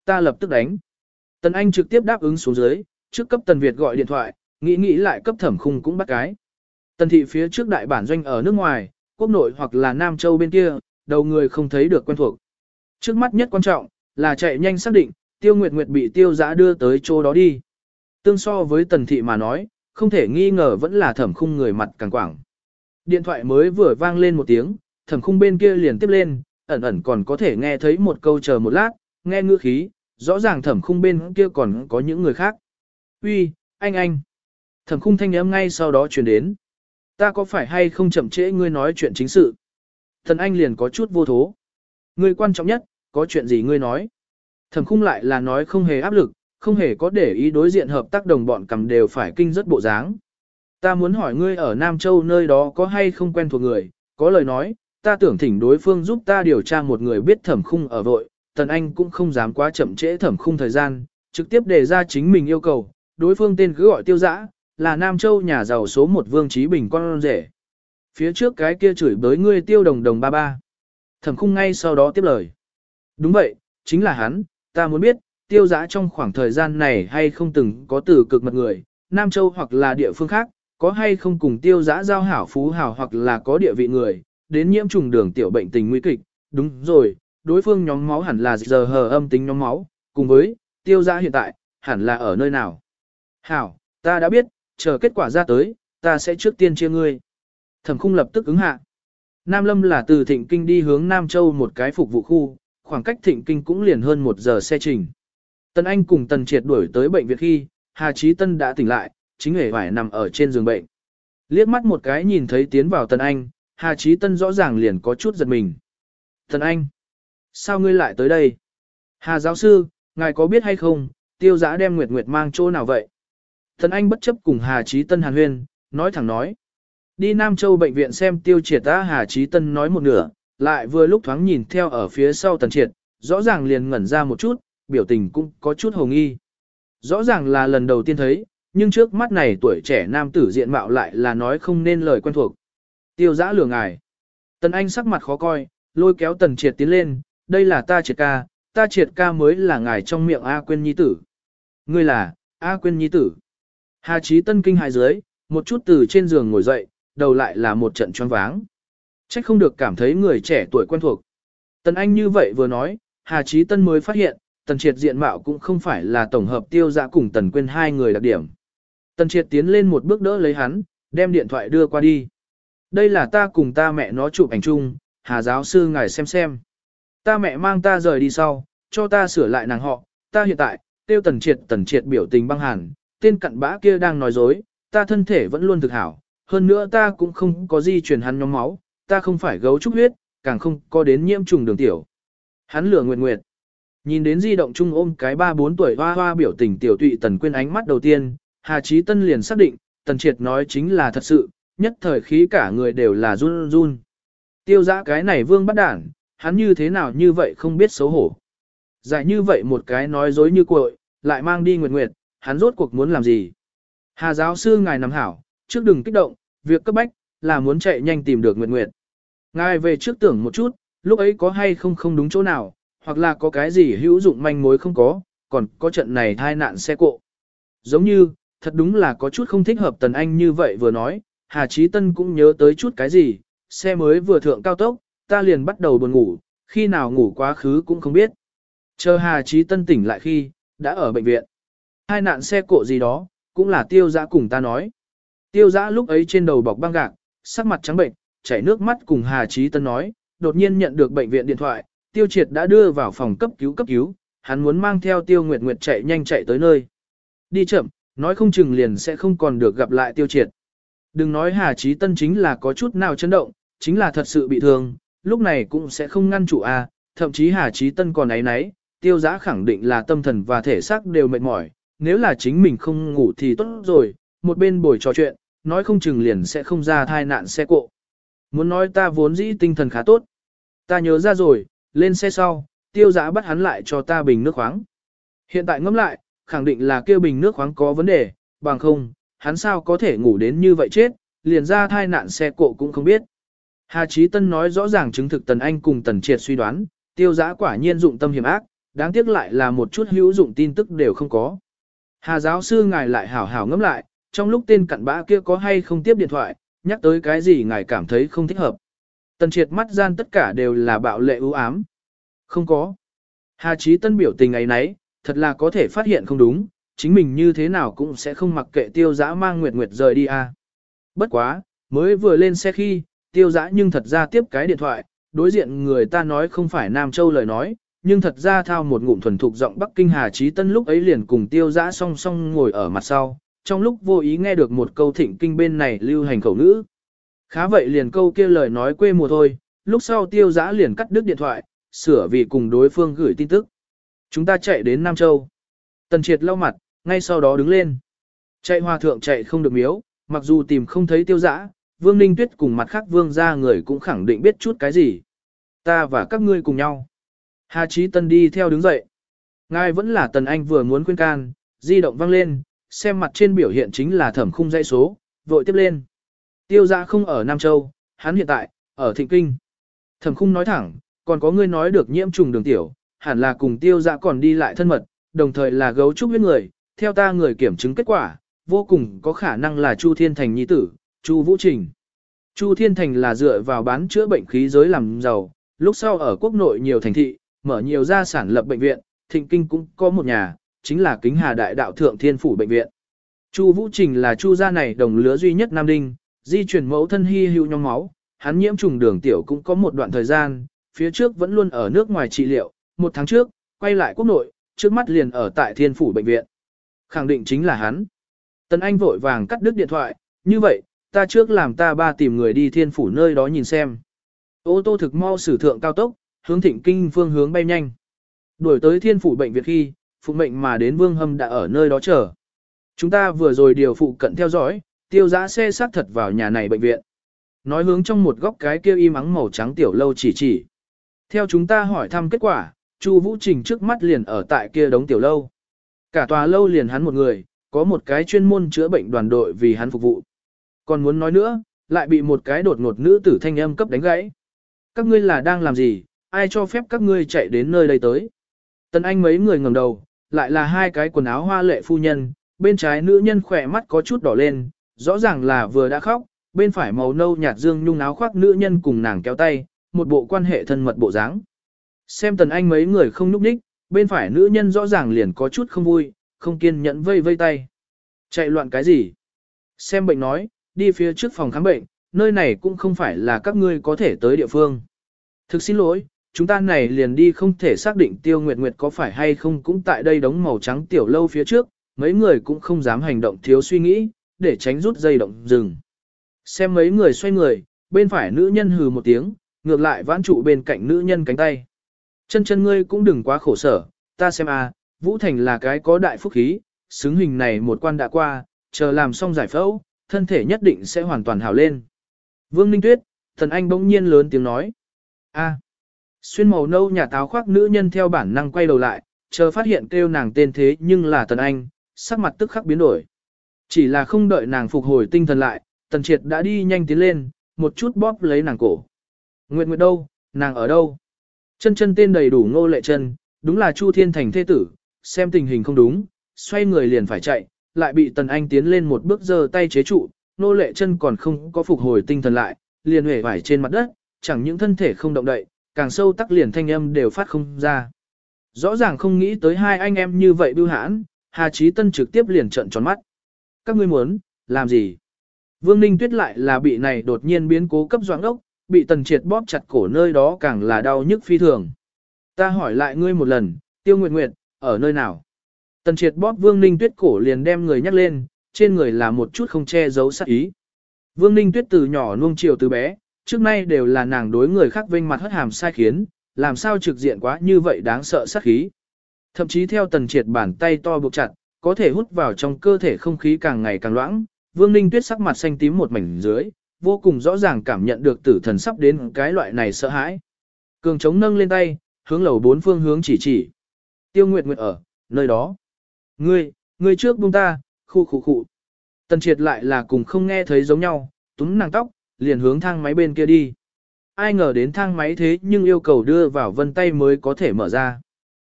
Ta lập tức đánh. Tần Anh trực tiếp đáp ứng xuống dưới, trước cấp Tần Việt gọi điện thoại, nghĩ lại cấp Thẩm Khung cũng bắt cái. Tần thị phía trước đại bản doanh ở nước ngoài, quốc nội hoặc là Nam Châu bên kia, đầu người không thấy được quen thuộc. Trước mắt nhất quan trọng, là chạy nhanh xác định, Tiêu Nguyệt Nguyệt bị Tiêu Giã đưa tới chỗ đó đi. Tương so với Tần thị mà nói, không thể nghi ngờ vẫn là Thẩm Khung người mặt càng quảng. Điện thoại mới vừa vang lên một tiếng, Thẩm Khung bên kia liền tiếp lên, ẩn ẩn còn có thể nghe thấy một câu chờ một lát, nghe ngữ khí, rõ ràng Thẩm Khung bên kia còn có những người khác. Uy, anh. Thẩm Khung thanh âm ngay sau đó truyền đến. Ta có phải hay không chậm trễ ngươi nói chuyện chính sự? Thần Anh liền có chút vô thố. Ngươi quan trọng nhất, có chuyện gì ngươi nói? Thẩm Khung lại là nói không hề áp lực, không hề có để ý đối diện hợp tác đồng bọn cầm đều phải kinh rất bộ dáng. Ta muốn hỏi ngươi ở Nam Châu nơi đó có hay không quen thuộc người, có lời nói, ta tưởng thỉnh đối phương giúp ta điều tra một người biết Thẩm Khung ở vội. Tần Anh cũng không dám quá chậm trễ Thẩm Khung thời gian, trực tiếp đề ra chính mình yêu cầu, đối phương tên cứ gọi Tiêu Giã, là Nam Châu nhà giàu số 1 Vương Chí Bình con rể. Phía trước cái kia chửi bới ngươi Tiêu Đồng ba ba. Thẩm Khung ngay sau đó tiếp lời. Đúng vậy, chính là hắn, ta muốn biết, Tiêu Giã trong khoảng thời gian này hay không từng có từ cực mật người, Nam Châu hoặc là địa phương khác, có hay không cùng Tiêu Giã giao hảo phú hảo hoặc là có địa vị người, đến nhiễm trùng đường tiểu bệnh tình nguy kịch. Đúng rồi, đối phương nhóm máu hẳn là giờ hờ âm tính nhóm máu, cùng với, Tiêu Giã hiện tại, hẳn là ở nơi nào. Hảo, ta đã biết, chờ kết quả ra tới, ta sẽ trước tiên chia ngươi. Thẩm Khung lập tức ứng hạ. Nam Lâm là từ Thịnh Kinh đi hướng Nam Châu một cái phục vụ khu, khoảng cách Thịnh Kinh cũng liền hơn 1 giờ xe trình. Tần Anh cùng Tần Triệt đuổi tới bệnh viện khi, Hà Chí Tân đã tỉnh lại, chính hề phải nằm ở trên giường bệnh. Liếc mắt một cái nhìn thấy tiến vào Tần Anh, Hà Chí Tân rõ ràng liền có chút giật mình. Tần Anh, sao ngươi lại tới đây? Hà giáo sư, ngài có biết hay không, Tiêu Giã đem Nguyệt Nguyệt mang chỗ nào vậy? Tần Anh bất chấp cùng Hà Chí Tân hàn huyên, nói thẳng nói. Đi Nam Châu bệnh viện xem Tiêu Triệt ta. Hà Chí Tân nói một nửa, lại vừa lúc thoáng nhìn theo ở phía sau Tần Triệt, rõ ràng liền ngẩn ra một chút, biểu tình cũng có chút hồ nghi. Rõ ràng là lần đầu tiên thấy, nhưng trước mắt này tuổi trẻ nam tử diện mạo lại là nói không nên lời quen thuộc. Tiêu Giã lừa ngài. Tần Anh sắc mặt khó coi, lôi kéo Tần Triệt tiến lên, đây là ta Triệt ca mới là ngài trong miệng A Quyên nhi tử. Ngươi là, A Quyên nhi tử. Hà Chí Tân kinh hại dưới, một chút từ trên giường ngồi dậy, đầu lại là một trận choáng váng. Trách không được cảm thấy người trẻ tuổi quen thuộc. Tần Anh như vậy vừa nói, Hà Chí Tân mới phát hiện, Tần Triệt diện mạo cũng không phải là tổng hợp Tiêu Giã cùng Tần Quyên hai người đặc điểm. Tần Triệt tiến lên một bước đỡ lấy hắn, đem điện thoại đưa qua đi. Đây là ta cùng ta mẹ nó chụp ảnh chung, Hà giáo sư ngài xem. Ta mẹ mang ta rời đi sau, cho ta sửa lại nàng họ, ta hiện tại, tiêu Tần Triệt biểu tình băng hàn, tên cặn bã kia đang nói dối, ta thân thể vẫn luôn thực hảo, hơn nữa ta cũng không có di truyền hắn nhóm máu, ta không phải gấu trúc huyết, càng không có đến nhiễm trùng đường tiểu. Hắn lừa Nguyệt Nguyệt. Nhìn đến di động chung ôm cái 3-4 tuổi hoa hoa biểu tình tiểu tụy Tần Quyên ánh mắt đầu tiên, Hà Chí Tân liền xác định, Tần Triệt nói chính là thật sự, nhất thời khí cả người đều là run run. Tiêu Giã cái này vương bắt đản, hắn như thế nào như vậy không biết xấu hổ. Giải như vậy một cái nói dối như cuội, lại mang đi Nguyệt Nguyệt, hắn rốt cuộc muốn làm gì? Hà giáo sư ngài nằm hảo, trước đừng kích động, việc cấp bách là muốn chạy nhanh tìm được Nguyệt Nguyệt. Ngài về trước tưởng một chút, lúc ấy có hay không đúng chỗ nào, hoặc là có cái gì hữu dụng manh mối không có, còn có trận này thai nạn xe cộ. Giống như, thật đúng là có chút không thích hợp Tần Anh như vậy vừa nói, Hà Chí Tân cũng nhớ tới chút cái gì, xe mới vừa thượng cao tốc, ta liền bắt đầu buồn ngủ, khi nào ngủ quá khứ cũng không biết. Chờ Hà Chí Tân tỉnh lại khi, đã ở bệnh viện. Hai nạn xe cộ gì đó, cũng là Tiêu Giã cùng ta nói. Tiêu Giã lúc ấy trên đầu bọc băng gạc, sắc mặt trắng bệnh, chảy nước mắt cùng Hà Chí Tân nói, đột nhiên nhận được bệnh viện điện thoại, Tiêu Triệt đã đưa vào phòng cấp cứu, hắn muốn mang theo Tiêu Nguyệt Nguyệt chạy nhanh chạy tới nơi. Đi chậm, nói không chừng liền sẽ không còn được gặp lại Tiêu Triệt. Đừng nói Hà Chí Tân chính là có chút nào chấn động, chính là thật sự bị thương, lúc này cũng sẽ không ngăn chủ a. Thậm chí Hà Chí Tân còn ấy nấy, Tiêu Giã khẳng định là tâm thần và thể xác đều mệt mỏi, nếu là chính mình không ngủ thì tốt rồi, một bên bồi trò chuyện, nói không chừng liền sẽ không ra thai nạn xe cộ. Muốn nói ta vốn dĩ tinh thần khá tốt. Ta nhớ ra rồi, lên xe sau, Tiêu Giã bắt hắn lại cho ta bình nước khoáng. Hiện tại ngẫm lại, khẳng định là kêu bình nước khoáng có vấn đề, bằng không, hắn sao có thể ngủ đến như vậy chết, liền ra thai nạn xe cộ cũng không biết. Hà Chí Tân nói rõ ràng chứng thực Tần Anh cùng Tần Triệt suy đoán, Tiêu Giã quả nhiên dụng tâm hiểm ác, đáng tiếc lại là một chút hữu dụng tin tức đều không có. Hà giáo sư ngài lại hảo hảo ngẫm lại, trong lúc tên cặn bã kia có hay không tiếp điện thoại, nhắc tới cái gì ngài cảm thấy không thích hợp. Tần Triệt mắt gian tất cả đều là bạo lệ ưu ám. Không có. Hà Chí Tân biểu tình ấy nấy, thật là có thể phát hiện không đúng, chính mình như thế nào cũng sẽ không mặc kệ Tiêu Dã mang Nguyệt Nguyệt rời đi à. Bất quá, mới vừa lên xe khi, Tiêu Dã nhưng thật ra tiếp cái điện thoại, đối diện người ta nói không phải Nam Châu lời nói, nhưng thật ra thao một ngụm thuần thục giọng Bắc Kinh. Hà Chí Tân lúc ấy liền cùng Tiêu Dã song song ngồi ở mặt sau, trong lúc vô ý nghe được một câu Thịnh Kinh bên này lưu hành khẩu ngữ. Khá vậy liền câu kia lời nói quê mùa thôi, lúc sau Tiêu Dã liền cắt đứt điện thoại, sửa vì cùng đối phương gửi tin tức. Chúng ta chạy đến Nam Châu. Tần Triệt lau mặt, ngay sau đó đứng lên. Chạy hòa thượng chạy không được miếu, mặc dù tìm không thấy Tiêu Dã, Vương Ninh Tuyết cùng mặt khác Vương gia người cũng khẳng định biết chút cái gì. Ta và các ngươi cùng nhau. Hà Chí Tân đi theo đứng dậy. Ngài vẫn là Tần Anh vừa muốn khuyên can, di động vang lên, xem mặt trên biểu hiện chính là Thẩm Khung dãy số, vội tiếp lên. Tiêu Dã không ở Nam Châu, hắn hiện tại, ở Thịnh Kinh. Thẩm Khung nói thẳng, còn có ngươi nói được nhiễm trùng đường tiểu, hẳn là cùng Tiêu Dã còn đi lại thân mật, đồng thời là gấu trúc huyết người, theo ta người kiểm chứng kết quả, vô cùng có khả năng là Chu Thiên Thành nhi tử, Chu Vũ Trình. Chu Thiên Thành là dựa vào bán chữa bệnh khí giới làm giàu, lúc sau ở quốc nội nhiều thành thị, mở nhiều gia sản lập bệnh viện, Thịnh Kinh cũng có một nhà, chính là Kính Hà Đại Đạo Thượng Thiên Phủ Bệnh viện. Chu Vũ Trình là Chu gia này đồng lứa duy nhất nam đinh, di truyền mẫu thân hy hữu nhóm máu, hắn nhiễm trùng đường tiểu cũng có một đoạn thời gian, phía trước vẫn luôn ở nước ngoài trị liệu, một tháng trước, quay lại quốc nội, trước mắt liền ở tại Thiên Phủ Bệnh viện. Khẳng định chính là hắn. Tần Anh vội vàng cắt đứt điện thoại, như vậy, ta trước làm ta ba tìm người đi Thiên Phủ nơi đó nhìn xem. Ô tô thực mau sử thượng cao tốc, hướng Thịnh Kinh phương hướng bay nhanh. Đuổi tới Thiên Phủ Bệnh viện khi, phụ mệnh mà đến Vương Hâm đã ở nơi đó chờ. Chúng ta vừa rồi điều phụ cận theo dõi, Tiêu Dã xe xác thật vào nhà này bệnh viện. Nói hướng trong một góc cái kia im ắng màu trắng tiểu lâu chỉ. Theo chúng ta hỏi thăm kết quả, Chu Vũ Trình trước mắt liền ở tại kia đống tiểu lâu. Cả tòa lâu liền hắn một người, có một cái chuyên môn chữa bệnh đoàn đội vì hắn phục vụ. Còn muốn nói nữa, lại bị một cái đột ngột nữ tử thanh âm cấp đánh gãy. Các ngươi là đang làm gì, ai cho phép các ngươi chạy đến nơi đây tới? Tần Anh mấy người ngẩng đầu, lại là hai cái quần áo hoa lệ phu nhân, bên trái nữ nhân khỏe mắt có chút đỏ lên, rõ ràng là vừa đã khóc, bên phải màu nâu nhạt dương nhung áo khoác nữ nhân cùng nàng kéo tay, một bộ quan hệ thân mật bộ dáng. Xem Tần Anh mấy người không nhúc nhích, bên phải nữ nhân rõ ràng liền có chút không vui, không kiên nhẫn vây vây tay. Chạy loạn cái gì? Xem bệnh nói, đi phía trước phòng khám bệnh, nơi này cũng không phải là các ngươi có thể tới địa phương. Thực xin lỗi, chúng ta này liền đi không thể xác định Tiêu Nguyệt Nguyệt có phải hay không cũng tại đây đống màu trắng tiểu lâu phía trước, mấy người cũng không dám hành động thiếu suy nghĩ, để tránh rút dây động dừng. Xem mấy người xoay người, bên phải nữ nhân hừ một tiếng, ngược lại vãn trụ bên cạnh nữ nhân cánh tay. Chân ngươi cũng đừng quá khổ sở, ta xem Vũ Thành là cái có đại phúc khí, xứng hình này một quan đã qua, chờ làm xong giải phẫu, thân thể nhất định sẽ hoàn toàn hảo lên. Vương Ninh Tuyết, Thần Anh bỗng nhiên lớn tiếng nói. Xuyên màu nâu nhà táo khoác nữ nhân theo bản năng quay đầu lại, chờ phát hiện kêu nàng tên thế nhưng là Tần Anh, sắc mặt tức khắc biến đổi. Chỉ là không đợi nàng phục hồi tinh thần lại, Tần Triệt đã đi nhanh tiến lên, một chút bóp lấy nàng cổ. Nguyệt Nguyệt đâu, nàng ở đâu? Chân tên đầy đủ Ngô Lệ Chân, đúng là Chu Thiên Thành thế tử, xem tình hình không đúng, xoay người liền phải chạy, lại bị Tần Anh tiến lên một bước giơ tay chế trụ, Ngô Lệ Chân còn không có phục hồi tinh thần lại, liền huệ vải trên mặt đất, chẳng những thân thể không động đậy, càng sâu tắc liền thanh âm đều phát không ra. Rõ ràng không nghĩ tới hai anh em như vậy bưu hãn, Hà Chí Tân trực tiếp liền trợn tròn mắt. Các ngươi muốn, làm gì? Vương Ninh Tuyết lại là bị này đột nhiên biến cố cấp doãn ốc, bị Tần Triệt bóp chặt cổ nơi đó càng là đau nhức phi thường. Ta hỏi lại ngươi một lần, Tiêu Nguyệt Nguyệt, ở nơi nào? Tần Triệt bóp Vương Ninh Tuyết cổ liền đem người nhắc lên, trên người là một chút không che giấu sát ý. Vương Ninh Tuyết từ nhỏ nuông chiều từ bé, trước nay đều là nàng đối người khác vênh mặt hất hàm sai khiến, làm sao trực diện quá như vậy đáng sợ sát khí. Thậm chí theo Tần Triệt bàn tay to buộc chặt, có thể hút vào trong cơ thể không khí càng ngày càng loãng, Vương Ninh Tuyết sắc mặt xanh tím một mảnh dưới, vô cùng rõ ràng cảm nhận được tử thần sắp đến cái loại này sợ hãi. Cường trống nâng lên tay, hướng lầu 4 phương hướng chỉ. Tiêu Nguyệt Nguyệt ở, nơi đó. Ngươi trước buông ta, khu. Tần Triệt lại là cùng không nghe thấy giống nhau, túm nàng tóc, liền hướng thang máy bên kia đi. Ai ngờ đến thang máy thế nhưng yêu cầu đưa vào vân tay mới có thể mở ra.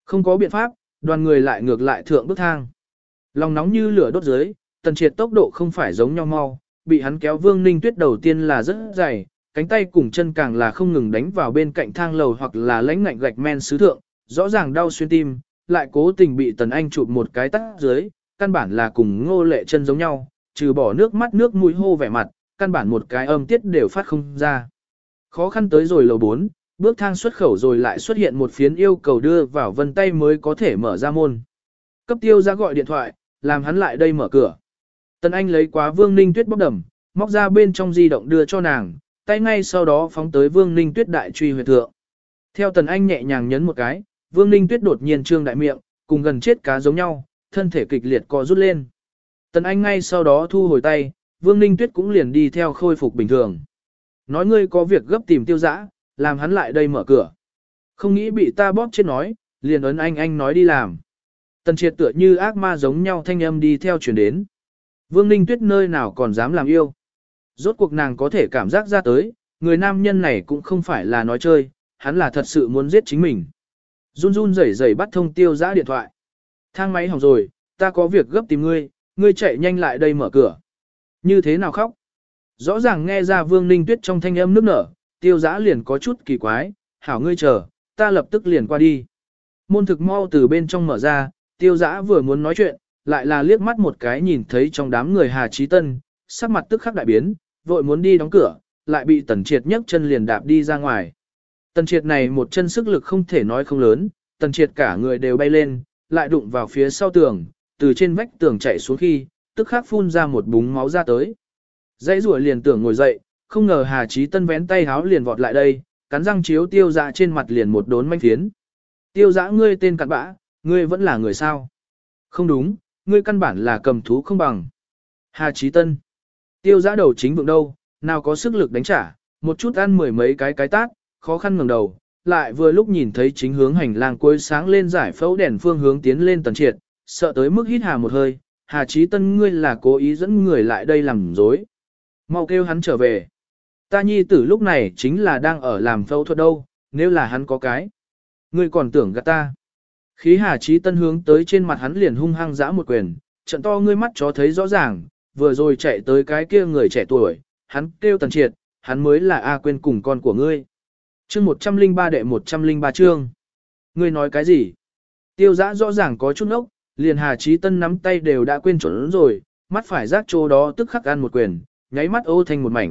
Không có biện pháp, đoàn người lại ngược lại thượng bức thang. Lòng nóng như lửa đốt dưới, Tần Triệt tốc độ không phải giống nhau mau, bị hắn kéo Vương Ninh Tuyết đầu tiên là rất dày, cánh tay cùng chân càng là không ngừng đánh vào bên cạnh thang lầu hoặc là lãnh ngạnh gạch men sứ thượng, rõ ràng đau xuyên tim, lại cố tình bị Tần Anh chụp một cái tát dưới, căn bản là cùng Ngô Lệ Chân giống nhau, trừ bỏ nước mắt nước mũi hô vẻ mặt, căn bản một cái âm tiết đều phát không ra. Khó khăn tới rồi lầu 4, bước thang xuất khẩu rồi lại xuất hiện một phiến yêu cầu đưa vào vân tay mới có thể mở ra môn. Cấp Tiêu ra gọi điện thoại, làm hắn lại đây mở cửa. Tần Anh lấy quá Vương Ninh Tuyết bóc đầm, móc ra bên trong di động đưa cho nàng, tay ngay sau đó phóng tới Vương Ninh Tuyết đại truy huyệt thượng. Theo Tần Anh nhẹ nhàng nhấn một cái, Vương Ninh Tuyết đột nhiên trương đại miệng, cùng gần chết cá giống nhau, thân thể kịch liệt co rút lên. Tần Anh ngay sau đó thu hồi tay, Vương Ninh Tuyết cũng liền đi theo khôi phục bình thường. Nói ngươi có việc gấp tìm Tiêu Dã, làm hắn lại đây mở cửa. Không nghĩ bị ta bóp chết nói, liền ấn anh nói đi làm. Tần Triệt tựa như ác ma giống nhau thanh âm đi theo chuyển đến. Vương Ninh Tuyết nơi nào còn dám làm yêu. Rốt cuộc nàng có thể cảm giác ra tới, người nam nhân này cũng không phải là nói chơi, hắn là thật sự muốn giết chính mình. Run run rẩy rẩy bắt thông Tiêu Dã điện thoại. Thang máy hỏng rồi, ta có việc gấp tìm ngươi, ngươi chạy nhanh lại đây mở cửa. Như thế nào khóc? Rõ ràng nghe ra Vương Ninh Tuyết trong thanh âm nức nở, Tiêu Dã liền có chút kỳ quái, hảo ngươi chờ, ta lập tức liền qua đi. Môn thực mau từ bên trong mở ra, Tiêu Dã vừa muốn nói chuyện, lại là liếc mắt một cái nhìn thấy trong đám người Hà Chí Tân, sắc mặt tức khắc đại biến, vội muốn đi đóng cửa, lại bị Tần Triệt nhấc chân liền đạp đi ra ngoài. Tần Triệt này một chân sức lực không thể nói không lớn, Tần Triệt cả người đều bay lên, lại đụng vào phía sau tường, từ trên vách tường chạy xuống khi, tức khắc phun ra một búng máu ra tới. Dãy rủa liền tưởng ngồi dậy, không ngờ Hà Chí Tân vén tay háo liền vọt lại đây, cắn răng chiếu Tiêu Dã trên mặt liền một đốn manh phiến. Tiêu Dã ngươi tên cặn bã, ngươi vẫn là người sao? Không đúng, ngươi căn bản là cầm thú không bằng. Hà Chí Tân. Tiêu Dã đầu chính vượng đâu, nào có sức lực đánh trả, một chút ăn mười mấy cái tát, khó khăn ngẩng đầu, lại vừa lúc nhìn thấy chính hướng hành lang cuối sáng lên giải phẫu đèn phương hướng tiến lên Tần Triệt, sợ tới mức hít hà một hơi, Hà Chí Tân ngươi là cố ý dẫn người lại đây làm dối. Mau kêu hắn trở về. Ta nhi tử lúc này chính là đang ở làm phẫu thuật đâu, nếu là hắn có cái. Ngươi còn tưởng gạt ta. Khí Hà Chí Tân hướng tới trên mặt hắn liền hung hăng giã một quyền, trận to ngươi mắt chó thấy rõ ràng, vừa rồi chạy tới cái kia người trẻ tuổi, hắn kêu Tần Triệt, hắn mới là A quên cùng con của ngươi. Chương 103 đệ 103 chương. Ngươi nói cái gì? Tiêu Dã rõ ràng có chút ốc, liền Hà Chí Tân nắm tay đều đã quên chuẩn rồi, mắt phải giác chỗ đó tức khắc ăn một quyền, nháy mắt ô thành một mảnh.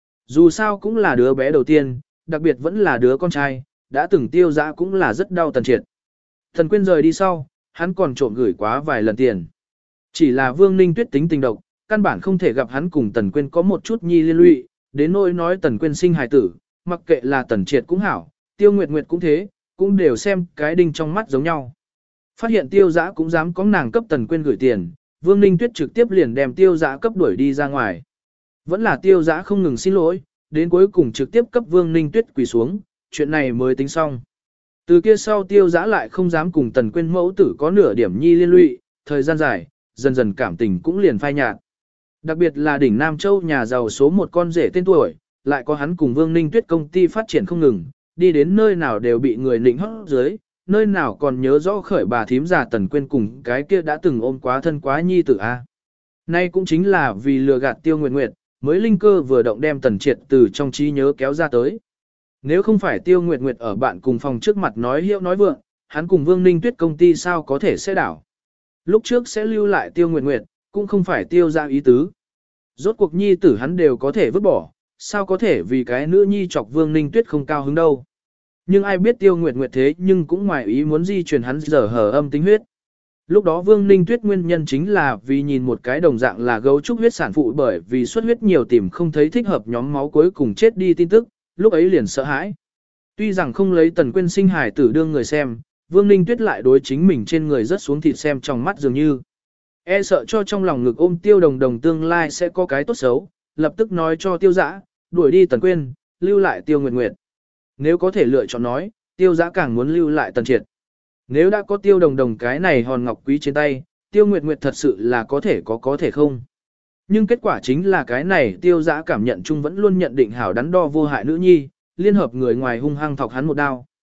Dù sao cũng là đứa bé đầu tiên, đặc biệt vẫn là đứa con trai, đã từng Tiêu Dã cũng là rất đau Tần Triệt. Thần Quyên rời đi sau, hắn còn trộm gửi quá vài lần tiền. Chỉ là Vương Ninh Tuyết tính tình độc, căn bản không thể gặp hắn cùng Tần Quyên có một chút nhi liên lụy, đến nỗi nói Tần Quyên sinh hài tử, mặc kệ là Tần Triệt cũng hảo, Tiêu Nguyệt Nguyệt cũng thế, cũng đều xem cái đinh trong mắt giống nhau. Phát hiện Tiêu Dã cũng dám có nàng cấp Tần Quyên gửi tiền, Vương Ninh Tuyết trực tiếp liền đem Tiêu Dã cấp đuổi đi ra ngoài. Vẫn là Tiêu Dã không ngừng xin lỗi, đến cuối cùng trực tiếp cấp Vương Ninh Tuyết quỳ xuống, chuyện này mới tính xong. Từ kia sau Tiêu Dã lại không dám cùng Tần Quyên mẫu tử có nửa điểm nhi liên lụy, thời gian dài, dần dần cảm tình cũng liền phai nhạt. Đặc biệt là đỉnh Nam Châu nhà giàu số một con rể tên tuổi, lại có hắn cùng Vương Ninh Tuyết công ty phát triển không ngừng, đi đến nơi nào đều bị người nịnh hót dưới, nơi nào còn nhớ rõ khởi bà thím già Tần Quyên cùng cái kia đã từng ôm quá thân quá nhi tử a. Nay cũng chính là vì lừa gạt Tiêu Nguyệt Nguyệt, mới linh cơ vừa động đem Tần Triệt từ trong trí nhớ kéo ra tới. Nếu không phải Tiêu Nguyệt Nguyệt ở bạn cùng phòng trước mặt nói hiệu nói vượng, hắn cùng Vương Ninh Tuyết công ty sao có thể sẽ đảo. Lúc trước sẽ lưu lại Tiêu Nguyệt Nguyệt, cũng không phải Tiêu ra ý tứ. Rốt cuộc nhi tử hắn đều có thể vứt bỏ, sao có thể vì cái nữ nhi chọc Vương Ninh Tuyết không cao hứng đâu. Nhưng ai biết Tiêu Nguyệt Nguyệt thế nhưng cũng ngoài ý muốn di truyền hắn giờ hở âm tính huyết. Lúc đó Vương Ninh Tuyết nguyên nhân chính là vì nhìn một cái đồng dạng là gấu trúc huyết sản phụ bởi vì xuất huyết nhiều tìm không thấy thích hợp nhóm máu cuối cùng chết đi tin tức, lúc ấy liền sợ hãi. Tuy rằng không lấy Tần Quyên sinh hài tử đương người xem, Vương Ninh Tuyết lại đối chính mình trên người rất xuống thịt xem trong mắt dường như. E sợ cho trong lòng ngực ôm Tiêu Đồng Đồng tương lai sẽ có cái tốt xấu, lập tức nói cho Tiêu Dã, đuổi đi Tần Quyên, lưu lại Tiêu Nguyệt Nguyệt. Nếu có thể lựa chọn nói, Tiêu Dã càng muốn lưu lại Tần Triệt. Nếu đã có Tiêu Đồng Đồng cái này hòn ngọc quý trên tay, Tiêu Nguyệt Nguyệt thật sự là có thể không. Nhưng kết quả chính là cái này Tiêu Dã cảm nhận chung vẫn luôn nhận định hảo đắn đo vô hại nữ nhi, liên hợp người ngoài hung hăng thọc hắn một đao.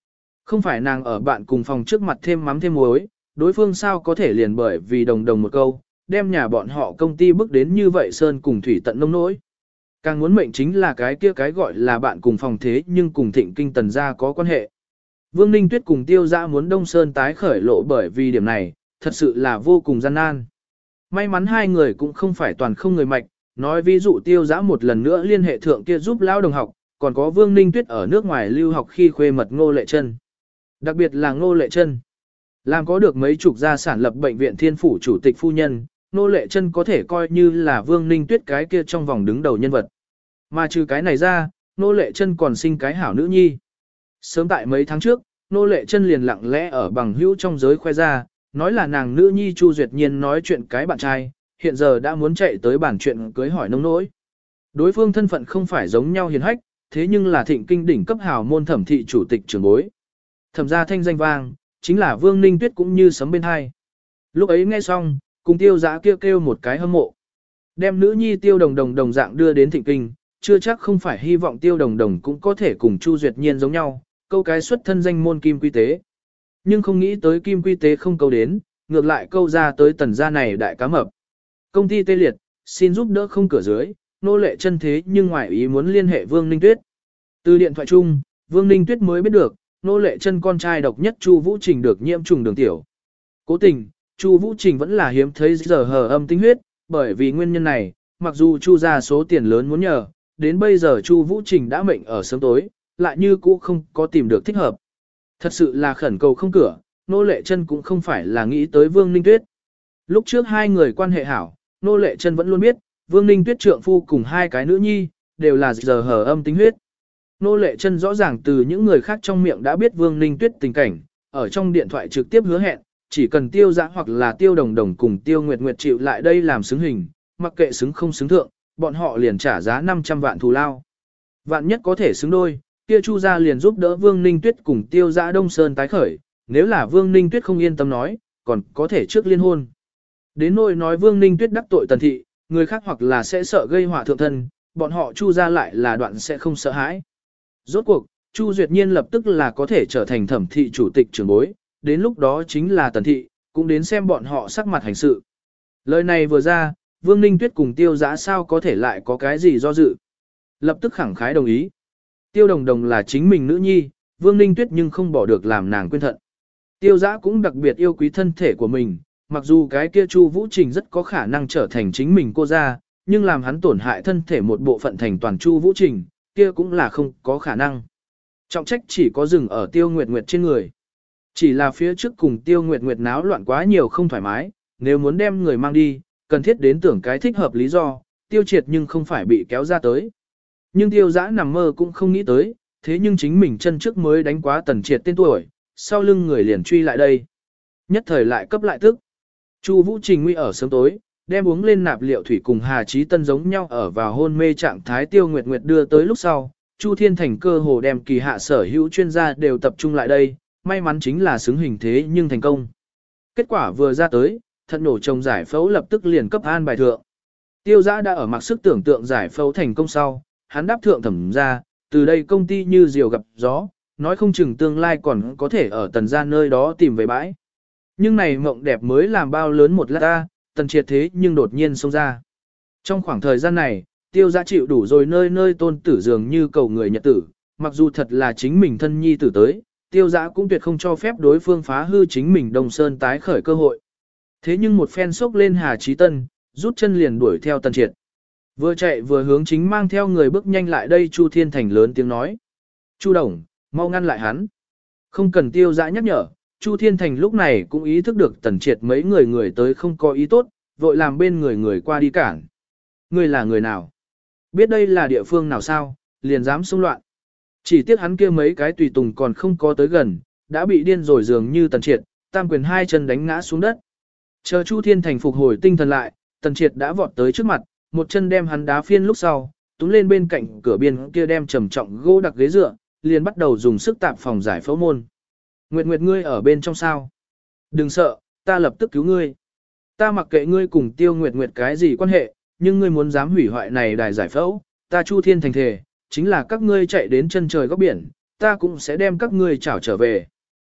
Không phải nàng ở bạn cùng phòng trước mặt thêm mắm thêm muối, đối phương sao có thể liền bởi vì đồng đồng một câu, đem nhà bọn họ công ty bước đến như vậy sơn cùng thủy tận nông nỗi. Càng muốn mệnh chính là cái kia cái gọi là bạn cùng phòng thế nhưng cùng thịnh kinh tần gia có quan hệ. Vương Ninh Tuyết cùng Tiêu Dã muốn Đông Sơn tái khởi lộ bởi vì điểm này, thật sự là vô cùng gian nan. May mắn hai người cũng không phải toàn không người mạch, nói ví dụ Tiêu Dã một lần nữa liên hệ thượng kia giúp lão đồng học, còn có Vương Ninh Tuyết ở nước ngoài lưu học khi khuê mật Ngô Lệ Trân. Đặc biệt là Ngô Lệ Trân. Làm có được mấy chục gia sản lập bệnh viện Thiên Phủ chủ tịch phu nhân, Ngô Lệ Trân có thể coi như là Vương Ninh Tuyết cái kia trong vòng đứng đầu nhân vật. Mà trừ cái này ra, Ngô Lệ Trân còn sinh cái hảo nữ nhi. Sớm tại mấy tháng trước, Ngô Lệ Trân liền lặng lẽ ở bằng hữu trong giới khoe ra, nói là nàng nữ nhi Chu Duyệt Nhiên nói chuyện cái bạn trai, hiện giờ đã muốn chạy tới bản chuyện cưới hỏi nông nỗi. Đối phương thân phận không phải giống nhau hiền hách, thế nhưng là thịnh kinh đỉnh cấp hào môn thẩm thị chủ tịch trưởng bối. Thẩm gia thanh danh vang, chính là Vương Ninh Tuyết cũng như sấm bên hai. Lúc ấy nghe xong, cùng Tiêu Dã kêu một cái hâm mộ. Đem nữ nhi Tiêu Đồng Đồng đồng dạng đưa đến thịnh kinh, chưa chắc không phải hy vọng Tiêu Đồng Đồng cũng có thể cùng Chu Duyệt Nhiên giống nhau, câu cái xuất thân danh môn kim quy tế. Nhưng không nghĩ tới kim quy tế không câu đến, ngược lại câu ra tới tần gia này đại cá mập. Công ty tê liệt, xin giúp đỡ không cửa dưới, Nô Lệ Trân thế nhưng ngoại ý muốn liên hệ Vương Ninh Tuyết. Từ điện thoại chung, Vương Ninh Tuyết mới biết được, Nô Lệ Trân con trai độc nhất Chu Vũ Trình được nhiễm trùng đường tiểu. Cố tình, Chu Vũ Trình vẫn là hiếm thấy giờ hờ âm tính huyết, bởi vì nguyên nhân này, mặc dù Chu ra số tiền lớn muốn nhờ, đến bây giờ Chu Vũ Trình đã mệnh ở sớm tối, lại như cũ không có tìm được thích hợp. Thật sự là khẩn cầu không cửa, Nô Lệ Trân cũng không phải là nghĩ tới Vương Ninh Tuyết. Lúc trước hai người quan hệ hảo, Nô Lệ Trân vẫn luôn biết, Vương Ninh Tuyết trượng phu cùng hai cái nữ nhi, đều là giờ hờ âm tính huyết. Nô Lệ Trân rõ ràng từ những người khác trong miệng đã biết Vương Ninh Tuyết tình cảnh, ở trong điện thoại trực tiếp hứa hẹn, chỉ cần Tiêu Dã hoặc là Tiêu Đồng Đồng cùng Tiêu Nguyệt Nguyệt chịu lại đây làm xứng hình, mặc kệ xứng không xứng thượng, bọn họ liền trả giá 500 vạn thù lao. Vạn nhất có thể xứng đôi, kia Chu gia liền giúp đỡ Vương Ninh Tuyết cùng Tiêu Dã Đông Sơn tái khởi, nếu là Vương Ninh Tuyết không yên tâm nói, còn có thể trước liên hôn. Đến nỗi nói Vương Ninh Tuyết đắc tội Tần thị, người khác hoặc là sẽ sợ gây họa thượng thân, bọn họ Chu gia lại là đoạn sẽ không sợ hãi. Rốt cuộc, Chu Duyệt Nhiên lập tức là có thể trở thành thẩm thị chủ tịch trưởng bối, đến lúc đó chính là Tần thị, cũng đến xem bọn họ sắc mặt hành sự. Lời này vừa ra, Vương Ninh Tuyết cùng Tiêu Dã sao có thể lại có cái gì do dự. Lập tức khẳng khái đồng ý. Tiêu Đồng Đồng là chính mình nữ nhi, Vương Ninh Tuyết nhưng không bỏ được làm nàng quên thận. Tiêu Dã cũng đặc biệt yêu quý thân thể của mình, mặc dù cái kia Chu Vũ Trình rất có khả năng trở thành chính mình cô gia, nhưng làm hắn tổn hại thân thể một bộ phận thành toàn Chu Vũ Trình, kia cũng là không có khả năng. Trọng trách chỉ có dừng ở Tiêu Nguyệt Nguyệt trên người. Chỉ là phía trước cùng Tiêu Nguyệt Nguyệt náo loạn quá nhiều không thoải mái, nếu muốn đem người mang đi, cần thiết đến tưởng cái thích hợp lý do, Tiêu Triệt nhưng không phải bị kéo ra tới. Nhưng Tiêu Dã nằm mơ cũng không nghĩ tới, thế nhưng chính mình chân trước mới đánh quá Tần Triệt tên tuổi, sau lưng người liền truy lại đây. Nhất thời lại cấp lại tức. Chu Vũ Trình nguy ở sớm tối, đem uống lên nạp liệu thủy cùng Hà Chí Tân giống nhau ở vào hôn mê trạng thái Tiêu Nguyệt Nguyệt đưa tới lúc sau, Chu Thiên Thành cơ hồ đem kỳ hạ sở hữu chuyên gia đều tập trung lại đây, may mắn chính là xứng hình thế nhưng thành công. Kết quả vừa ra tới, thận nổ chồng giải phẫu lập tức liền cấp an bài thượng. Tiêu Dã đã ở mặc sức tưởng tượng giải phẫu thành công sau, hắn đáp thượng thẩm ra, từ đây công ty như diều gặp gió, nói không chừng tương lai còn có thể ở Tần gia nơi đó tìm về bãi. Nhưng này mộng đẹp mới làm bao lớn một lát ta, Tần Triệt thế nhưng đột nhiên xông ra. Trong khoảng thời gian này, Tiêu Dã chịu đủ rồi nơi nơi tôn tử dường như cầu người nhật tử, mặc dù thật là chính mình thân nhi tử tới, Tiêu Dã cũng tuyệt không cho phép đối phương phá hư chính mình Đông Sơn tái khởi cơ hội. Thế nhưng một phen sốc lên Hà Chí Tân, rút chân liền đuổi theo Tần Triệt. Vừa chạy vừa hướng chính mang theo người bước nhanh lại đây Chu Thiên Thành lớn tiếng nói. Chu Đồng, mau ngăn lại hắn. Không cần Tiêu Dã nhắc nhở, Chu Thiên Thành lúc này cũng ý thức được Tần Triệt mấy người tới không có ý tốt, vội làm bên người qua đi cản. Ngươi là người nào? Biết đây là địa phương nào sao, liền dám xông loạn. Chỉ tiếc hắn kia mấy cái tùy tùng còn không có tới gần, đã bị điên rồi dường như Tần Triệt, tam quyền hai chân đánh ngã xuống đất. Chờ Chu Thiên Thành phục hồi tinh thần lại, Tần Triệt đã vọt tới trước mặt, một chân đem hắn đá phiên lúc sau, túm lên bên cạnh cửa biên kia đem trầm trọng gỗ đặc ghế dựa, liền bắt đầu dùng sức tạp phòng giải phẫu môn. Nguyệt Nguyệt ngươi ở bên trong sao? Đừng sợ, ta lập tức cứu ngươi. Ta mặc kệ ngươi cùng Tiêu Nguyệt Nguyệt cái gì quan hệ, nhưng ngươi muốn dám hủy hoại này đài giải phẫu, ta Chu Thiên Thành thề, chính là các ngươi chạy đến chân trời góc biển, ta cũng sẽ đem các ngươi trảo trở về.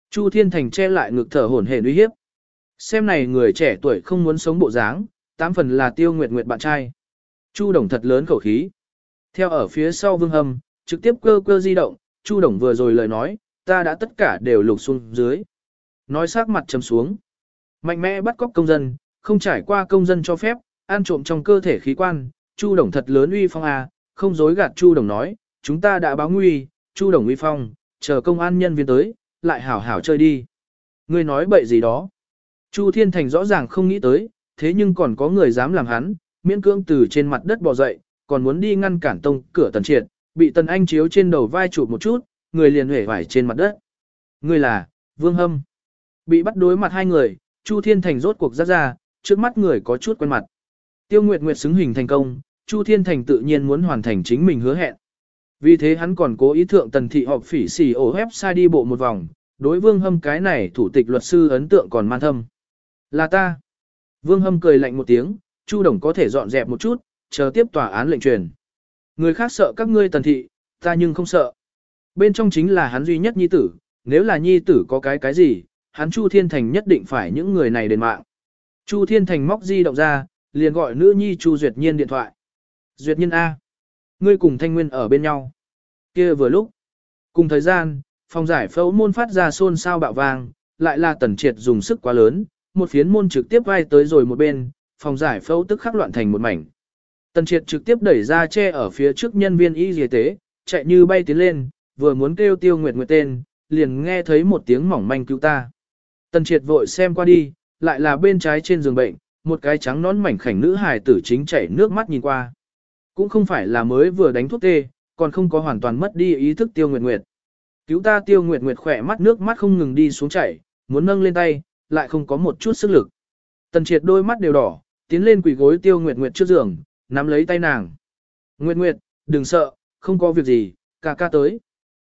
Chu Thiên Thành che lại ngực thở hổn hển uy hiếp. Xem này người trẻ tuổi không muốn sống bộ dáng, 8 phần là Tiêu Nguyệt Nguyệt bạn trai. Chu Đồng thật lớn khẩu khí. Theo ở phía sau Vương Hâm, trực tiếp cơ di động, Chu Đồng vừa rồi lời nói, ta đã tất cả đều lục xuống dưới. Nói sắc mặt trầm xuống. Mạnh mẽ bắt cóc công dân, không trải qua công dân cho phép, ăn trộm trong cơ thể khí quan, Chu Đồng thật lớn uy phong à, không dối gạt Chu Đồng nói, chúng ta đã báo nguy, Chu Đồng uy phong, chờ công an nhân viên tới, lại hảo hảo chơi đi. Ngươi nói bậy gì đó. Chu Thiên Thành rõ ràng không nghĩ tới, thế nhưng còn có người dám làm hắn, miễn cưỡng từ trên mặt đất bò dậy, còn muốn đi ngăn cản tông cửa Tần Triệt, bị Tần Anh chiếu trên đầu vai chụp một chút, người liền hể vải trên mặt đất. Ngươi là, Vương Hâm. Bị bắt đối mặt hai người, Chu Thiên Thành rốt cuộc ra, trước mắt người có chút quen mặt. Tiêu Nguyệt Nguyệt xứng hình thành công, Chu Thiên Thành tự nhiên muốn hoàn thành chính mình hứa hẹn. Vì thế hắn còn cố ý thượng Tần thị họp phỉ xỉ ổ website đi bộ một vòng, đối Vương Hâm cái này thủ tịch luật sư ấn tượng còn man thâm. Là ta. Vương Hâm cười lạnh một tiếng, Chu Đồng có thể dọn dẹp một chút, chờ tiếp tòa án lệnh truyền. Người khác sợ các ngươi Tần thị, ta nhưng không sợ. Bên trong chính là hắn duy nhất nhi tử, nếu là nhi tử có cái gì, hắn Chu Thiên Thành nhất định phải những người này đền mạng. Chu Thiên Thành móc di động ra, liền gọi nữ nhi Chu Duyệt Nhiên điện thoại. Duyệt Nhiên A. Ngươi cùng Thanh Nguyên ở bên nhau. Kia vừa lúc. Cùng thời gian, phòng giải phẫu môn phát ra xôn xao bạo vang, lại là Tần Triệt dùng sức quá lớn, một phiến môn trực tiếp vai tới rồi một bên, phòng giải phẫu tức khắc loạn thành một mảnh. Tần Triệt trực tiếp đẩy ra che ở phía trước nhân viên y tế, chạy như bay tiến lên, vừa muốn kêu Tiêu Nguyệt Nguyệt tên, liền nghe thấy một tiếng mỏng manh cứu ta. Tần Triệt vội xem qua đi, lại là bên trái trên giường bệnh, một cái trắng nón mảnh khảnh nữ hài tử chính chảy nước mắt nhìn qua. Cũng không phải là mới vừa đánh thuốc tê, còn không có hoàn toàn mất đi ý thức Tiêu Nguyệt Nguyệt. Cứu ta Tiêu Nguyệt Nguyệt khỏe mắt nước mắt không ngừng đi xuống chảy, muốn nâng lên tay, lại không có một chút sức lực. Tần Triệt đôi mắt đều đỏ, tiến lên quỳ gối Tiêu Nguyệt Nguyệt trước giường, nắm lấy tay nàng. Nguyệt Nguyệt, đừng sợ, không có việc gì, ca ca tới.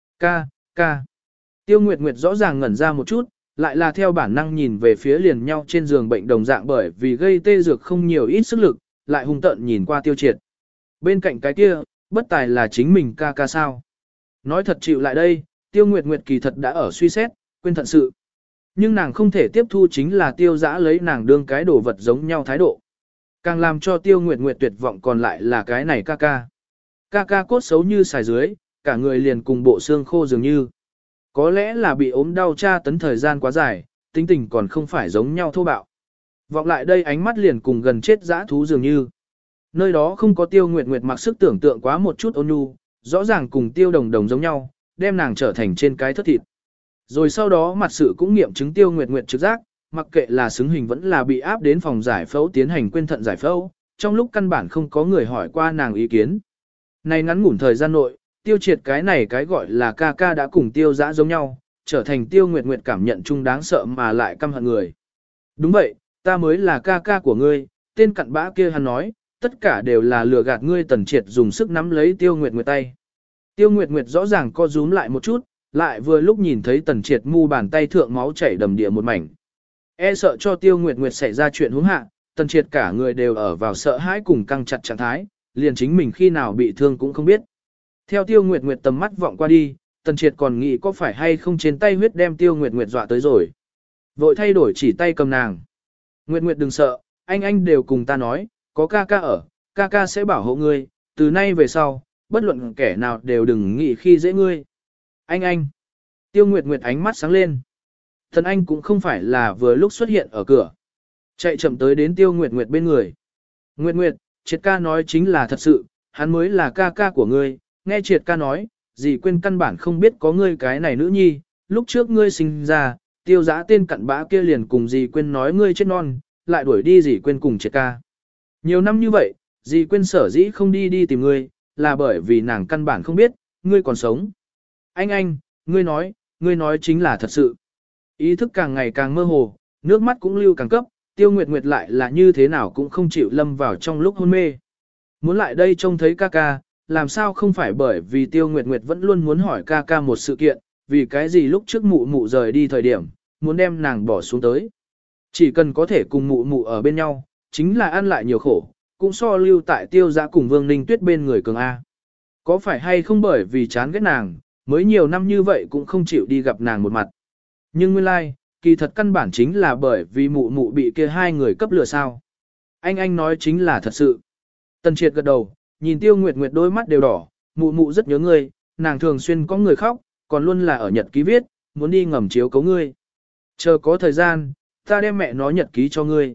Ca. Tiêu Nguyệt Nguyệt rõ ràng ngẩn ra một chút, lại là theo bản năng nhìn về phía liền nhau trên giường bệnh đồng dạng bởi vì gây tê dược không nhiều ít sức lực, lại hung tợn nhìn qua Tiêu Triệt. Bên cạnh cái kia, bất tài là chính mình ca ca sao. Nói thật chịu lại đây, Tiêu Nguyệt Nguyệt kỳ thật đã ở suy xét, quên thận sự. Nhưng nàng không thể tiếp thu chính là Tiêu Dã lấy nàng đương cái đồ vật giống nhau thái độ. Càng làm cho Tiêu Nguyệt Nguyệt tuyệt vọng còn lại là cái này ca ca. Ca ca cốt xấu như xài dưới, cả người liền cùng bộ xương khô dường như. Có lẽ là bị ốm đau tra tấn thời gian quá dài, tính tình còn không phải giống nhau thô bạo. Vọng lại đây ánh mắt liền cùng gần chết dã thú dường như. Nơi đó không có Tiêu Nguyệt Nguyệt mặc sức tưởng tượng quá một chút ôn nhu, rõ ràng cùng Tiêu Đồng Đồng giống nhau, đem nàng trở thành trên cái thất thịt. Rồi sau đó mặt sự cũng nghiệm chứng Tiêu Nguyệt Nguyệt trực giác, mặc kệ là xứng hình vẫn là bị áp đến phòng giải phẫu tiến hành quên thận giải phẫu, trong lúc căn bản không có người hỏi qua nàng ý kiến. Này ngắn ngủn thời gian nội, Tiêu Triệt cái này cái gọi là ca ca đã cùng Tiêu Dã giống nhau, trở thành Tiêu Nguyệt Nguyệt cảm nhận chung đáng sợ mà lại căm hận người. Đúng vậy, ta mới là ca ca của ngươi, tên cặn bã kia hắn nói, tất cả đều là lừa gạt ngươi. Tần Triệt dùng sức nắm lấy Tiêu Nguyệt Nguyệt tay. Tiêu Nguyệt Nguyệt rõ ràng co rúm lại một chút, lại vừa lúc nhìn thấy Tần Triệt mu bàn tay thượng máu chảy đầm địa một mảnh. E sợ cho Tiêu Nguyệt Nguyệt xảy ra chuyện huống hạ, Tần Triệt cả người đều ở vào sợ hãi cùng căng chặt trạng thái, liền chính mình khi nào bị thương cũng không biết. Theo Tiêu Nguyệt Nguyệt tầm mắt vọng qua đi, Tần Triệt còn nghĩ có phải hay không trên tay huyết đem Tiêu Nguyệt Nguyệt dọa tới rồi. Vội thay đổi chỉ tay cầm nàng. Nguyệt Nguyệt đừng sợ, anh đều cùng ta nói, có ca ca ở, ca ca sẽ bảo hộ ngươi, từ nay về sau, bất luận kẻ nào đều đừng nghĩ khi dễ ngươi. Anh. Tiêu Nguyệt Nguyệt ánh mắt sáng lên. Thần anh cũng không phải là vừa lúc xuất hiện ở cửa. Chạy chậm tới đến Tiêu Nguyệt Nguyệt bên người. Nguyệt, Triệt ca nói chính là thật sự, hắn mới là ca ca của ngươi, nghe Triệt ca nói, dì quên căn bản không biết có ngươi cái này nữ nhi, lúc trước ngươi sinh ra, Tiêu Dã tên cặn bã kia liền cùng dì quên nói ngươi chết non, lại đuổi đi dì quên cùng Triệt ca. Nhiều năm như vậy, dì quên sở dĩ không đi tìm ngươi, là bởi vì nàng căn bản không biết, ngươi còn sống. Anh, ngươi nói chính là thật sự. Ý thức càng ngày càng mơ hồ, nước mắt cũng lưu càng cấp, Tiêu Nguyệt Nguyệt lại là như thế nào cũng không chịu lâm vào trong lúc hôn mê. Muốn lại đây trông thấy ca ca, làm sao không phải bởi vì Tiêu Nguyệt Nguyệt vẫn luôn muốn hỏi ca ca một sự kiện, vì cái gì lúc trước mụ mụ rời đi thời điểm, muốn đem nàng bỏ xuống tới. Chỉ cần có thể cùng mụ mụ ở bên nhau, chính là ăn lại nhiều khổ, cũng so lưu tại Tiêu Dã cùng Vương Ninh Tuyết bên người cường A. Có phải hay không bởi vì chán ghét nàng, mới nhiều năm như vậy cũng không chịu đi gặp nàng một mặt. Nhưng nguyên lai, kỳ thật căn bản chính là bởi vì mụ mụ bị kia hai người cấp lừa sao. Anh nói chính là thật sự. Tần Triệt gật đầu, nhìn Tiêu Nguyệt Nguyệt đôi mắt đều đỏ, mụ mụ rất nhớ ngươi, nàng thường xuyên có người khóc, còn luôn là ở nhật ký viết, muốn đi ngầm chiếu cấu ngươi. Chờ có thời gian, ta đem mẹ nó nhật ký cho ngươi.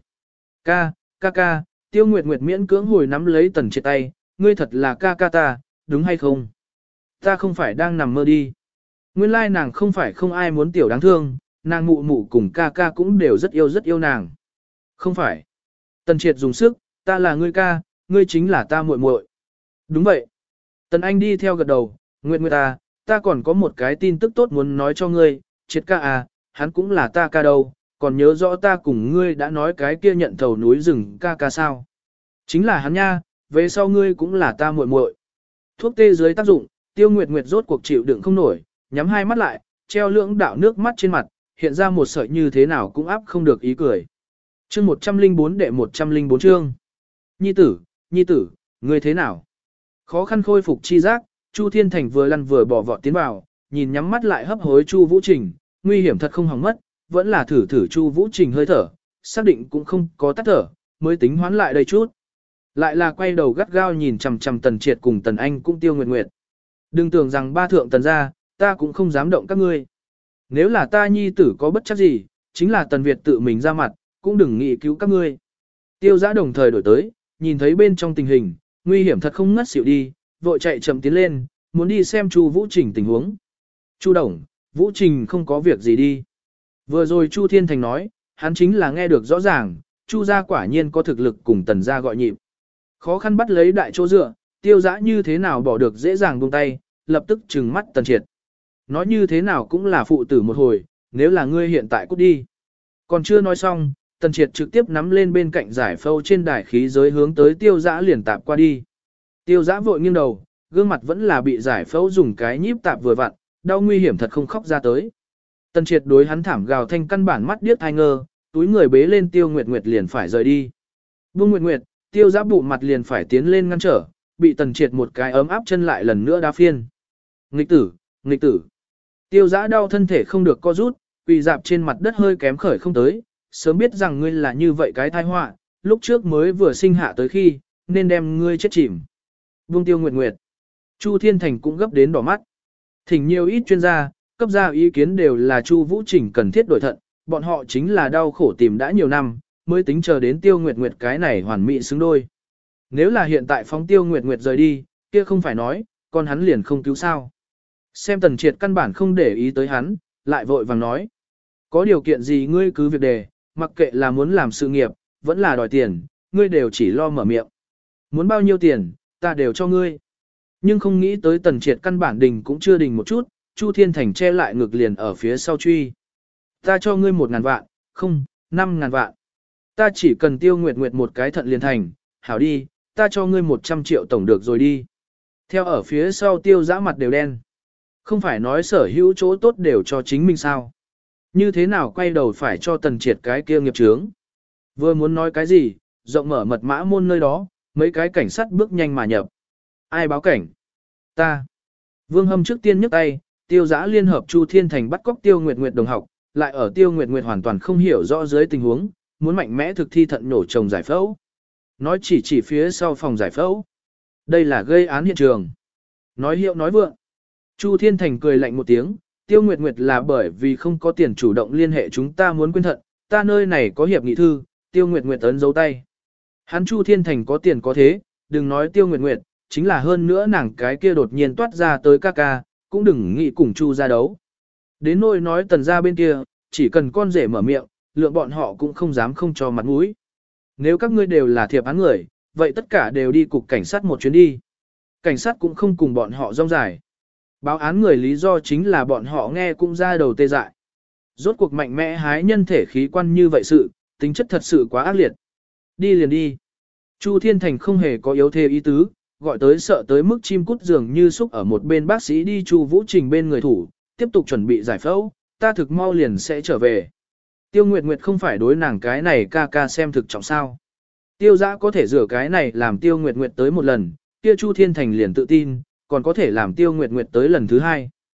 Ca, Tiêu Nguyệt Nguyệt miễn cưỡng hồi nắm lấy Tần Triệt tay, ngươi thật là ca ta, đúng hay không? Ta không phải đang nằm mơ đi. Nguyên lai nàng không phải không ai muốn tiểu đáng thương, nàng mụ mụ cùng ca cũng đều rất yêu nàng. Không phải. Tần Triệt dùng sức, ta là ngươi ca, ngươi chính là ta muội muội. Đúng vậy. Tần Anh đi theo gật đầu, Nguyệt Nguyệt ta còn có một cái tin tức tốt muốn nói cho ngươi, Triệt ca hắn cũng là ta ca đâu, còn nhớ rõ ta cùng ngươi đã nói cái kia nhận thầu núi rừng ca sao. Chính là hắn nha, về sau ngươi cũng là ta muội muội. Thuốc tê dưới tác dụng, Tiêu Nguyệt Nguyệt rốt cuộc chịu đựng không nổi, nhắm hai mắt lại, treo lưỡng đạo nước mắt trên mặt, hiện ra một sợi như thế nào cũng áp không được ý cười. Chương 104 đệ 104 chương. Nhi tử, ngươi thế nào? Khó khăn khôi phục chi giác, Chu Thiên Thành vừa lăn vừa bỏ vọt tiến vào, nhìn nhắm mắt lại hấp hối Chu Vũ Trình, nguy hiểm thật không hỏng mất, vẫn là thử Chu Vũ Trình hơi thở, xác định cũng không có tắt thở, mới tính hoán lại đây chút. Lại là quay đầu gắt gao nhìn chằm chằm Tần Triệt cùng Tần Anh cũng Tiêu Nguyệt Nguyệt. Đừng tưởng rằng ba thượng tần gia, ta cũng không dám động các ngươi. Nếu là ta nhi tử có bất chấp gì, chính là Tần Việt tự mình ra mặt, cũng đừng nghĩ cứu các ngươi. Tiêu Giã đồng thời đổi tới, nhìn thấy bên trong tình hình, nguy hiểm thật không ngất xỉu đi, vội chạy chậm tiến lên, muốn đi xem Chu Vũ Trình tình huống. Chu Đồng, Vũ Trình không có việc gì đi. Vừa rồi Chu Thiên Thành nói, hắn chính là nghe được rõ ràng, Chu gia quả nhiên có thực lực cùng Tần gia gọi nhịp. Khó khăn bắt lấy đại chỗ dựa, Tiêu Giã như thế nào bỏ được dễ dàng buông tay, lập tức trừng mắt Tần Triệt. Nói như thế nào cũng là phụ tử một hồi, nếu là ngươi hiện tại cút đi. Còn chưa nói xong, Tần Triệt trực tiếp nắm lên bên cạnh giải phâu trên đài khí giới hướng tới Tiêu Giã liền tạp qua đi. Tiêu Giã vội nghiêng đầu, gương mặt vẫn là bị giải phâu dùng cái nhíp tạp vừa vặn, đau nguy hiểm thật không khóc ra tới. Tần Triệt đối hắn thảm gào thanh căn bản mắt điếc thai ngơ, túi người bế lên Tiêu Nguyệt Nguyệt liền phải rời đi. Buông Nguyệt Nguyệt, Tiêu Giã bụng mặt liền phải tiến lên ngăn trở, bị Tần Triệt một cái ấm áp chân lại lần nữa đá phiên. Nghịch tử. Tiêu Giã đau thân thể không được co rút, quỳ dạp trên mặt đất hơi kém khởi không tới, sớm biết rằng ngươi là như vậy cái tai họa, lúc trước mới vừa sinh hạ tới khi, nên đem ngươi chết chìm. Buông Tiêu Nguyệt Nguyệt. Chu Thiên Thành cũng gấp đến đỏ mắt. Thỉnh nhiều ít chuyên gia, cấp ra ý kiến đều là Chu Vũ Trình cần thiết đổi thận, bọn họ chính là đau khổ tìm đã nhiều năm, mới tính chờ đến Tiêu Nguyệt Nguyệt cái này hoàn mỹ xứng đôi. Nếu là hiện tại phóng Tiêu Nguyệt Nguyệt rời đi, kia không phải nói, con hắn liền không cứu sao. Xem Tần Triệt căn bản không để ý tới hắn, lại vội vàng nói. Có điều kiện gì ngươi cứ việc đề, mặc kệ là muốn làm sự nghiệp, vẫn là đòi tiền, ngươi đều chỉ lo mở miệng. Muốn bao nhiêu tiền, ta đều cho ngươi. Nhưng không nghĩ tới Tần Triệt căn bản đình cũng chưa đình một chút, Chu Thiên Thành che lại ngực liền ở phía sau truy. Ta cho ngươi 1.000 vạn, không, 5.000 vạn. Ta chỉ cần Tiêu Nguyệt Nguyệt một cái thận liền thành, hảo đi, ta cho ngươi 100 triệu tổng được rồi đi. Theo ở phía sau Tiêu Giã mặt đều đen. Không phải nói sở hữu chỗ tốt đều cho chính mình sao. Như thế nào quay đầu phải cho Tần Triệt cái kia nghiệp chướng. Vừa muốn nói cái gì, rộng mở mật mã môn nơi đó, mấy cái cảnh sát bước nhanh mà nhập. Ai báo cảnh? Ta. Vương Hâm trước tiên nhấc tay, Tiêu Giã liên hợp Chu Thiên Thành bắt cóc Tiêu Nguyệt Nguyệt đồng học, lại ở Tiêu Nguyệt Nguyệt hoàn toàn không hiểu rõ dưới tình huống, muốn mạnh mẽ thực thi thận nổ chồng giải phẫu. Nói chỉ phía sau phòng giải phẫu. Đây là gây án hiện trường. Nói hiệu nói vượng. Chu Thiên Thành cười lạnh một tiếng, Tiêu Nguyệt Nguyệt là bởi vì không có tiền chủ động liên hệ chúng ta muốn quyên thận, ta nơi này có hiệp nghị thư, Tiêu Nguyệt Nguyệt ấn dấu tay. Hắn Chu Thiên Thành có tiền có thế, đừng nói Tiêu Nguyệt Nguyệt, chính là hơn nữa nàng cái kia đột nhiên toát ra tới ca, cũng đừng nghĩ cùng Chu ra đấu. Đến nỗi nói Tần gia bên kia, chỉ cần con rể mở miệng, lượng bọn họ cũng không dám không cho mặt mũi. Nếu các ngươi đều là thiệp án người, vậy tất cả đều đi cục cảnh sát một chuyến đi. Cảnh sát cũng không cùng bọn họ rong dài. Báo án người lý do chính là bọn họ nghe cũng ra đầu tê dại. Rốt cuộc mạnh mẽ hái nhân thể khí quan như vậy sự, tính chất thật sự quá ác liệt. Đi liền đi. Chu Thiên Thành không hề có yếu thế ý tứ, gọi tới sợ tới mức chim cút dường như xúc ở một bên bác sĩ đi Chu Vũ Trình bên người thủ, tiếp tục chuẩn bị giải phẫu, ta thực mau liền sẽ trở về. Tiêu Nguyệt Nguyệt không phải đối nàng cái này ca xem thực trọng sao. Tiêu Giã có thể rửa cái này làm Tiêu Nguyệt Nguyệt tới một lần, kia Chu Thiên Thành liền tự tin, còn có thể làm Tiêu Nguyệt Nguyệt tới lần thứ hai.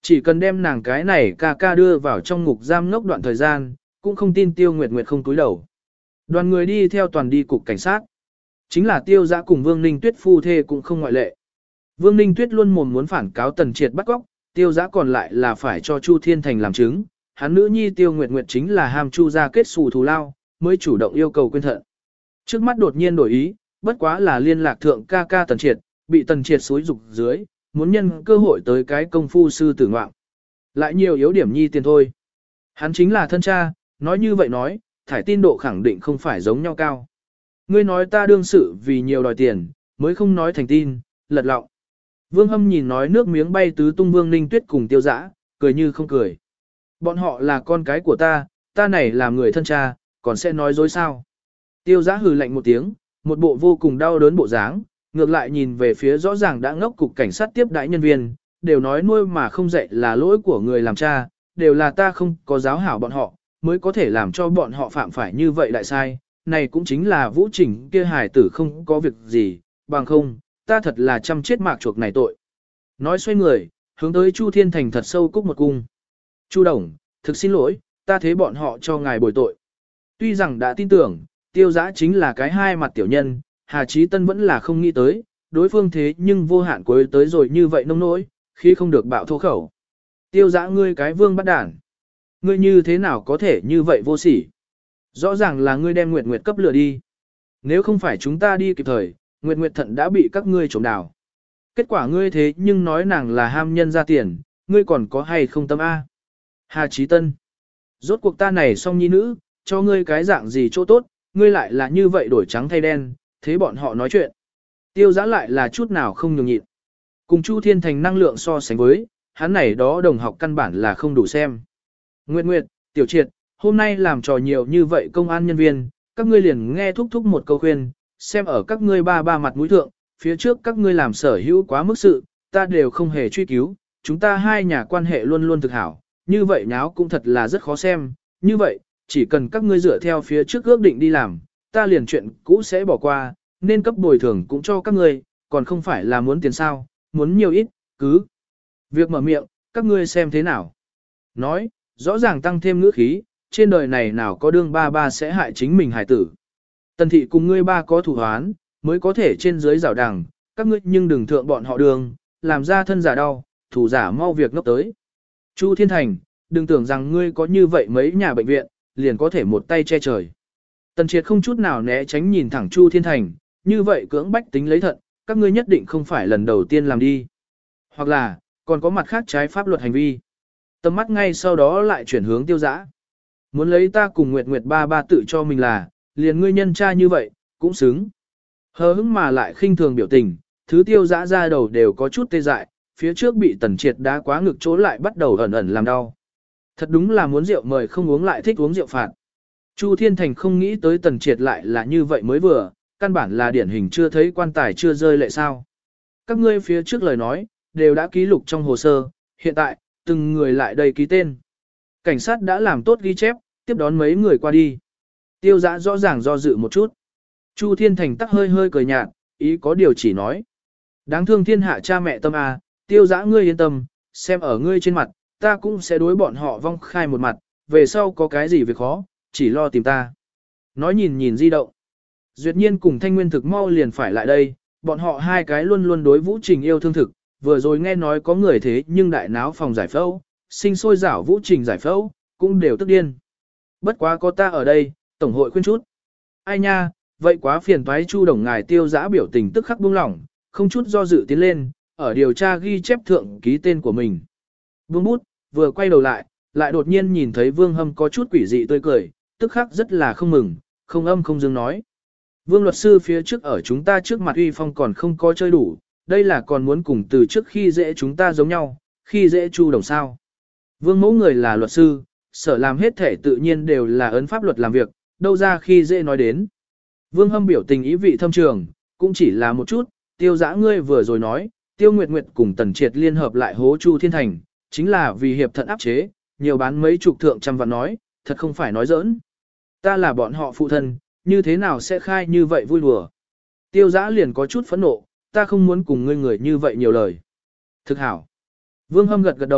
Chỉ cần đem nàng cái này ca ca đưa vào trong ngục giam ngốc đoạn thời gian, cũng không tin Tiêu Nguyệt Nguyệt không cúi đầu. Đoàn người đi theo toàn đi cục cảnh sát. Chính là Tiêu Dã cùng Vương Ninh Tuyết phu thê cũng không ngoại lệ. Vương Ninh Tuyết luôn mồm muốn phản cáo Tần Triệt bắt cóc, Tiêu Dã còn lại là phải cho Chu Thiên Thành làm chứng. Hắn nữ nhi Tiêu Nguyệt Nguyệt chính là ham Chu ra kết xù thù lao, mới chủ động yêu cầu quyên thận. Trước mắt đột nhiên đổi ý, bất quá là liên lạc thượng ca ca Tần Triệt, bị Tần Triệt xúi dục dưới, muốn nhân cơ hội tới cái công phu sư tử ngoạm. Lại nhiều yếu điểm nhi tiền thôi. Hắn chính là thân cha, nói như vậy nói, thải tin độ khẳng định không phải giống nhau cao. Ngươi nói ta đương sự vì nhiều đòi tiền, mới không nói thành tin, lật lọng. Vương Hâm nhìn nói nước miếng bay tứ tung Vương Ninh Tuyết cùng Tiêu Dã, cười như không cười. Bọn họ là con cái của ta này làm người thân cha, còn sẽ nói dối sao. Tiêu Dã hừ lạnh một tiếng, một bộ vô cùng đau đớn bộ dáng, ngược lại nhìn về phía rõ ràng đã ngốc cục cảnh sát tiếp đãi nhân viên, đều nói nuôi mà không dạy là lỗi của người làm cha, đều là ta không có giáo hảo bọn họ, mới có thể làm cho bọn họ phạm phải như vậy đại sai, này cũng chính là Vũ Trình kia hài tử không có việc gì, bằng không, ta thật là chăm chết mạc chuộc này tội. Nói xoay người, hướng tới Chu Thiên Thành thật sâu cúc một cung. Chu Đồng, thực xin lỗi, ta thế bọn họ cho ngài bồi tội. Tuy rằng đã tin tưởng, Tiêu Dã chính là cái hai mặt tiểu nhân, Hà Chí Tân vẫn là không nghĩ tới, đối phương thế nhưng vô hạn cuối tới rồi như vậy nông nỗi, khi không được bạo thô khẩu. Tiêu Dã ngươi cái vương bắt đản. Ngươi như thế nào có thể như vậy vô sỉ? Rõ ràng là ngươi đem Nguyệt Nguyệt cấp lừa đi. Nếu không phải chúng ta đi kịp thời, Nguyệt Nguyệt thận đã bị các ngươi trộm đào. Kết quả ngươi thế nhưng nói nàng là ham nhân ra tiền, ngươi còn có hay không tâm A? Hà Chí Tân. Rốt cuộc ta này song nhi nữ, cho ngươi cái dạng gì chỗ tốt, ngươi lại là như vậy đổi trắng thay đen, thế bọn họ nói chuyện. Tiêu Dã lại là chút nào không nhường nhịn. Cùng Chu Thiên Thành năng lượng so sánh với, hắn này đó đồng học căn bản là không đủ xem. Nguyệt Nguyệt, Tiểu Triệt, hôm nay làm trò nhiều như vậy công an nhân viên, các ngươi liền nghe thúc thúc một câu khuyên, xem ở các ngươi ba mặt mũi thượng, phía trước các ngươi làm sở hữu quá mức sự, ta đều không hề truy cứu, chúng ta hai nhà quan hệ luôn luôn thực hảo, như vậy nháo cũng thật là rất khó xem, như vậy, chỉ cần các ngươi dựa theo phía trước ước định đi làm, ta liền chuyện cũ sẽ bỏ qua, nên cấp bồi thường cũng cho các ngươi, còn không phải là muốn tiền sao, muốn nhiều ít, cứ. Việc mở miệng, các ngươi xem thế nào. Nói, rõ ràng tăng thêm ngữ khí, trên đời này nào có đương ba sẽ hại chính mình hải tử. Tần thị cùng ngươi ba có thủ hoán, mới có thể trên dưới rào đằng, các ngươi nhưng đừng thượng bọn họ đường, làm ra thân giả đau, thủ giả mau việc ngốc tới. Chu Thiên Thành, đừng tưởng rằng ngươi có như vậy mấy nhà bệnh viện, liền có thể một tay che trời. Tần Triệt không chút nào né tránh nhìn thẳng Chu Thiên Thành, như vậy cưỡng bách tính lấy thận, các ngươi nhất định không phải lần đầu tiên làm đi. Hoặc là, còn có mặt khác trái pháp luật hành vi. Tầm mắt ngay sau đó lại chuyển hướng Tiêu Dã. Muốn lấy ta cùng Nguyệt Nguyệt ba tự cho mình là, liền ngươi nhân cha như vậy, cũng xứng. Hờ hững mà lại khinh thường biểu tình, thứ Tiêu Dã ra đầu đều có chút tê dại, phía trước bị Tần Triệt đá quá ngực chỗ lại bắt đầu ẩn ẩn làm đau. Thật đúng là muốn rượu mời không uống lại thích uống rượu phạt. Chu Thiên Thành không nghĩ tới Tần Triệt lại là như vậy mới vừa, căn bản là điển hình chưa thấy quan tài chưa rơi lệ sao. Các ngươi phía trước lời nói, đều đã ký lục trong hồ sơ, hiện tại, từng người lại đây ký tên. Cảnh sát đã làm tốt ghi chép, tiếp đón mấy người qua đi. Tiêu Dã rõ ràng do dự một chút. Chu Thiên Thành tắc hơi hơi cười nhạt, ý có điều chỉ nói. Đáng thương thiên hạ cha mẹ tâm à, Tiêu Dã ngươi yên tâm, xem ở ngươi trên mặt, ta cũng sẽ đối bọn họ vong khai một mặt, về sau có cái gì việc khó, chỉ lo tìm ta. Nói nhìn nhìn di động. Duyệt Nhiên cùng Thanh Nguyên thực mau liền phải lại đây, bọn họ hai cái luôn luôn đối Vũ Trình yêu thương thực, vừa rồi nghe nói có người thế nhưng đại náo phòng giải phẫu, sinh sôi rảo Vũ Trình giải phẫu, cũng đều tức điên. Bất quá có ta ở đây, tổng hội khuyên chút. Ai nha, vậy quá phiền toái. Chu Đồng ngài Tiêu Dã biểu tình tức khắc buông lỏng, không chút do dự tiến lên, ở điều tra ghi chép thượng ký tên của mình. Buông bút, vừa quay đầu lại đột nhiên nhìn thấy Vương Hâm có chút quỷ dị tươi cười, tức khắc rất là không mừng, không âm không dương nói. Vương luật sư phía trước ở chúng ta trước mặt uy phong còn không có chơi đủ, đây là còn muốn cùng từ trước khi dễ chúng ta giống nhau, khi dễ Chu Đồng sao. Vương mẫu người là luật sư, sở làm hết thể tự nhiên đều là ấn pháp luật làm việc, đâu ra khi dễ nói đến. Vương Hâm biểu tình ý vị thâm trường, cũng chỉ là một chút, Tiêu Dã ngươi vừa rồi nói, Tiêu Nguyệt Nguyệt cùng Tần Triệt liên hợp lại hố Chu Thiên Thành, chính là vì hiệp thận áp chế, nhiều bán mấy chục thượng trăm vạn nói, thật không phải nói giỡn. Ta là bọn họ phụ thân, như thế nào sẽ khai như vậy vui đùa. Tiêu Dã liền có chút phẫn nộ, ta không muốn cùng ngươi người như vậy nhiều lời. Thực hảo. Vương Hâm gật gật đầu,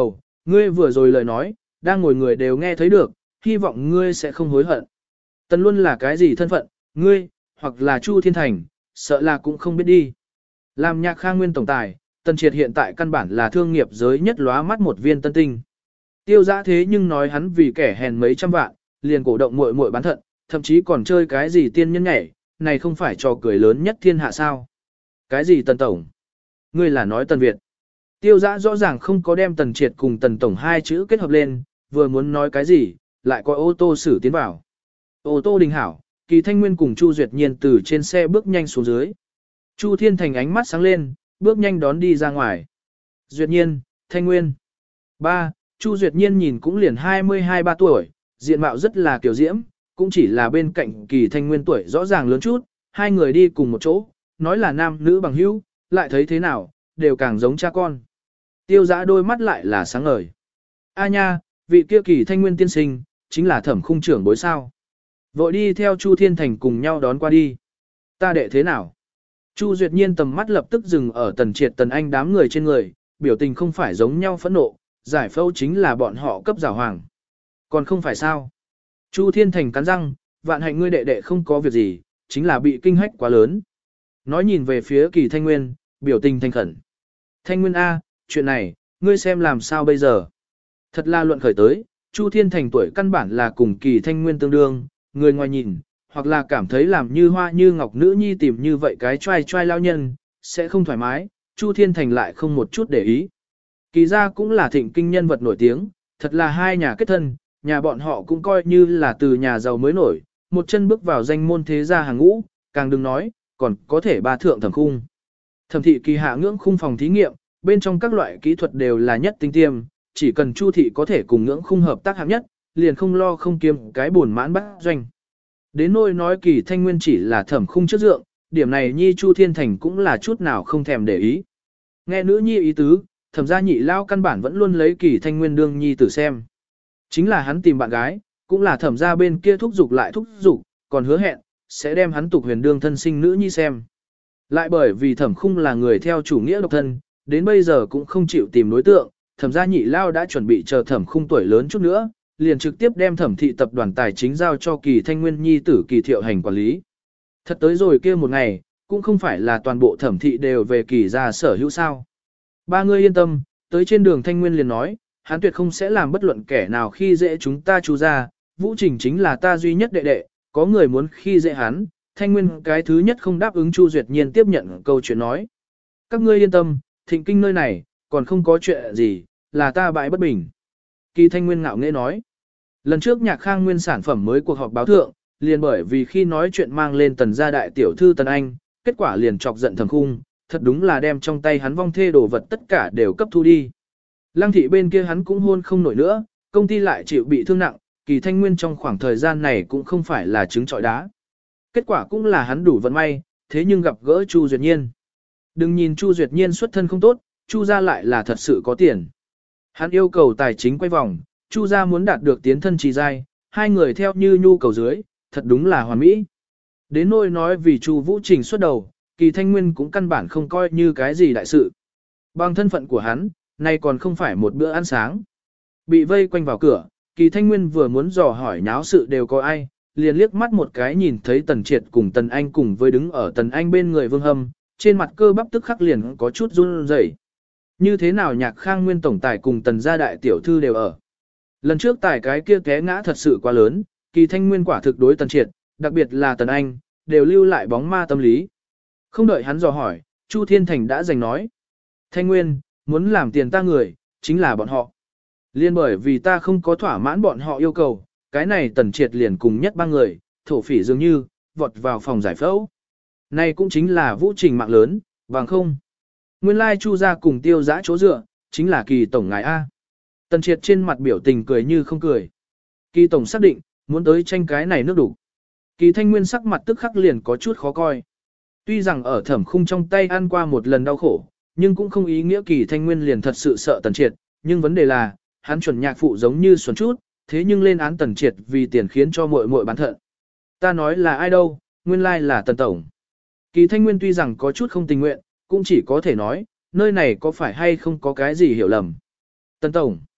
Ngươi vừa rồi lời nói, đang ngồi người đều nghe thấy được, hy vọng ngươi sẽ không hối hận. Tần Luân là cái gì thân phận, ngươi, hoặc là Chu Thiên Thành, sợ là cũng không biết đi. Làm Nhạc Khang Nguyên tổng tài, Tần Triệt hiện tại căn bản là thương nghiệp giới nhất lóa mắt một viên tân tinh. Tiêu Dã thế nhưng nói hắn vì kẻ hèn mấy trăm vạn, liền cổ động muội muội bán thận, thậm chí còn chơi cái gì tiên nhân nhảy, này không phải trò cười lớn nhất thiên hạ sao? Cái gì Tần tổng? Ngươi là nói Tần Việt? Tiêu Dã rõ ràng không có đem Tần Triệt cùng Tần tổng hai chữ kết hợp lên, vừa muốn nói cái gì, lại có ô tô xử tiến vào. Ô tô đình hảo, Kỳ Thanh Nguyên cùng Chu Duyệt Nhiên từ trên xe bước nhanh xuống dưới. Chu Thiên Thành ánh mắt sáng lên, bước nhanh đón đi ra ngoài. Duyệt Nhiên, Thanh Nguyên. Ba, Chu Duyệt Nhiên nhìn cũng liền 22-3 tuổi, diện mạo rất là kiểu diễm, cũng chỉ là bên cạnh Kỳ Thanh Nguyên tuổi rõ ràng lớn chút, hai người đi cùng một chỗ, nói là nam nữ bằng hữu, lại thấy thế nào, đều càng giống cha con. Tiêu Dã đôi mắt lại là sáng ngời. A nha, vị kia Kỳ Thanh Nguyên tiên sinh, chính là Thẩm Khung trưởng bối sao. Vội đi theo Chu Thiên Thành cùng nhau đón qua đi. Ta đệ thế nào? Chu Duyệt Nhiên tầm mắt lập tức dừng ở Tần Triệt Tần Anh đám người trên người, biểu tình không phải giống nhau phẫn nộ, giải phẫu chính là bọn họ cấp giảo hoàng. Còn không phải sao? Chu Thiên Thành cắn răng, vạn hạnh ngươi đệ đệ không có việc gì, chính là bị kinh hách quá lớn. Nói nhìn về phía Kỳ Thanh Nguyên, biểu tình thành khẩn. Thanh Nguyên A, chuyện này, ngươi xem làm sao bây giờ? Thật là luận khởi tới, Chu Thiên Thành tuổi căn bản là cùng Kỳ Thanh Nguyên tương đương, người ngoài nhìn, hoặc là cảm thấy làm như hoa như ngọc nữ nhi tìm như vậy cái trai trai lao nhân, sẽ không thoải mái, Chu Thiên Thành lại không một chút để ý. Kỳ ra cũng là thịnh kinh nhân vật nổi tiếng, thật là hai nhà kết thân, nhà bọn họ cũng coi như là từ nhà giàu mới nổi, một chân bước vào danh môn thế gia hàng ngũ, càng đừng nói, còn có thể ba thượng thẩm khung. Thẩm thị Kỳ hạ ngưỡng khung phòng thí nghiệm, bên trong các loại kỹ thuật đều là nhất tinh tiêm, chỉ cần Chu thị có thể cùng ngưỡng khung hợp tác hạng nhất, liền không lo không kiếm cái buồn mãn bắt doanh. Đến nỗi nói Kỳ Thanh Nguyên chỉ là thẩm khung trước dượng, điểm này nhi Chu Thiên Thành cũng là chút nào không thèm để ý. Nghe nữ nhi ý tứ, thẩm gia nhị lao căn bản vẫn luôn lấy Kỳ Thanh Nguyên đương nhi tử xem. Chính là hắn tìm bạn gái, cũng là thẩm gia bên kia thúc giục lại thúc giục, còn hứa hẹn, sẽ đem hắn tục huyền đương thân sinh nữ nhi xem. Lại bởi vì thẩm khung là người theo chủ nghĩa độc thân, đến bây giờ cũng không chịu tìm đối tượng, thẩm gia nhị lao đã chuẩn bị chờ thẩm khung tuổi lớn chút nữa, liền trực tiếp đem thẩm thị tập đoàn tài chính giao cho Kỳ Thanh Nguyên nhi tử Kỳ Thiệu Hành quản lý. Thật tới rồi kia một ngày, cũng không phải là toàn bộ thẩm thị đều về Kỳ gia sở hữu sao. Ba người yên tâm, tới trên đường Thanh Nguyên liền nói, hắn tuyệt không sẽ làm bất luận kẻ nào khi dễ chúng ta Chu gia, Vũ Trình chính là ta duy nhất đệ đệ, có người muốn khi dễ hắn, Thanh Nguyên cái thứ nhất không đáp ứng. Chu Duyệt Nhiên tiếp nhận câu chuyện nói. Các ngươi yên tâm, thịnh kinh nơi này, còn không có chuyện gì, là ta bãi bất bình. Kỳ Thanh Nguyên ngạo nghễ nói. Lần trước Nhạc Khang Nguyên sản phẩm mới cuộc họp báo thượng, liền bởi vì khi nói chuyện mang lên Tần gia đại tiểu thư Tần Anh, kết quả liền chọc giận Thẩm Khung, thật đúng là đem trong tay hắn vong thê đồ vật tất cả đều cấp thu đi. Lăng thị bên kia hắn cũng hôn không nổi nữa, công ty lại chịu bị thương nặng, Kỳ Thanh Nguyên trong khoảng thời gian này cũng không phải là trứng trọi đá. Kết quả cũng là hắn đủ vận may, thế nhưng gặp gỡ Chu Duyệt Nhiên. Đừng nhìn Chu Duyệt Nhiên xuất thân không tốt, Chu gia lại là thật sự có tiền. Hắn yêu cầu tài chính quay vòng, Chu gia muốn đạt được tiến thân trì giai, hai người theo như nhu cầu dưới, thật đúng là hoàn mỹ. Đến nỗi nói vì Chu Vũ Trình xuất đầu, Kỳ Thanh Nguyên cũng căn bản không coi như cái gì đại sự. Bằng thân phận của hắn, nay còn không phải một bữa ăn sáng. Bị vây quanh vào cửa, Kỳ Thanh Nguyên vừa muốn dò hỏi nháo sự đều có ai, liền liếc mắt một cái nhìn thấy Tần Triệt cùng Tần Anh cùng với đứng ở Tần Anh bên người Vương Hâm, trên mặt cơ bắp tức khắc liền có chút run rẩy. Như thế nào Nhạc Khang Nguyên tổng tài cùng Tần gia đại tiểu thư đều ở. Lần trước tài cái kia té ngã thật sự quá lớn, Kỳ Thanh Nguyên quả thực đối Tần Triệt, đặc biệt là Tần Anh, đều lưu lại bóng ma tâm lý. Không đợi hắn dò hỏi, Chu Thiên Thành đã giành nói. Thanh Nguyên, muốn làm tiền ta người, chính là bọn họ. Liên bởi vì ta không có thỏa mãn bọn họ yêu cầu, cái này Tần Triệt liền cùng nhất ba người, thổ phỉ dường như, vọt vào phòng giải phẫu. Này cũng chính là Vũ Trình mạng lớn, bằng không. Nguyên lai Chu gia cùng Tiêu Dã chỗ dựa, chính là Kỳ tổng ngài A. Tần Triệt trên mặt biểu tình cười như không cười. Kỳ tổng xác định, muốn tới tranh cái này nước đủ. Kỳ Thanh Nguyên sắc mặt tức khắc liền có chút khó coi. Tuy rằng ở Thẩm Khung trong tay ăn qua một lần đau khổ, nhưng cũng không ý nghĩa Kỳ Thanh Nguyên liền thật sự sợ Tần Triệt, nhưng vấn đề là, hắn chuẩn nhạc phụ giống như xuẩn chút, thế nhưng lên án Tần Triệt vì tiền khiến cho muội muội bán thận. Ta nói là ai đâu, nguyên lai là Tần tổng. Kỳ Thanh Nguyên tuy rằng có chút không tình nguyện, cũng chỉ có thể nói, nơi này có phải hay không có cái gì hiểu lầm. Tần tổng.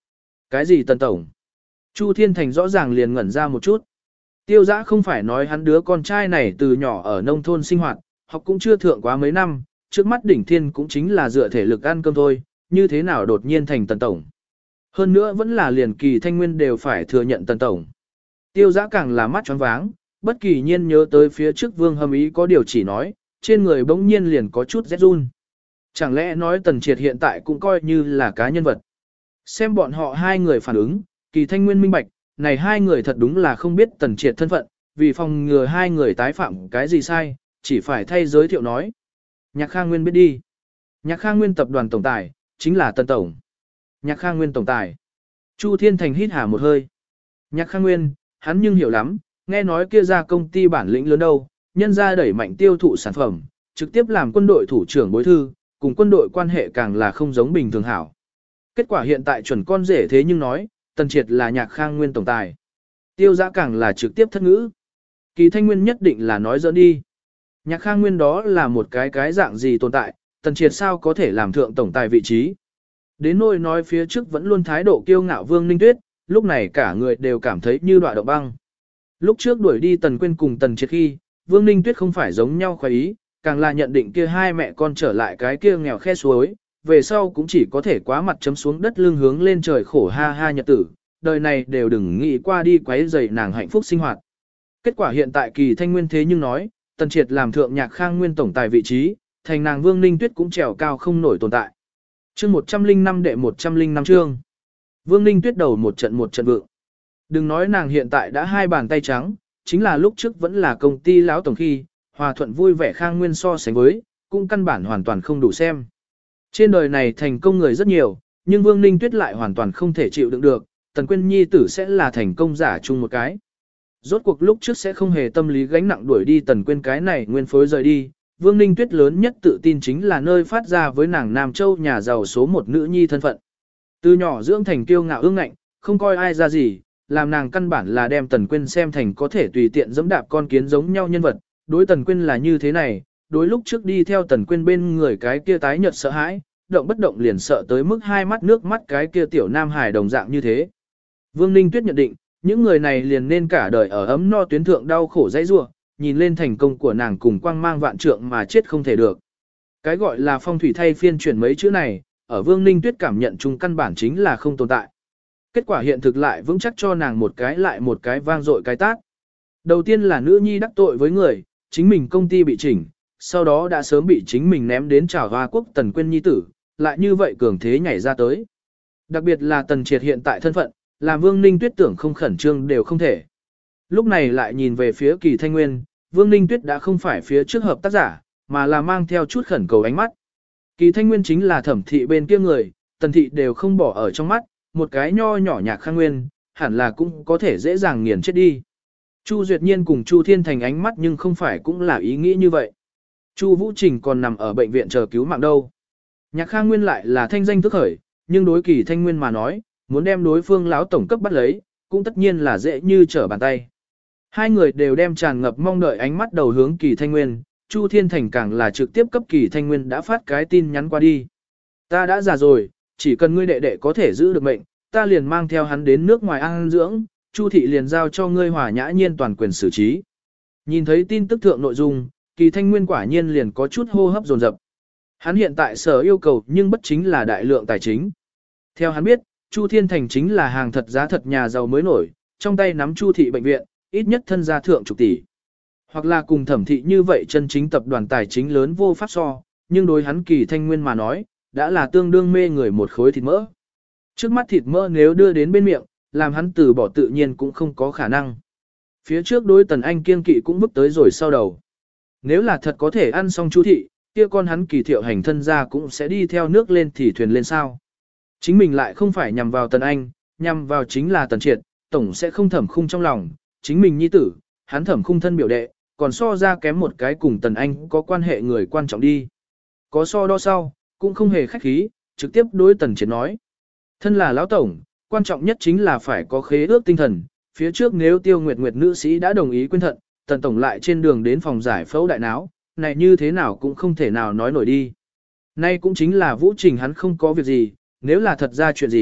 Cái gì Tần tổng? Chu Thiên Thành rõ ràng liền ngẩn ra một chút. Tiêu Dã không phải nói hắn đứa con trai này từ nhỏ ở nông thôn sinh hoạt, học cũng chưa thượng quá mấy năm, trước mắt đỉnh thiên cũng chính là dựa thể lực ăn cơm thôi, như thế nào đột nhiên thành Tần tổng. Hơn nữa vẫn là liền Kỳ Thanh Nguyên đều phải thừa nhận Tần tổng. Tiêu Dã càng là mắt choáng váng, bất kỳ nhiên nhớ tới phía trước Vương Hâm Ý có điều chỉ nói, trên người bỗng nhiên liền có chút rét run. Chẳng lẽ nói Tần Triệt hiện tại cũng coi như là cá nhân vật. Xem bọn họ hai người phản ứng, Kỳ Thanh Nguyên minh bạch, này hai người thật đúng là không biết Tần Triệt thân phận, vì phòng ngừa hai người tái phạm cái gì sai, chỉ phải thay giới thiệu nói. Nhạc Khang Nguyên biết đi. Nhạc Khang Nguyên tập đoàn tổng tài, chính là Tần tổng. Nhạc Khang Nguyên tổng tài. Chu Thiên Thành hít hà một hơi. Nhạc Khang Nguyên, hắn nhưng hiểu lắm, nghe nói kia ra công ty bản lĩnh lớn đâu, nhân ra đẩy mạnh tiêu thụ sản phẩm, trực tiếp làm quân đội thủ trưởng bối thư, cùng quân đội quan hệ càng là không giống bình thường hảo. Kết quả hiện tại chuẩn con rể thế nhưng nói, Tần Triệt là Nhạc Khang Nguyên tổng tài. Tiêu Dã càng là trực tiếp thất ngữ. Kỳ Thanh Nguyên nhất định là nói giỡn đi. Nhạc Khang Nguyên đó là một cái dạng gì tồn tại, Tần Triệt sao có thể làm thượng tổng tài vị trí. Đến nỗi nói phía trước vẫn luôn thái độ kiêu ngạo Vương Ninh Tuyết, lúc này cả người đều cảm thấy như đọa động băng. Lúc trước đuổi đi Tần Quyên cùng Tần Triệt khi, Vương Ninh Tuyết không phải giống nhau khoái ý, càng là nhận định kia hai mẹ con trở lại cái kia nghèo khe suối, về sau cũng chỉ có thể quá mặt chấm xuống đất lưng hướng lên trời khổ ha ha nhật tử, đời này đều đừng nghĩ qua đi quấy rầy nàng hạnh phúc sinh hoạt. Kết quả hiện tại Kỳ Thanh Nguyên thế nhưng nói, Tần Triệt làm thượng Nhạc Khang Nguyên tổng tài vị trí, thành nàng Vương Ninh Tuyết cũng trèo cao không nổi tồn tại. Chương 105 đệ 105 chương. Vương Ninh Tuyết đầu một trận vượng. Đừng nói nàng hiện tại đã hai bàn tay trắng, chính là lúc trước vẫn là công ty lão tổng khi, hòa thuận vui vẻ Khang Nguyên so sánh với, cũng căn bản hoàn toàn không đủ xem. Trên đời này thành công người rất nhiều, nhưng Vương Ninh Tuyết lại hoàn toàn không thể chịu đựng được, Tần Quyên nhi tử sẽ là thành công giả chung một cái. Rốt cuộc lúc trước sẽ không hề tâm lý gánh nặng đuổi đi Tần Quyên cái này nguyên phối rời đi, Vương Ninh Tuyết lớn nhất tự tin chính là nơi phát ra với nàng Nam Châu nhà giàu số một nữ nhi thân phận. Từ nhỏ dưỡng thành kiêu ngạo ương ngạnh, không coi ai ra gì, làm nàng căn bản là đem Tần Quyên xem thành có thể tùy tiện dẫm đạp con kiến giống nhau nhân vật, đối Tần Quyên là như thế này, đối lúc trước đi theo Tần Quyên bên người cái kia tái nhợt sợ hãi, động bất động liền sợ tới mức hai mắt nước mắt cái kia tiểu nam hài đồng dạng như thế. Vương Ninh Tuyết nhận định, những người này liền nên cả đời ở ấm no tuyến thượng đau khổ dãy rủa, nhìn lên thành công của nàng cùng quang mang vạn trượng mà chết không thể được. Cái gọi là phong thủy thay phiên chuyển mấy chữ này, ở Vương Ninh Tuyết cảm nhận chung căn bản chính là không tồn tại. Kết quả hiện thực lại vững chắc cho nàng một cái lại một cái vang dội cái tát. Đầu tiên là nữ nhi đắc tội với người, chính mình công ty bị chỉnh, sau đó đã sớm bị chính mình ném đến Trảo Hoa Quốc Tần Quyên nhi tử, lại như vậy cường thế nhảy ra tới. Đặc biệt là Tần Triệt hiện tại thân phận, làm Vương Ninh Tuyết tưởng không khẩn trương đều không thể. Lúc này lại nhìn về phía Kỳ Thanh Nguyên, Vương Ninh Tuyết đã không phải phía trước hợp tác giả, mà là mang theo chút khẩn cầu ánh mắt. Kỳ Thanh Nguyên chính là Thẩm thị bên kia người, Tần thị đều không bỏ ở trong mắt, một cái nho nhỏ Nhạc Khang Nguyên, hẳn là cũng có thể dễ dàng nghiền chết đi. Chu Duyệt Nhiên cùng Chu Thiên Thành ánh mắt nhưng không phải cũng là ý nghĩ như vậy. Chu Vũ Trình còn nằm ở bệnh viện chờ cứu mạng đâu. Nhạc Khang Nguyên lại là thanh danh thức khởi, nhưng đối Kỳ Thanh Nguyên mà nói, muốn đem đối phương lão tổng cấp bắt lấy, cũng tất nhiên là dễ như trở bàn tay. Hai người đều đem tràn ngập mong đợi ánh mắt đầu hướng Kỳ Thanh Nguyên, Chu Thiên Thành càng là trực tiếp cấp Kỳ Thanh Nguyên đã phát cái tin nhắn qua đi. Ta đã già rồi, chỉ cần ngươi đệ đệ có thể giữ được mệnh, ta liền mang theo hắn đến nước ngoài ăn dưỡng, Chu thị liền giao cho ngươi Hòa Nhã Nhiên toàn quyền xử trí. Nhìn thấy tin tức thượng nội dung, Kỳ Thanh Nguyên quả nhiên liền có chút hô hấp dồn dập. Hắn hiện tại sở yêu cầu nhưng bất chính là đại lượng tài chính. Theo hắn biết, Chu Thiên Thành chính là hàng thật giá thật nhà giàu mới nổi, trong tay nắm Chu thị bệnh viện, ít nhất thân gia thượng chục tỷ. Hoặc là cùng Thẩm thị như vậy chân chính tập đoàn tài chính lớn vô pháp so, nhưng đối hắn Kỳ Thanh Nguyên mà nói, đã là tương đương mê người một khối thịt mỡ. Trước mắt thịt mỡ nếu đưa đến bên miệng, làm hắn từ bỏ tự nhiên cũng không có khả năng. Phía trước đối Tần Anh kiên kỵ cũng bước tới rồi sau đầu. Nếu là thật có thể ăn xong Chu thị, kia con hắn Kỳ Thiệu hành thân ra cũng sẽ đi theo nước lên thì thuyền lên sao. Chính mình lại không phải nhằm vào Tần Anh, nhằm vào chính là Tần Triệt, tổng sẽ không thẩm khung trong lòng, chính mình nhi tử, hắn thẩm khung thân biểu đệ, còn so ra kém một cái cùng Tần Anh có quan hệ người quan trọng đi. Có so đo sau, cũng không hề khách khí, trực tiếp đối Tần Triệt nói. Thân là lão tổng, quan trọng nhất chính là phải có khế ước tinh thần, phía trước nếu Tiêu Nguyệt Nguyệt nữ sĩ đã đồng ý quyên thận, Tần tổng lại trên đường đến phòng giải phẫu đại náo, này như thế nào cũng không thể nào nói nổi đi. Nay cũng chính là Vũ Trình hắn không có việc gì, nếu là thật ra chuyện gì,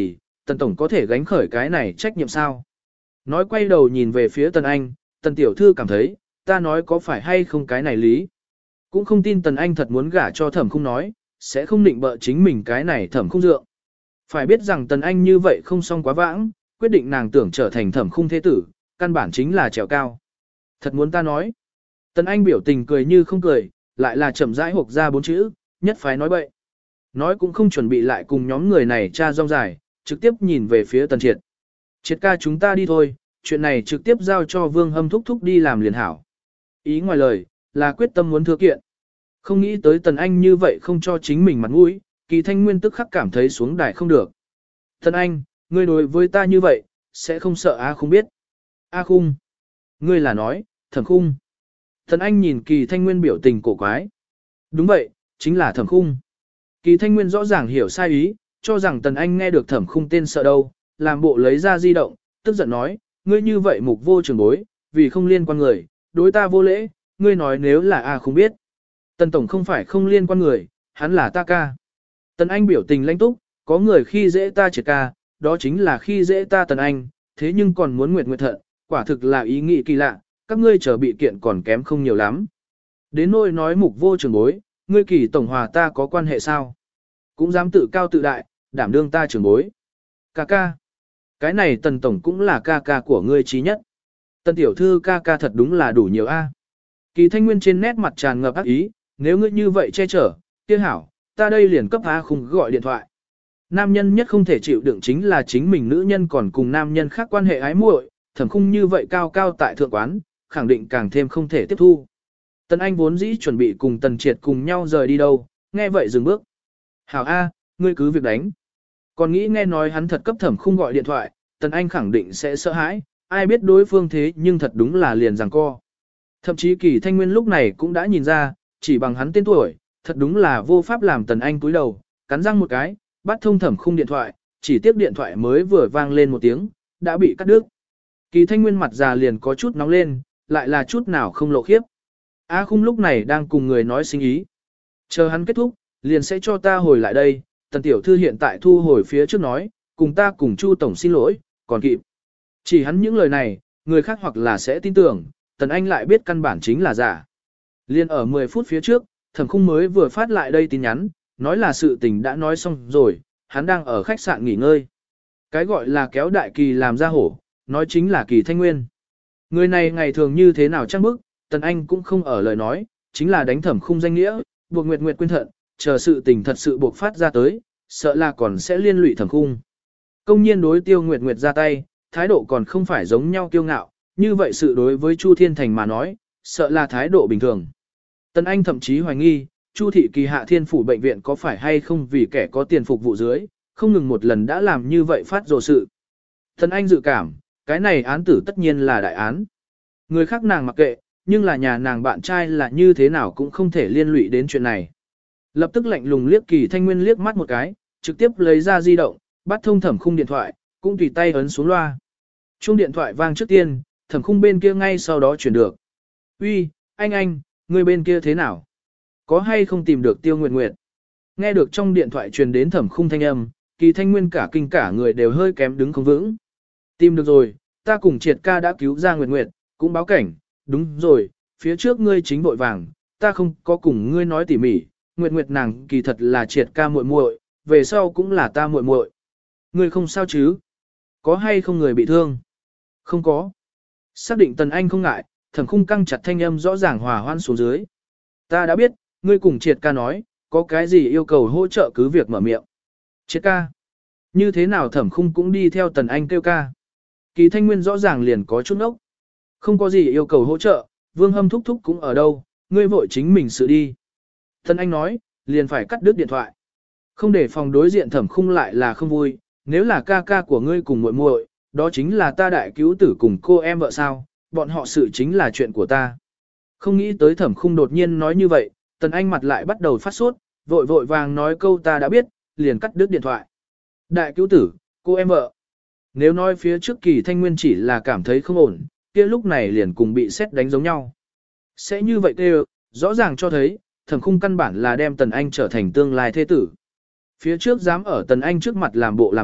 Tần Tổng có thể gánh khởi cái này trách nhiệm sao? Nói quay đầu nhìn về phía Tần Anh, Tần Tiểu Thư cảm thấy, ta nói có phải hay không cái này lý. Cũng không tin Tần Anh thật muốn gả cho Thẩm Khung nói, sẽ không định bợ chính mình cái này Thẩm Khung dượng. Phải biết rằng Tần Anh như vậy không xong quá vãng, quyết định nàng tưởng trở thành Thẩm Khung thế tử, căn bản chính là trèo cao. Thật muốn ta nói. Tần Anh biểu tình cười như không cười, lại là chậm rãi hộc ra 4 chữ, nhất phái nói bậy. Nói cũng không chuẩn bị lại cùng nhóm người này tra rong dài, trực tiếp nhìn về phía Tần Triệt. Triệt ca chúng ta đi thôi, chuyện này trực tiếp giao cho Vương Hâm thúc thúc đi làm liền hảo. Ý ngoài lời, là quyết tâm muốn thừa kiện. Không nghĩ tới Tần Anh như vậy không cho chính mình mặt mũi, Kỳ Thanh Nguyên tức khắc cảm thấy xuống đài không được. Tần Anh, ngươi đối với ta như vậy, sẽ không sợ A Khung biết. A Khung. Ngươi là nói, Thẩm Khung. Tần Anh nhìn Kỳ Thanh Nguyên biểu tình cổ quái. Đúng vậy, chính là Thẩm Khung. Kỳ Thanh Nguyên rõ ràng hiểu sai ý, cho rằng Tần Anh nghe được Thẩm Khung tên sợ đâu, làm bộ lấy ra di động, tức giận nói, ngươi như vậy mục vô trường bối, vì không liên quan người, đối ta vô lễ, ngươi nói nếu là A Khung biết. Tần Tổng không phải không liên quan người, hắn là ta ca. Tần Anh biểu tình lãnh túc, có người khi dễ ta Triệt ca, đó chính là khi dễ ta Tần Anh, thế nhưng còn muốn nguyệt nguyệt thận, quả thực là ý nghĩ kỳ lạ, các ngươi chờ bị kiện còn kém không nhiều lắm. Đến nỗi nói mục vô trường bối, ngươi Kỳ Tổng hòa ta có quan hệ sao? Cũng dám tự cao tự đại, đảm đương ta trường bối. Ca ca. Cái này Tần Tổng cũng là ca ca của ngươi trí nhất. Tần Tiểu Thư ca ca thật đúng là đủ nhiều A. Kỳ Thanh Nguyên trên nét mặt tràn ngập ác ý, nếu ngươi như vậy che chở, kia hảo, ta đây liền cấp A Khung gọi điện thoại. Nam nhân nhất không thể chịu đựng chính là chính mình nữ nhân còn cùng nam nhân khác quan hệ ái muội, Thẩm Khung như vậy cao cao tại thượng quán, khẳng định càng thêm không thể tiếp thu. Tần Anh vốn dĩ chuẩn bị cùng Tần Triệt cùng nhau rời đi đâu, nghe vậy dừng bước. Hảo A, ngươi cứ việc đánh. Còn nghĩ nghe nói hắn thật cấp Thẩm Khung gọi điện thoại, Tần Anh khẳng định sẽ sợ hãi, ai biết đối phương thế nhưng thật đúng là liền giằng co. Thậm chí Kỳ Thanh Nguyên lúc này cũng đã nhìn ra, chỉ bằng hắn tên tuổi, thật đúng là vô pháp làm Tần Anh cúi đầu, cắn răng một cái, bắt thông Thẩm Khung điện thoại, chỉ tiếc điện thoại mới vừa vang lên một tiếng, đã bị cắt đứt. Kỳ Thanh Nguyên mặt già liền có chút nóng lên, lại là chút nào không lộ khiếp. A Khung lúc này đang cùng người nói sinh ý. Chờ hắn kết thúc, liền sẽ cho ta hồi lại đây, Tần Tiểu Thư hiện tại thu hồi phía trước nói, cùng ta cùng Chu Tổng xin lỗi, còn kịp. Chỉ hắn những lời này, người khác hoặc là sẽ tin tưởng, Tần Anh lại biết căn bản chính là giả. Liên ở 10 phút phía trước, Thẩm Khung mới vừa phát lại đây tin nhắn, nói là sự tình đã nói xong rồi, hắn đang ở khách sạn nghỉ ngơi. Cái gọi là kéo đại Kỳ làm ra hổ, nói chính là Kỳ Thanh Nguyên. Người này ngày thường như thế nào chắc bức, Tần Anh cũng không ở lời nói, chính là đánh Thẩm Khung danh nghĩa, buộc Nguyệt Nguyệt quên thận, chờ sự tình thật sự buộc phát ra tới, sợ là còn sẽ liên lụy Thẩm Khung. Công nhiên đối Tiêu Nguyệt Nguyệt ra tay, thái độ còn không phải giống nhau kiêu ngạo, như vậy sự đối với Chu Thiên Thành mà nói, sợ là thái độ bình thường. Tần Anh thậm chí hoài nghi, Chu thị Kỳ Hạ Thiên phủ bệnh viện có phải hay không vì kẻ có tiền phục vụ dưới, không ngừng một lần đã làm như vậy phát rồ sự. Tần Anh dự cảm, cái này án tử tất nhiên là đại án. Người khác nàng mặc kệ, nhưng là nhà nàng bạn trai là như thế nào cũng không thể liên lụy đến chuyện này. Lập tức lạnh lùng liếc Kỳ Thanh Nguyên liếc mắt một cái, trực tiếp lấy ra di động, bắt thông Thẩm Khung điện thoại, cũng tùy tay ấn xuống loa. Chuông điện thoại vang trước tiên, Thẩm Khung bên kia ngay sau đó chuyển được. Uy, anh, người bên kia thế nào? Có hay không tìm được Tiêu Nguyệt Nguyệt? Nghe được trong điện thoại truyền đến Thẩm Khung thanh âm, Kỳ Thanh Nguyên cả kinh cả người đều hơi kém đứng không vững. Tìm được rồi, ta cùng Triệt ca đã cứu ra Nguyệt Nguyệt, cũng báo cảnh, đúng rồi, phía trước ngươi chính vội vàng, ta không có cùng ngươi nói tỉ mỉ, Nguyệt Nguyệt nàng kỳ thật là Triệt ca muội muội, về sau cũng là ta muội muội. Ngươi không sao chứ? Có hay không người bị thương? Không có. Xác định Tần Anh không ngại, Thẩm Khung căng chặt thanh âm rõ ràng hòa hoan xuống dưới. Ta đã biết, ngươi cùng Triệt ca nói, có cái gì yêu cầu hỗ trợ cứ việc mở miệng. Triệt ca. Như thế nào Thẩm Khung cũng đi theo Tần Anh kêu ca. Kỳ Thanh Nguyên rõ ràng liền có chút ốc. Không có gì yêu cầu hỗ trợ, Vương Hâm thúc thúc cũng ở đâu, ngươi vội chính mình xử đi. Tần Anh nói, liền phải cắt đứt điện thoại. Không để phòng đối diện Thẩm Khung lại là không vui, nếu là ca ca của ngươi cùng muội muội, đó chính là ta đại cứu tử cùng cô em vợ sao, bọn họ sự chính là chuyện của ta. Không nghĩ tới Thẩm Khung đột nhiên nói như vậy, Tần Anh mặt lại bắt đầu phát sốt, vội vội vàng nói câu ta đã biết, liền cắt đứt điện thoại. Đại cứu tử, cô em vợ. Nếu nói phía trước Kỳ Thanh Nguyên chỉ là cảm thấy không ổn, kia lúc này liền cùng bị xét đánh giống nhau. Sẽ như vậy kêu, rõ ràng cho thấy, Thẩm Khung căn bản là đem Tần Anh trở thành tương lai thế tử. Phía trước dám ở Tần Anh trước mặt làm bộ làm tịch,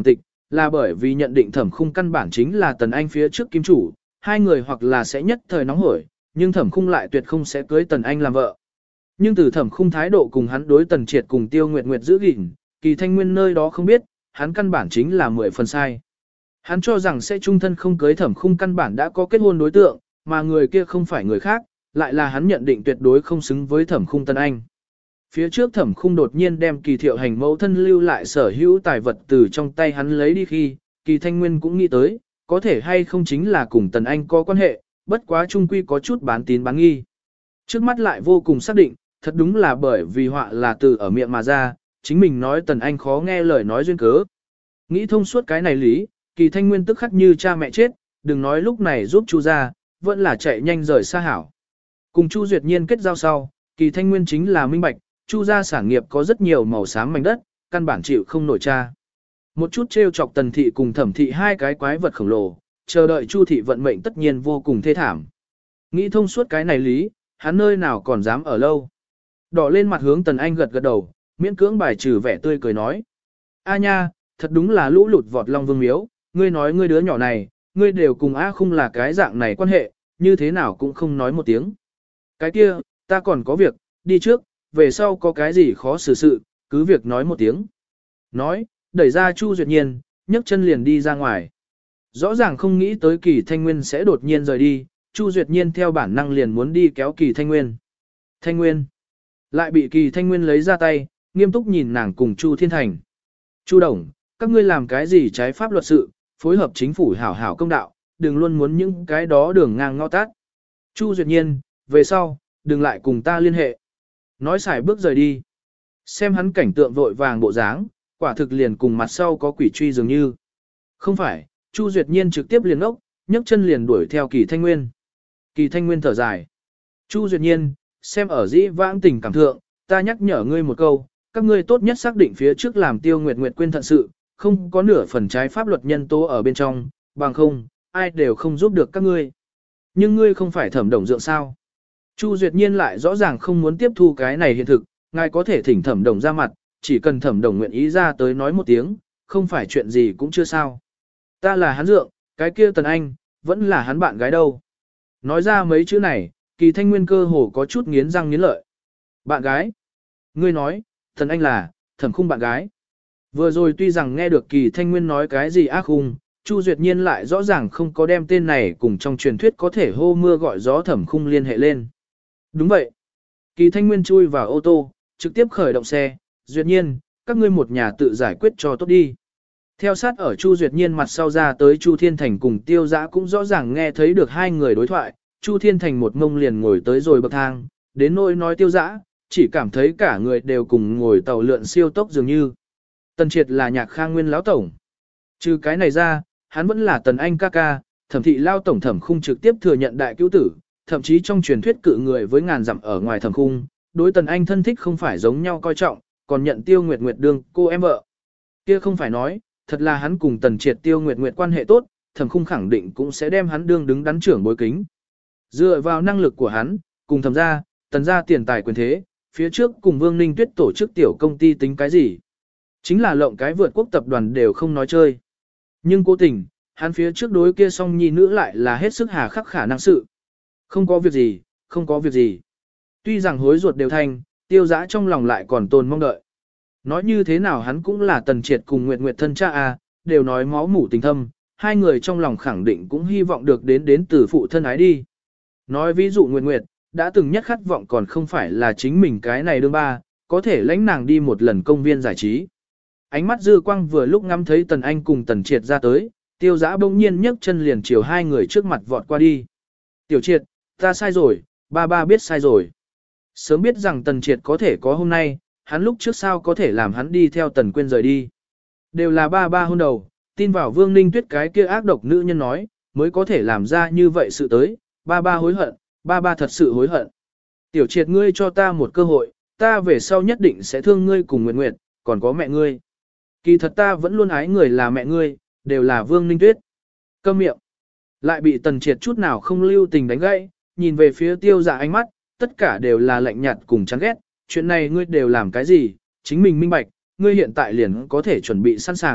là bởi vì nhận định Thẩm Khung căn bản chính là Tần Anh phía trước kim chủ, hai người hoặc là sẽ nhất thời nóng hổi, nhưng Thẩm Khung lại tuyệt không sẽ cưới Tần Anh làm vợ. Nhưng từ Thẩm Khung thái độ cùng hắn đối Tần Triệt cùng Tiêu Nguyệt Nguyệt giữ gìn, Kỳ Thanh Nguyên nơi đó không biết, hắn căn bản chính là 10 phần sai. Hắn cho rằng sẽ chung thân không cưới Thẩm Khung căn bản đã có kết hôn đối tượng, mà người kia không phải người khác, lại là hắn nhận định tuyệt đối không xứng với Thẩm Khung Tần Anh. Phía trước Thẩm Khung đột nhiên đem Kỳ Thiệu Hành mẫu thân lưu lại sở hữu tài vật từ trong tay hắn lấy đi khi, Kỳ Thanh Nguyên cũng nghĩ tới, có thể hay không chính là cùng Tần Anh có quan hệ, bất quá chung quy có chút bán tín bán nghi. Trước mắt lại vô cùng xác định, thật đúng là bởi vì họa là từ ở miệng mà ra, chính mình nói Tần Anh khó nghe lời nói duyên cớ. Nghĩ thông suốt cái này lý, Kỳ Thanh Nguyên tức khắc như cha mẹ chết, đừng nói lúc này giúp Chu ra, vẫn là chạy nhanh rời xa hảo. Cùng Chu Duyệt Nhiên kết giao sau, Kỳ Thanh Nguyên chính là minh bạch, Chu gia sản nghiệp có rất nhiều màu xám mảnh đất, căn bản chịu không nổi cha. Một chút trêu chọc Tần thị cùng Thẩm thị hai cái quái vật khổng lồ, chờ đợi Chu thị vận mệnh tất nhiên vô cùng thê thảm. Nghĩ thông suốt cái này lý, hắn nơi nào còn dám ở lâu. Đỏ lên mặt hướng Tần Anh gật gật đầu, miễn cưỡng bài trừ vẻ tươi cười nói. A nha, thật đúng là lũ lụt vọt long vương miếu, ngươi nói ngươi đứa nhỏ này, ngươi đều cùng A Khung là cái dạng này quan hệ, như thế nào cũng không nói một tiếng. Cái kia, ta còn có việc, đi trước, về sau có cái gì khó xử sự, cứ việc nói một tiếng. Nói, đẩy ra Chu Duyệt Nhiên, nhấc chân liền đi ra ngoài. Rõ ràng không nghĩ tới Kỳ Thanh Nguyên sẽ đột nhiên rời đi, Chu Duyệt Nhiên theo bản năng liền muốn đi kéo Kỳ Thanh Nguyên. Thanh Nguyên. Lại bị Kỳ Thanh Nguyên lấy ra tay, nghiêm túc nhìn nàng cùng Chu Thiên Thành. Chu Đồng, các ngươi làm cái gì trái pháp luật sự, phối hợp chính phủ hảo hảo công đạo, đừng luôn muốn những cái đó đường ngang ngõ tát. Chu Duyệt Nhiên, về sau, đừng lại cùng ta liên hệ. Nói xài bước rời đi. Xem hắn cảnh tượng vội vàng bộ dáng, quả thực liền cùng mặt sau có quỷ truy dường như. Không phải, Chu Duyệt Nhiên trực tiếp liền ốc, nhấc chân liền đuổi theo Kỳ Thanh Nguyên. Kỳ Thanh Nguyên thở dài. Chu Duyệt Nhiên, xem ở dĩ vãng tình cảm thượng, ta nhắc nhở ngươi một câu, các ngươi tốt nhất xác định phía trước làm Tiêu Nguyệt Nguyệt quên thận sự, không có nửa phần trái pháp luật nhân tố ở bên trong, bằng không, ai đều không giúp được các ngươi. Nhưng ngươi không phải Thẩm Đồng Dượng sao? Chu Duyệt Nhiên lại rõ ràng không muốn tiếp thu cái này hiện thực, ngài có thể thỉnh Thẩm Đồng ra mặt, chỉ cần Thẩm Đồng nguyện ý ra tới nói một tiếng, không phải chuyện gì cũng chưa sao. Ta là hắn dượng, cái kia Tần Anh, vẫn là hắn bạn gái đâu. Nói ra mấy chữ này, Kỳ Thanh Nguyên cơ hồ có chút nghiến răng nghiến lợi. Bạn gái? Ngươi nói, Tần Anh là, Thẩm Khung bạn gái. Vừa rồi tuy rằng nghe được Kỳ Thanh Nguyên nói cái gì ác hung, Chu Duyệt Nhiên lại rõ ràng không có đem tên này cùng trong truyền thuyết có thể hô mưa gọi gió Thẩm Khung liên hệ lên. Đúng vậy. Kỳ Thanh Nguyên chui vào ô tô, trực tiếp khởi động xe, Duyệt Nhiên, các ngươi một nhà tự giải quyết cho tốt đi. Theo sát ở Chu Duyệt Nhiên mặt sau ra tới Chu Thiên Thành cùng Tiêu Dã cũng rõ ràng nghe thấy được hai người đối thoại, Chu Thiên Thành một ngông liền ngồi tới rồi bậc thang, đến nỗi nói Tiêu Dã, chỉ cảm thấy cả người đều cùng ngồi tàu lượn siêu tốc dường như. Tần Triệt là Nhạc Khang Nguyên lão tổng. Trừ cái này ra, hắn vẫn là Tần Anh ca ca, Thẩm thị lao tổng Thẩm Khung trực tiếp thừa nhận đại cứu tử, thậm chí trong truyền thuyết cự người với ngàn dặm ở ngoài Thẩm Khung, đối Tần Anh thân thích không phải giống nhau coi trọng, còn nhận Tiêu Nguyệt Nguyệt đương cô em vợ. Kia không phải nói, thật là hắn cùng Tần Triệt Tiêu Nguyệt Nguyệt quan hệ tốt, Thẩm Khung khẳng định cũng sẽ đem hắn đương đứng đắn trưởng bối kính. Dựa vào năng lực của hắn, cùng Thẩm gia, Tần gia tiền tài quyền thế, phía trước cùng Vương Ninh Tuyết tổ chức tiểu công ty tính cái gì? Chính là lộng cái vượt quốc tập đoàn đều không nói chơi. Nhưng cố tình, hắn phía trước đối kia song nhi nữ lại là hết sức hà khắc khả năng sự. Không có việc gì, không có việc gì. Tuy rằng hối ruột đều thành, Tiêu Dã trong lòng lại còn tồn mong đợi. Nói như thế nào hắn cũng là Tần Triệt cùng Nguyệt Nguyệt thân cha à, đều nói máu mủ tình thâm, hai người trong lòng khẳng định cũng hy vọng được đến từ phụ thân ái đi. Nói ví dụ Nguyệt Nguyệt, đã từng nhất khát vọng còn không phải là chính mình cái này đương ba, có thể lãnh nàng đi một lần công viên giải trí. Ánh mắt dư quang vừa lúc ngắm thấy Tần Anh cùng Tần Triệt ra tới, Tiêu Dã bỗng nhiên nhấc chân liền chiều hai người trước mặt vọt qua đi. Tiểu Triệt, ta sai rồi, ba biết sai rồi. Sớm biết rằng Tần Triệt có thể có hôm nay, hắn lúc trước sao có thể làm hắn đi theo Tần Quyên rời đi. Đều là ba hôn đầu, tin vào Vương Ninh Tuyết cái kia ác độc nữ nhân nói, mới có thể làm ra như vậy sự tới, ba hối hận, ba thật sự hối hận. Tiểu Triệt ngươi cho ta một cơ hội, ta về sau nhất định sẽ thương ngươi cùng Nguyệt Nguyệt, còn có mẹ ngươi. Kỳ thật ta vẫn luôn ái người là mẹ ngươi, đều là Vương Ninh Tuyết. Câm miệng. Lại bị Tần Triệt chút nào không lưu tình đánh gãy, nhìn về phía Tiêu Dã ánh mắt, tất cả đều là lạnh nhạt cùng chán ghét, chuyện này ngươi đều làm cái gì, chính mình minh bạch, ngươi hiện tại liền có thể chuẩn bị sẵn sàng,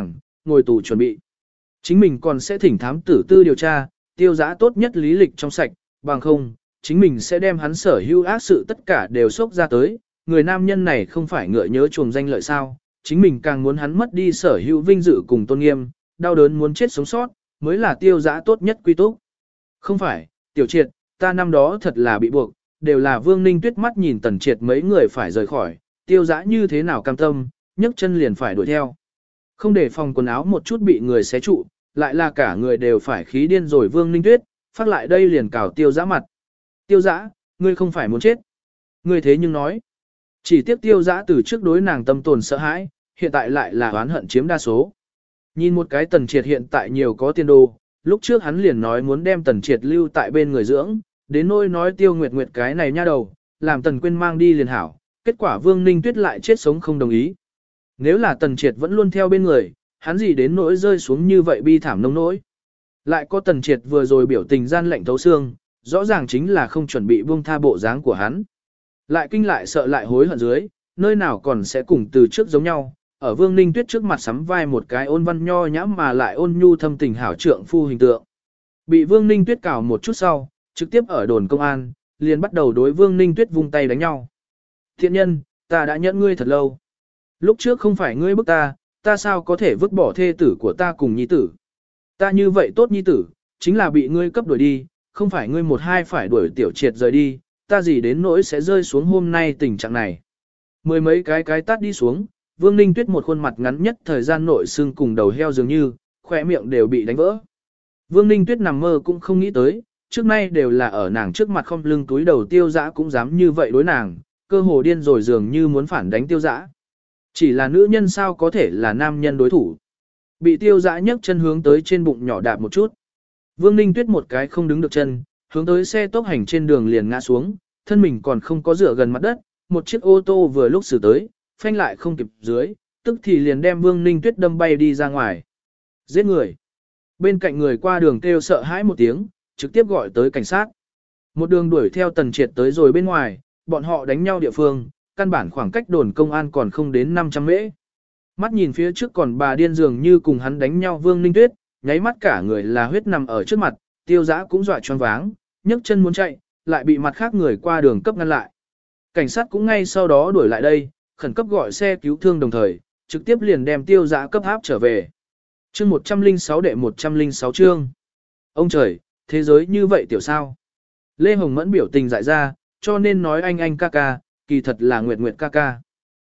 ngồi tù chuẩn bị. Chính mình còn sẽ thỉnh thám tử tư điều tra, tiêu giã tốt nhất lý lịch trong sạch, bằng không, chính mình sẽ đem hắn sở hữu ác sự tất cả đều xốc ra tới. Người nam nhân này không phải ngựa nhớ chuồng danh lợi sao, chính mình càng muốn hắn mất đi sở hữu vinh dự cùng tôn nghiêm, đau đớn muốn chết sống sót, mới là tiêu giã tốt nhất quy túc. Không phải, Tiểu Triệt, ta năm đó thật là bị buộc, đều là Vương Ninh Tuyết mắt nhìn Tần Triệt mấy người phải rời khỏi, tiêu giã như thế nào cam tâm, nhấc chân liền phải đuổi theo. Không để phòng quần áo một chút bị người xé trụ, lại là cả người đều phải khí điên rồi. Vương Ninh Tuyết, phát lại đây liền cào tiêu giã mặt. Tiêu giã, ngươi không phải muốn chết. Ngươi thế nhưng nói. Chỉ tiếc tiêu giã từ trước đối nàng tâm tồn sợ hãi, hiện tại lại là oán hận chiếm đa số. Nhìn một cái Tần Triệt hiện tại nhiều có tiền đồ, lúc trước hắn liền nói muốn đem Tần Triệt lưu tại bên người dưỡng, đến nỗi nói Tiêu Nguyệt Nguyệt cái này nha đầu, làm Tần Quyên mang đi liền hảo, kết quả Vương Ninh Tuyết lại chết sống không đồng ý. Nếu là Tần Triệt vẫn luôn theo bên người, hắn gì đến nỗi rơi xuống như vậy bi thảm nông nỗi. Lại có Tần Triệt vừa rồi biểu tình gian lạnh thấu xương, rõ ràng chính là không chuẩn bị buông tha bộ dáng của hắn. Lại kinh lại sợ lại hối hận dưới, nơi nào còn sẽ cùng từ trước giống nhau, ở Vương Ninh Tuyết trước mặt sắm vai một cái ôn văn nho nhã mà lại ôn nhu thâm tình hảo trượng phu hình tượng. Bị Vương Ninh Tuyết cào một chút sau, trực tiếp ở đồn công an, liền bắt đầu đối Vương Ninh Tuyết vung tay đánh nhau. Thiện nhân, ta đã nhẫn ngươi thật lâu. Lúc trước không phải ngươi bức ta sao có thể vứt bỏ thê tử của ta cùng nhi tử. Ta như vậy tốt nhi tử, chính là bị ngươi cấp đuổi đi, không phải ngươi một hai phải đuổi Tiểu Triệt rời đi, ta gì đến nỗi sẽ rơi xuống hôm nay tình trạng này. Mười mấy cái tát đi xuống, Vương Ninh Tuyết một khuôn mặt ngắn nhất thời gian nội xương cùng đầu heo dường như, khỏe miệng đều bị đánh vỡ. Vương Ninh Tuyết nằm mơ cũng không nghĩ tới, trước nay đều là ở nàng trước mặt không lưng túi đầu tiêu dã cũng dám như vậy đối nàng, cơ hồ điên rồi dường như muốn phản đánh tiêu dã. Chỉ là nữ nhân sao có thể là nam nhân đối thủ. Bị tiêu dã nhấc chân hướng tới trên bụng nhỏ đạp một chút. Vương Ninh Tuyết một cái không đứng được chân, hướng tới xe tốc hành trên đường liền ngã xuống, thân mình còn không có dựa gần mặt đất, một chiếc ô tô vừa lúc xử tới, phanh lại không kịp dưới, tức thì liền đem Vương Ninh Tuyết đâm bay đi ra ngoài. Giết người. Bên cạnh người qua đường kêu sợ hãi một tiếng, trực tiếp gọi tới cảnh sát. Một đường đuổi theo Tần Triệt tới rồi bên ngoài, bọn họ đánh nhau địa phương, căn bản khoảng cách đồn công an còn không đến 500 mễ. Mắt nhìn phía trước còn bà điên dường như cùng hắn đánh nhau Vương Ninh Tuyết, nháy mắt cả người là huyết nằm ở trước mặt, tiêu dã cũng dọa choáng váng, nhấc chân muốn chạy, lại bị mặt khác người qua đường cấp ngăn lại. Cảnh sát cũng ngay sau đó đuổi lại đây, khẩn cấp gọi xe cứu thương đồng thời, trực tiếp liền đem tiêu dã cấp áp trở về. Chương 106 đệ 106 chương. Ông trời, thế giới như vậy tiểu sao? Lê Hồng Mẫn biểu tình dại ra, cho nên nói anh ca ca, kỳ thật là Nguyệt Nguyệt ca ca.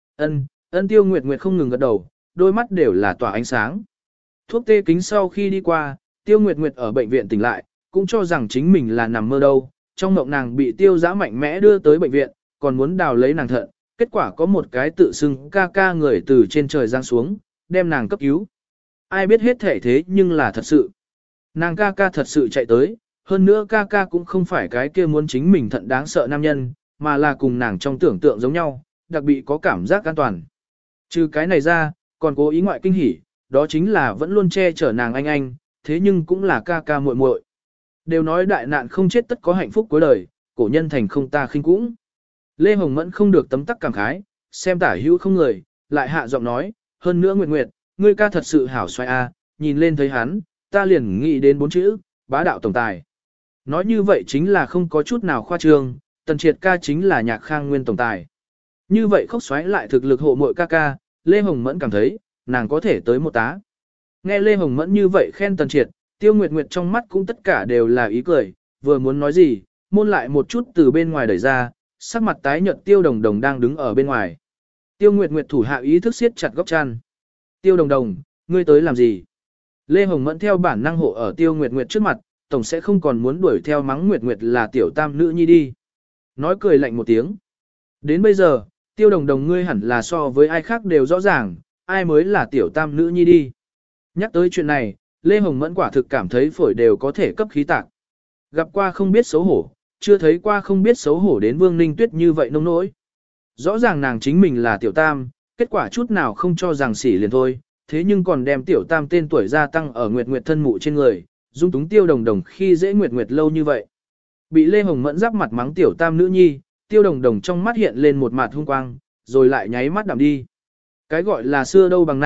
Ân Tiêu Nguyệt Nguyệt không ngừng gật đầu, đôi mắt đều là tỏa ánh sáng. Thuốc tê kính sau khi đi qua, Tiêu Nguyệt Nguyệt ở bệnh viện tỉnh lại, cũng cho rằng chính mình là nằm mơ đâu. Trong mộng nàng bị tiêu dã mạnh mẽ đưa tới bệnh viện, còn muốn đào lấy nàng thận, kết quả có một cái tự xưng ca ca người từ trên trời giáng xuống, đem nàng cấp cứu. Ai biết hết thể thế nhưng là thật sự. Nàng ca ca thật sự chạy tới, hơn nữa ca ca cũng không phải cái kia muốn chính mình thận đáng sợ nam nhân, mà là cùng nàng trong tưởng tượng giống nhau, đặc biệt có cảm giác an toàn. Trừ cái này ra, còn cố ý ngoại kinh hỉ, đó chính là vẫn luôn che chở nàng anh, thế nhưng cũng là ca ca muội muội. Đều nói đại nạn không chết tất có hạnh phúc cuối đời, cổ nhân thành không ta khinh cũng. Lê Hồng Mẫn không được tấm tắc cảm khái, xem tả hữu không người, lại hạ giọng nói, hơn nữa Nguyệt Nguyệt, ngươi ca thật sự hảo xoay a, nhìn lên thấy hắn, ta liền nghĩ đến 4 chữ, bá đạo tổng tài. Nói như vậy chính là không có chút nào khoa trương, Tần Triệt ca chính là Nhạc Khang Nguyên tổng tài. Như vậy khóc xoáy lại thực lực hộ muội ca ca, Lê Hồng Mẫn cảm thấy, nàng có thể tới một tá. Nghe Lê Hồng Mẫn như vậy khen Tần Triệt, Tiêu Nguyệt Nguyệt trong mắt cũng tất cả đều là ý cười, vừa muốn nói gì, môn lại một chút từ bên ngoài đẩy ra, sắc mặt tái nhợt Tiêu Đồng Đồng đang đứng ở bên ngoài. Tiêu Nguyệt Nguyệt thủ hạ ý thức siết chặt góc chăn. Tiêu Đồng Đồng, ngươi tới làm gì? Lê Hồng Mẫn theo bản năng hộ ở Tiêu Nguyệt Nguyệt trước mặt, tổng sẽ không còn muốn đuổi theo mắng Nguyệt Nguyệt là tiểu tam nữ nhi đi. Nói cười lạnh một tiếng. Đến bây giờ, Tiêu Đồng Đồng ngươi hẳn là so với ai khác đều rõ ràng, ai mới là tiểu tam nữ nhi đi. Nhắc tới chuyện này, Lê Hồng Mẫn quả thực cảm thấy phổi đều có thể cấp khí tạc. Gặp qua không biết xấu hổ, chưa thấy qua không biết xấu hổ đến Vương Ninh Tuyết như vậy nông nỗi. Rõ ràng nàng chính mình là tiểu tam, kết quả chút nào không cho rằng xỉ liền thôi, thế nhưng còn đem tiểu tam tên tuổi gia tăng ở Nguyệt Nguyệt thân mụ trên người, dung túng Tiêu Đồng Đồng khi dễ Nguyệt Nguyệt lâu như vậy. Bị Lê Hồng Mẫn giáp mặt mắng tiểu tam nữ nhi, Tiêu Đồng Đồng trong mắt hiện lên một mặt hung quang, rồi lại nháy mắt đạm đi. Cái gọi là xưa đâu bằng nay,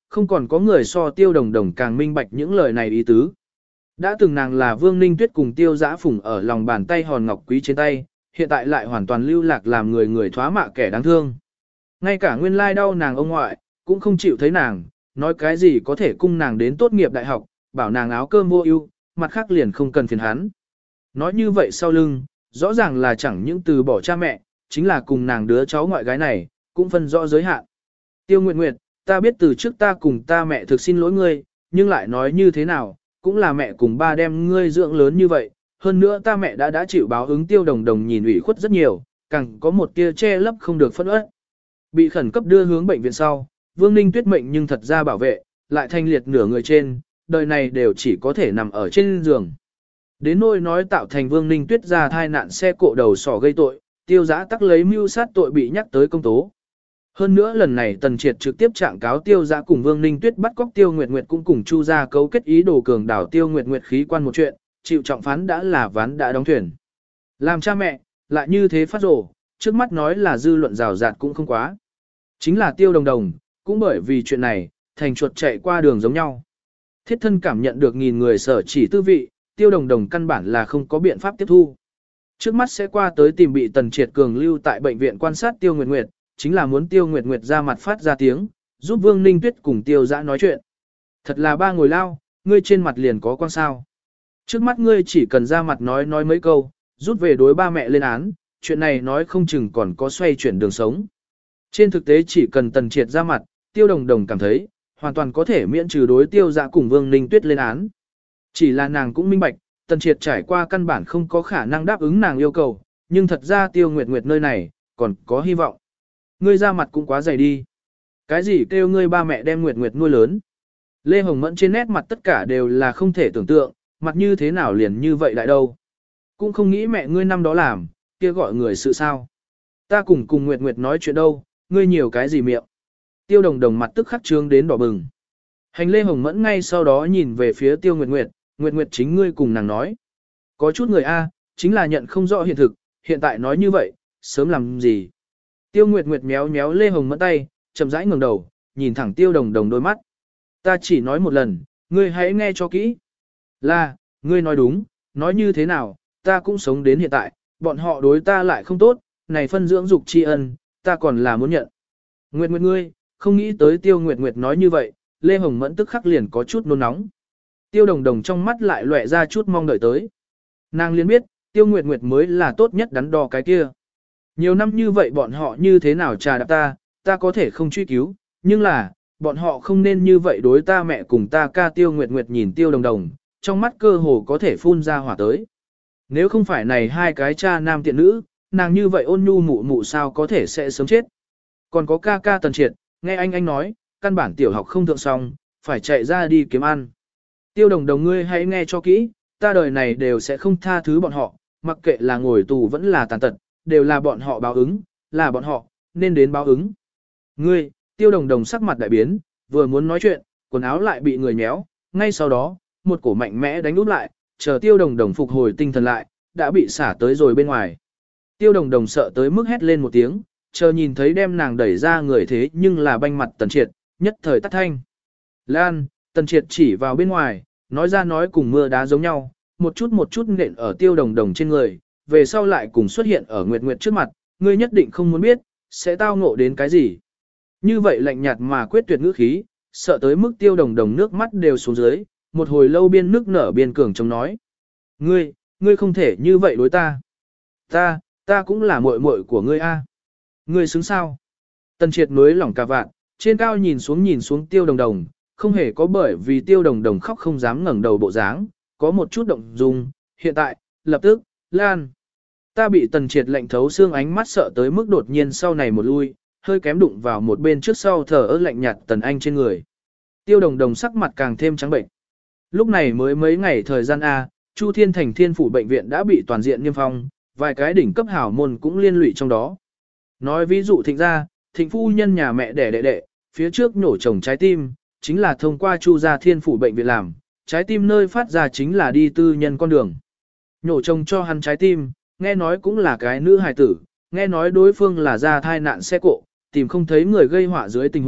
không còn có người so Tiêu Đồng Đồng càng minh bạch những lời này ý tứ. Đã từng nàng là Vương Ninh Tuyết cùng Tiêu Dã Phùng ở lòng bàn tay hòn ngọc quý trên tay, hiện tại lại hoàn toàn lưu lạc làm người người thoá mạ kẻ đáng thương. Ngay cả nguyên lai đau nàng ông ngoại, cũng không chịu thấy nàng, nói cái gì có thể cung nàng đến tốt nghiệp đại học, bảo nàng áo cơm vô ưu, mặt khác liền không cần phiền hắn. Nói như vậy sau lưng, rõ ràng là chẳng những từ bỏ cha mẹ, chính là cùng nàng đứa cháu ngoại gái này, cũng phân rõ giới hạn. Tiêu Nguyệt Nguyệt, ta biết từ trước ta cùng ta mẹ thực xin lỗi ngươi, nhưng lại nói như thế nào, cũng là mẹ cùng ba đem ngươi dưỡng lớn như vậy, hơn nữa ta mẹ đã chịu báo ứng. Tiêu Đồng Đồng nhìn ủy khuất rất nhiều, càng có một tia che lấp không được phẫn uất. Bị khẩn cấp đưa hướng bệnh viện sau, Vương Ninh Tuyết mệnh nhưng thật ra bảo vệ, lại thanh liệt nửa người trên, đời này đều chỉ có thể nằm ở trên giường. Đến nỗi nói tạo thành Vương Ninh Tuyết ra thai nạn xe cộ đầu sỏ gây tội, Tiêu Dã tắc lấy mưu sát tội bị nhắc tới công tố. Hơn nữa lần này Tần Triệt trực tiếp trạng cáo Tiêu Dã cùng Vương Ninh Tuyết bắt cóc Tiêu Nguyệt Nguyệt cũng cùng Chu gia cấu kết ý đồ cường đảo Tiêu Nguyệt Nguyệt khí quan một chuyện, chịu trọng phán đã là ván đã đóng thuyền. Làm cha mẹ, lại như thế phát rổ, trước mắt nói là dư luận rào rạt cũng không quá. Chính là Tiêu Đồng Đồng, cũng bởi vì chuyện này, thành chuột chạy qua đường giống nhau. Thiết thân cảm nhận được nghìn người sở chỉ tư vị, Tiêu Đồng Đồng căn bản là không có biện pháp tiếp thu. Trước mắt sẽ qua tới tìm bị Tần Triệt cường lưu tại bệnh viện quan sát Tiêu Nguyệt Nguyệt, chính là muốn Tiêu Nguyệt Nguyệt ra mặt phát ra tiếng, giúp Vương Ninh Tuyết cùng Tiêu Dã nói chuyện. Thật là ba ngồi lao, ngươi trên mặt liền có quan sao. Trước mắt ngươi chỉ cần ra mặt nói mấy câu, rút về đối ba mẹ lên án, chuyện này nói không chừng còn có xoay chuyển đường sống. Trên thực tế chỉ cần Tần Triệt ra mặt, Tiêu Đồng Đồng cảm thấy, hoàn toàn có thể miễn trừ đối Tiêu Dã cùng Vương Ninh Tuyết lên án. Chỉ là nàng cũng minh bạch, Tần Triệt trải qua căn bản không có khả năng đáp ứng nàng yêu cầu, nhưng thật ra Tiêu Nguyệt Nguyệt nơi này, còn có hy vọng. Ngươi ra mặt cũng quá dày đi. Cái gì kêu ngươi ba mẹ đem Nguyệt Nguyệt nuôi lớn. Lê Hồng Mẫn trên nét mặt tất cả đều là không thể tưởng tượng, mặt như thế nào liền như vậy lại đâu. Cũng không nghĩ mẹ ngươi năm đó làm, kia gọi người sự sao. Ta cùng Nguyệt Nguyệt nói chuyện đâu, ngươi nhiều cái gì miệng. Tiêu Đồng Đồng mặt tức khắc trương đến đỏ bừng. Hành Lê Hồng Mẫn ngay sau đó nhìn về phía Tiêu Nguyệt Nguyệt, Nguyệt Nguyệt chính ngươi cùng nàng nói. Có chút người A, chính là nhận không rõ hiện thực, hiện tại nói như vậy, sớm làm gì. Tiêu Nguyệt Nguyệt méo méo Lê Hồng Mẫn tay, chậm rãi ngẩng đầu, nhìn thẳng Tiêu Đồng Đồng đôi mắt. Ta chỉ nói một lần, ngươi hãy nghe cho kỹ. Là, ngươi nói đúng, nói như thế nào, ta cũng sống đến hiện tại, bọn họ đối ta lại không tốt, này phân dưỡng dục tri ân, ta còn là muốn nhận. Nguyệt Nguyệt ngươi, không nghĩ tới Tiêu Nguyệt Nguyệt nói như vậy, Lê Hồng Mẫn tức khắc liền có chút nôn nóng. Tiêu Đồng Đồng trong mắt lại lóe ra chút mong đợi tới. Nàng liền biết, Tiêu Nguyệt Nguyệt mới là tốt nhất đắn đo cái kia. Nhiều năm như vậy bọn họ như thế nào trà đạp ta có thể không truy cứu, nhưng là, bọn họ không nên như vậy đối ta mẹ cùng ta ca. Tiêu Nguyệt Nguyệt nhìn Tiêu Đồng Đồng, trong mắt cơ hồ có thể phun ra hỏa tới. Nếu không phải này hai cái cha nam tiện nữ, nàng như vậy ôn nhu mụ mụ sao có thể sẽ sớm chết. Còn có ca Tần Triệt, nghe anh nói, căn bản tiểu học không thượng xong, phải chạy ra đi kiếm ăn. Tiêu Đồng Đồng ngươi hãy nghe cho kỹ, ta đời này đều sẽ không tha thứ bọn họ, mặc kệ là ngồi tù vẫn là tàn tật, đều là bọn họ báo ứng, là bọn họ, nên đến báo ứng. Ngươi, Tiêu Đồng Đồng sắc mặt đại biến, vừa muốn nói chuyện, quần áo lại bị người méo, ngay sau đó, một cổ mạnh mẽ đánh úp lại, chờ Tiêu Đồng Đồng phục hồi tinh thần lại, đã bị xả tới rồi bên ngoài. Tiêu Đồng Đồng sợ tới mức hét lên một tiếng, chờ nhìn thấy đem nàng đẩy ra người thế nhưng là banh mặt Tần Triệt, nhất thời tắt thanh. Lan, Tần Triệt chỉ vào bên ngoài, nói ra nói cùng mưa đá giống nhau, một chút nện ở Tiêu Đồng Đồng trên người, về sau lại cùng xuất hiện ở Nguyệt Nguyệt trước mặt, ngươi nhất định không muốn biết, sẽ tao ngộ đến cái gì. Như vậy lạnh nhạt mà quyết tuyệt ngữ khí, sợ tới mức Tiêu Đồng Đồng nước mắt đều xuống dưới, một hồi lâu biên nước nở biên cường chống nói. Ngươi không thể như vậy đối ta. Ta cũng là muội muội của ngươi a. Ngươi xứng sao? Tần Triệt núi lỏng cả vạn, trên cao nhìn xuống Tiêu Đồng Đồng, không hề có bởi vì Tiêu Đồng Đồng khóc không dám ngẩng đầu bộ dáng, có một chút động dung, hiện tại, lập tức, Lan. Ta bị Tần Triệt lạnh thấu xương ánh mắt sợ tới mức đột nhiên sau này một lui, hơi kém đụng vào một bên trước sau thở ơ lạnh nhạt Tần Anh trên người. Tiêu Đồng Đồng sắc mặt càng thêm trắng bệnh. Lúc này mới mấy ngày thời gian A, Chu Thiên Thành Thiên Phủ Bệnh viện đã bị toàn diện niêm phong, vài cái đỉnh cấp hảo môn cũng liên lụy trong đó. Nói ví dụ Thịnh gia, Thịnh phu nhân nhà mẹ đẻ đệ, phía trước nổ chồng trái tim, chính là thông qua Chu gia Thiên Phủ Bệnh viện làm, trái tim nơi phát ra chính là đi tư nhân con đường. Nổ chồng cho hắn trái tim, nghe nói cũng là cái nữ hài tử, nghe nói đối phương là ra thai nạn xe cộ, tìm không thấy người gây họa dưới tình huống,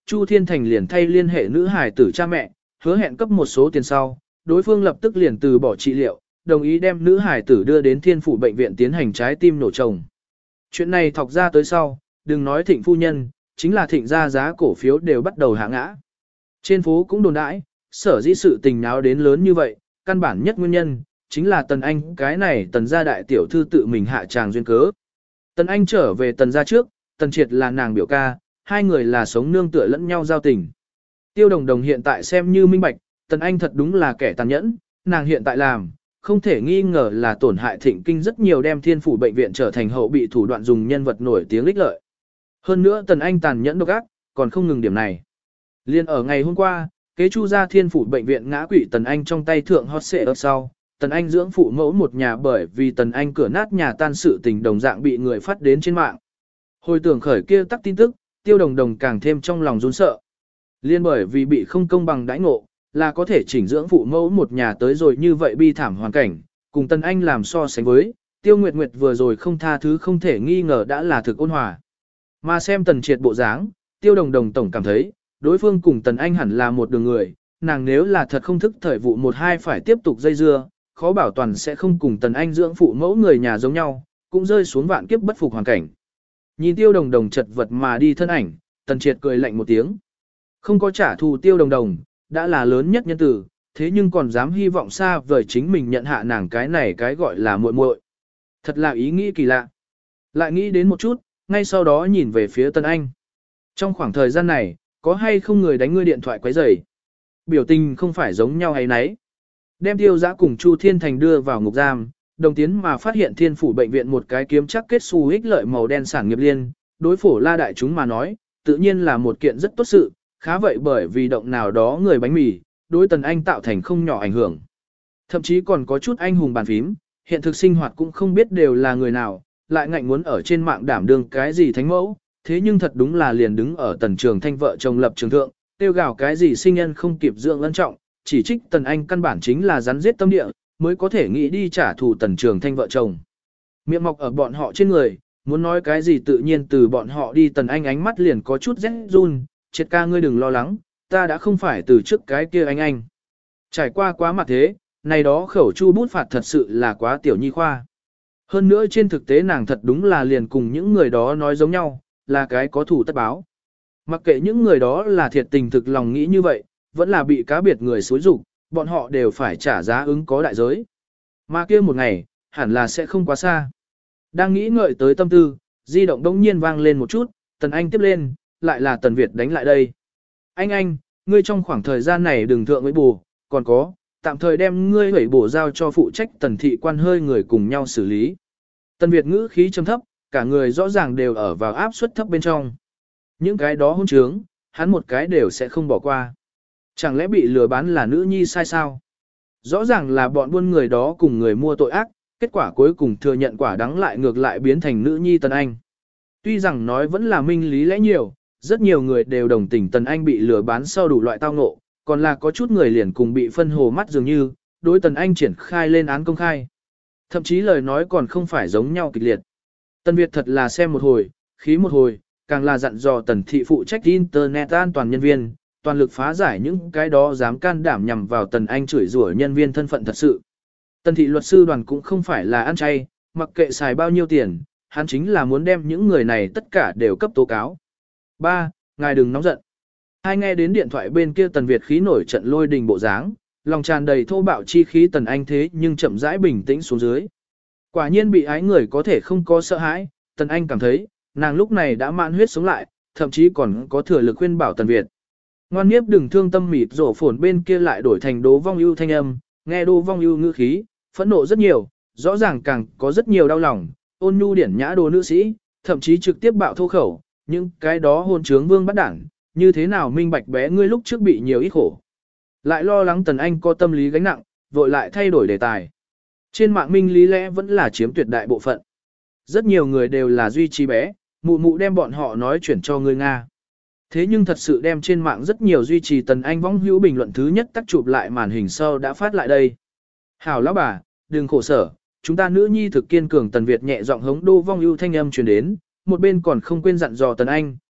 Chu Thiên Thành liền thay liên hệ nữ hài tử cha mẹ, hứa hẹn cấp một số tiền sau, đối phương lập tức liền từ bỏ trị liệu, đồng ý đem nữ hài tử đưa đến Thiên Phủ bệnh viện tiến hành trái tim nổ trồng. Chuyện này thọc ra tới sau, đừng nói Thịnh phu nhân, chính là Thịnh gia giá cổ phiếu đều bắt đầu hạ ngã. Trên phố cũng đồn đãi, sở dĩ sự tình náo đến lớn như vậy, căn bản nhất nguyên nhân, chính là Tần Anh cái này Tần gia đại tiểu thư tự mình hạ tràng duyên cớ. Tần Anh trở về Tần gia trước, Tần Triệt là nàng biểu ca, hai người là sống nương tựa lẫn nhau giao tình. Tiêu Đồng Đồng hiện tại xem như minh bạch, Tần Anh thật đúng là kẻ tàn nhẫn, nàng hiện tại làm, không thể nghi ngờ là tổn hại Thịnh kinh rất nhiều, đem Thiên Phủ bệnh viện trở thành hậu bị thủ đoạn dùng nhân vật nổi tiếng lích lợi. Hơn nữa Tần Anh tàn nhẫn độc ác, còn không ngừng điểm này. Liên ở ngày hôm qua, kế Chu gia Thiên Phủ bệnh viện ngã quỵ Tần Anh trong tay thượng hot xệ ở sau, Tần Anh dưỡng phụ mẫu một nhà bởi vì Tần Anh cửa nát nhà tan sự tình đồng dạng bị người phát đến trên mạng. Hồi tưởng khởi kia tắc tin tức, Tiêu Đồng Đồng càng thêm trong lòng run sợ. Liên bởi vì bị không công bằng đãi ngộ, là có thể chỉnh dưỡng phụ mẫu một nhà tới rồi như vậy bi thảm hoàn cảnh, cùng Tần Anh làm so sánh với, Tiêu Nguyệt Nguyệt vừa rồi không tha thứ không thể nghi ngờ đã là thực ôn hòa. Mà xem Tần Triệt bộ dáng, Tiêu Đồng Đồng tổng cảm thấy, đối phương cùng Tần Anh hẳn là một đường người, nàng nếu là thật không thức thời vụ một hai phải tiếp tục dây dưa, khó bảo toàn sẽ không cùng Tần Anh dưỡng phụ mẫu người nhà giống nhau, cũng rơi xuống vạn kiếp bất phục hoàn cảnh. Nhìn Tiêu Đồng Đồng chật vật mà đi thân ảnh, Tần Triệt cười lạnh một tiếng. Không có trả thù Tiêu Đồng Đồng, đã là lớn nhất nhân tử, thế nhưng còn dám hy vọng xa vời chính mình nhận hạ nàng cái này cái gọi là muội muội. Thật là ý nghĩ kỳ lạ. Lại nghĩ đến một chút, ngay sau đó nhìn về phía Tần Anh. Trong khoảng thời gian này, có hay không người đánh ngươi điện thoại quấy rầy? Biểu tình không phải giống nhau hay nấy. Đem Tiêu Giã cùng Chu Thiên Thành đưa vào ngục giam, đồng tiến mà phát hiện Thiên Phủ bệnh viện một cái kiếm chắc kết xu ích lợi màu đen sản nghiệp liên, đối phổ la đại chúng mà nói, tự nhiên là một kiện rất tốt sự, khá vậy bởi vì động nào đó người bánh mì, đối Tần Anh tạo thành không nhỏ ảnh hưởng. Thậm chí còn có chút anh hùng bàn phím, hiện thực sinh hoạt cũng không biết đều là người nào, lại ngạnh muốn ở trên mạng đảm đương cái gì thánh mẫu, thế nhưng thật đúng là liền đứng ở Tần Trường Thanh vợ chồng lập trường thượng, tiêu gào cái gì sinh nhân không kịp dưỡng ân trọng, chỉ trích Tần Anh căn bản chính là rắn giết tâm địa, mới có thể nghĩ đi trả thù Tần Trường Thanh vợ chồng. Miệng mọc ở bọn họ trên người, muốn nói cái gì tự nhiên từ bọn họ đi. Tần Anh ánh mắt liền có chút rét run, Triệt ca ngươi đừng lo lắng, ta đã không phải từ trước cái kia anh. Trải qua quá mặt thế, này đó khẩu chu bút phạt thật sự là quá tiểu nhi khoa. Hơn nữa trên thực tế nàng thật đúng là liền cùng những người đó nói giống nhau, là cái có thủ tất báo. Mặc kệ những người đó là thiệt tình thực lòng nghĩ như vậy, vẫn là bị cá biệt người xúi rục, bọn họ đều phải trả giá ứng có đại giới. Mà kia một ngày, hẳn là sẽ không quá xa. Đang nghĩ ngợi tới tâm tư, di động đông nhiên vang lên một chút, Tần Anh tiếp lên, lại là Tần Việt đánh lại đây. Anh, ngươi trong khoảng thời gian này đừng thượng với bù, còn có, tạm thời đem ngươi hủy bổ giao cho phụ trách Tần thị quan hơi người cùng nhau xử lý. Tần Việt ngữ khí trầm thấp, cả người rõ ràng đều ở vào áp suất thấp bên trong. Những cái đó hôn trướng, hắn một cái đều sẽ không bỏ qua. Chẳng lẽ bị lừa bán là nữ nhi sai sao? Rõ ràng là bọn buôn người đó cùng người mua tội ác, kết quả cuối cùng thừa nhận quả đắng lại ngược lại biến thành nữ nhi Tần Anh. Tuy rằng nói vẫn là minh lý lẽ nhiều, rất nhiều người đều đồng tình Tần Anh bị lừa bán sau đủ loại tao ngộ, còn là có chút người liền cùng bị phân hồ mắt dường như, đối Tần Anh triển khai lên án công khai. Thậm chí lời nói còn không phải giống nhau kịch liệt. Tần Việt thật là xem một hồi, khí một hồi, càng là dặn dò Tần thị phụ trách Internet an toàn nhân viên, toàn lực phá giải những cái đó dám can đảm nhằm vào Tần Anh chửi rủa nhân viên thân phận thật sự. Tần thị luật sư đoàn cũng không phải là ăn chay, mặc kệ xài bao nhiêu tiền, hắn chính là muốn đem những người này tất cả đều cấp tố cáo. 3. Ngài đừng nóng giận. Hai nghe đến điện thoại bên kia Tần Việt khí nổi trận lôi đình bộ dáng, lòng tràn đầy thô bạo chi khí Tần Anh thế nhưng chậm rãi bình tĩnh xuống dưới. Quả nhiên bị ái người có thể không có sợ hãi, Tần Anh cảm thấy, nàng lúc này đã mãn huyết sống lại, thậm chí còn có thừa lực khuyên bảo Tần Việt. Ngoan nhiếp đừng thương tâm mịt rổ phồn bên kia lại đổi thành Đỗ Vong Ưu thanh âm, nghe Đỗ Vong Ưu ngữ khí, phẫn nộ rất nhiều, rõ ràng càng có rất nhiều đau lòng, ôn nhu điển nhã đồ nữ sĩ, thậm chí trực tiếp bạo thô khẩu, những cái đó hôn trướng vương bắt đảng, như thế nào minh bạch bé ngươi lúc trước bị nhiều ít khổ. Lại lo lắng Tần Anh có tâm lý gánh nặng, vội lại thay đổi đề tài. Trên mạng minh lý lẽ vẫn là chiếm tuyệt đại bộ phận. Rất nhiều người đều là duy trì bé, mụ mụ đem bọn họ nói chuyển cho người Nga. Thế nhưng thật sự đem trên mạng rất nhiều duy trì Tần Anh vong hữu bình luận thứ nhất tắt chụp lại màn hình sau đã phát lại đây. Hảo lão bà, đừng khổ sở, chúng ta nữ nhi thực kiên cường. Tần Việt nhẹ giọng hống Đỗ Vong Ưu thanh âm truyền đến, một bên còn không quên dặn dò Tần Anh,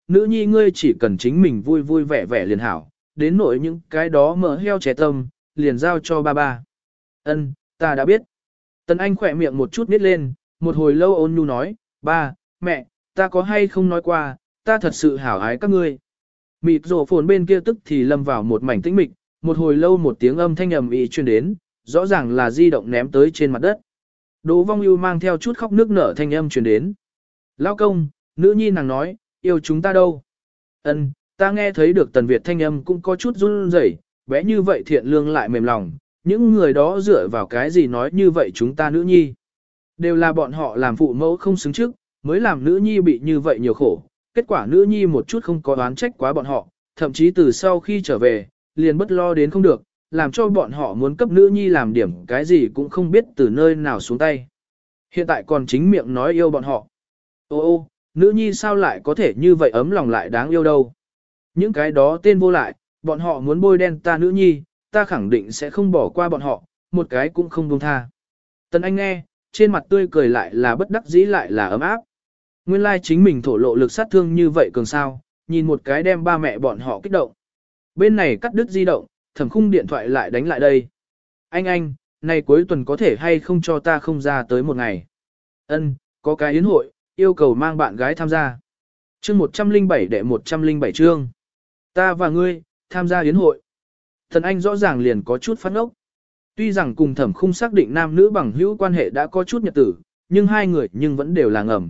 nữ nhi ngươi chỉ cần chính mình vui vui vẻ vẻ liền hảo, đến nỗi những cái đó mỡ heo trẻ tâm, liền giao cho ba ba. Ân, ta đã biết. Tần Anh khỏe miệng một chút nít lên, một hồi lâu ôn nhu nói, ba, mẹ, ta có hay không nói qua, ta thật sự hảo ái các ngươi. Mịt rổ phồn bên kia tức thì lâm vào một mảnh tĩnh mịch, một hồi lâu một tiếng âm thanh ầm ĩ truyền đến, rõ ràng là di động ném tới trên mặt đất. Đỗ Vong Ưu mang theo chút khóc nước nở thanh âm truyền đến. Lão công, nữ nhi nàng nói, yêu chúng ta đâu. Ân, ta nghe thấy được Tần Việt thanh âm cũng có chút run rẩy, bé như vậy thiện lương lại mềm lòng, những người đó dựa vào cái gì nói như vậy chúng ta nữ nhi. Đều là bọn họ làm phụ mẫu không xứng trước, mới làm nữ nhi bị như vậy nhiều khổ, kết quả nữ nhi một chút không có oán trách quá bọn họ, thậm chí từ sau khi trở về, liền bất lo đến không được, làm cho bọn họ muốn cấp nữ nhi làm điểm cái gì cũng không biết từ nơi nào xuống tay. Hiện tại còn chính miệng nói yêu bọn họ. Ô, nữ nhi sao lại có thể như vậy ấm lòng lại đáng yêu đâu. Những cái đó tên vô lại, bọn họ muốn bôi đen ta nữ nhi, ta khẳng định sẽ không bỏ qua bọn họ, một cái cũng không buông tha. Tần Anh nghe, trên mặt tươi cười lại là bất đắc dĩ lại là ấm áp. Nguyên lai chính mình thổ lộ lực sát thương như vậy cường sao, nhìn một cái đem ba mẹ bọn họ kích động. Bên này cắt đứt di động, Thẩm Khung điện thoại lại đánh lại đây. Anh, này cuối tuần có thể hay không cho ta không ra tới một ngày. Ân, có cái yến hội, yêu cầu mang bạn gái tham gia. Chương 107 đệ 107 chương. Ta và ngươi, tham gia yến hội. Thần Anh rõ ràng liền có chút phát ốc. Tuy rằng cùng Thẩm Khung xác định nam nữ bằng hữu quan hệ đã có chút nhật tử, nhưng hai người nhưng vẫn đều là ngầm.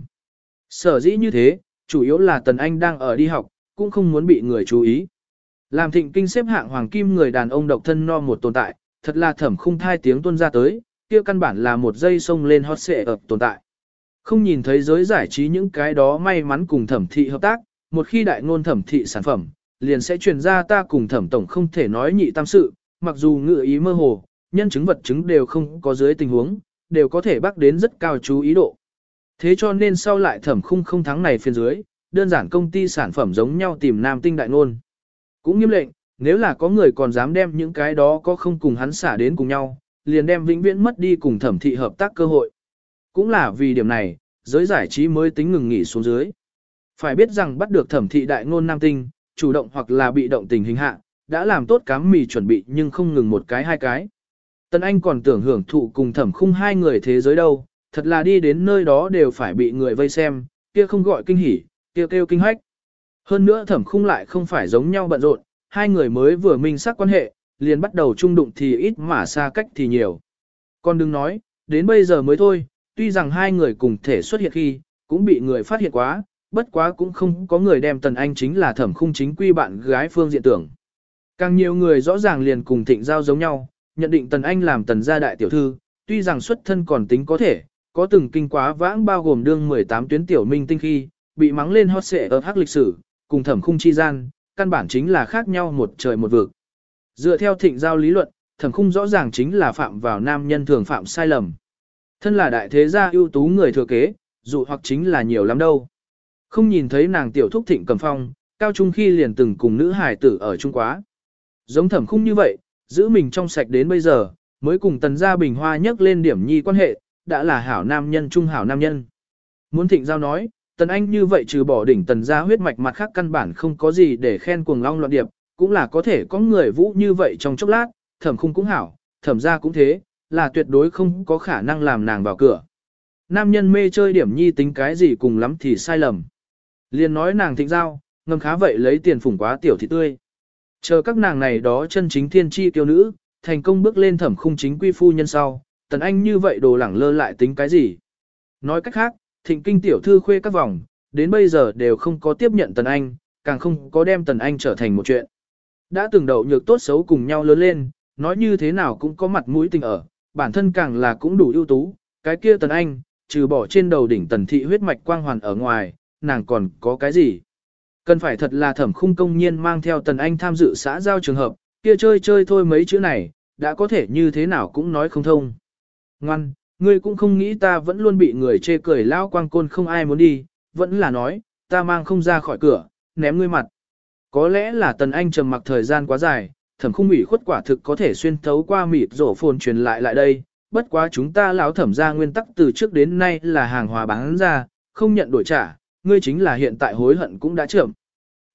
Sở dĩ như thế, chủ yếu là Tần Anh đang ở đi học, cũng không muốn bị người chú ý. Làm Thịnh Kinh xếp hạng hoàng kim người đàn ông độc thân no một tồn tại, thật là Thẩm Khung thai tiếng tuôn ra tới, kia căn bản là một giây xông lên hot xệ ập tồn tại. Không nhìn thấy giới giải trí những cái đó may mắn cùng Thẩm thị hợp tác, một khi đại ngôn Thẩm thị sản phẩm, liền sẽ truyền ra ta cùng Thẩm tổng không thể nói nhị tam sự, mặc dù ngự ý mơ hồ, nhân chứng vật chứng đều không có dưới tình huống, đều có thể bắt đến rất cao chú ý độ. Thế cho nên sau lại Thẩm Khung không thắng này phiên dưới, đơn giản công ty sản phẩm giống nhau tìm nam tinh đại ngôn. Cũng nghiêm lệnh, nếu là có người còn dám đem những cái đó có không cùng hắn xả đến cùng nhau, liền đem vĩnh viễn mất đi cùng Thẩm thị hợp tác cơ hội. Cũng là vì điểm này, giới giải trí mới tính ngừng nghỉ xuống dưới. Phải biết rằng bắt được Thẩm thị đại ngôn nam tinh, chủ động hoặc là bị động tình hình hạ, đã làm tốt cám mì chuẩn bị nhưng không ngừng một cái hai cái. Tần Anh còn tưởng hưởng thụ cùng Thẩm Khung hai người thế giới đâu, thật là đi đến nơi đó đều phải bị người vây xem, kia không gọi kinh hỉ, kia kêu kinh hách. Hơn nữa Thẩm Khung lại không phải giống nhau bận rộn, hai người mới vừa minh xác quan hệ, liền bắt đầu chung đụng thì ít mà xa cách thì nhiều. Còn đừng nói, đến bây giờ mới thôi, tuy rằng hai người cùng thể xuất hiện khi, cũng bị người phát hiện quá, bất quá cũng không có người đem Tần Anh chính là Thẩm Khung chính quy bạn gái phương diện tưởng. Càng nhiều người rõ ràng liền cùng Thịnh Giao giống nhau, nhận định Tần Anh làm Tần gia đại tiểu thư, tuy rằng xuất thân còn tính có thể, có từng kinh quá vãng bao gồm đương 18 tuyến tiểu minh tinh khi, bị mắng lên hot xệ ở hắc lịch sử, cùng Thẩm Khung chi gian, căn bản chính là khác nhau một trời một vực. Dựa theo Thịnh Giao lý luận, Thẩm Khung rõ ràng chính là phạm vào nam nhân thường phạm sai lầm. Thân là đại thế gia ưu tú người thừa kế, dụ hoặc chính là nhiều lắm đâu. Không nhìn thấy nàng tiểu thúc Thịnh Cầm Phong, cao trung khi liền từng cùng nữ hài tử ở Trung quá. Giống Thẩm Khung như vậy, giữ mình trong sạch đến bây giờ, mới cùng Tần gia Bình Hoa nhắc lên điểm nhi quan hệ, đã là hảo nam nhân trung hảo nam nhân. Muốn Thịnh Giao nói, Tần Anh như vậy trừ bỏ đỉnh Tần gia huyết mạch mặt khác căn bản không có gì để khen cuồng long loạn điệp, cũng là có thể có người vũ như vậy trong chốc lát, Thẩm Khung cũng hảo, Thẩm gia cũng thế, là tuyệt đối không có khả năng làm nàng vào cửa. Nam nhân mê chơi điểm nhi tính cái gì cùng lắm thì sai lầm. Liền nói nàng Thịnh Giao, ngầm khá vậy lấy tiền phủng quá tiểu thị tươi. Chờ các nàng này đó chân chính thiên chi tiêu nữ, thành công bước lên Thẩm Khung chính quy phu nhân sau, Tần Anh như vậy đồ lẳng lơ lại tính cái gì. Nói cách khác, Thịnh Kinh tiểu thư khuê các vòng, đến bây giờ đều không có tiếp nhận Tần Anh, càng không có đem Tần Anh trở thành một chuyện. Đã từng đậu nhược tốt xấu cùng nhau lớn lên, nói như thế nào cũng có mặt mũi tình ở, bản thân càng là cũng đủ ưu tú, cái kia Tần Anh, trừ bỏ trên đầu đỉnh Tần thị huyết mạch quang hoàn ở ngoài, nàng còn có cái gì? Cần phải thật là Thẩm Khung công nhiên mang theo Tần Anh tham dự xã giao trường hợp, kia chơi chơi thôi mấy chữ này, đã có thể như thế nào cũng nói không thông. Ngoan, ngươi cũng không nghĩ ta vẫn luôn bị người chê cười lao quang côn không ai muốn đi, vẫn là nói, ta mang không ra khỏi cửa, ném ngươi mặt. Có lẽ là Tần Anh trầm mặc thời gian quá dài, Thẩm Khung ủy khuất quả thực có thể xuyên thấu qua mịt rổ phồn truyền lại đây, bất quá chúng ta lão Thẩm ra nguyên tắc từ trước đến nay là hàng hòa bán ra, không nhận đổi trả, ngươi chính là hiện tại hối hận cũng đã chậm.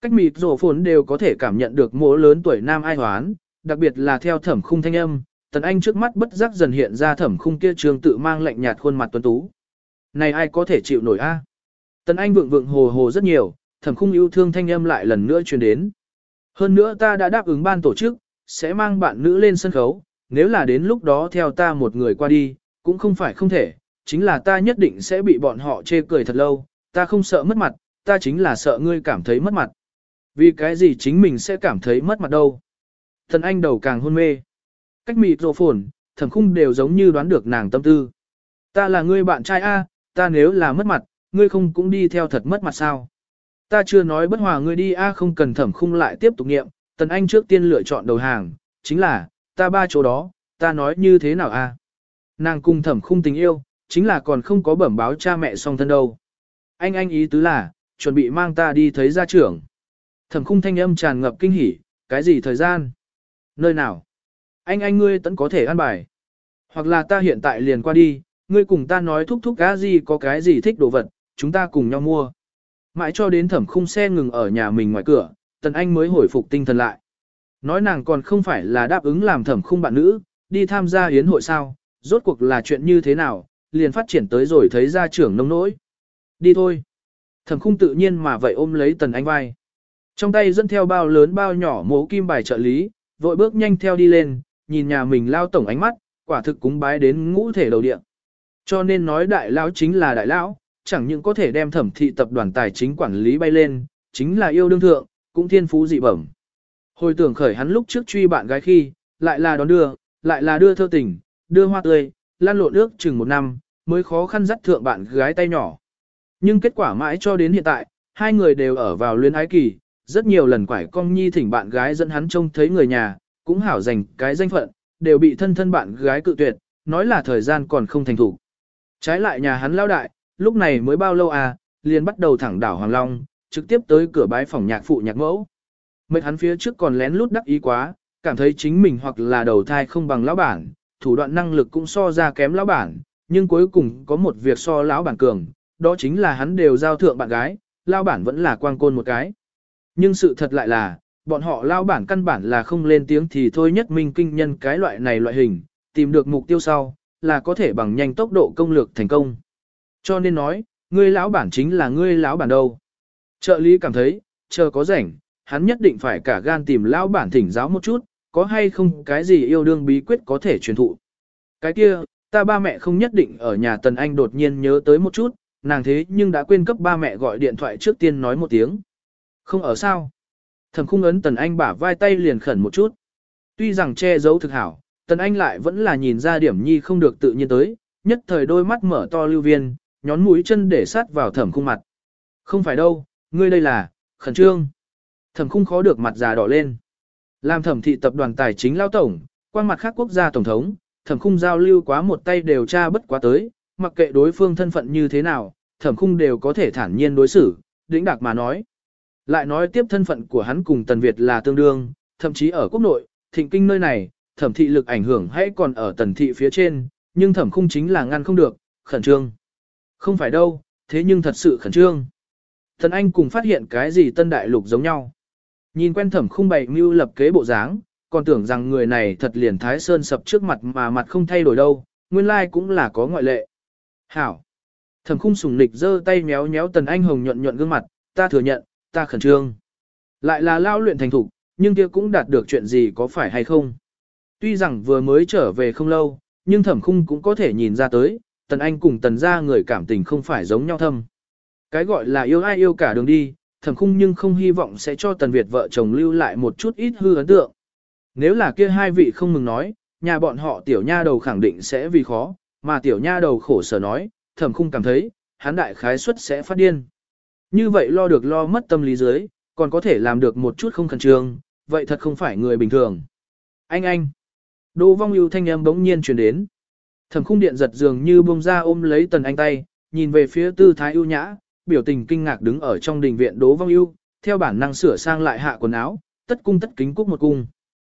Cách mịt rổ phồn đều có thể cảm nhận được mỗ lớn tuổi nam ai hoán, đặc biệt là theo Thẩm Khung thanh âm, Tần Anh trước mắt bất giác dần hiện ra Thẩm Khung kia trường tự mang lạnh nhạt khuôn mặt tuấn tú. Này ai có thể chịu nổi a? Tần Anh vượng vượng hồ hồ rất nhiều, Thẩm Khung yêu thương thanh âm lại lần nữa truyền đến. Hơn nữa ta đã đáp ứng ban tổ chức, sẽ mang bạn nữ lên sân khấu, nếu là đến lúc đó theo ta một người qua đi, cũng không phải không thể, chính là ta nhất định sẽ bị bọn họ chê cười thật lâu, ta không sợ mất mặt, ta chính là sợ ngươi cảm thấy mất mặt. Vì cái gì chính mình sẽ cảm thấy mất mặt đâu? Tần Anh đầu càng hôn mê. Cách mịt rộ phồn, Thẩm Khung đều giống như đoán được nàng tâm tư. Ta là ngươi bạn trai A, ta nếu là mất mặt, ngươi không cũng đi theo thật mất mặt sao? Ta chưa nói bất hòa ngươi đi A, không cần Thẩm Khung lại tiếp tục nghiệm, Tần Anh trước tiên lựa chọn đầu hàng, chính là, ta ba chỗ đó, ta nói như thế nào A? Nàng cùng Thẩm Khung tình yêu, chính là còn không có bẩm báo cha mẹ song thân đâu. Anh ý tứ là, chuẩn bị mang ta đi thấy gia trưởng. Thẩm Khung thanh âm tràn ngập kinh hỉ, cái gì thời gian? Nơi nào? Anh ngươi tẫn có thể ăn bài. Hoặc là ta hiện tại liền qua đi, ngươi cùng ta nói thúc thúc cá gì có cái gì thích đồ vật, chúng ta cùng nhau mua. Mãi cho đến Thẩm Khung xe ngừng ở nhà mình ngoài cửa, Tần Anh mới hồi phục tinh thần lại. Nói nàng còn không phải là đáp ứng làm Thẩm Khung bạn nữ, đi tham gia yến hội sao, rốt cuộc là chuyện như thế nào, liền phát triển tới rồi thấy gia trưởng nông nỗi. Đi thôi. Thẩm Khung tự nhiên mà vậy ôm lấy Tần Anh vai. Trong tay dẫn theo bao lớn bao nhỏ mố kim bài trợ lý, vội bước nhanh theo đi lên, nhìn nhà mình lao tổng ánh mắt, quả thực cúng bái đến ngũ thể đầu địa. Cho nên nói đại lão chính là đại lão, chẳng những có thể đem Thẩm thị tập đoàn tài chính quản lý bay lên, chính là yêu đương thượng, cũng thiên phú dị bẩm. Hồi tưởng khởi hắn lúc trước truy bạn gái khi, lại là đón đưa, lại là đưa thơ tình, đưa hoa tươi, lan lộn ước chừng 1 năm, mới khó khăn dắt thượng bạn gái tay nhỏ. Nhưng kết quả mãi cho đến hiện tại, hai người đều ở vào luyến ái kỳ, rất nhiều lần quải cong nhi thỉnh bạn gái dẫn hắn trông thấy người nhà, cũng hảo dành cái danh phận, đều bị thân bạn gái cự tuyệt, nói là thời gian còn không thành thủ. Trái lại nhà hắn lao đại, lúc này mới bao lâu à, liền bắt đầu thẳng đảo Hoàng Long, trực tiếp tới cửa bái phòng nhạc phụ nhạc mẫu. Mấy hắn phía trước còn lén lút đắc ý quá, cảm thấy chính mình hoặc là đầu thai không bằng lão bản, thủ đoạn năng lực cũng so ra kém lão bản, nhưng cuối cùng có một việc so lão bản cường, đó chính là hắn đều giao thượng bạn gái, lão bản vẫn là quang côn một cái. Nhưng sự thật lại là, bọn họ lão bản căn bản là không lên tiếng thì thôi, nhất minh kinh nhân cái loại này loại hình, tìm được mục tiêu sau, là có thể bằng nhanh tốc độ công lược thành công. Cho nên nói, ngươi lão bản chính là ngươi lão bản đâu. Trợ lý cảm thấy, chờ có rảnh, hắn nhất định phải cả gan tìm lão bản thỉnh giáo một chút, có hay không cái gì yêu đương bí quyết có thể truyền thụ. Cái kia, ta ba mẹ không nhất định ở nhà. Tần Anh đột nhiên nhớ tới một chút, nàng thế nhưng đã quên cấp ba mẹ gọi điện thoại trước tiên nói một tiếng. Không ở sao? Thẩm Khung ấn Tần Anh bả vai tay liền khẩn một chút. Tuy rằng che giấu thực hảo, Tần Anh lại vẫn là nhìn ra điểm nhi không được tự nhiên tới, nhất thời đôi mắt mở to lưu viên, nhón mũi chân để sát vào Thẩm Khung mặt. Không phải đâu, ngươi đây là, khẩn trương. Thẩm Khung khó được mặt già đỏ lên. Làm Thẩm thị tập đoàn tài chính lao tổng, quan mặt khác quốc gia tổng thống, Thẩm Khung giao lưu quá một tay đều tra bất quá tới, mặc kệ đối phương thân phận như thế nào, Thẩm Khung đều có thể thản nhiên đối xử, đĩnh đạc mà nói. Lại nói tiếp thân phận của hắn cùng Tần Việt là tương đương, thậm chí ở quốc nội, thịnh kinh nơi này, Thẩm thị lực ảnh hưởng hãy còn ở Tần thị phía trên, nhưng Thẩm Khung chính là ngăn không được, khẩn trương. Không phải đâu, thế nhưng thật sự khẩn trương. Tần Anh cùng phát hiện cái gì tân đại lục giống nhau. Nhìn quen Thẩm Khung bày mưu lập kế bộ dáng, còn tưởng rằng người này thật liền Thái Sơn sập trước mặt mà mặt không thay đổi đâu, nguyên lai cũng là có ngoại lệ. Hảo. Thẩm Khung sủng nịch giơ tay méo méo Tần Anh hồng nhuận nhuận gương mặt, ta thừa nhận, ta khẩn trương. Lại là lao luyện thành thục, nhưng kia cũng đạt được chuyện gì có phải hay không. Tuy rằng vừa mới trở về không lâu, nhưng Thẩm Khung cũng có thể nhìn ra tới, Tần Anh cùng Tần gia người cảm tình không phải giống nhau thâm. Cái gọi là yêu ai yêu cả đường đi, Thẩm Khung nhưng không hy vọng sẽ cho Tần Việt vợ chồng lưu lại một chút ít hư ấn tượng. Nếu là kia hai vị không mừng nói, nhà bọn họ tiểu nha đầu khẳng định sẽ vì khó, mà tiểu nha đầu khổ sở nói, Thẩm Khung cảm thấy, hắn đại khái suất sẽ phát điên. Như vậy lo được lo mất tâm lý dưới, còn có thể làm được một chút không khẩn trương, vậy thật không phải người bình thường. Anh. Đỗ Vong Ưu thanh âm bỗng nhiên truyền đến. Thẩm Khung điện giật dường như buông ra ôm lấy Tần Anh tay, nhìn về phía tư thái ưu nhã, biểu tình kinh ngạc đứng ở trong đình viện Đỗ Vong Ưu, theo bản năng sửa sang lại hạ quần áo, tất cung tất kính cúc một cung.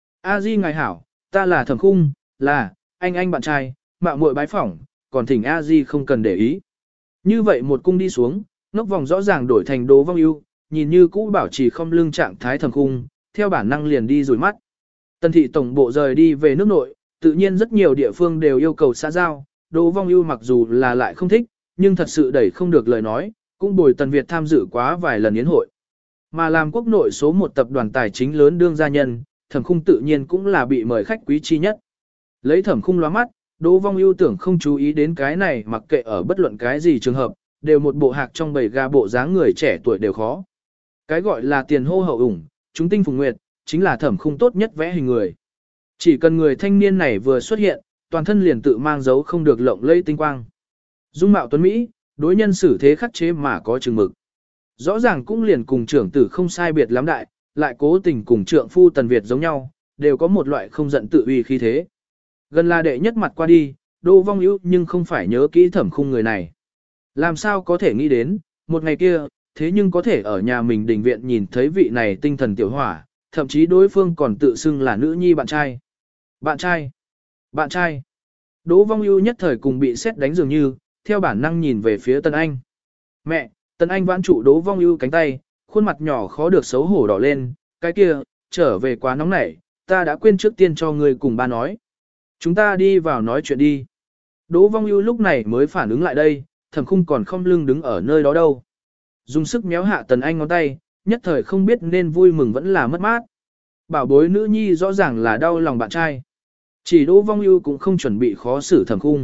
A Di ngài hảo, ta là Thẩm Khung, là anh bạn trai, mạo muội bái phỏng, còn thỉnh A Di không cần để ý. Như vậy một cung đi xuống, ngốc vòng rõ ràng đổi thành Đỗ Vong Ưu, nhìn như cũ bảo trì không lưng trạng thái Thẩm Khung, theo bản năng liền đi rủi mắt. Tần thị tổng bộ rời đi về nước nội, tự nhiên rất nhiều địa phương đều yêu cầu xã giao, Đỗ Vong Ưu mặc dù là lại không thích, nhưng thật sự đẩy không được lời nói, cũng bồi Tần Việt tham dự quá vài lần yến hội. Mà làm quốc nội số một tập đoàn tài chính lớn đương gia nhân, Thẩm Khung tự nhiên cũng là bị mời khách quý chi nhất. Lấy Thẩm Khung lóa mắt, Đỗ Vong Ưu tưởng không chú ý đến cái này, mặc kệ ở bất luận cái gì trường hợp, đều một bộ hạc trong bầy gà bộ dáng người trẻ tuổi đều khó. Cái gọi là tiền hô hậu ủng, chúng tinh phùng nguyệt, chính là Thẩm Khung tốt nhất vẽ hình người. Chỉ cần người thanh niên này vừa xuất hiện, toàn thân liền tự mang dấu không được lộng lẫy tinh quang. Dung mạo tuấn Mỹ, đối nhân xử thế khắc chế mà có chừng mực. Rõ ràng cũng liền cùng trưởng tử không sai biệt lắm đại, lại cố tình cùng trượng phu Tần Việt giống nhau, đều có một loại không giận tự uy khí thế. Gần là đệ nhất mặt qua đi, Đỗ Vong Ưu nhưng không phải nhớ kỹ Thẩm Khung người này. Làm sao có thể nghĩ đến, một ngày kia, thế nhưng có thể ở nhà mình đình viện nhìn thấy vị này tinh thần tiểu hỏa, thậm chí đối phương còn tự xưng là nữ nhi bạn trai. Bạn trai! Bạn trai! Đỗ Vong Ưu nhất thời cùng bị sét đánh dường như, theo bản năng nhìn về phía Tần Anh. Mẹ! Tần Anh vãn trụ Đỗ Vong Ưu cánh tay, khuôn mặt nhỏ khó được xấu hổ đỏ lên, cái kia, trở về quá nóng nảy, ta đã quên trước tiên cho người cùng ba nói. Chúng ta đi vào nói chuyện đi. Đỗ Vong Ưu lúc này mới phản ứng lại đây, Thẩm Khung còn không lưng đứng ở nơi đó đâu. Dùng sức méo hạ Tần Anh ngón tay, nhất thời không biết nên vui mừng vẫn là mất mát. Bảo bối nữ nhi rõ ràng là đau lòng bạn trai. Chỉ Đỗ Vong Ưu cũng không chuẩn bị khó xử Thẩm Khung.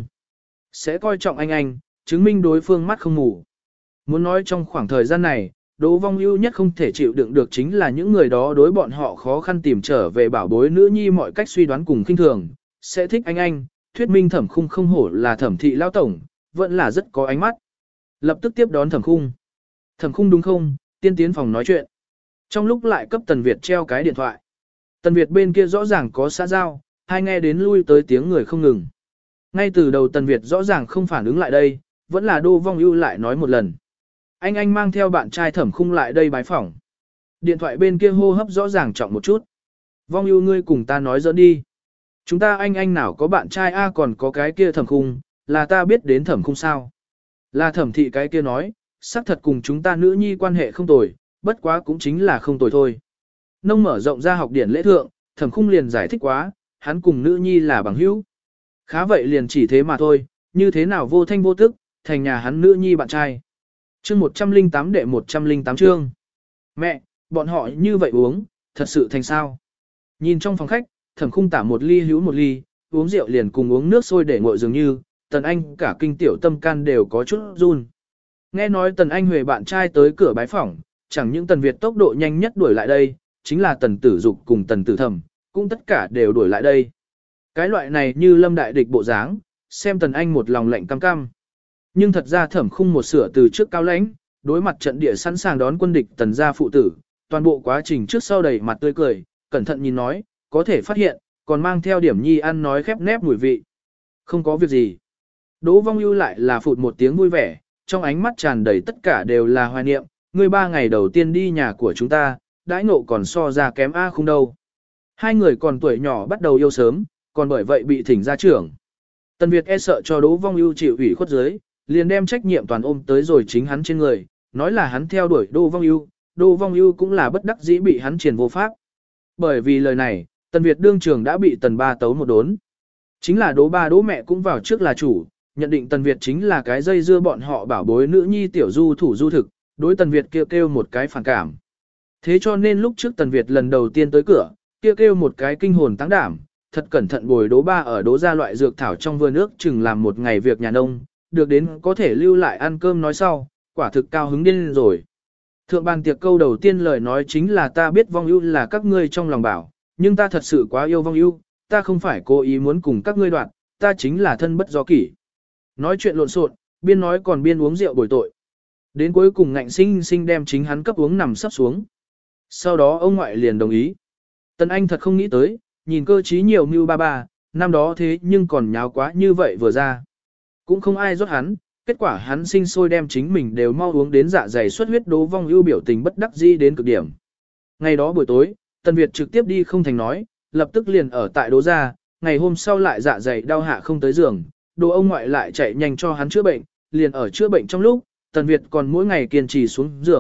Sẽ coi trọng anh, chứng minh đối phương mắt không mù. Muốn nói trong khoảng thời gian này, Đỗ Vong Ưu nhất không thể chịu đựng được chính là những người đó đối bọn họ khó khăn tìm trở về bảo bối nữ nhi mọi cách suy đoán cùng khinh thường, sẽ thích anh, thuyết minh Thẩm Khung không hổ là Thẩm thị lão tổng, vẫn là rất có ánh mắt. Lập tức tiếp đón Thẩm Khung. Thẩm Khung đúng không, tiên tiến phòng nói chuyện. Trong lúc lại cấp Tần Việt treo cái điện thoại. Tần Việt bên kia rõ ràng có xã giao, hai nghe đến lui tới tiếng người không ngừng. Ngay từ đầu Tần Việt rõ ràng không phản ứng lại đây, vẫn là Đỗ Vong Ưu lại nói một lần. Anh mang theo bạn trai Thẩm Khung lại đây bái phỏng. Điện thoại bên kia hô hấp rõ ràng trọng một chút. Vong Ưu ngươi cùng ta nói dẫn đi. Chúng ta anh nào có bạn trai a còn có cái kia Thẩm Khung, là ta biết đến Thẩm Khung sao. Là Thẩm thị cái kia nói, xác thật cùng chúng ta nữ nhi quan hệ không tồi, bất quá cũng chính là không tồi thôi. Nông mở rộng ra học điển lễ thượng, Thẩm Khung liền giải thích quá, hắn cùng nữ nhi là bằng hữu. Khá vậy liền chỉ thế mà thôi, như thế nào vô thanh vô tức, thành nhà hắn nữ nhi bạn trai. Chương 108 đệ 108 chương. Mẹ, bọn họ như vậy uống, thật sự thành sao? Nhìn trong phòng khách, Thẩm Khung tả một ly hữu một ly, uống rượu liền cùng uống nước sôi để nguội dường như, Tần Anh cả kinh tiểu tâm can đều có chút run. Nghe nói Tần Anh Huệ bạn trai tới cửa bái phỏng, chẳng những Tần Việt tốc độ nhanh nhất đuổi lại đây, chính là Tần Tử Dục cùng Tần Tử Thẩm, cũng tất cả đều đuổi lại đây. Cái loại này như lâm đại địch bộ dáng, xem Tần Anh một lòng lạnh cam cam. Nhưng thật ra Thẩm Khung một sửa từ trước cao lãnh, đối mặt trận địa sẵn sàng đón quân địch Tần gia phụ tử, toàn bộ quá trình trước sau đầy mặt tươi cười, cẩn thận nhìn nói, có thể phát hiện, còn mang theo điểm nhi ăn nói khép nép mùi vị. Không có việc gì. Đỗ Vong Ưu lại là phụt một tiếng vui vẻ, trong ánh mắt tràn đầy tất cả đều là hoài niệm, ngươi 3 ngày đầu tiên đi nhà của chúng ta, đãi ngộ còn so ra kém A không đâu. Hai người còn tuổi nhỏ bắt đầu yêu sớm, còn bởi vậy bị thỉnh ra trưởng. Tần Việt e sợ cho Đỗ Vong Ưu chịu ủy khuất dưới, liền đem trách nhiệm toàn ôm tới rồi chính hắn trên người, nói là hắn theo đuổi Đỗ Vong Ưu, Đỗ Vong Ưu cũng là bất đắc dĩ bị hắn triền vô pháp. Bởi vì lời này, Tần Việt đương trường đã bị Tần ba tấu một đốn. Chính là Đỗ ba Đỗ mẹ cũng vào trước là chủ, nhận định Tần Việt chính là cái dây dưa bọn họ bảo bối nữ nhi tiểu du thủ du thực, đối Tần Việt kêu một cái phản cảm. Thế cho nên lúc trước Tần Việt lần đầu tiên tới cửa, kêu một cái kinh hồn táng đảm, thật cẩn thận bồi Đỗ ba ở Đỗ gia loại dược thảo trong vườn nước chừng làm một ngày việc nhà nông, được đến có thể lưu lại ăn cơm nói sau, quả thực cao hứng điên rồi. Thượng bàn tiệc câu đầu tiên lời nói chính là ta biết Vong Ưu là các ngươi trong lòng bảo, nhưng ta thật sự quá yêu Vong Ưu, ta không phải cố ý muốn cùng các ngươi đoạt, ta chính là thân bất do kỷ. Nói chuyện lộn xộn, biên nói còn biên uống rượu bồi tội. Đến cuối cùng ngạnh sinh sinh đem chính hắn cấp uống nằm sắp xuống. Sau đó ông ngoại liền đồng ý. Tần Anh thật không nghĩ tới, nhìn cơ trí nhiều mưu ba, năm đó thế nhưng còn nháo quá như vậy vừa ra. Cũng không ai rót hắn, kết quả hắn sinh sôi đem chính mình đều mau uống đến dạ dày xuất huyết. Đỗ Vong Ưu biểu tình bất đắc dĩ đến cực điểm. Ngày đó buổi tối, Tần Việt trực tiếp đi không thành nói, lập tức liền ở tại Đỗ gia, ngày hôm sau lại dạ dày đau hạ không tới giường, Đỗ ông ngoại lại chạy nhanh cho hắn chữa bệnh, liền ở chữa bệnh trong lúc, Tần Việt còn mỗi ngày kiên trì xuống giường,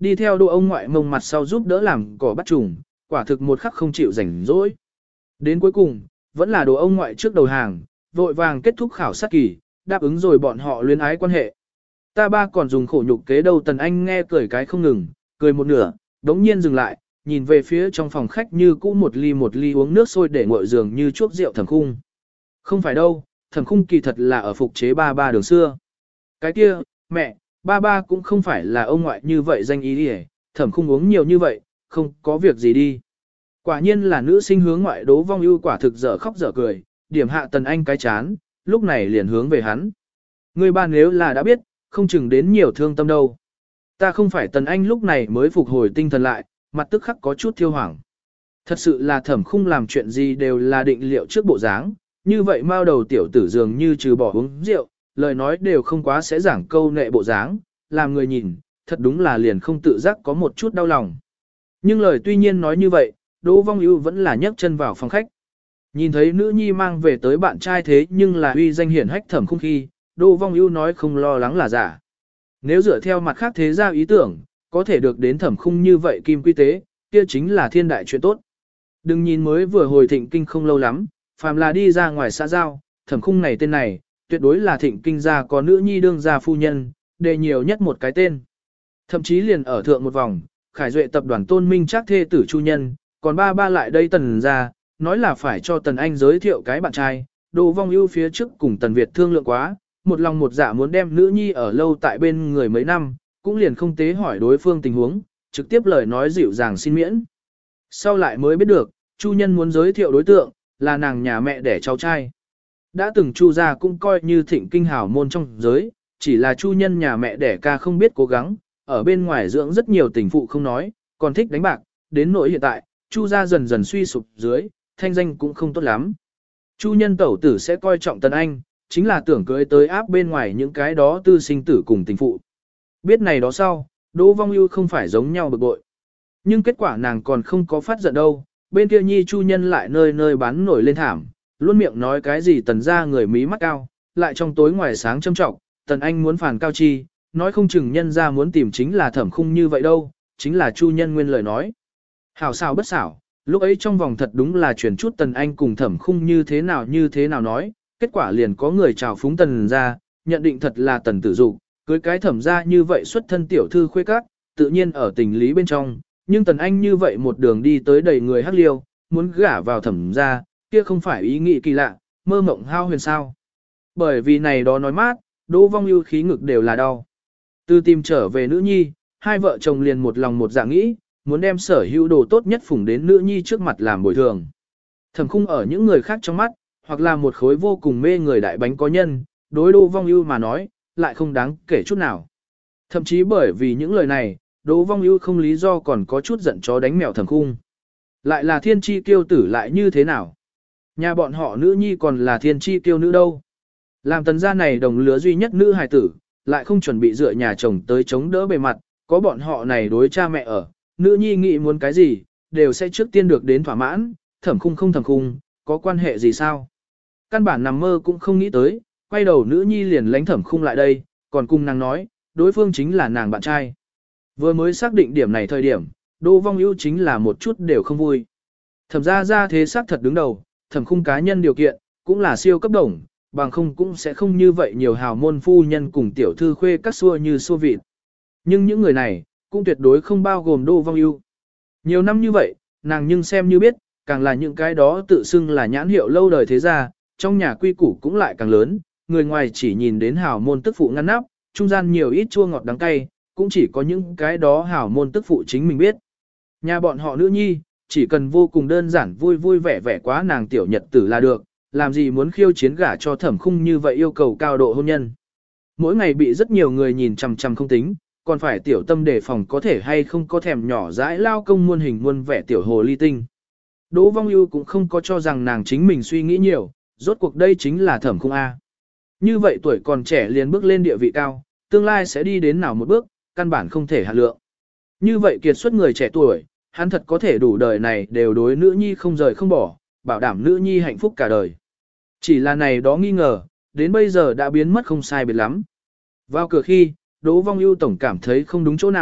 đi theo Đỗ ông ngoại mông mặt sau giúp đỡ làm cỏ bắt trùng, quả thực một khắc không chịu rảnh rỗi. Đến cuối cùng, vẫn là Đỗ ông ngoại trước đầu hàng, vội vàng kết thúc khảo sát kỳ, đáp ứng rồi bọn họ luyến ái quan hệ. Ta ba còn dùng khổ nhục kế đâu. Tần Anh nghe cười cái không ngừng, cười một nửa, đống nhiên dừng lại, nhìn về phía trong phòng khách như cũ một ly uống nước sôi để nguội giường như chuốc rượu Thẩm Khung. Không phải đâu, Thẩm Khung kỳ thật là ở phục chế ba ba đường xưa. Cái kia, mẹ, ba ba cũng không phải là ông ngoại như vậy danh ý đi. Thẩm Khung uống nhiều như vậy, không có việc gì đi. Quả nhiên là nữ sinh hướng ngoại. Đỗ Vong Ưu quả thực dở khóc dở cười, điểm hạ Tần Anh cái chán, lúc này liền hướng về hắn. Người ba nếu là đã biết, không chừng đến nhiều thương tâm đâu. Ta không phải. Tần Anh lúc này mới phục hồi tinh thần lại, mặt tức khắc có chút thiêu hoảng. Thật sự là Thẩm Khung làm chuyện gì đều là định liệu trước bộ dáng, như vậy mao đầu tiểu tử dường như trừ bỏ uống rượu, lời nói đều không quá sẽ giảng câu nệ bộ dáng, làm người nhìn, thật đúng là liền không tự giác có một chút đau lòng. Nhưng lời tuy nhiên nói như vậy, Đỗ Vong Ưu vẫn là nhấc chân vào phòng khách. Nhìn thấy nữ nhi mang về tới bạn trai thế nhưng là uy danh hiển hách Thẩm Khung khi, Đỗ Vong Ưu nói không lo lắng là giả. Nếu dựa theo mặt khác thế ra ý tưởng, có thể được đến Thẩm Khung như vậy kim quy tế, kia chính là thiên đại chuyện tốt. Đừng nhìn mới vừa hồi thịnh kinh không lâu lắm, phàm là đi ra ngoài xã giao, Thẩm Khung này tên này, tuyệt đối là thịnh kinh gia có nữ nhi đương gia phu nhân, đề nhiều nhất một cái tên. Thậm chí liền ở thượng một vòng, Khải Duệ tập đoàn Tôn Minh Trác thê tử Chu Nhân, còn ba ba lại đây Tần gia, nói là phải cho Tần Anh giới thiệu cái bạn trai. Đỗ Vong Ưu phía trước cùng Tần Việt thương lượng quá, một lòng một dạ muốn đem nữ nhi ở lâu tại bên người mấy năm, cũng liền không tế hỏi đối phương tình huống, trực tiếp lời nói dịu dàng xin miễn. Sau lại mới biết được, Chu Nhân muốn giới thiệu đối tượng, là nàng nhà mẹ đẻ cháu trai. Đã từng Chu gia cũng coi như thịnh kinh hào môn trong giới, chỉ là Chu Nhân nhà mẹ đẻ ca không biết cố gắng, ở bên ngoài dưỡng rất nhiều tình phụ không nói, còn thích đánh bạc, đến nỗi hiện tại, Chu gia dần dần suy sụp dưới, thanh danh cũng không tốt lắm. Chu Nhân tẩu tử sẽ coi trọng Tần Anh, chính là tưởng cưới tới áp bên ngoài những cái đó tư sinh tử cùng tình phụ. Biết này đó sau, Đỗ Vong Ưu không phải giống nhau bực bội. Nhưng kết quả nàng còn không có phát giận đâu, bên kia nhi Chu Nhân lại nơi nơi bán nổi lên thảm, luôn miệng nói cái gì Tần gia người mí mắt cao, lại trong tối ngoài sáng châm trọng, Tần Anh muốn phản cao chi, nói không chừng nhân gia muốn tìm chính là Thẩm Khung như vậy đâu, chính là Chu Nhân nguyên lời nói. Hảo xảo bất xảo, lúc ấy trong vòng thật đúng là chuyển chút Tần Anh cùng Thẩm Khung như thế nào nói, kết quả liền có người chào phúng Tần gia, nhận định thật là Tần tử dục, cưới cái Thẩm gia như vậy xuất thân tiểu thư khuê các, tự nhiên ở tình lý bên trong, nhưng Tần Anh như vậy một đường đi tới đầy người hắc liêu, muốn gả vào Thẩm gia, kia không phải ý nghĩ kỳ lạ, mơ mộng hao huyền sao. Bởi vì này đó nói mát, Đỗ Vong Ưu khí ngực đều là đau. Từ tìm trở về nữ nhi, hai vợ chồng liền một lòng một dạ nghĩ, muốn đem sở hữu đồ tốt nhất phủng đến nữ nhi trước mặt làm bồi thường. Thẩm Khung ở những người khác trong mắt, hoặc là một khối vô cùng mê người đại bánh có nhân, đối Đỗ Vong Ưu mà nói, lại không đáng kể chút nào. Thậm chí bởi vì những lời này, Đỗ Vong Ưu không lý do còn có chút giận chó đánh mèo Thẩm Khung. Lại là thiên chi kiêu tử lại như thế nào? Nhà bọn họ nữ nhi còn là thiên chi kiêu nữ đâu? Làm Tần gia này đồng lứa duy nhất nữ hài tử, lại không chuẩn bị dựa nhà chồng tới chống đỡ bề mặt, có bọn họ này đối cha mẹ ở, nữ nhi nghĩ muốn cái gì, đều sẽ trước tiên được đến thỏa mãn, Thẩm Khung không Thẩm Khung, có quan hệ gì sao? Căn bản nằm mơ cũng không nghĩ tới, quay đầu nữ nhi liền lánh Thẩm Khung lại đây, còn cùng nàng nói, đối phương chính là nàng bạn trai. Vừa mới xác định điểm này thời điểm, Đỗ Vong Ưu chính là một chút đều không vui. Thẩm gia gia thế xác thật đứng đầu, Thẩm Khung cá nhân điều kiện, cũng là siêu cấp đồng, bằng không cũng sẽ không như vậy nhiều hào môn phu nhân cùng tiểu thư khuê các xua như xua vịt. Nhưng những người này, cũng tuyệt đối không bao gồm Đỗ Vong Ưu. Nhiều năm như vậy, nàng nhưng xem như biết, càng là những cái đó tự xưng là nhãn hiệu lâu đời thế gia, trong nhà quy củ cũng lại càng lớn, người ngoài chỉ nhìn đến hào môn tức phụ ngăn nắp, trung gian nhiều ít chua ngọt đắng cay, cũng chỉ có những cái đó hào môn tức phụ chính mình biết. Nhà bọn họ nữ nhi, chỉ cần vô cùng đơn giản vui vui vẻ vẻ quá nàng tiểu nhật tử là được, làm gì muốn khiêu chiến gả cho Thẩm Khung như vậy yêu cầu cao độ hôn nhân. Mỗi ngày bị rất nhiều người nhìn chằm chằm không tính, còn phải tiểu tâm đề phòng có thể hay không có thèm nhỏ dãi lao công muôn hình muôn vẻ tiểu hồ ly tinh. Đỗ Vong Ưu cũng không có cho rằng nàng chính mình suy nghĩ nhiều, rốt cuộc đây chính là Thẩm Khung A. Như vậy tuổi còn trẻ liền bước lên địa vị cao, tương lai sẽ đi đến nào một bước, căn bản không thể hạn lượng. Như vậy kiệt xuất người trẻ tuổi, hắn thật có thể đủ đời này đều đối nữ nhi không rời không bỏ, bảo đảm nữ nhi hạnh phúc cả đời. Chỉ là này đó nghi ngờ, đến bây giờ đã biến mất không sai biệt lắm. Vào cửa khi, Đỗ Vong Ưu tổng cảm thấy không đúng chỗ nào,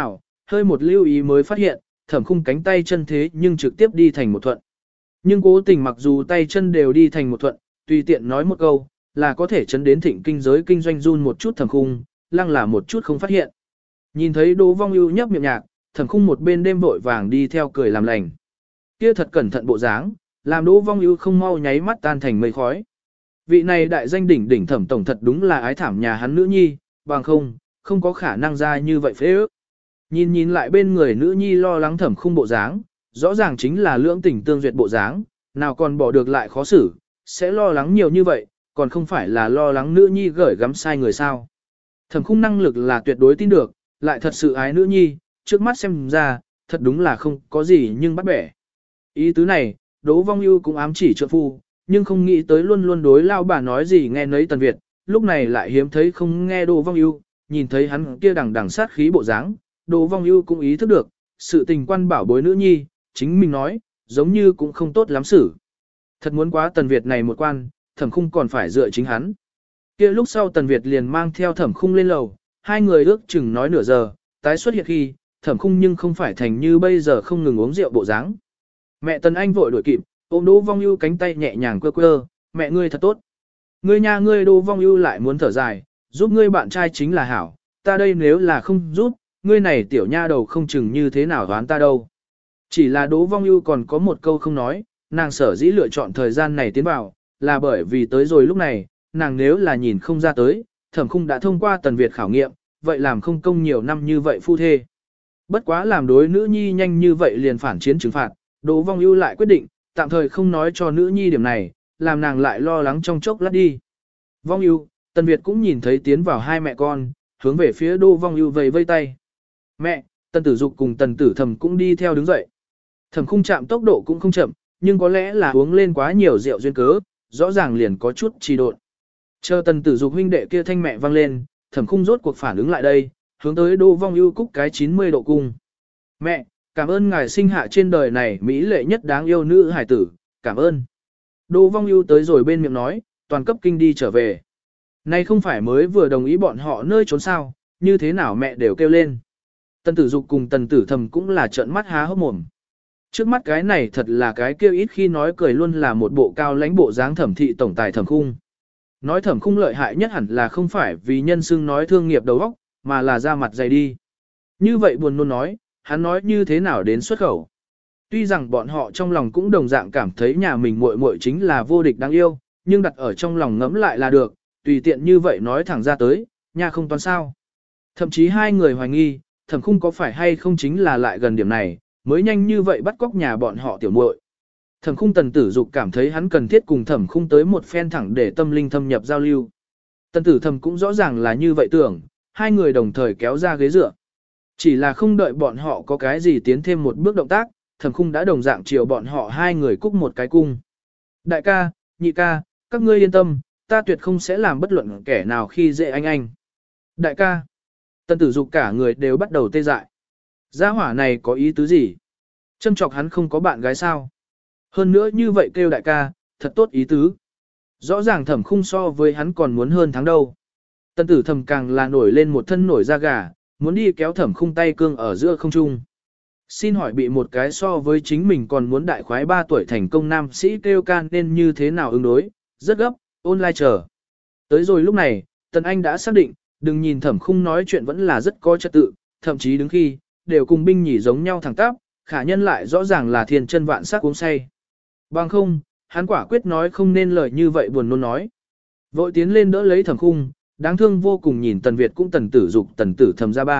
hơi một lưu ý mới phát hiện, Thẩm Khung cánh tay chân thế nhưng trực tiếp đi thành một thuận. Nhưng cố tình mặc dù tay chân đều đi thành một thuận, tùy tiện nói một câu, là có thể chấn đến thịnh kinh giới kinh doanh run một chút Thẩm Khung, lăng là một chút không phát hiện. Nhìn thấy Đỗ Vong Ưu nhấp miệng nhạc, Thẩm Khung một bên đêm vội vàng đi theo cười làm lành. Kia thật cẩn thận bộ dáng, làm Đỗ Vong Ưu không mau nháy mắt tan thành mây khói. Vị này đại danh đỉnh đỉnh Thẩm tổng thật đúng là ái thảm nhà hắn nữ nhi, bằng không có khả năng ra như vậy phế ước. Nhìn lại bên người nữ nhi lo lắng Thẩm Khung bộ dáng, rõ ràng chính là lưỡng tình tương duyệt bộ dáng, nào còn bỏ được lại khó xử, sẽ lo lắng nhiều như vậy, còn không phải là lo lắng nữ nhi gởi gắm sai người sao. Thẩm Khung năng lực là tuyệt đối tin được, lại thật sự ái nữ nhi, trước mắt xem ra, thật đúng là không có gì nhưng bắt bẻ. Ý tứ này, Đỗ Vong Ưu cũng ám chỉ trượng phu, nhưng không nghĩ tới luôn luôn đối lao bà nói gì nghe nấy Tần Việt, lúc này lại hiếm thấy không nghe Đỗ Vong Ưu, nhìn thấy hắn kia đằng sát khí bộ dáng, Đỗ Vong Ưu cũng ý thức được, sự tình quan bảo bối nữ nhi, chính mình nói, giống như cũng không tốt lắm xử. Thật muốn quá Tần Việt này một quan, Thẩm Khung còn phải dựa chính hắn. Kia lúc sau Tần Việt liền mang theo Thẩm Khung lên lầu, hai người ước chừng nói nửa giờ, tái xuất hiện khi, Thẩm Khung nhưng không phải thành như bây giờ không ngừng uống rượu bộ dáng. Mẹ Tần Anh vội đuổi kịp, ôm Đỗ Vong Ưu cánh tay nhẹ nhàng quơ quơ, mẹ ngươi thật tốt. Ngươi nhà ngươi Đỗ Vong Ưu lại muốn thở dài, giúp ngươi bạn trai chính là hảo, ta đây nếu là không giúp, ngươi này tiểu nha đầu không chừng như thế nào đoán ta đâu. Chỉ là Đỗ Vong Ưu còn có một câu không nói, nàng sở dĩ lựa chọn thời gian này tiến vào, là bởi vì tới rồi lúc này, nàng nếu là nhìn không ra tới, Thẩm Khung đã thông qua Tần Việt khảo nghiệm, vậy làm không công nhiều năm như vậy phu thê. Bất quá làm đối nữ nhi nhanh như vậy liền phản chiến trừng phạt, Đỗ Vong Ưu lại quyết định, tạm thời không nói cho nữ nhi điểm này, làm nàng lại lo lắng trong chốc lát đi. Vong Ưu, Tần Việt cũng nhìn thấy tiến vào hai mẹ con, hướng về phía Đỗ Vong Ưu vẫy vây tay. Mẹ, Tần Tử Dục cùng Tần Tử Thầm cũng đi theo đứng dậy. Thẩm Khung chạm tốc độ cũng không chậm, nhưng có lẽ là uống lên quá nhiều rượu duyên cớ, rõ ràng liền có chút trì độn. Chờ Tần Tử Dục huynh đệ kia thanh mẹ vang lên, Thẩm Khung rốt cuộc phản ứng lại đây, hướng tới Đỗ Vong Ưu cúc cái 90 độ cung. Mẹ, cảm ơn ngài sinh hạ trên đời này mỹ lệ nhất đáng yêu nữ hải tử, cảm ơn. Đỗ Vong Ưu tới rồi bên miệng nói, toàn cấp kinh đi trở về. Nay không phải mới vừa đồng ý bọn họ nơi trốn sao, như thế nào mẹ đều kêu lên. Tần Tử Dục cùng Tần Tử Thầm cũng là trợn mắt há hốc mồm. Trước mắt cái này thật là cái kêu ít khi nói cười luôn là một bộ cao lãnh bộ dáng Thẩm thị tổng tài Thẩm Khung. Nói Thẩm Khung lợi hại nhất hẳn là không phải vì nhân xưng nói thương nghiệp đầu óc, mà là ra mặt dày đi. Như vậy buồn nôn nói, hắn nói như thế nào đến xuất khẩu. Tuy rằng bọn họ trong lòng cũng đồng dạng cảm thấy nhà mình muội muội chính là vô địch đáng yêu, nhưng đặt ở trong lòng ngẫm lại là được, tùy tiện như vậy nói thẳng ra tới, nhà không toán sao. Thậm chí hai người hoài nghi, Thẩm Khung có phải hay không chính là lại gần điểm này, mới nhanh như vậy bắt cóc nhà bọn họ tiểu muội. Thẩm Khung Tần Tử Dục cảm thấy hắn cần thiết cùng Thẩm Khung tới một phen thẳng để tâm linh thâm nhập giao lưu. Tần Tử Thầm cũng rõ ràng là như vậy tưởng, hai người đồng thời kéo ra ghế dựa. Chỉ là không đợi bọn họ có cái gì tiến thêm một bước động tác, Thẩm Khung đã đồng dạng chiều bọn họ hai người cúc một cái cung. Đại ca, nhị ca, các ngươi yên tâm, ta tuyệt không sẽ làm bất luận kẻ nào khi dễ anh. Đại ca, Tần Tử Dục cả người đều bắt đầu tê dại. Gia hỏa này có ý tứ gì? Châm chọc hắn không có bạn gái sao? Hơn nữa như vậy kêu đại ca, thật tốt ý tứ. Rõ ràng Thẩm Khung so với hắn còn muốn hơn tháng đâu. Tần Tử Thầm càng là nổi lên một thân nổi da gà, muốn đi kéo Thẩm Khung tay cương ở giữa không trung. Xin hỏi bị một cái so với chính mình còn muốn đại khoái 3 tuổi thành công nam sĩ kêu can nên như thế nào ứng đối, rất gấp, online chờ. Tới rồi lúc này, Tần Anh đã xác định, đừng nhìn Thẩm Khung nói chuyện vẫn là rất có trật tự, thậm chí đứng khi, đều cùng binh nhỉ giống nhau thẳng tắp, khả nhân lại rõ ràng là thiên chân vạn sắc uống say. Bằng không, hắn quả quyết nói không nên lời như vậy buồn nôn nói. Vội tiến lên đỡ lấy Thẩm Khung, đáng thương vô cùng nhìn Tần Việt cũng Tần Tử Dục Tần Tử Thầm ra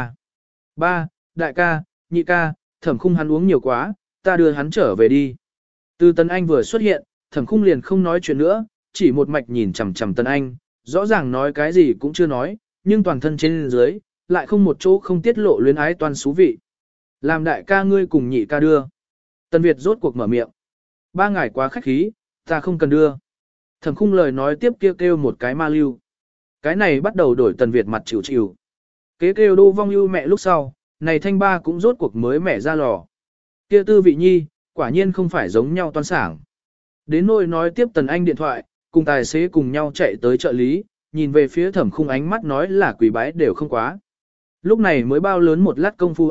ba, đại ca, nhị ca, Thẩm Khung hắn uống nhiều quá, ta đưa hắn trở về đi. Từ Tần Anh vừa xuất hiện, Thẩm Khung liền không nói chuyện nữa, chỉ một mạch nhìn chằm chằm Tần Anh, rõ ràng nói cái gì cũng chưa nói, nhưng toàn thân trên dưới, lại không một chỗ không tiết lộ luyến ái toan xú vị. Làm đại ca ngươi cùng nhị ca đưa. Tần Việt rốt cuộc mở miệng. Ba ngài quá khách khí, ta không cần đưa. Thẩm Khung lời nói tiếp kêu một cái ma lưu. Cái này bắt đầu đổi Tần Việt mặt chịu chịu. Kế kêu Đỗ Vong Ưu mẹ lúc sau, này thanh ba cũng rốt cuộc mới mẻ ra lò. Kia Tư Vị Nhi, quả nhiên không phải giống nhau toan sảng. Đến nỗi nói tiếp Tần Anh điện thoại, cùng tài xế cùng nhau chạy tới trợ lý, nhìn về phía Thẩm Khung ánh mắt nói là quỷ bái đều không quá. Lúc này mới bao lớn một lát công phu a,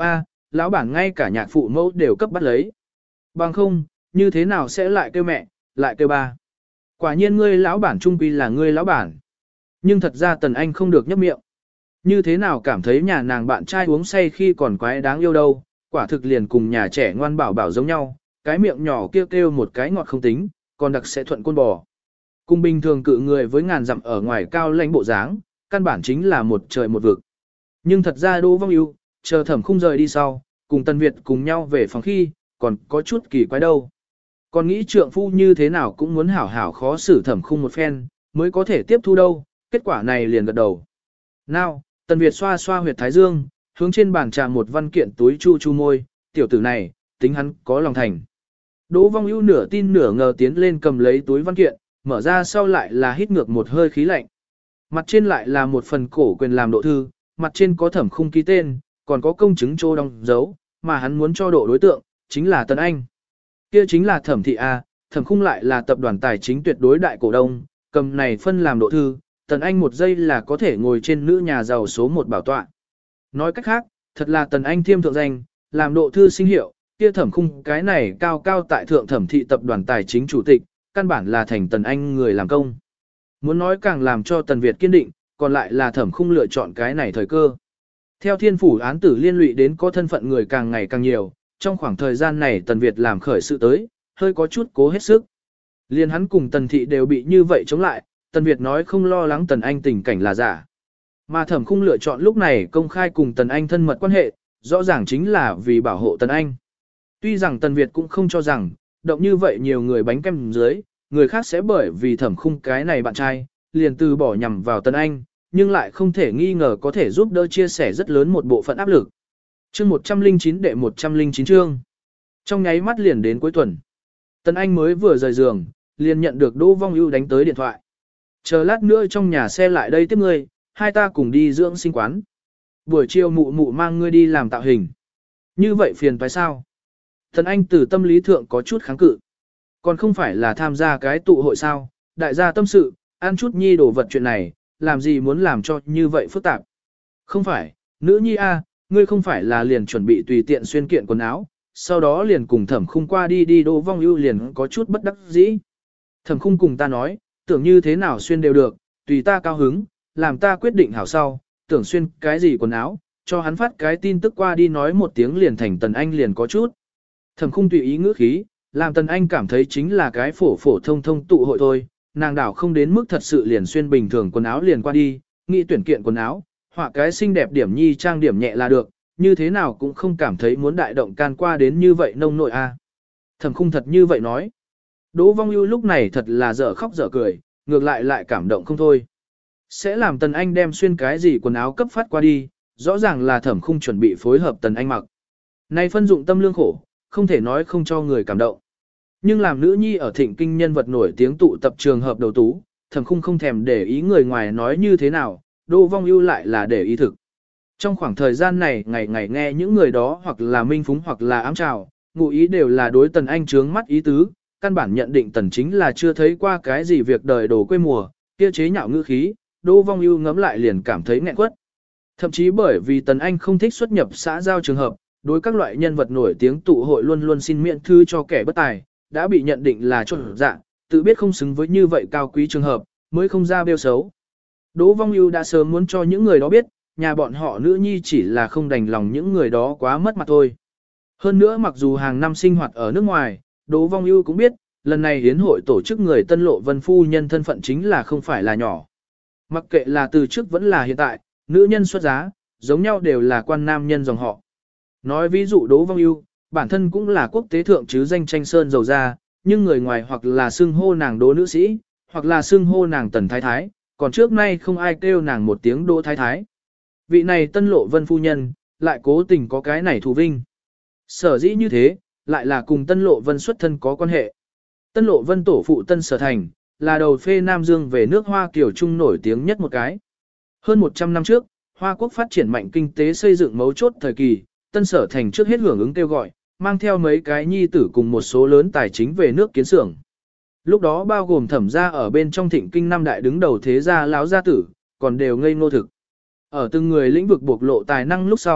lão bản ngay cả nhạc phụ mẫu đều cấp bắt lấy. Bằng không, như thế nào sẽ lại kêu mẹ, lại kêu ba. Quả nhiên ngươi lão bản trung quy là ngươi lão bản. Nhưng thật ra Tần Anh không được nhấp miệng. Như thế nào cảm thấy nhà nàng bạn trai uống say khi còn quái đáng yêu đâu, quả thực liền cùng nhà trẻ ngoan bảo bảo giống nhau, cái miệng nhỏ kêu kêu một cái ngọt không tính, còn đặc sẽ thuận côn bò. Cùng bình thường cự người với ngàn dặm ở ngoài cao lãnh bộ dáng, căn bản chính là một trời một vực. Nhưng thật ra Đỗ Vong Ưu, chờ Thẩm Khung rời đi sau, cùng Tần Việt cùng nhau về phòng khi, còn có chút kỳ quái đâu. Còn nghĩ trượng phu như thế nào cũng muốn hảo hảo khó xử Thẩm Khung một phen, mới có thể tiếp thu đâu, kết quả này liền gật đầu. Nào, Tần Việt xoa xoa huyệt thái dương, hướng trên bàn trà một văn kiện túi chu chu môi, tiểu tử này, tính hắn có lòng thành. Đỗ Vong Ưu nửa tin nửa ngờ tiến lên cầm lấy túi văn kiện, mở ra sau lại là hít ngược một hơi khí lạnh. Mặt trên lại là một phần cổ quyền làm độ thư, mặt trên có Thẩm Khung ký tên, còn có công chứng trô đóng dấu, mà hắn muốn cho độ đối tượng, chính là Tần Anh. Kia chính là Thẩm thị A, Thẩm Khung lại là tập đoàn tài chính tuyệt đối đại cổ đông, cầm này phân làm độ thư, Tần Anh một giây là có thể ngồi trên nữ nhà giàu số 1 bảo tọa. Nói cách khác, thật là Tần Anh thiêm thượng danh, làm độ thư sinh hiệu, kia Thẩm Khung cái này cao cao tại thượng Thẩm thị tập đoàn tài chính chủ tịch, căn bản là thành Tần Anh người làm công. Muốn nói càng làm cho Tần Việt kiên định, còn lại là Thẩm Khung lựa chọn cái này thời cơ. Theo thiên phủ án tử liên lụy đến có thân phận người càng ngày càng nhiều, trong khoảng thời gian này Tần Việt làm khởi sự tới, hơi có chút cố hết sức. Liên hắn cùng Tần thị đều bị như vậy chống lại, Tần Việt nói không lo lắng Tần Anh tình cảnh là giả. Mà Thẩm Khung lựa chọn lúc này công khai cùng Tần Anh thân mật quan hệ, rõ ràng chính là vì bảo hộ Tần Anh. Tuy rằng Tần Việt cũng không cho rằng, động như vậy nhiều người bánh kem dưới, người khác sẽ bởi vì Thẩm Khung cái này bạn trai, liền từ bỏ nhằm vào Tần Anh, nhưng lại không thể nghi ngờ có thể giúp đỡ chia sẻ rất lớn một bộ phận áp lực. Chương 109 đệ 109 chương. Trong nháy mắt liền đến cuối tuần. Tần Anh mới vừa rời giường, liền nhận được Đỗ Vong Ưu đánh tới điện thoại. Chờ lát nữa trong nhà xe lại đây tiếp ngươi, hai ta cùng đi dưỡng sinh quán. Buổi chiều mụ mụ mang ngươi đi làm tạo hình. Như vậy phiền phải sao? Tần Anh từ tâm lý thượng có chút kháng cự. Còn không phải là tham gia cái tụ hội sao, đại gia tâm sự, ăn chút nhi đồ vật chuyện này, làm gì muốn làm cho như vậy phức tạp. Không phải, nữ nhi a, ngươi không phải là liền chuẩn bị tùy tiện xuyên kiện quần áo, sau đó liền cùng Thẩm Khung qua đi đi. Đỗ Vong Ưu liền có chút bất đắc dĩ. Thẩm Khung cùng ta nói, tưởng như thế nào xuyên đều được, tùy ta cao hứng, làm ta quyết định hảo sau, tưởng xuyên cái gì quần áo, cho hắn phát cái tin tức qua đi nói một tiếng liền thành Tần Anh liền có chút. Thẩm Khung tùy ý ngữ khí, làm Tần Anh cảm thấy chính là cái phổ phổ thông thông tụ hội thôi, nàng đảo không đến mức thật sự liền xuyên bình thường quần áo liền qua đi, nghĩ tuyển kiện quần áo, họa cái xinh đẹp điểm nhi trang điểm nhẹ là được, như thế nào cũng không cảm thấy muốn đại động can qua đến như vậy nông nội a. Thẩm Khung thật như vậy nói. Đỗ Vong Ưu lúc này thật là dở khóc dở cười, ngược lại cảm động không thôi. Sẽ làm Tần Anh đem xuyên cái gì quần áo cấp phát qua đi, rõ ràng là Thẩm Khung chuẩn bị phối hợp Tần Anh mặc. Này phân dụng tâm lương khổ, không thể nói không cho người cảm động. Nhưng làm nữ nhi ở thịnh kinh nhân vật nổi tiếng tụ tập trường hợp đầu tú, Thẩm Khung không thèm để ý người ngoài nói như thế nào, Đỗ Vong Ưu lại là để ý thực. Trong khoảng thời gian này ngày ngày nghe những người đó hoặc là minh phúng hoặc là ám trào, ngụ ý đều là đối Tần Anh trướng mắt ý tứ, căn bản nhận định Tần chính là chưa thấy qua cái gì việc đời đồ quê mùa, kia chế nhạo ngữ khí, Đỗ Vong Ưu ngấm lại liền cảm thấy nghẹn quất. Thậm chí bởi vì Tần Anh không thích xuất nhập xã giao trường hợp, đối các loại nhân vật nổi tiếng tụ hội luôn luôn xin miễn thư cho kẻ bất tài, đã bị nhận định là trộn dạ, tự biết không xứng với như vậy cao quý trường hợp, mới không ra bêu xấu. Đỗ Vong Ưu đã sớm muốn cho những người đó biết, nhà bọn họ nữ nhi chỉ là không đành lòng những người đó quá mất mặt thôi. Hơn nữa mặc dù hàng năm sinh hoạt ở nước ngoài, Đỗ Vong Ưu cũng biết, lần này hiến hội tổ chức người Tân Lộ Vân phu nhân thân phận chính là không phải là nhỏ. Mặc kệ là từ trước vẫn là hiện tại, nữ nhân xuất giá, giống nhau đều là quan nam nhân dòng họ. Nói ví dụ Đỗ Vong Ưu, bản thân cũng là quốc tế thượng chứ danh tranh sơn giàu ra, nhưng người ngoài hoặc là xưng hô nàng Đỗ nữ sĩ, hoặc là xưng hô nàng Tần Thái Thái, còn trước nay không ai kêu nàng một tiếng Đỗ Thái Thái. Vị này Tân Lộ Vân phu nhân, lại cố tình có cái này thù vinh. Sở dĩ như thế, lại là cùng Tân Lộ Vân xuất thân có quan hệ. Tân Lộ Vân tổ phụ Tân Sở Thành, là đầu phê Nam Dương về nước Hoa Kiều Trung nổi tiếng nhất một cái. Hơn 100 năm trước, Hoa Quốc phát triển mạnh kinh tế xây dựng mấu chốt thời kỳ, Tân Sở Thành trước hết hưởng ứng kêu gọi, mang theo mấy cái nhi tử cùng một số lớn tài chính về nước kiến xưởng. Lúc đó bao gồm Thẩm gia ở bên trong thịnh kinh năm đại đứng đầu thế gia láo gia tử, còn đều ngây ngô thực. Ở từng người lĩnh vực bộc lộ tài năng lúc sau,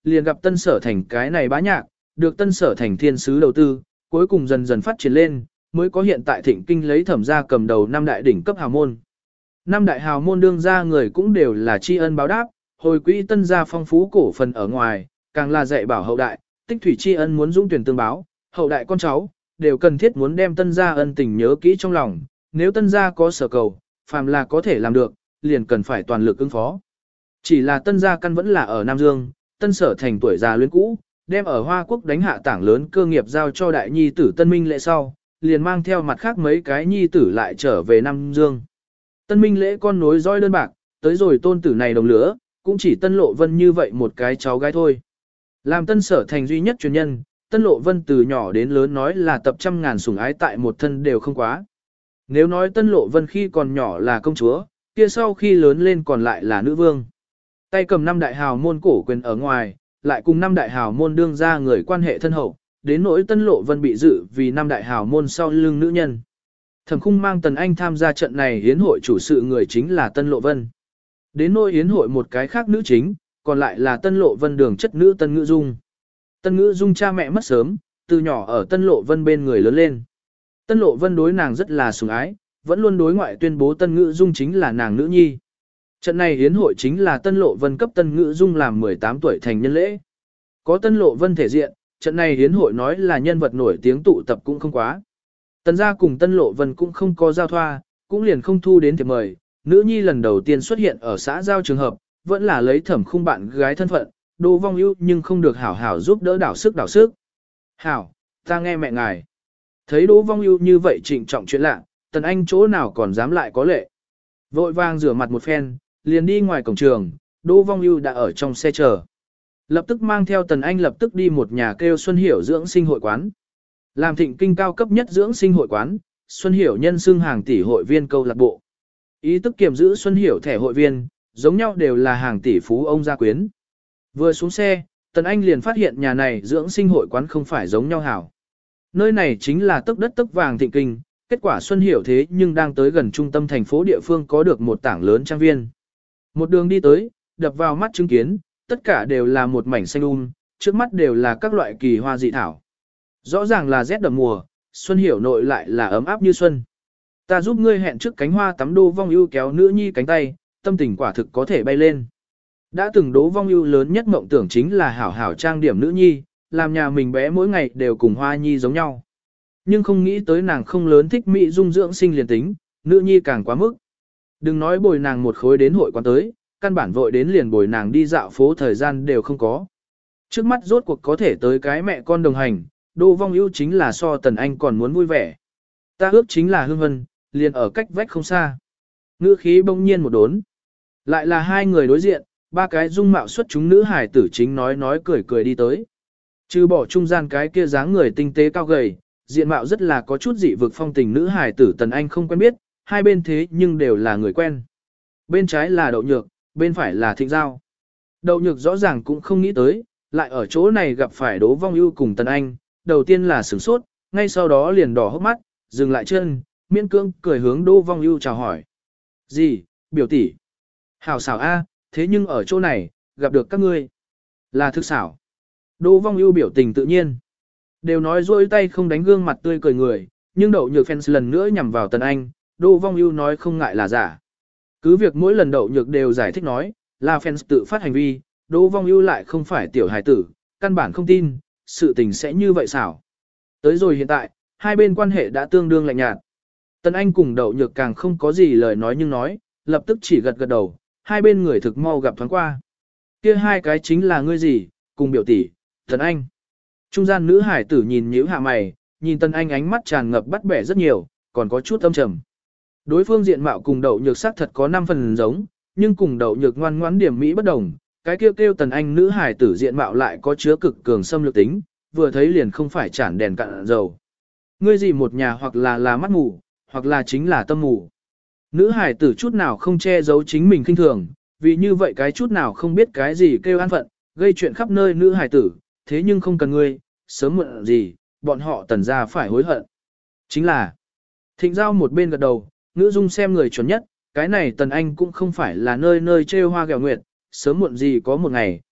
liền gặp Tân Sở Thành cái này bá nhạc, được Tân Sở Thành thiên sứ đầu tư, cuối cùng dần dần phát triển lên, mới có hiện tại Thịnh Kinh lấy Thẩm gia cầm đầu năm đại đỉnh cấp hào môn. Năm đại hào môn đương ra người cũng đều là tri ân báo đáp, hồi quỹ Tân gia phong phú cổ phần ở ngoài, càng là dạy bảo hậu đại, tích thủy tri ân muốn dũng tuyển tương báo, hậu đại con cháu đều cần thiết muốn đem Tân gia ân tình nhớ kỹ trong lòng, nếu Tân gia có sở cầu, phàm là có thể làm được, liền cần phải toàn lực ứng phó. Chỉ là Tân gia căn vẫn là ở Nam Dương, Tân Sở Thành tuổi già luyến cũ, đem ở Hoa Quốc đánh hạ tảng lớn cơ nghiệp giao cho đại nhi tử Tân Minh Lễ sau, liền mang theo mặt khác mấy cái nhi tử lại trở về Nam Dương. Tân Minh Lễ con nối dõi đơn bạc, tới rồi tôn tử này đồng lửa, cũng chỉ Tân Lộ Vân như vậy một cái cháu gái thôi. Làm Tân Sở Thành duy nhất truyền nhân, Tân Lộ Vân từ nhỏ đến lớn nói là tập trăm ngàn sủng ái tại một thân đều không quá. Nếu nói Tân Lộ Vân khi còn nhỏ là công chúa, kia sau khi lớn lên còn lại là nữ vương. Tay cầm năm đại hào môn cổ quyền ở ngoài, lại cùng năm đại hào môn đương ra người quan hệ thân hậu, đến nỗi Tân Lộ Vân bị dự vì năm đại hào môn sau lưng nữ nhân. Thẩm Khung mang Tần Anh tham gia trận này yến hội chủ sự người chính là Tân Lộ Vân. Đến nỗi yến hội một cái khác nữ chính, còn lại là Tân Lộ Vân đường chất nữ Tân Ngữ Dung. Tân Ngữ Dung cha mẹ mất sớm, từ nhỏ ở Tân Lộ Vân bên người lớn lên. Tân Lộ Vân đối nàng rất là sủng ái, vẫn luôn đối ngoại tuyên bố Tân Ngữ Dung chính là nàng nữ nhi. Trận này yến hội chính là Tân Lộ Vân cấp Tân Ngữ Dung làm 18 tuổi thành nhân lễ. Có Tân Lộ Vân thể diện, trận này yến hội nói là nhân vật nổi tiếng tụ tập cũng không quá. Tần gia cùng Tân Lộ Vân cũng không có giao thoa, cũng liền không thu đến thiệp mời. Nữ nhi lần đầu tiên xuất hiện ở xã giao trường hợp, vẫn là lấy Thẩm Khung bạn gái thân phận, Đỗ Vong Ưu nhưng không được hảo hảo giúp đỡ đảo sức đảo sức. Hảo, ta nghe mẹ ngài. Thấy Đỗ Vong Ưu như vậy trịnh trọng chuyện lạ, Tần Anh chỗ nào còn dám lại có lệ. Vội vàng rửa mặt một phen, liền đi ngoài cổng trường, Đỗ Vong Ưu đã ở trong xe chờ. Lập tức mang theo Tần Anh lập tức đi một nhà kêu Xuân Hiểu dưỡng sinh hội quán. Làm Thịnh Kinh cao cấp nhất dưỡng sinh hội quán, Xuân Hiểu nhân xưng hàng tỷ hội viên câu lạc bộ. Ý tức kiểm giữ Xuân Hiểu thẻ hội viên, giống nhau đều là hàng tỷ phú ông gia quyến. Vừa xuống xe, Tần Anh liền phát hiện nhà này dưỡng sinh hội quán không phải giống nhau hảo. Nơi này chính là tấc đất tấc vàng Thịnh Kinh, kết quả Xuân Hiểu thế nhưng đang tới gần trung tâm thành phố địa phương có được một tảng lớn trang viên. Một đường đi tới, đập vào mắt chứng kiến, tất cả đều là một mảnh xanh trước mắt đều là các loại kỳ hoa dị thảo. Rõ ràng là rét đậm mùa, Xuân Hiểu nội lại là ấm áp như xuân. Ta giúp ngươi hẹn trước cánh hoa tắm Đỗ Vong Ưu kéo nữ nhi cánh tay, tâm tình quả thực có thể bay lên. Đã từng Đỗ Vong Ưu lớn nhất mộng tưởng chính là hảo hảo trang điểm nữ nhi, làm nhà mình bé mỗi ngày đều cùng Hoa Nhi giống nhau. Nhưng không nghĩ tới nàng không lớn thích mỹ dung dưỡng sinh liền tính, nữ nhi càng quá mức. Đừng nói bồi nàng một khối đến hội quán tới, căn bản vội đến liền bồi nàng đi dạo phố thời gian đều không có. Trước mắt rốt cuộc có thể tới cái mẹ con đồng hành, Đỗ Vong Ưu chính là so Tần Anh còn muốn vui vẻ. Ta ước chính là Hương Vân, liền ở cách vách không xa. Ngữ khí bỗng nhiên một đốn. Lại là hai người đối diện, ba cái dung mạo xuất chúng nữ hải tử chính nói cười cười đi tới. Trừ bỏ trung gian cái kia dáng người tinh tế cao gầy, diện mạo rất là có chút dị vực phong tình nữ hải tử Tần Anh không quen biết, hai bên thế nhưng đều là người quen. Bên trái là Đậu Nhược, bên phải là Thịnh Giao. Đậu Nhược rõ ràng cũng không nghĩ tới, lại ở chỗ này gặp phải Đỗ Vong Ưu cùng Tần Anh, đầu tiên là sửng sốt, ngay sau đó liền đỏ hốc mắt, dừng lại chân, miễn cưỡng cười hướng Đỗ Vong Ưu chào hỏi. Gì, biểu tỷ? Hảo xảo a, thế nhưng ở chỗ này, gặp được các ngươi. Là thực xảo. Đỗ Vong Ưu biểu tình tự nhiên. Đều nói dôi tay không đánh gương mặt tươi cười người, nhưng Đậu Nhược fans lần nữa nhằm vào Tần Anh, Đỗ Vong Ưu nói không ngại là giả. Cứ việc mỗi lần Đậu Nhược đều giải thích nói, là fans tự phát hành vi, Đỗ Vong Ưu lại không phải tiểu hài tử, căn bản không tin, sự tình sẽ như vậy xảo. Tới rồi hiện tại, hai bên quan hệ đã tương đương lạnh nhạt. Tần Anh cùng Đậu Nhược càng không có gì lời nói nhưng nói, lập tức chỉ gật gật đầu, hai bên người thực mau gặp thoáng qua. Kia hai cái chính là ngươi gì, cùng biểu tỷ, Tần Anh. Trung gian nữ hải tử nhìn nhíu hạ mày, nhìn Tần Anh ánh mắt tràn ngập bắt bẻ rất nhiều, còn có chút âm trầm. Đối phương diện mạo cùng Đậu Nhược sắc thật có 5 phần giống, nhưng cùng Đậu Nhược ngoan ngoãn điểm mỹ bất đồng, cái kêu Tần Anh nữ hải tử diện mạo lại có chứa cực cường xâm lược tính, vừa thấy liền không phải chản đèn cạn dầu. Ngươi gì một nhà hoặc là mắt mù, hoặc là chính là tâm mù. Nữ hải tử chút nào không che giấu chính mình khinh thường, vì như vậy cái chút nào không biết cái gì kêu an phận, gây chuyện khắp nơi nữ hải tử, thế nhưng không cần ngươi, sớm muộn gì, bọn họ Tần gia phải hối hận. Chính là, Thịnh Giao một bên gật đầu, Ngữ Dung xem người chuẩn nhất, cái này Tần Anh cũng không phải là nơi nơi trêu hoa gẹo nguyệt, sớm muộn gì có một ngày,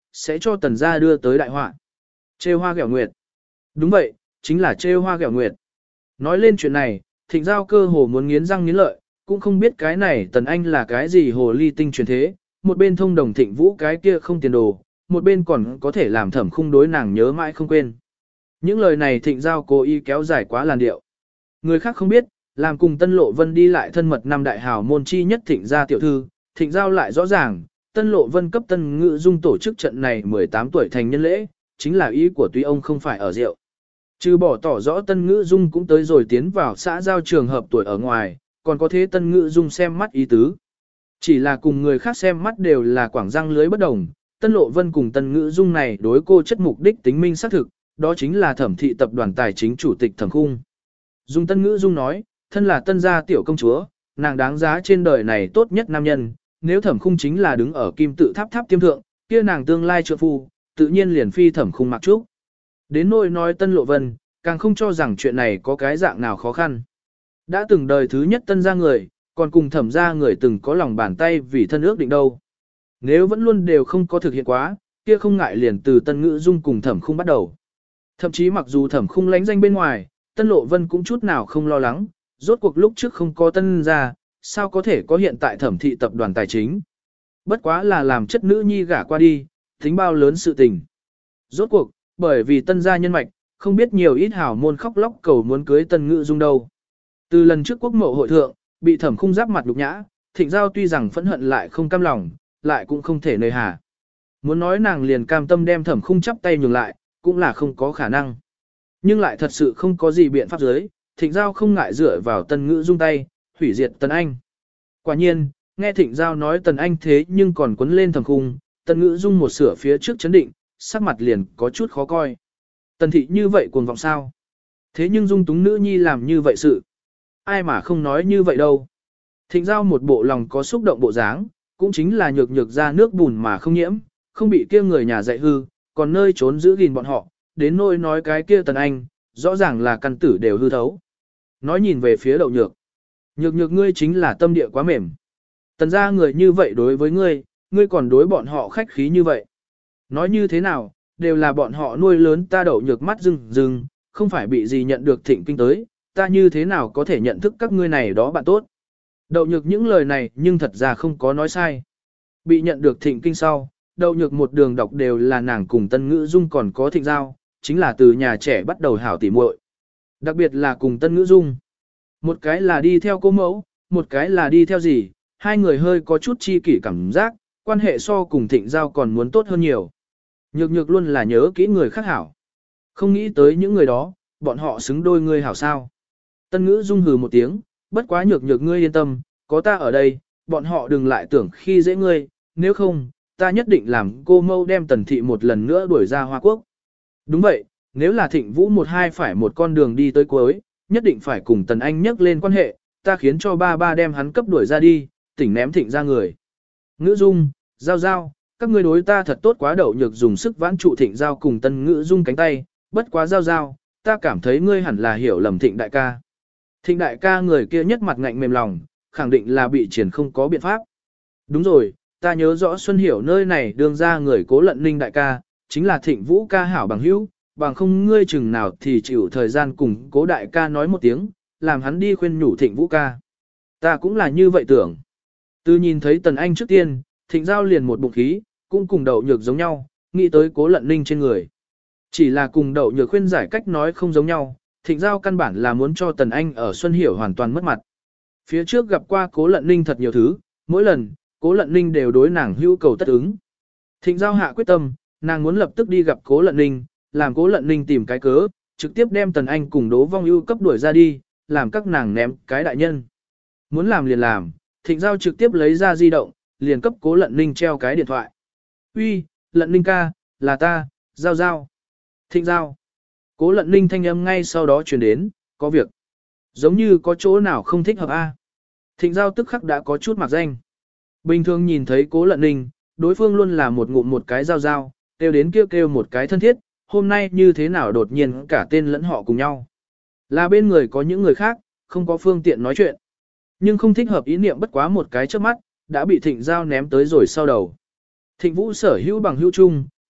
sẽ cho tần gia đưa tới đại họa. Trêu hoa ghẹo nguyệt. Đúng vậy, chính là trêu hoa ghẹo nguyệt. Nói lên chuyện này, Thịnh Giao cơ hồ muốn nghiến răng nghiến lợi, cũng không biết cái này Tần Anh là cái gì hồ ly tinh truyền thế, một bên thông đồng Thịnh Vũ cái kia không tiền đồ, một bên còn có thể làm Thẩm Khung đối nàng nhớ mãi không quên. Những lời này Thịnh Giao cố ý kéo dài quá làn điệu. Người khác không biết, làm cùng Tân Lộ Vân đi lại thân mật năm đại hào môn chi nhất Thịnh gia tiểu thư, Thịnh Giao lại rõ ràng, Tân Lộ Vân cấp Tân Ngự Dung tổ chức trận này 18 tuổi thành nhân lễ, chính là ý của tuy ông không phải ở rượu. Trừ bỏ tỏ rõ Tân Ngữ Dung cũng tới rồi tiến vào xã giao trường hợp tuổi ở ngoài, còn có thế Tân Ngữ Dung xem mắt ý tứ. Chỉ là cùng người khác xem mắt đều là quảng răng lưới bất đồng, Tân Lộ Vân cùng Tân Ngữ Dung này đối cô chất mục đích tính minh xác thực, đó chính là Thẩm thị tập đoàn tài chính chủ tịch Thẩm Khung. Dung Tân Ngữ Dung nói, thân là Tân gia tiểu công chúa, nàng đáng giá trên đời này tốt nhất nam nhân, nếu Thẩm Khung chính là đứng ở kim tự tháp tháp tiêm thượng, kia nàng tương lai trượng phu, tự nhiên liền phi Thẩm Khung mặc trúc. Đến nỗi nói Tân Lộ Vân, càng không cho rằng chuyện này có cái dạng nào khó khăn. Đã từng đời thứ nhất Tân gia người, còn cùng Thẩm gia người từng có lòng bàn tay vì thân ước định đâu. Nếu vẫn luôn đều không có thực hiện quá, kia không ngại liền từ Tân Ngữ Dung cùng Thẩm Khung bắt đầu. Thậm chí mặc dù Thẩm Khung lánh danh bên ngoài, Tân Lộ Vân cũng chút nào không lo lắng, rốt cuộc lúc trước không có Tân gia, sao có thể có hiện tại Thẩm thị tập đoàn tài chính. Bất quá là làm chất nữ nhi gả qua đi, tính bao lớn sự tình. Rốt cuộc, bởi vì Tân gia nhân mạch, không biết nhiều ít hảo môn khóc lóc cầu muốn cưới Tân Ngữ Dung đâu. Từ lần trước quốc mộ hội thượng, bị Thẩm Khung giáp mặt nhục nhã, Thịnh Giao tuy rằng phẫn hận lại không cam lòng, lại cũng không thể nơi hà. Muốn nói nàng liền cam tâm đem Thẩm Khung chắp tay nhường lại, cũng là không có khả năng. Nhưng lại thật sự không có gì biện pháp giới, Thịnh Giao không ngại dựa vào Tân Ngữ Dung tay, hủy diệt Tần Anh. Quả nhiên, nghe Thịnh Giao nói Tần Anh thế nhưng còn quấn lên Thẩm Khung, Tân Ngữ Dung một sửa phía trước chấn định, sắc mặt liền có chút khó coi. Tần thị như vậy cuồng vọng sao? Thế nhưng Dung túng nữ nhi làm như vậy sự. Ai mà không nói như vậy đâu. Thịnh Giao một bộ lòng có xúc động bộ dáng, cũng chính là nhược nhược ra nước bùn mà không nhiễm, không bị kia người nhà dạy hư, còn nơi trốn giữ gìn bọn họ, đến nỗi nói cái kia Tần Anh, rõ ràng là căn tử đều hư thấu. Nói nhìn về phía Đậu Nhược. Nhược nhược ngươi chính là tâm địa quá mềm. Tần ra người như vậy đối với ngươi, ngươi còn đối bọn họ khách khí như vậy. Nói như thế nào, đều là bọn họ nuôi lớn ta Đậu Nhược mắt rừng rừng, không phải bị gì nhận được thịnh kinh tới, ta như thế nào có thể nhận thức các ngươi này đó bạn tốt. Đậu Nhược những lời này nhưng thật ra không có nói sai. Bị nhận được thịnh kinh sau, Đậu Nhược một đường đọc đều là nàng cùng Tân Ngữ Dung còn có Thịnh Giao, chính là từ nhà trẻ bắt đầu hảo tỉ muội. Đặc biệt là cùng Tân Ngữ Dung. Một cái là đi theo cô mẫu, một cái là đi theo gì, hai người hơi có chút chi kỷ cảm giác, quan hệ so cùng Thịnh Giao còn muốn tốt hơn nhiều. Nhược nhược luôn là nhớ kỹ người khác hảo. Không nghĩ tới những người đó, bọn họ xứng đôi ngươi hảo sao. Tân Ngữ Dung hừ một tiếng, bất quá nhược nhược ngươi yên tâm, có ta ở đây, bọn họ đừng lại tưởng khi dễ ngươi, nếu không, ta nhất định làm cô mâu đem Tần thị một lần nữa đuổi ra Hoa Quốc. Đúng vậy, nếu là Thịnh Vũ một hai phải một con đường đi tới cuối, nhất định phải cùng Tần Anh nhắc lên quan hệ, ta khiến cho ba ba đem hắn cấp đuổi ra đi, tỉnh ném Thịnh ra người. Ngữ Dung, Giao Giao, các ngươi đối ta thật tốt quá. Đậu Nhược dùng sức vãn trụ Thịnh Giao cùng Tân Ngữ Dung cánh tay, bất quá Giao Giao, ta cảm thấy ngươi hẳn là hiểu lầm Thịnh đại ca. Thịnh đại ca người kia nhất mặt ngạnh mềm lòng, khẳng định là bị triển không có biện pháp. Đúng rồi, ta nhớ rõ Xuân Hiểu nơi này đương ra người Cố Lận Ninh đại ca, chính là Thịnh Vũ ca hảo bằng hữu, bằng không ngươi chừng nào thì chịu thời gian cùng Cố đại ca nói một tiếng, làm hắn đi khuyên nhủ Thịnh Vũ ca. Ta cũng là như vậy tưởng. Từ nhìn thấy Tần Anh trước tiên, Thịnh Giao liền một bụng khí, cũng cùng Đậu Nhược giống nhau, nghĩ tới Cố Lận Ninh trên người. Chỉ là cùng Đậu Nhược khuyên giải cách nói không giống nhau, Thịnh Giao căn bản là muốn cho Tần Anh ở Xuân Hiểu hoàn toàn mất mặt. Phía trước gặp qua Cố Lận Ninh thật nhiều thứ, mỗi lần, Cố Lận Ninh đều đối nàng hữu cầu tất ứng. Thịnh Giao hạ quyết tâm, nàng muốn lập tức đi gặp Cố Lận Ninh, làm Cố Lận Ninh tìm cái cớ, trực tiếp đem Tần Anh cùng Đỗ Vong Ưu cấp đuổi ra đi, làm các nàng ném cái đại nhân. Muốn làm liền làm, Thịnh Giao trực tiếp lấy ra di động, liền cấp Cố Lận Ninh treo cái điện thoại. Uy, Lận Ninh ca, là ta, Giao Giao. Thịnh Giao. Cố Lận Ninh thanh âm ngay sau đó truyền đến, có việc. Giống như có chỗ nào không thích hợp a. Thịnh Giao tức khắc đã có chút mặc danh. Bình thường nhìn thấy Cố Lận Ninh, đối phương luôn là một ngụm một cái Giao Giao, kêu đến kêu một cái thân thiết, hôm nay như thế nào đột nhiên cả tên lẫn họ cùng nhau. Là bên người có những người khác, không có phương tiện nói chuyện. Nhưng không thích hợp ý niệm bất quá một cái trước mắt, đã bị Thịnh Giao ném tới rồi sau đầu. Thịnh Vũ sở hữu bằng hữu chung,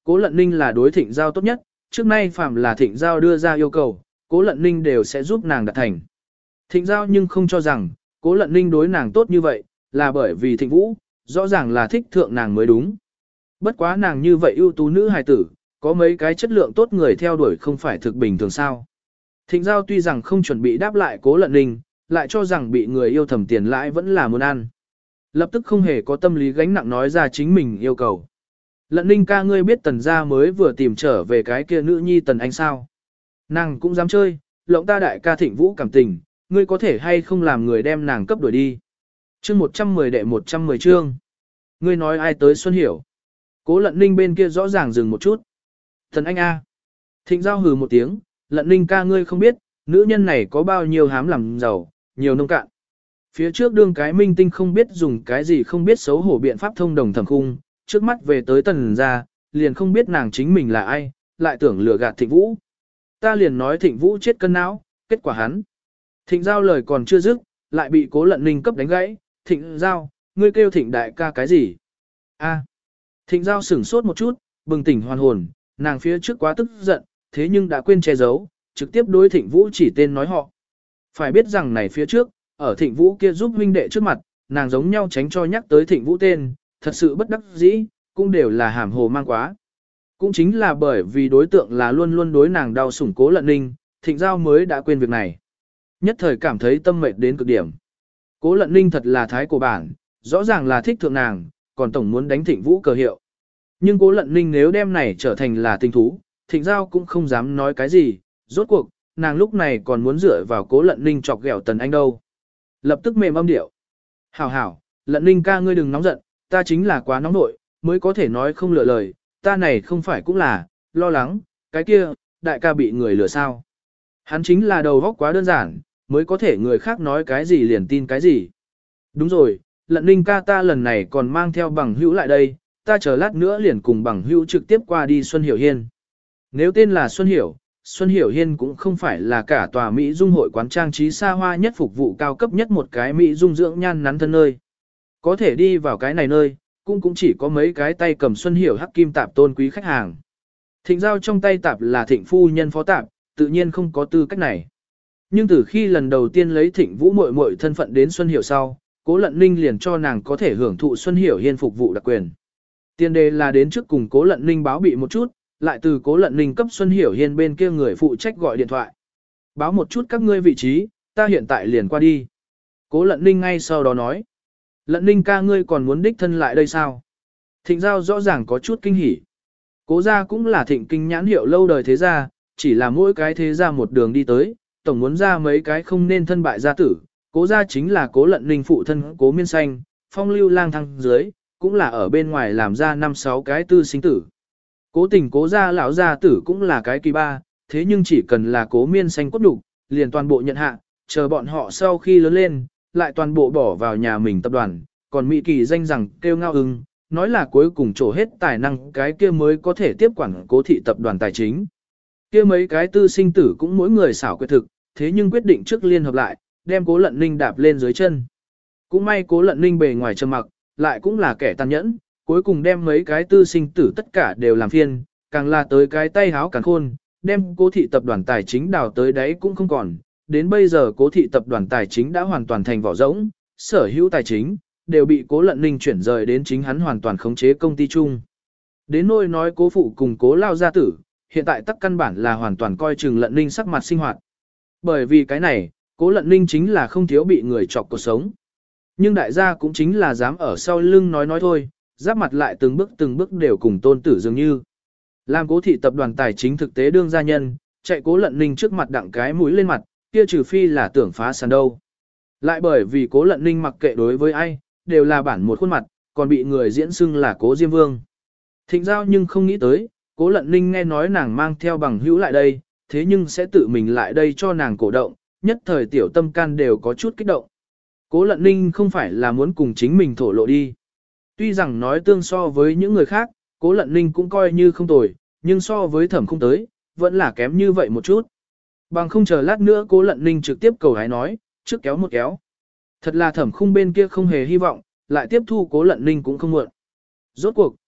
Cố Lận Ninh là đối Thịnh Giao tốt nhất, trước nay phàm là Thịnh Giao đưa ra yêu cầu, Cố Lận Ninh đều sẽ giúp nàng đạt thành. Thịnh Giao nhưng không cho rằng, Cố Lận Ninh đối nàng tốt như vậy, là bởi vì Thịnh Vũ, rõ ràng là thích thượng nàng mới đúng. Bất quá nàng như vậy ưu tú nữ hài tử, có mấy cái chất lượng tốt người theo đuổi không phải thực bình thường sao. Thịnh Giao tuy rằng không chuẩn bị đáp lại Cố Lận Ninh, lại cho rằng bị người yêu thầm tiền lãi vẫn là muốn ăn. Lập tức không hề có tâm lý gánh nặng nói ra chính mình yêu cầu. Lận Ninh ca, ngươi biết Tần gia mới vừa tìm trở về cái kia nữ nhi Tần Anh sao? Nàng cũng dám chơi, lộng ta đại ca Thịnh Vũ cảm tình, ngươi có thể hay không làm người đem nàng cấp đuổi đi. Chương 110 đệ 110 chương. Ngươi nói ai tới Xuân Hiểu? Cố Lận Ninh bên kia rõ ràng dừng một chút. Tần Anh a. Thịnh Giao hừ một tiếng, Lận Ninh ca, ngươi không biết, nữ nhân này có bao nhiêu hám làm giàu, nhiều nông cạn. Phía trước đương cái minh tinh không biết dùng cái gì, không biết xấu hổ biện pháp thông đồng Thẩm Khung, trước mắt về tới Tần gia, liền không biết nàng chính mình là ai, lại tưởng lừa gạt Thịnh Vũ. Ta liền nói Thịnh Vũ chết cân não, kết quả hắn. Thịnh Giao lời còn chưa dứt, lại bị Cố Lận Ninh cấp đánh gãy. Thịnh Giao, ngươi kêu Thịnh đại ca cái gì? A. Thịnh Giao sửng sốt một chút, bừng tỉnh hoàn hồn, nàng phía trước quá tức giận, thế nhưng đã quên che giấu, trực tiếp đối Thịnh Vũ chỉ tên nói họ. Phải biết rằng này phía trước, ở Thịnh Vũ kia giúp huynh đệ trước mặt, nàng giống nhau tránh cho nhắc tới Thịnh Vũ tên, thật sự bất đắc dĩ, cũng đều là hàm hồ mang quá. Cũng chính là bởi vì đối tượng là luôn luôn đối nàng đau sủng Cố Lận Ninh, Thịnh Giao mới đã quên việc này. Nhất thời cảm thấy tâm mệt đến cực điểm. Cố Lận Ninh thật là thái cổ bản, rõ ràng là thích thượng nàng, còn tổng muốn đánh Thịnh Vũ cờ hiệu. Nhưng Cố Lận Ninh nếu đem này trở thành là tình thú, Thịnh Giao cũng không dám nói cái gì, rốt cuộc, nàng lúc này còn muốn dựa vào Cố Lận Ninh chọc ghẹo Tần Anh đâu. Lập tức mềm âm điệu. Hảo hảo, Lận Ninh ca, ngươi đừng nóng giận, ta chính là quá nóng nội, mới có thể nói không lựa lời, ta này không phải cũng là, lo lắng, cái kia, đại ca bị người lừa sao. Hắn chính là đầu óc quá đơn giản, mới có thể người khác nói cái gì liền tin cái gì. Đúng rồi, Lận Ninh ca, ta lần này còn mang theo bằng hữu lại đây, ta chờ lát nữa liền cùng bằng hữu trực tiếp qua đi Xuân Hiểu Hiên. Nếu tên là Xuân Hiểu Hiên cũng không phải là cả tòa Mỹ Dung hội quán trang trí xa hoa nhất, phục vụ cao cấp nhất một cái Mỹ Dung dưỡng nhan nắn thân nơi. Có thể đi vào cái này nơi, cũng chỉ có mấy cái tay cầm Xuân Hiểu hắc kim tạp tôn quý khách hàng. Thịnh Giao trong tay tạp là Thịnh phu nhân phó tạp, tự nhiên không có tư cách này. Nhưng từ khi lần đầu tiên lấy Thịnh Vũ muội muội thân phận đến Xuân Hiểu sau, Cố Lận Ninh liền cho nàng có thể hưởng thụ Xuân Hiểu Hiên phục vụ đặc quyền. Tiền đề là đến trước cùng Cố Lận Ninh báo bị một chút, lại từ Cố Lận Ninh cấp Xuân Hiểu Hiên bên kia người phụ trách gọi điện thoại. Báo một chút các ngươi vị trí, ta hiện tại liền qua đi. Cố Lận Ninh ngay sau đó nói. Lận Ninh ca, ngươi còn muốn đích thân lại đây sao? Thịnh Giao rõ ràng có chút kinh hỉ. Cố gia cũng là Thịnh kinh nhãn hiệu lâu đời thế gia, chỉ là mỗi cái thế gia một đường đi tới, tổng muốn ra mấy cái không nên thân bại gia tử. Cố gia chính là Cố Lận Ninh phụ thân Cố Miên Xanh, phong lưu lang thang dưới, cũng là ở bên ngoài làm ra 5-6 cái tư sinh tử. Cố Tình Cố gia lão gia tử cũng là cái kỳ ba, thế nhưng chỉ cần là Cố Miên Xanh cốt đủ, liền toàn bộ nhận hạ, chờ bọn họ sau khi lớn lên, lại toàn bộ bỏ vào nhà mình tập đoàn, còn Mỹ Kỳ danh rằng kêu ngao ưng, nói là cuối cùng trổ hết tài năng cái kia mới có thể tiếp quản Cố thị tập đoàn tài chính. Kia mấy cái tư sinh tử cũng mỗi người xảo quyệt thực, thế nhưng quyết định trước liên hợp lại, đem Cố Lận Ninh đạp lên dưới chân. Cũng may Cố Lận Ninh bề ngoài trầm mặc, lại cũng là kẻ tàn nhẫn, cuối cùng đem mấy cái tư sinh tử tất cả đều làm phiên, càng là tới cái tay háo càn khôn, đem Cố thị tập đoàn tài chính đào tới đáy cũng không còn. Đến bây giờ Cố thị tập đoàn tài chính đã hoàn toàn thành vỏ rỗng, sở hữu tài chính đều bị Cố Lận Ninh chuyển rời đến chính hắn hoàn toàn khống chế công ty chung. Đến nỗi nói Cố phụ cùng Cố lao gia tử, hiện tại tắc căn bản là hoàn toàn coi chừng Lận Ninh sắc mặt sinh hoạt. Bởi vì cái này, Cố Lận Ninh chính là không thiếu bị người chọc cuộc sống. Nhưng đại gia cũng chính là dám ở sau lưng nói thôi, giáp mặt lại từng bước đều cùng tôn tử dường như. Làm Cố thị tập đoàn tài chính thực tế đương gia nhân, chạy Cố Lận Ninh trước mặt đặng cái mũi lên mặt, kia trừ phi là tưởng phá sản đâu. Lại bởi vì Cố Lận Ninh mặc kệ đối với ai, đều là bản một khuôn mặt, còn bị người diễn xưng là Cố Diêm Vương. Thịnh Giao nhưng không nghĩ tới, Cố Lận Ninh nghe nói nàng mang theo bằng hữu lại đây, thế nhưng sẽ tự mình lại đây cho nàng cổ động, nhất thời tiểu tâm can đều có chút kích động. Cố Lận Ninh không phải là muốn cùng chính mình thổ lộ đi. Tuy rằng nói tương so với những người khác, Cố Lận Ninh cũng coi như không tồi, nhưng so với Thẩm Khung tới, vẫn là kém như vậy một chút. Bằng không chờ lát nữa Cố Lận Ninh trực tiếp cầu hái nói, trước kéo một kéo. Thật là Thẩm Khung bên kia không hề hy vọng, lại tiếp thu Cố Lận Ninh cũng không muộn. Rốt cuộc,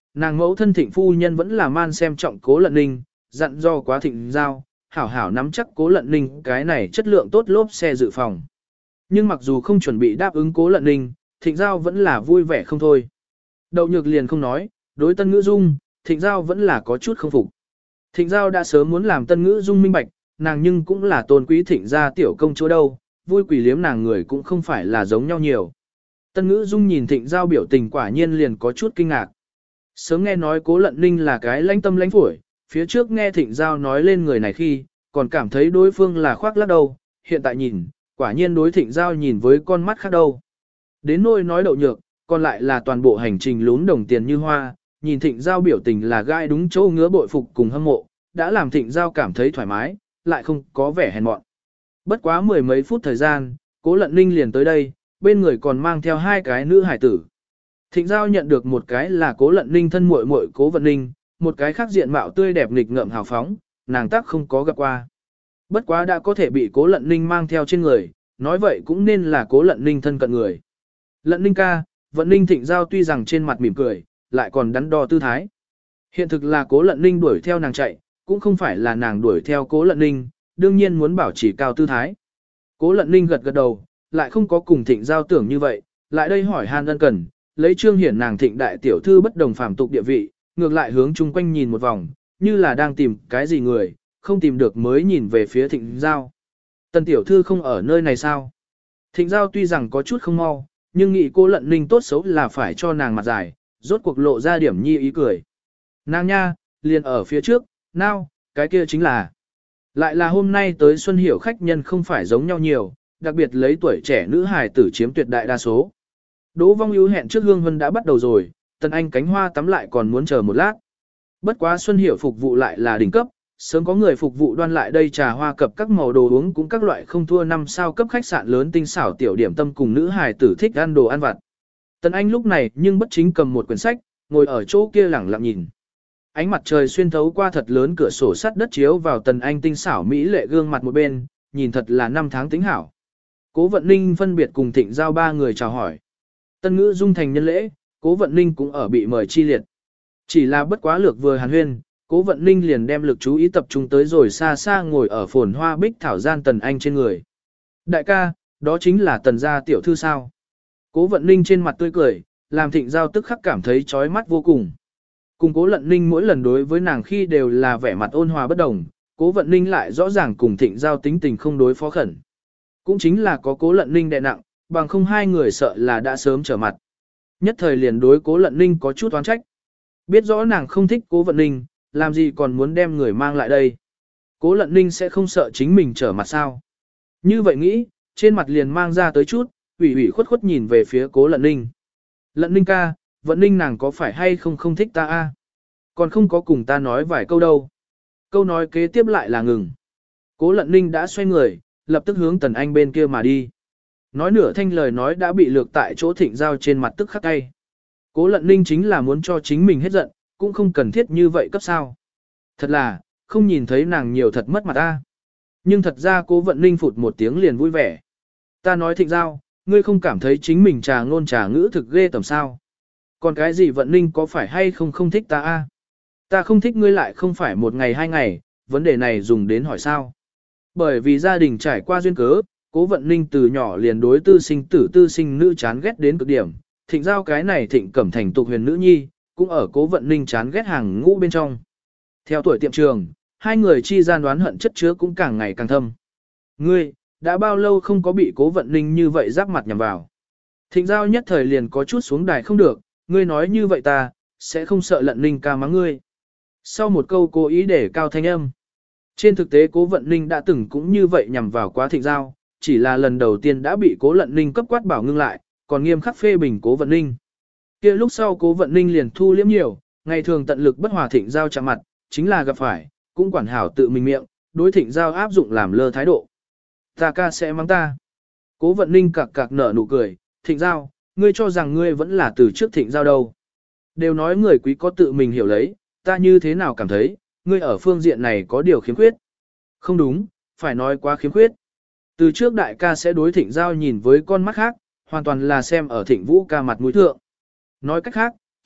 nàng mẫu thân Thịnh phu nhân vẫn là man xem trọng Cố Lận Ninh, dặn do quá Thịnh Giao, hảo hảo nắm chắc Cố Lận Ninh cái này chất lượng tốt lốp xe dự phòng. Nhưng mặc dù không chuẩn bị đáp ứng Cố Lận Ninh, Thịnh Giao vẫn là vui vẻ không thôi. Đậu Nhược liền không nói, đối Tân Ngữ Dung, Thịnh Giao vẫn là có chút không phục. Thịnh Giao đã sớm muốn làm Tân Ngữ Dung minh bạch, nàng nhưng cũng là tôn quý Thịnh gia tiểu công chúa đâu, vui quỷ liếm nàng người cũng không phải là giống nhau nhiều. Tân Ngữ Dung nhìn Thịnh Giao biểu tình quả nhiên liền có chút kinh ngạc. Sớm nghe nói Cố Lận Ninh là cái lãnh tâm lãnh phổi, phía trước nghe Thịnh Giao nói lên người này khi, còn cảm thấy đối phương là khoác lác đâu, hiện tại nhìn, quả nhiên đối Thịnh Giao nhìn với con mắt khác đâu. Đến nỗi nói Đậu Nhược, còn lại là toàn bộ hành trình lún đồng tiền như hoa, nhìn Thịnh Giao biểu tình là gai đúng chỗ ngứa bội phục cùng hâm mộ, đã làm Thịnh Giao cảm thấy thoải mái, lại không có vẻ hèn mọn. Bất quá mười mấy phút thời gian, Cố Lận Ninh liền tới đây, bên người còn mang theo hai cái nữ hải tử. Thịnh Giao nhận được một cái là Cố Lận Ninh thân muội muội Cố Vận Ninh, một cái khác diện mạo tươi đẹp nghịch ngợm hào phóng, nàng tác không có gặp qua. Bất quá đã có thể bị Cố Lận Ninh mang theo trên người, nói vậy cũng nên là Cố Lận Ninh thân cận người. Lận Ninh ca, Vận Ninh. Thịnh Giao tuy rằng trên mặt mỉm cười, lại còn đắn đo tư thái. Hiện thực là Cố Lận Ninh đuổi theo nàng chạy, cũng không phải là nàng đuổi theo Cố Lận Ninh, đương nhiên muốn bảo trì cao tư thái. Cố Lận Ninh gật gật đầu, lại không có cùng Thịnh Giao tưởng như vậy, lại đây hỏi han ân cần, lấy trương hiển nàng Thịnh đại tiểu thư bất đồng phàm tục địa vị, ngược lại hướng chung quanh nhìn một vòng, như là đang tìm cái gì người, không tìm được mới nhìn về phía Thịnh Giao. Tần tiểu thư không ở nơi này sao? Thịnh Giao tuy rằng có chút không mau, nhưng nghĩ Cố Lận Ninh tốt xấu là phải cho nàng mặt dài, rốt cuộc lộ ra điểm nhi ý cười. Nàng nha, liền ở phía trước, nào, cái kia chính là. Lại là hôm nay tới Xuân Hiểu khách nhân không phải giống nhau nhiều, đặc biệt lấy tuổi trẻ nữ hài tử chiếm tuyệt đại đa số. Đỗ Vong Ưu hẹn trước hương vân đã bắt đầu rồi, Tần Anh cánh hoa tắm lại còn muốn chờ một lát. Bất quá Xuân Hiểu phục vụ lại là đỉnh cấp, sớm có người phục vụ đoan lại đây trà hoa cập các màu đồ uống cũng các loại không thua 5 sao cấp khách sạn lớn tinh xảo tiểu điểm tâm cùng nữ hài tử thích ăn đồ ăn vặt. Tần Anh lúc này nhưng bất chính cầm một quyển sách, ngồi ở chỗ kia lẳng lặng nhìn. Ánh mặt trời xuyên thấu qua thật lớn cửa sổ sắt đất chiếu vào Tần Anh tinh xảo mỹ lệ gương mặt một bên, nhìn thật là năm tháng tính hảo. Cố Vận Ninh phân biệt cùng Thịnh Giao ba người chào hỏi. Tân Ngữ Dung thành nhân lễ, Cố Vận Ninh cũng ở bị mời chi liệt. Chỉ là bất quá lược vừa hàn huyên, Cố Vận Ninh liền đem lực chú ý tập trung tới rồi xa xa ngồi ở phồn hoa bích thảo gian Tần Anh trên người. Đại ca, đó chính là Tần gia tiểu thư sao? Cố Vận Ninh trên mặt tươi cười, làm Thịnh Giao tức khắc cảm thấy chói mắt vô cùng. Cùng Cố Lận Ninh mỗi lần đối với nàng khi đều là vẻ mặt ôn hòa bất đồng, Cố Vận Ninh lại rõ ràng cùng Thịnh Giao tính tình không đối phó khẩn. Cũng chính là có Cố Lận Ninh đè nặng, bằng không hai người sợ là đã sớm trở mặt. Nhất thời liền đối Cố Lận Ninh có chút oán trách. Biết rõ nàng không thích Cố Vận Ninh, làm gì còn muốn đem người mang lại đây. Cố Lận Ninh sẽ không sợ chính mình trở mặt sao. Như vậy nghĩ, trên mặt liền mang ra tới chút, ủy ủy khuất khuất nhìn về phía Cố Lận Ninh. Lận Ninh ca, Vận Ninh nàng có phải hay không thích ta a? Còn không có cùng ta nói vài câu đâu. Câu nói kế tiếp lại là ngừng. Cố Lận Ninh đã xoay người, lập tức hướng Tần Anh bên kia mà đi. Nói nửa thanh lời nói đã bị lược tại chỗ Thịnh Giao trên mặt tức khắc tay. Cố Lận Ninh chính là muốn cho chính mình hết giận, cũng không cần thiết như vậy cấp sao. Thật là, không nhìn thấy nàng nhiều thật mất mặt ta. Nhưng thật ra Cố Vận Ninh phụt một tiếng liền vui vẻ. Ta nói Thịnh Giao, ngươi không cảm thấy chính mình trà ngôn trà ngữ thực ghê tầm sao. Còn cái gì Vận Ninh có phải hay không thích ta a? Ta không thích ngươi lại không phải một ngày hai ngày, vấn đề này dùng đến hỏi sao. Bởi vì gia đình trải qua duyên cớ, Cố Vận Ninh từ nhỏ liền đối tư sinh nữ chán ghét đến cực điểm. Thịnh Giao cái này Thịnh Cẩm Thành tục huyền nữ nhi, cũng ở Cố Vận Ninh chán ghét hàng ngũ bên trong. Theo tuổi tiệm trường, hai người chi gian đoán hận chất chứa cũng càng ngày càng thâm. Ngươi, đã bao lâu không có bị Cố Vận Ninh như vậy giáp mặt nhằm vào. Thịnh Giao nhất thời liền có chút xuống đài không được, ngươi nói như vậy ta, sẽ không sợ Lận Ninh ca mắng ngươi. Sau một câu cố ý để cao thanh âm. Trên thực tế Cố Vận Ninh đã từng cũng như vậy nhằm vào quá Thịnh Giao, chỉ là lần đầu tiên đã bị Cố Lận Ninh cấp quát bảo ngưng lại, còn nghiêm khắc phê bình Cố Vận Ninh. Kia lúc sau Cố Vận Ninh liền thu liễm nhiều, ngày thường tận lực bất hòa Thịnh Giao chạm mặt, chính là gặp phải, cũng quản hảo tự mình miệng, đối Thịnh Giao áp dụng làm lơ thái độ. Ta ca sẽ mắng ta. Cố Vận Ninh cặc cặc nở nụ cười, Thịnh Giao, ngươi cho rằng ngươi vẫn là từ trước Thịnh Giao đâu. Đều nói người quý có tự mình hiểu lấy, ta như thế nào cảm thấy, ngươi ở phương diện này có điều khiếm khuyết. Không đúng, phải nói quá khiếm khuyết. Từ trước đại ca sẽ đối Thịnh Giao nhìn với con mắt khác, hoàn toàn là xem ở Thịnh Vũ ca mặt mũi thượng. Nói cách khác,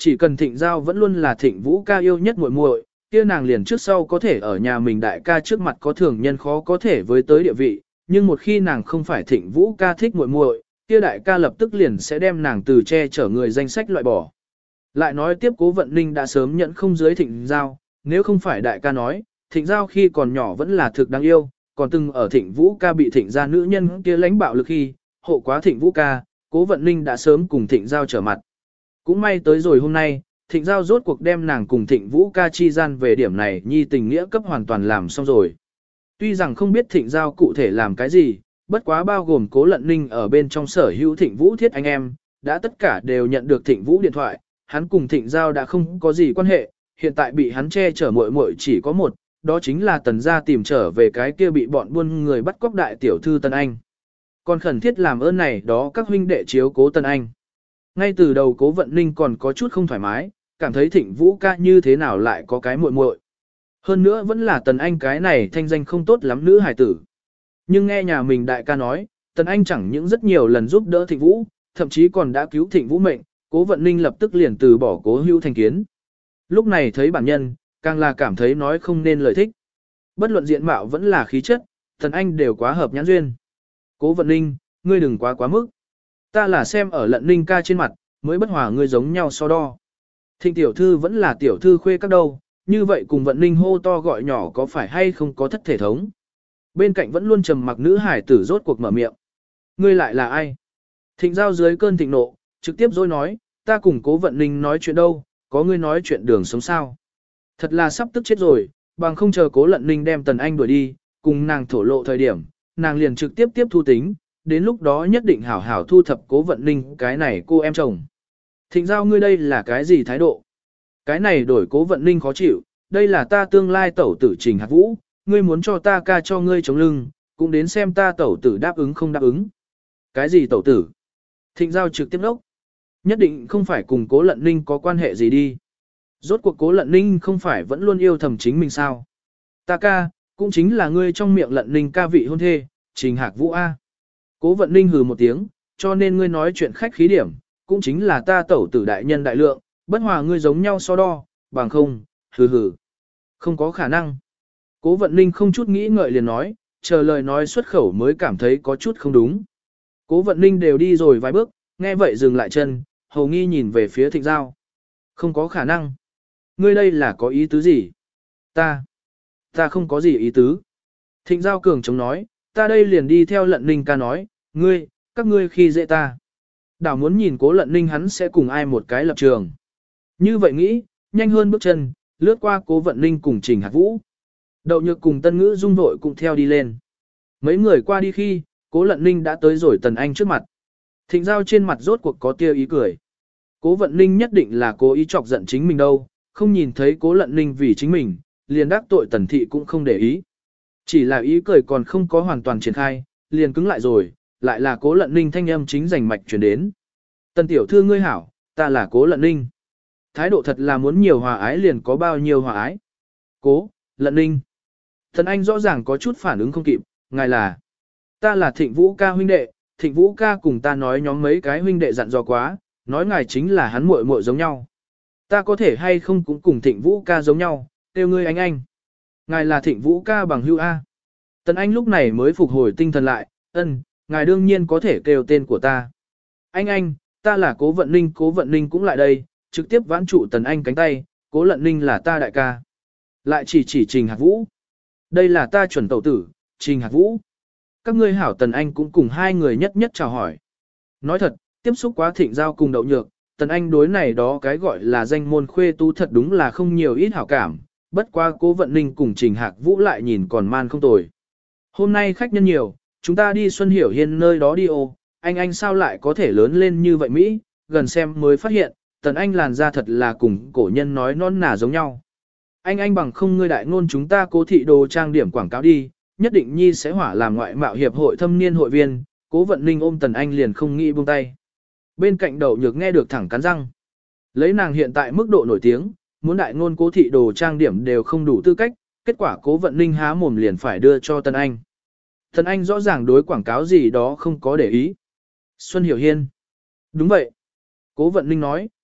Chỉ cần Thịnh Giao vẫn luôn là Thịnh Vũ ca yêu nhất muội muội, kia nàng liền trước sau có thể ở nhà mình đại ca trước mặt có thường nhân khó có thể với tới địa vị, nhưng một khi nàng không phải Thịnh Vũ ca thích muội muội, kia đại ca lập tức liền sẽ đem nàng từ che chở người danh sách loại bỏ. Lại nói tiếp Cố Vận Ninh đã sớm nhận không dưới Thịnh Giao, nếu không phải đại ca nói, Thịnh Giao khi còn nhỏ vẫn là thực đáng yêu, còn từng ở Thịnh Vũ ca bị Thịnh gia nữ nhân kia lãnh bạo lực khi, hộ quá Thịnh Vũ ca, Cố Vận Ninh đã sớm cùng Thịnh Giao trở mặt. Cũng may tới rồi hôm nay, Thịnh Giao rốt cuộc đem nàng cùng Thịnh Vũ ca chi gian về điểm này nhi tình nghĩa cấp hoàn toàn làm xong rồi. Tuy rằng không biết Thịnh Giao cụ thể làm cái gì, bất quá bao gồm Cố Lận Ninh ở bên trong sở hữu Thịnh Vũ thiết anh em, đã tất cả đều nhận được Thịnh Vũ điện thoại, hắn cùng Thịnh Giao đã không có gì quan hệ, hiện tại bị hắn che chở muội muội chỉ có một, đó chính là Tần gia tìm trở về cái kia bị bọn buôn người bắt cóc đại tiểu thư Tần Anh. Còn khẩn thiết làm ơn này đó các huynh đệ chiếu cố Tần Anh. Ngay từ đầu Cố Vận Ninh còn có chút không thoải mái, cảm thấy Thịnh Vũ ca như thế nào lại có cái muội muội. Hơn nữa vẫn là Tần Anh cái này thanh danh không tốt lắm nữ hài tử. Nhưng nghe nhà mình đại ca nói, Tần Anh chẳng những rất nhiều lần giúp đỡ Thịnh Vũ, thậm chí còn đã cứu Thịnh Vũ mệnh, Cố Vận Ninh lập tức liền từ bỏ Cố Hữu thành kiến. Lúc này thấy bản nhân, càng là cảm thấy nói không nên lời thích. Bất luận diện mạo vẫn là khí chất, Tần Anh đều quá hợp nhãn duyên. Cố Vận Ninh, ngươi đừng quá mức. Ta là xem ở Lận Ninh ca trên mặt, mới bất hòa ngươi giống nhau so đo. Thịnh tiểu thư vẫn là tiểu thư khuê các đâu, như vậy cùng Vận Ninh hô to gọi nhỏ có phải hay không có thất thể thống. Bên cạnh vẫn luôn trầm mặc nữ hải tử rốt cuộc mở miệng. Ngươi lại là ai? Thịnh Giao dưới cơn thịnh nộ, trực tiếp dối nói, ta cùng Cố Vận Ninh nói chuyện đâu, có ngươi nói chuyện đường sống sao. Thật là sắp tức chết rồi, bằng không chờ Cố Lận Ninh đem Tần Anh đuổi đi, cùng nàng thổ lộ thời điểm, nàng liền trực tiếp tiếp thu tính, đến lúc đó nhất định hảo hảo thu thập Cố Vận Ninh cái này cô em chồng. Thịnh Giao ngươi đây là cái gì thái độ? Cái này đổi Cố Vận Ninh khó chịu, đây là ta tương lai tẩu tử Trình Hạc Vũ, ngươi muốn cho ta ca cho ngươi chống lưng, cũng đến xem ta tẩu tử đáp ứng không đáp ứng. Cái gì tẩu tử? Thịnh Giao trực tiếp đốc. Nhất định không phải cùng Cố Lận Ninh có quan hệ gì đi. Rốt cuộc Cố Lận Ninh không phải vẫn luôn yêu thầm chính mình sao? Ta ca, cũng chính là ngươi trong miệng Lận Ninh ca vị hôn thê, Trình Hạc Vũ A. Cố Vận Ninh hừ một tiếng, cho nên ngươi nói chuyện khách khí điểm, cũng chính là ta tẩu tử đại nhân đại lượng, bất hòa ngươi giống nhau so đo, bằng không, hừ. Không có khả năng. Cố Vận Ninh không chút nghĩ ngợi liền nói, chờ lời nói xuất khẩu mới cảm thấy có chút không đúng. Cố Vận Ninh đều đi rồi vài bước, nghe vậy dừng lại chân, hầu nghi nhìn về phía Thịnh Giao. Không có khả năng. Ngươi đây là có ý tứ gì? Ta không có gì ý tứ. Thịnh Giao cường chống nói, ta đây liền đi theo Lận Ninh ca nói, các ngươi khi dễ ta. Đảo muốn nhìn Cố Lận Ninh hắn sẽ cùng ai một cái lập trường. Như vậy nghĩ, nhanh hơn bước chân, lướt qua Cố Vận Ninh cùng Trình Hạc Vũ. Đậu Nhược cùng Tân Ngữ Dung vội cùng theo đi lên. Mấy người qua đi khi, Cố Lận Ninh đã tới rồi Tần Anh trước mặt. Thịnh Giao trên mặt rốt cuộc có tia ý cười. Cố Vận Ninh nhất định là cố ý chọc giận chính mình đâu, không nhìn thấy Cố Lận Ninh vì chính mình, liền đắc tội Tần Thị cũng không để ý. Chỉ là ý cười còn không có hoàn toàn triển khai, liền cứng lại rồi, lại là Cố Lận Ninh thanh âm chính rành mạch truyền đến. Tần tiểu thư ngươi hảo, ta là Cố Lận Ninh. Thái độ thật là muốn nhiều hòa ái liền có bao nhiêu hòa ái. Cố Lận Ninh. Tần Anh rõ ràng có chút phản ứng không kịp, ngài là. Ta là Thịnh Vũ ca huynh đệ, Thịnh Vũ ca cùng ta nói nhóm mấy cái huynh đệ dặn dò quá, nói ngài chính là hắn muội muội giống nhau. Ta có thể hay không cũng cùng Thịnh Vũ ca giống nhau, kêu ngươi anh. Ngài là Thịnh Vũ ca bằng hữu A. Tần Anh lúc này mới phục hồi tinh thần lại, ngài đương nhiên có thể kêu tên của ta. Anh, ta là Cố Vận Ninh cũng lại đây, trực tiếp vãn trụ Tần Anh cánh tay, Cố Lận Ninh là ta đại ca. Lại chỉ Trình Hạc Vũ. Đây là ta chuẩn tẩu tử, Trình Hạc Vũ. Các ngươi hảo. Tần Anh cũng cùng hai người nhất chào hỏi. Nói thật, tiếp xúc quá Thịnh Giao cùng Đậu Nhược, Tần Anh đối này đó cái gọi là danh môn khuê tú thật đúng là không nhiều ít hảo cảm, bất qua Cố Vận Ninh cùng Trình Hạc Vũ lại nhìn còn man không tồi. Hôm nay khách nhân nhiều, chúng ta đi Xuân Hiểu Hiên nơi đó đi ô, anh sao lại có thể lớn lên như vậy Mỹ, gần xem mới phát hiện, Tần Anh làn da thật là cùng cổ nhân nói non nà giống nhau. Anh bằng không ngươi đại ngôn chúng ta Cố thị đồ trang điểm quảng cáo đi, nhất định nhi sẽ hỏa làm ngoại mạo hiệp hội thâm niên hội viên. Cố Vận Ninh ôm Tần Anh liền không nghĩ buông tay. Bên cạnh Đậu Nhược nghe được thẳng cắn răng. Lấy nàng hiện tại mức độ nổi tiếng, muốn đại ngôn Cố thị đồ trang điểm đều không đủ tư cách, kết quả Cố Vận Ninh há mồm liền phải đưa cho Tần Anh. Tần Anh rõ ràng đối quảng cáo gì đó không có để ý. Xuân Hiểu Hiên. Đúng vậy. Cố Vận Ninh nói,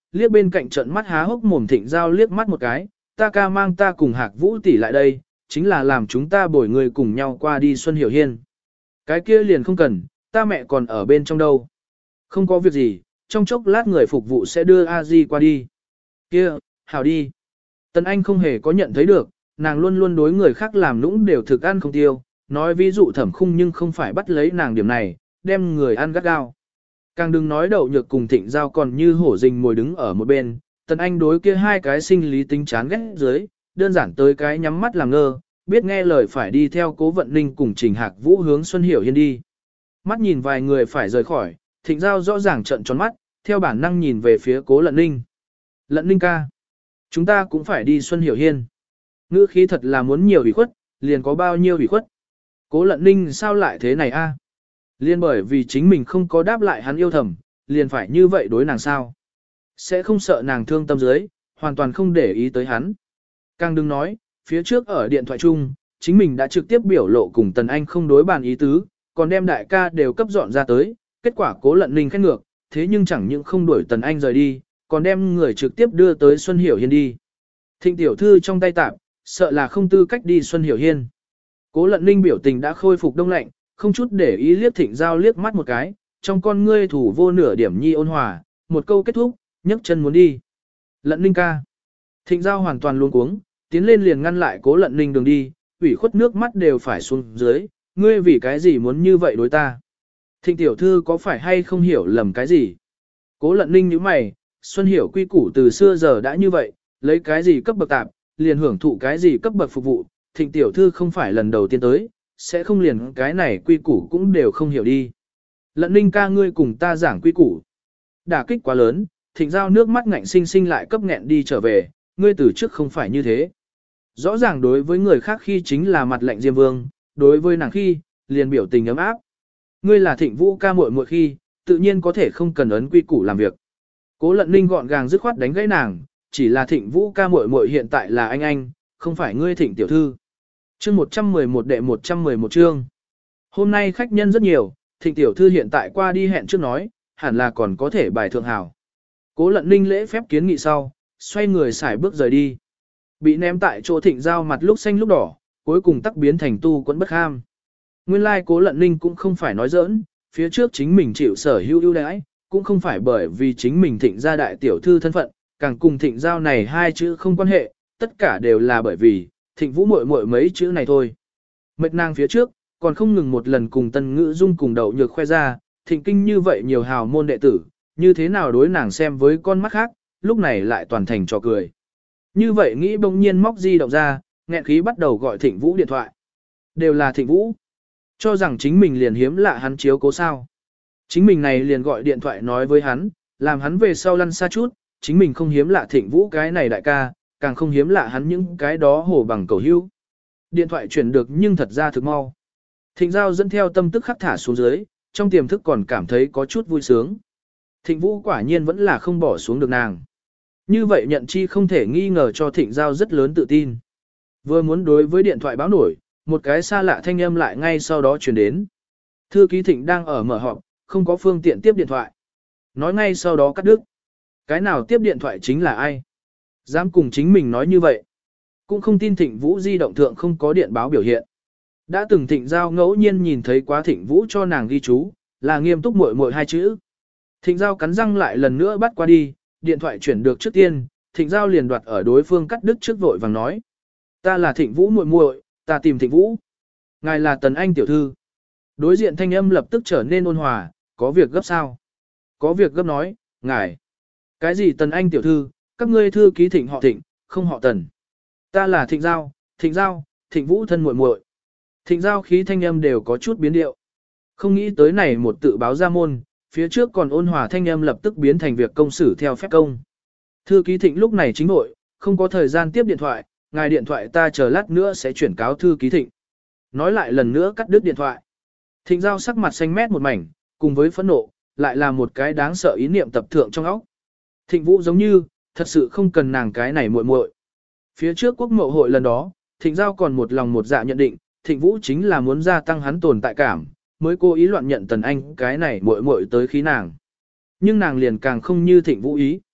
liếc bên cạnh trận mắt há hốc mồm Thịnh Giao liếc mắt một cái, ta ca mang ta cùng Hạc Vũ tỷ lại đây, chính là làm chúng ta bồi người cùng nhau qua đi Xuân Hiểu Hiên. Cái kia liền không cần, ta mẹ còn ở bên trong đâu. Không có việc gì, trong chốc lát người phục vụ sẽ đưa a di qua đi. Kia, hảo đi. Tần Anh không hề có nhận thấy được, nàng luôn luôn đối người khác làm nũng đều thực ăn không tiêu, nói ví dụ Thẩm Khung nhưng không phải bắt lấy nàng điểm này, đem người ăn gắt gao. Càng đừng nói Đậu Nhược cùng Thịnh Giao còn như hổ rình ngồi đứng ở một bên, Tần Anh đối kia hai cái sinh lý tính chán ghét dưới, đơn giản tới cái nhắm mắt làm ngơ, biết nghe lời phải đi theo Cố Vận Ninh cùng Trình Hạc Vũ hướng Xuân Hiểu Hiên đi. Mắt nhìn vài người phải rời khỏi, Thịnh Giao rõ ràng trợn tròn mắt, theo bản năng nhìn về phía Cố Lận Ninh. Lận Ninh ca, chúng ta cũng phải đi Xuân Hiểu Hiên. Ngữ khí thật là muốn nhiều ủy khuất, liền có bao nhiêu ủy khuất. Cố Lận Ninh sao lại thế này a? Liên bởi vì chính mình không có đáp lại hắn yêu thầm, liền phải như vậy đối nàng sao? Sẽ không sợ nàng thương tâm dưới, hoàn toàn không để ý tới hắn. Càng đừng nói, phía trước ở điện thoại chung, chính mình đã trực tiếp biểu lộ cùng Tần Anh không đối bàn ý tứ, còn đem đại ca đều cấp dọn ra tới, kết quả Cố Lận Ninh khét ngược, thế nhưng chẳng những không đuổi Tần Anh rời đi, còn đem người trực tiếp đưa tới Xuân Hiểu Hiên đi. Thịnh tiểu thư trong tay tạp, sợ là không tư cách đi Xuân Hiểu Hiên. Cố Lận Ninh biểu tình đã khôi phục đông lạnh, không chút để ý liếc Thịnh Giao liếc mắt một cái, trong con ngươi thủ vô nửa điểm nhi ôn hòa, một câu kết thúc, nhấc chân muốn đi. Lận Ninh ca. Thịnh Giao hoàn toàn luống cuống, tiến lên liền ngăn lại Cố Lận Ninh đường đi, ủy khuất nước mắt đều phải xuống dưới, ngươi vì cái gì muốn như vậy đối ta? Thịnh tiểu thư có phải hay không hiểu lầm cái gì? Cố Lận Ninh nhíu mày, Xuân Hiểu quy củ từ xưa giờ đã như vậy, lấy cái gì cấp bậc tạp, liền hưởng thụ cái gì cấp bậc phục vụ, Thịnh tiểu thư không phải lần đầu tiên tới, sẽ không liền cái này quy củ cũng đều không hiểu đi. Lận Ninh ca ngươi cùng ta giảng quy củ. Đả kích quá lớn, Thịnh Giao nước mắt ngạnh sinh sinh lại cấp nghẹn đi trở về, ngươi từ trước không phải như thế. Rõ ràng đối với người khác khi chính là mặt lạnh Diêm Vương, đối với nàng khi, liền biểu tình ấm áp. Ngươi là Thịnh Vũ ca muội muội khi, tự nhiên có thể không cần ấn quy củ làm việc. Cố Lận Ninh gọn gàng dứt khoát đánh gãy nàng, chỉ là Thịnh Vũ ca muội muội hiện tại là anh, không phải ngươi Thịnh tiểu thư. Chương 111 đệ 111 chương. Hôm nay khách nhân rất nhiều, Thịnh tiểu thư hiện tại qua đi hẹn trước nói, hẳn là còn có thể bài thượng hảo. Cố Lận Ninh lễ phép kiến nghị sau, xoay người xài bước rời đi. Bị ném tại chỗ Thịnh Giao mặt lúc xanh lúc đỏ, cuối cùng tắc biến thành tu quẫn bất ham. Nguyên lai Cố Lận Ninh cũng không phải nói giỡn, phía trước chính mình chịu sở hữu ưu đãi, cũng không phải bởi vì chính mình Thịnh gia đại tiểu thư thân phận, càng cùng Thịnh Giao này hai chữ không quan hệ, tất cả đều là bởi vì Thịnh Vũ muội muội mấy chữ này thôi. Mệt nàng phía trước, còn không ngừng một lần cùng Tân Ngữ Dung cùng Đậu Nhược khoe ra, Thịnh kinh như vậy nhiều hào môn đệ tử, như thế nào đối nàng xem với con mắt khác, lúc này lại toàn thành trò cười. Như vậy nghĩ bỗng nhiên móc di động ra, nghẹn khí bắt đầu gọi Thịnh Vũ điện thoại. Đều là Thịnh Vũ. Cho rằng chính mình liền hiếm lạ hắn chiếu cố sao. Chính mình này liền gọi điện thoại nói với hắn, làm hắn về sau lăn xa chút, chính mình không hiếm lạ Thịnh Vũ cái này đại ca, càng không hiếm lạ hắn những cái đó hổ bằng cầu hữu. Điện thoại chuyển được nhưng thật ra thực mau. Thịnh Giao dẫn theo tâm tức khắc thả xuống dưới, trong tiềm thức còn cảm thấy có chút vui sướng. Thịnh Vũ quả nhiên vẫn là không bỏ xuống được nàng. Như vậy nhận chi không thể nghi ngờ cho Thịnh Giao rất lớn tự tin. Vừa muốn đối với điện thoại báo nổi, một cái xa lạ thanh âm lại ngay sau đó truyền đến. Thư ký Thịnh đang ở mở họp, không có phương tiện tiếp điện thoại. Nói ngay sau đó cắt đứt. Cái nào tiếp điện thoại chính là ai? Dám cùng chính mình nói như vậy. Cũng không tin Thịnh Vũ di động thượng không có điện báo biểu hiện. Đã từng Thịnh Giao ngẫu nhiên nhìn thấy quá Thịnh Vũ cho nàng ghi chú, là nghiêm túc muội muội hai chữ. Thịnh Giao cắn răng lại lần nữa bắt qua đi, điện thoại chuyển được trước tiên, Thịnh Giao liền đoạt ở đối phương cắt đứt trước vội vàng nói. Ta là Thịnh Vũ muội muội, ta tìm Thịnh Vũ. Ngài là Tần Anh tiểu thư. Đối diện thanh âm lập tức trở nên ôn hòa, có việc gấp sao? Có việc gấp nói, ngài. Cái gì Tần Anh tiểu thư, các ngươi thư ký Thịnh họ Thịnh, không họ Tần. Ta là Thịnh Giao, Thịnh Vũ thân muội muội. Thịnh Giao khí thanh âm đều có chút biến điệu. Không nghĩ tới này một tự báo ra môn, phía trước còn ôn hòa thanh âm lập tức biến thành việc công xử theo phép công. Thư ký Thịnh lúc này chính nội, không có thời gian tiếp điện thoại, ngài điện thoại ta chờ lát nữa sẽ chuyển cáo thư ký Thịnh. Nói lại lần nữa cắt đứt điện thoại. Thịnh Giao sắc mặt xanh mét một mảnh, cùng với phẫn nộ, lại là một cái đáng sợ ý niệm tập thượng trong óc. Thịnh Vũ giống như, thật sự không cần nàng cái này muội muội. Phía trước quốc mậu hội lần đó, Thịnh Giao còn một lòng một dạ nhận định, Thịnh Vũ chính là muốn gia tăng hắn tồn tại cảm, mới cố ý loạn nhận Tần Anh cái này muội muội tới khí nàng. Nhưng nàng liền càng không như Thịnh Vũ ý.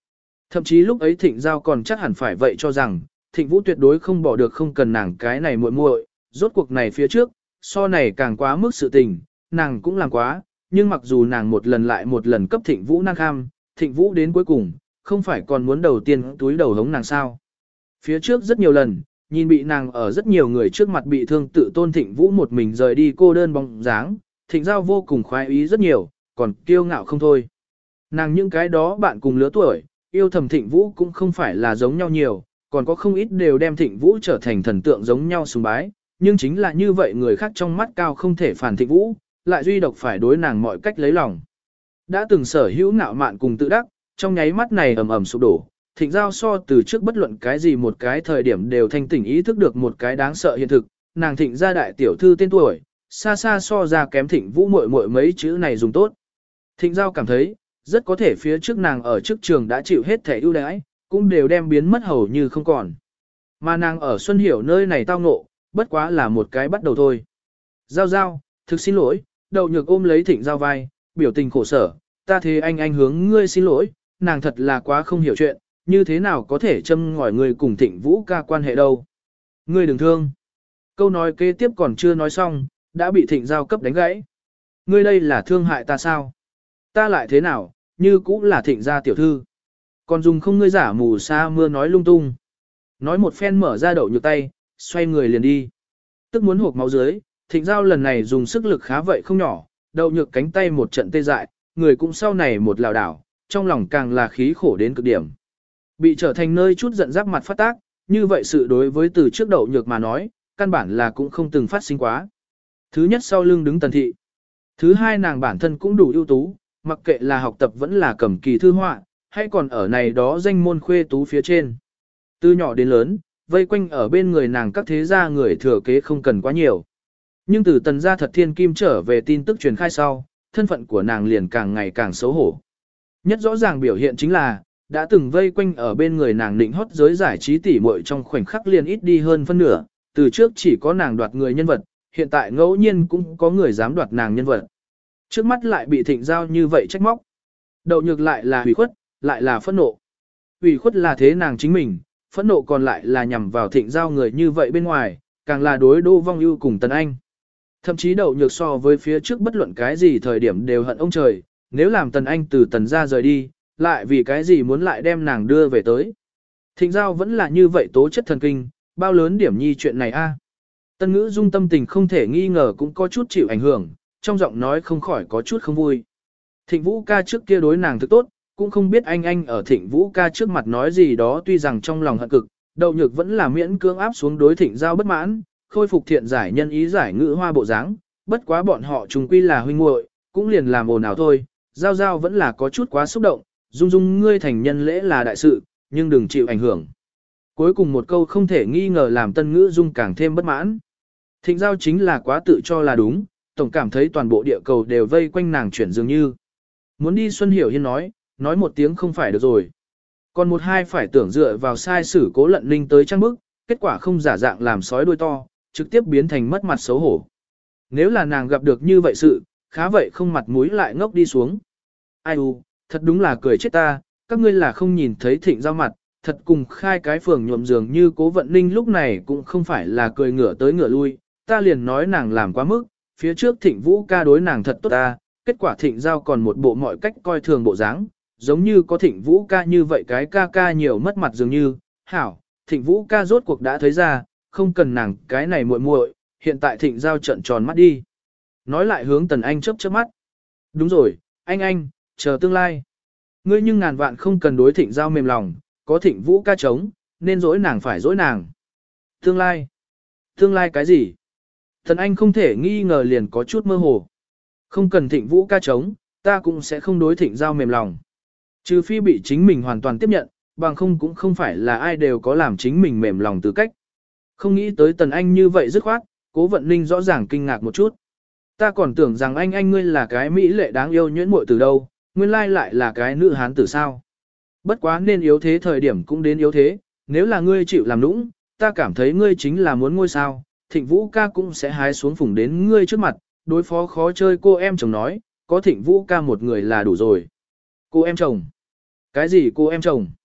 Thậm chí lúc ấy Thịnh Giao còn chắc hẳn phải vậy cho rằng, Thịnh Vũ tuyệt đối không bỏ được không cần nàng cái này muội muội, rốt cuộc này phía trước, so này càng quá mức sự tình, nàng cũng làm quá, nhưng mặc dù nàng một lần lại một lần cấp Thịnh Vũ năng kham, Thịnh Vũ đến cuối cùng, không phải còn muốn đầu tiên túi đầu hống nàng sao. Phía trước rất nhiều lần, nhìn bị nàng ở rất nhiều người trước mặt bị thương tự tôn Thịnh Vũ một mình rời đi cô đơn bóng dáng, Thịnh Giao vô cùng khoái ý rất nhiều, còn kiêu ngạo không thôi. Nàng những cái đó bạn cùng lứa tuổi, yêu thầm Thịnh Vũ cũng không phải là giống nhau nhiều, còn có không ít đều đem Thịnh Vũ trở thành thần tượng giống nhau sùng bái, nhưng chính là như vậy người khác trong mắt cao không thể phản Thịnh Vũ, lại duy độc phải đối nàng mọi cách lấy lòng. Đã từng sở hữu ngạo mạn cùng tự đắc, trong nháy mắt này ầm ầm sụp đổ, Thịnh Giao so từ trước bất luận cái gì một cái thời điểm đều thanh tỉnh ý thức được một cái đáng sợ hiện thực, nàng Thịnh gia đại tiểu thư tên tuổi, xa xa so ra kém Thịnh Vũ muội muội mấy chữ này dùng tốt. Thịnh Giao cảm thấy, rất có thể phía trước nàng ở trước trường đã chịu hết thẻ ưu đãi, cũng đều đem biến mất hầu như không còn. Mà nàng ở Xuân Hiểu nơi này tao ngộ, bất quá là một cái bắt đầu thôi. Giao Giao, thực xin lỗi, Đậu Nhược ôm lấy Thịnh Giao vai, biểu tình khổ sở, ta thế anh hướng ngươi xin lỗi, nàng thật là quá không hiểu chuyện, như thế nào có thể châm ngòi ngươi cùng Thịnh Vũ ca quan hệ đâu. Ngươi đừng thương. Câu nói kế tiếp còn chưa nói xong, đã bị Thịnh Giao cấp đánh gãy. Ngươi đây là thương hại ta sao? Ta lại thế nào, như cũng là Thịnh gia tiểu thư. Còn dùng không ngươi giả mù sa mưa nói lung tung. Nói một phen mở ra Đậu Nhược tay, xoay người liền đi. Tức muốn hộp máu dưới, Thịnh Giao lần này dùng sức lực khá vậy không nhỏ, Đậu Nhược cánh tay một trận tê dại, người cũng sau này một lảo đảo, trong lòng càng là khí khổ đến cực điểm. Bị trở thành nơi chút giận giáp mặt phát tác, như vậy sự đối với từ trước Đậu Nhược mà nói, căn bản là cũng không từng phát sinh quá. Thứ nhất sau lưng đứng Tần Thị. Thứ hai nàng bản thân cũng đủ ưu tú, mặc kệ là học tập vẫn là cầm kỳ thư họa, hay còn ở này đó danh môn khuê tú phía trên. Từ nhỏ đến lớn, vây quanh ở bên người nàng các thế gia người thừa kế không cần quá nhiều. Nhưng từ Tần gia thật thiên kim trở về tin tức truyền khai sau, thân phận của nàng liền càng ngày càng xấu hổ. Nhất rõ ràng biểu hiện chính là, đã từng vây quanh ở bên người nàng định hót giới giải trí tỉ muội trong khoảnh khắc liền ít đi hơn phân nửa, từ trước chỉ có nàng đoạt người nhân vật, hiện tại ngẫu nhiên cũng có người dám đoạt nàng nhân vật. Trước mắt lại bị Thịnh Giao như vậy trách móc. Đậu Nhược lại là ủy khuất, lại là phẫn nộ. Ủy khuất là thế nàng chính mình, phẫn nộ còn lại là nhằm vào Thịnh Giao người như vậy bên ngoài, càng là đối Đỗ Vong Ưu cùng Tần Anh. Thậm chí Đậu Nhược so với phía trước bất luận cái gì thời điểm đều hận ông trời, nếu làm Tần Anh từ Tần gia rời đi, lại vì cái gì muốn lại đem nàng đưa về tới. Thịnh Giao vẫn là như vậy tố chất thần kinh, bao lớn điểm nhi chuyện này a. Tân Ngữ Dung tâm tình không thể nghi ngờ cũng có chút chịu ảnh hưởng, trong giọng nói không khỏi có chút không vui. Thịnh Vũ ca trước kia đối nàng thực tốt, cũng không biết anh ở Thịnh Vũ ca trước mặt nói gì đó, tuy rằng trong lòng hận cực, Đậu Nhược vẫn là miễn cưỡng áp xuống đối Thịnh Giao bất mãn, khôi phục thiện giải nhân ý giải ngữ hoa bộ dáng, bất quá bọn họ chung quy là huynh muội, cũng liền làm ồn ào thôi. Giao Giao vẫn là có chút quá xúc động, Dung Dung ngươi thành nhân lễ là đại sự, nhưng đừng chịu ảnh hưởng. Cuối cùng một câu không thể nghi ngờ làm Tân Ngữ Dung càng thêm bất mãn. Thịnh Giao chính là quá tự cho là đúng, tổng cảm thấy toàn bộ địa cầu đều vây quanh nàng chuyển dường như. Muốn đi Xuân Hiểu Hiên nói một tiếng không phải được rồi. Còn một hai phải tưởng dựa vào sai sử Cố Lận Ninh tới trang bức, kết quả không giả dạng làm sói đuôi to, trực tiếp biến thành mất mặt xấu hổ. Nếu là nàng gặp được như vậy sự, khá vậy không mặt mũi lại ngốc đi xuống. Ai u, thật đúng là cười chết ta, các ngươi là không nhìn thấy Thịnh Giao mặt, thật cùng khai cái phường nhuộm giường như Cố Vận Ninh lúc này cũng không phải là cười ngửa tới ngửa lui, ta liền nói nàng làm quá mức, phía trước Thịnh Vũ ca đối nàng thật tốt ta, kết quả Thịnh Giao còn một bộ mọi cách coi thường bộ dáng, giống như có Thịnh Vũ ca như vậy cái ca ca nhiều mất mặt dường như, hảo, Thịnh Vũ ca rốt cuộc đã thấy ra, không cần nàng cái này muội muội, hiện tại Thịnh Giao trợn tròn mắt đi. Nói lại hướng Tần Anh chớp chớp mắt. Đúng rồi, anh, chờ tương lai. Ngươi nhưng ngàn vạn không cần đối Thịnh Giao mềm lòng, có Thịnh Vũ ca chống, nên dỗi nàng phải dỗi nàng. Tương lai? Tương lai cái gì? Tần Anh không thể nghi ngờ liền có chút mơ hồ. Không cần Thịnh Vũ ca chống, ta cũng sẽ không đối Thịnh Giao mềm lòng. Trừ phi bị chính mình hoàn toàn tiếp nhận, bằng không cũng không phải là ai đều có làm chính mình mềm lòng tư cách. Không nghĩ tới Tần Anh như vậy dứt khoát, Cố Vận Ninh rõ ràng kinh ngạc một chút. Ta còn tưởng rằng anh ngươi là cái mỹ lệ đáng yêu nhuyễn muội từ đâu, nguyên lai lại là cái nữ hán tử sao. Bất quá nên yếu thế thời điểm cũng đến yếu thế, nếu là ngươi chịu làm nũng, ta cảm thấy ngươi chính là muốn ngôi sao, Thịnh Vũ ca cũng sẽ hái xuống phủng đến ngươi trước mặt, đối phó khó chơi cô em chồng nói, có Thịnh Vũ ca một người là đủ rồi. Cô em chồng? Cái gì cô em chồng?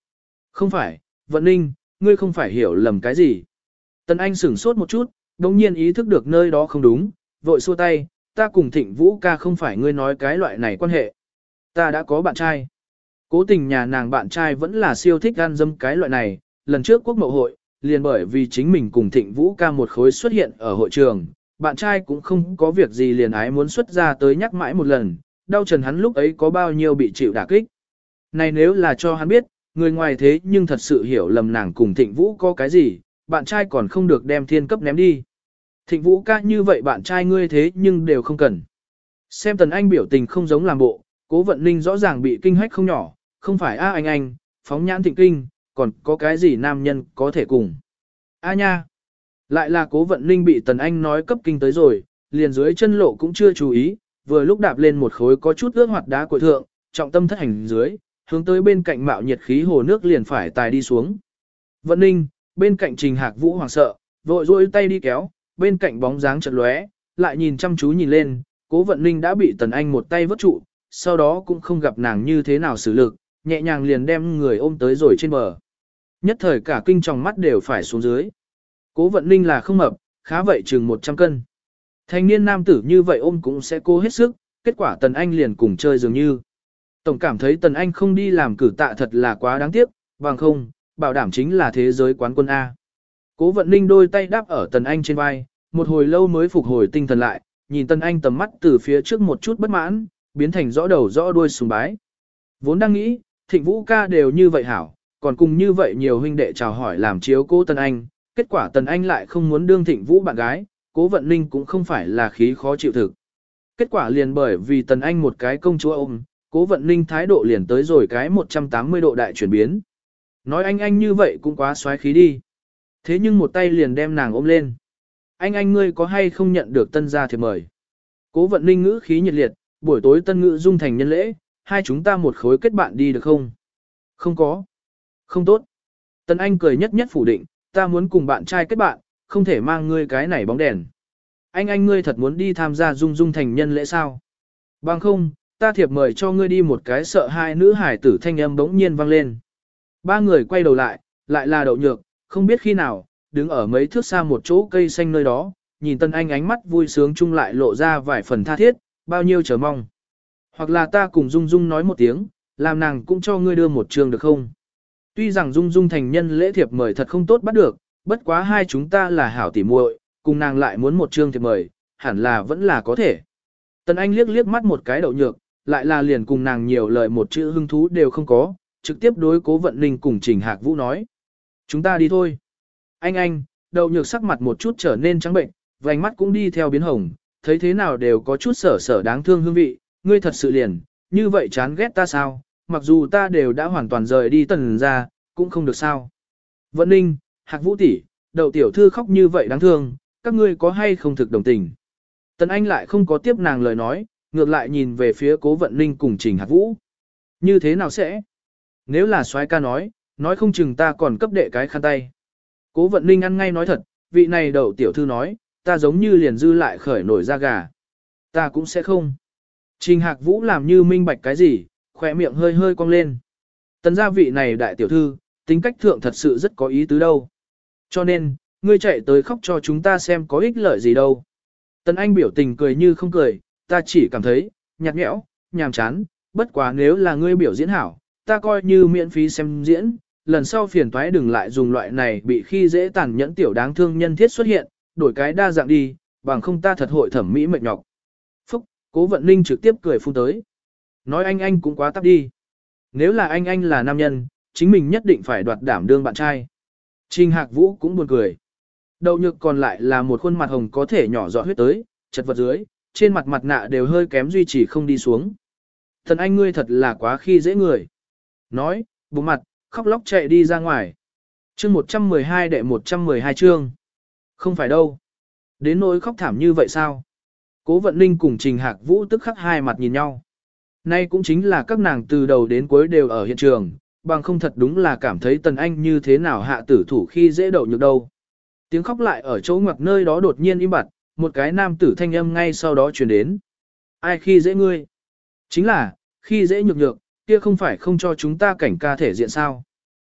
Không phải, Vận Ninh, ngươi không phải hiểu lầm cái gì. Tần Anh sửng sốt một chút, đồng nhiên ý thức được nơi đó không đúng, vội xua tay, ta cùng Thịnh Vũ ca không phải ngươi nói cái loại này quan hệ. Ta đã có bạn trai. Cố tình nhà nàng bạn trai vẫn là siêu thích gan dâm cái loại này, lần trước quốc mậu hội, liền bởi vì chính mình cùng Thịnh Vũ ca một khối xuất hiện ở hội trường, bạn trai cũng không có việc gì liền ái muốn xuất ra tới nhắc mãi một lần, đau trần hắn lúc ấy có bao nhiêu bị chịu đả kích. Này nếu là cho hắn biết, người ngoài thế nhưng thật sự hiểu lầm nàng cùng Thịnh Vũ có cái gì, bạn trai còn không được đem thiên cấp ném đi. Thịnh Vũ ca như vậy bạn trai ngươi thế nhưng đều không cần. Xem Tần Anh biểu tình không giống làm bộ, Cố Vận Ninh rõ ràng bị kinh hách không nhỏ, không phải a anh, phóng nhãn thịnh kinh, còn có cái gì nam nhân có thể cùng. A nha, lại là Cố Vận Ninh bị Tần Anh nói cấp kinh tới rồi, liền dưới chân lộ cũng chưa chú ý, vừa lúc đạp lên một khối có chút ướt hoạt đá của thượng, trọng tâm thất hành dưới, hướng tới bên cạnh mạo nhiệt khí hồ nước liền phải tài đi xuống. Vận Ninh, bên cạnh Trình Hạc Vũ hoảng sợ, vội rôi tay đi kéo, bên cạnh bóng dáng chợt lóe, lại nhìn chăm chú nhìn lên, Cố Vận Ninh đã bị Tần Anh một tay vớt trụ, sau đó cũng không gặp nàng như thế nào xử lực, nhẹ nhàng liền đem người ôm tới rồi trên bờ. Nhất thời cả kinh tròng mắt đều phải xuống dưới. Cố Vận Ninh là không mập, khá vậy chừng 100 cân. Thanh niên nam tử như vậy ôm cũng sẽ cố hết sức, kết quả Tần Anh liền cùng chơi dường như. Tổng cảm thấy Tần Anh không đi làm cử tạ thật là quá đáng tiếc, bằng không, bảo đảm chính là thế giới quán quân A. Cố Vận Ninh đôi tay đáp ở Tần Anh trên vai, một hồi lâu mới phục hồi tinh thần lại, nhìn Tần Anh tầm mắt từ phía trước một chút bất mãn, biến thành rõ đầu rõ đuôi sùng bái. Vốn đang nghĩ, Thịnh Vũ ca đều như vậy hảo, còn cùng như vậy nhiều huynh đệ chào hỏi làm chiếu cố Tần Anh, kết quả Tần Anh lại không muốn đương Thịnh Vũ bạn gái, Cố Vận Ninh cũng không phải là khí khó chịu thực. Kết quả liền bởi vì Tần Anh một cái công chúa ôm, Cố Vận Ninh thái độ liền tới rồi cái 180 độ đại chuyển biến. Nói anh như vậy cũng quá xoáy khí đi. Thế nhưng một tay liền đem nàng ôm lên. Anh ngươi có hay không nhận được tân gia thiệp mời? Cố Vận Ninh ngữ khí nhiệt liệt, buổi tối tân ngữ dung thành nhân lễ, hai chúng ta một khối kết bạn đi được không? Không có. Không tốt. Tân Anh cười nhất nhất phủ định, ta muốn cùng bạn trai kết bạn, không thể mang ngươi cái này bóng đèn. Anh ngươi thật muốn đi tham gia dung thành nhân lễ sao? Bằng không, ta thiệp mời cho ngươi đi một cái sợ hai nữ hải tử thanh âm bỗng nhiên vang lên. Ba người quay đầu lại, lại là Đậu Nhược, không biết khi nào, đứng ở mấy thước xa một chỗ cây xanh nơi đó, nhìn Tân Anh ánh mắt vui sướng chung lại lộ ra vài phần tha thiết, bao nhiêu chờ mong. Hoặc là ta cùng Dung Dung nói một tiếng, làm nàng cũng cho ngươi đưa một trường được không? Tuy rằng Dung Dung thành nhân lễ thiệp mời thật không tốt bắt được, bất quá hai chúng ta là hảo tỉ muội, cùng nàng lại muốn một trường thiệp mời, hẳn là vẫn là có thể. Tân Anh liếc liếc mắt một cái Đậu Nhược, lại là liền cùng nàng nhiều lời một chữ hứng thú đều không có, trực tiếp đối Cố Vận Ninh cùng Trình Hạc Vũ nói. Chúng ta đi thôi. Anh, Đậu Nhược sắc mặt một chút trở nên trắng bệnh, vành mắt cũng đi theo biến hồng, thấy thế nào đều có chút sở đáng thương hương vị, ngươi thật sự liền, như vậy chán ghét ta sao, mặc dù ta đều đã hoàn toàn rời đi Tần ra, cũng không được sao. Vận Ninh, Hạc Vũ tỷ, Đậu tiểu thư khóc như vậy đáng thương, các ngươi có hay không thực đồng tình. Tần Anh lại không có tiếp nàng lời nói, ngược lại nhìn về phía Cố Vận Ninh cùng Trình Hạc Vũ. Như thế nào sẽ? Nếu là soái ca nói không chừng ta còn cấp đệ cái khăn tay. Cố Vận Ninh ăn ngay nói thật, vị này Đậu tiểu thư nói, ta giống như liền dư lại khởi nổi da gà. Ta cũng sẽ không. Trình Hạc Vũ làm như minh bạch cái gì, khỏe miệng hơi hơi cong lên. Tần gia vị này đại tiểu thư, tính cách thượng thật sự rất có ý tứ đâu. Cho nên, ngươi chạy tới khóc cho chúng ta xem có ích lợi gì đâu. Tần Anh biểu tình cười như không cười, ta chỉ cảm thấy, nhạt nhẽo, nhàm chán, bất quá nếu là ngươi biểu diễn hảo, ta coi như miễn phí xem diễn, lần sau phiền toái đừng lại dùng loại này bị khi dễ tàn nhẫn tiểu đáng thương nhân thiết xuất hiện, đổi cái đa dạng đi, bằng không ta thật hội thẩm mỹ mệt nhọc. Phúc, Cố Vận Ninh trực tiếp cười phun tới. Nói anh cũng quá tắp đi. Nếu là anh là nam nhân, chính mình nhất định phải đoạt đảm đương bạn trai. Trình Hạc Vũ cũng buồn cười. Đậu Nhược còn lại là một khuôn mặt hồng có thể nhỏ giọt huyết tới, chật vật dưới, trên mặt mặt nạ đều hơi kém duy trì không đi xuống. Thần anh ngươi thật là quá khi dễ người. Nói, bụng mặt, khóc lóc chạy đi ra ngoài. Chương 112 đệ 112 chương. Không phải đâu. Đến nỗi khóc thảm như vậy sao? Cố Vận Ninh cùng Trình Hạc Vũ tức khắc hai mặt nhìn nhau. Nay cũng chính là các nàng từ đầu đến cuối đều ở hiện trường, bằng không thật đúng là cảm thấy Tần Anh như thế nào hạ tử thủ khi dễ Đậu Nhược đâu. Tiếng khóc lại ở chỗ ngoặc nơi đó đột nhiên im bặt, một cái nam tử thanh âm ngay sau đó truyền đến. Ai khi dễ ngươi? Chính là, khi dễ Nhược, kia không phải không cho chúng ta cảnh ca thể diện sao?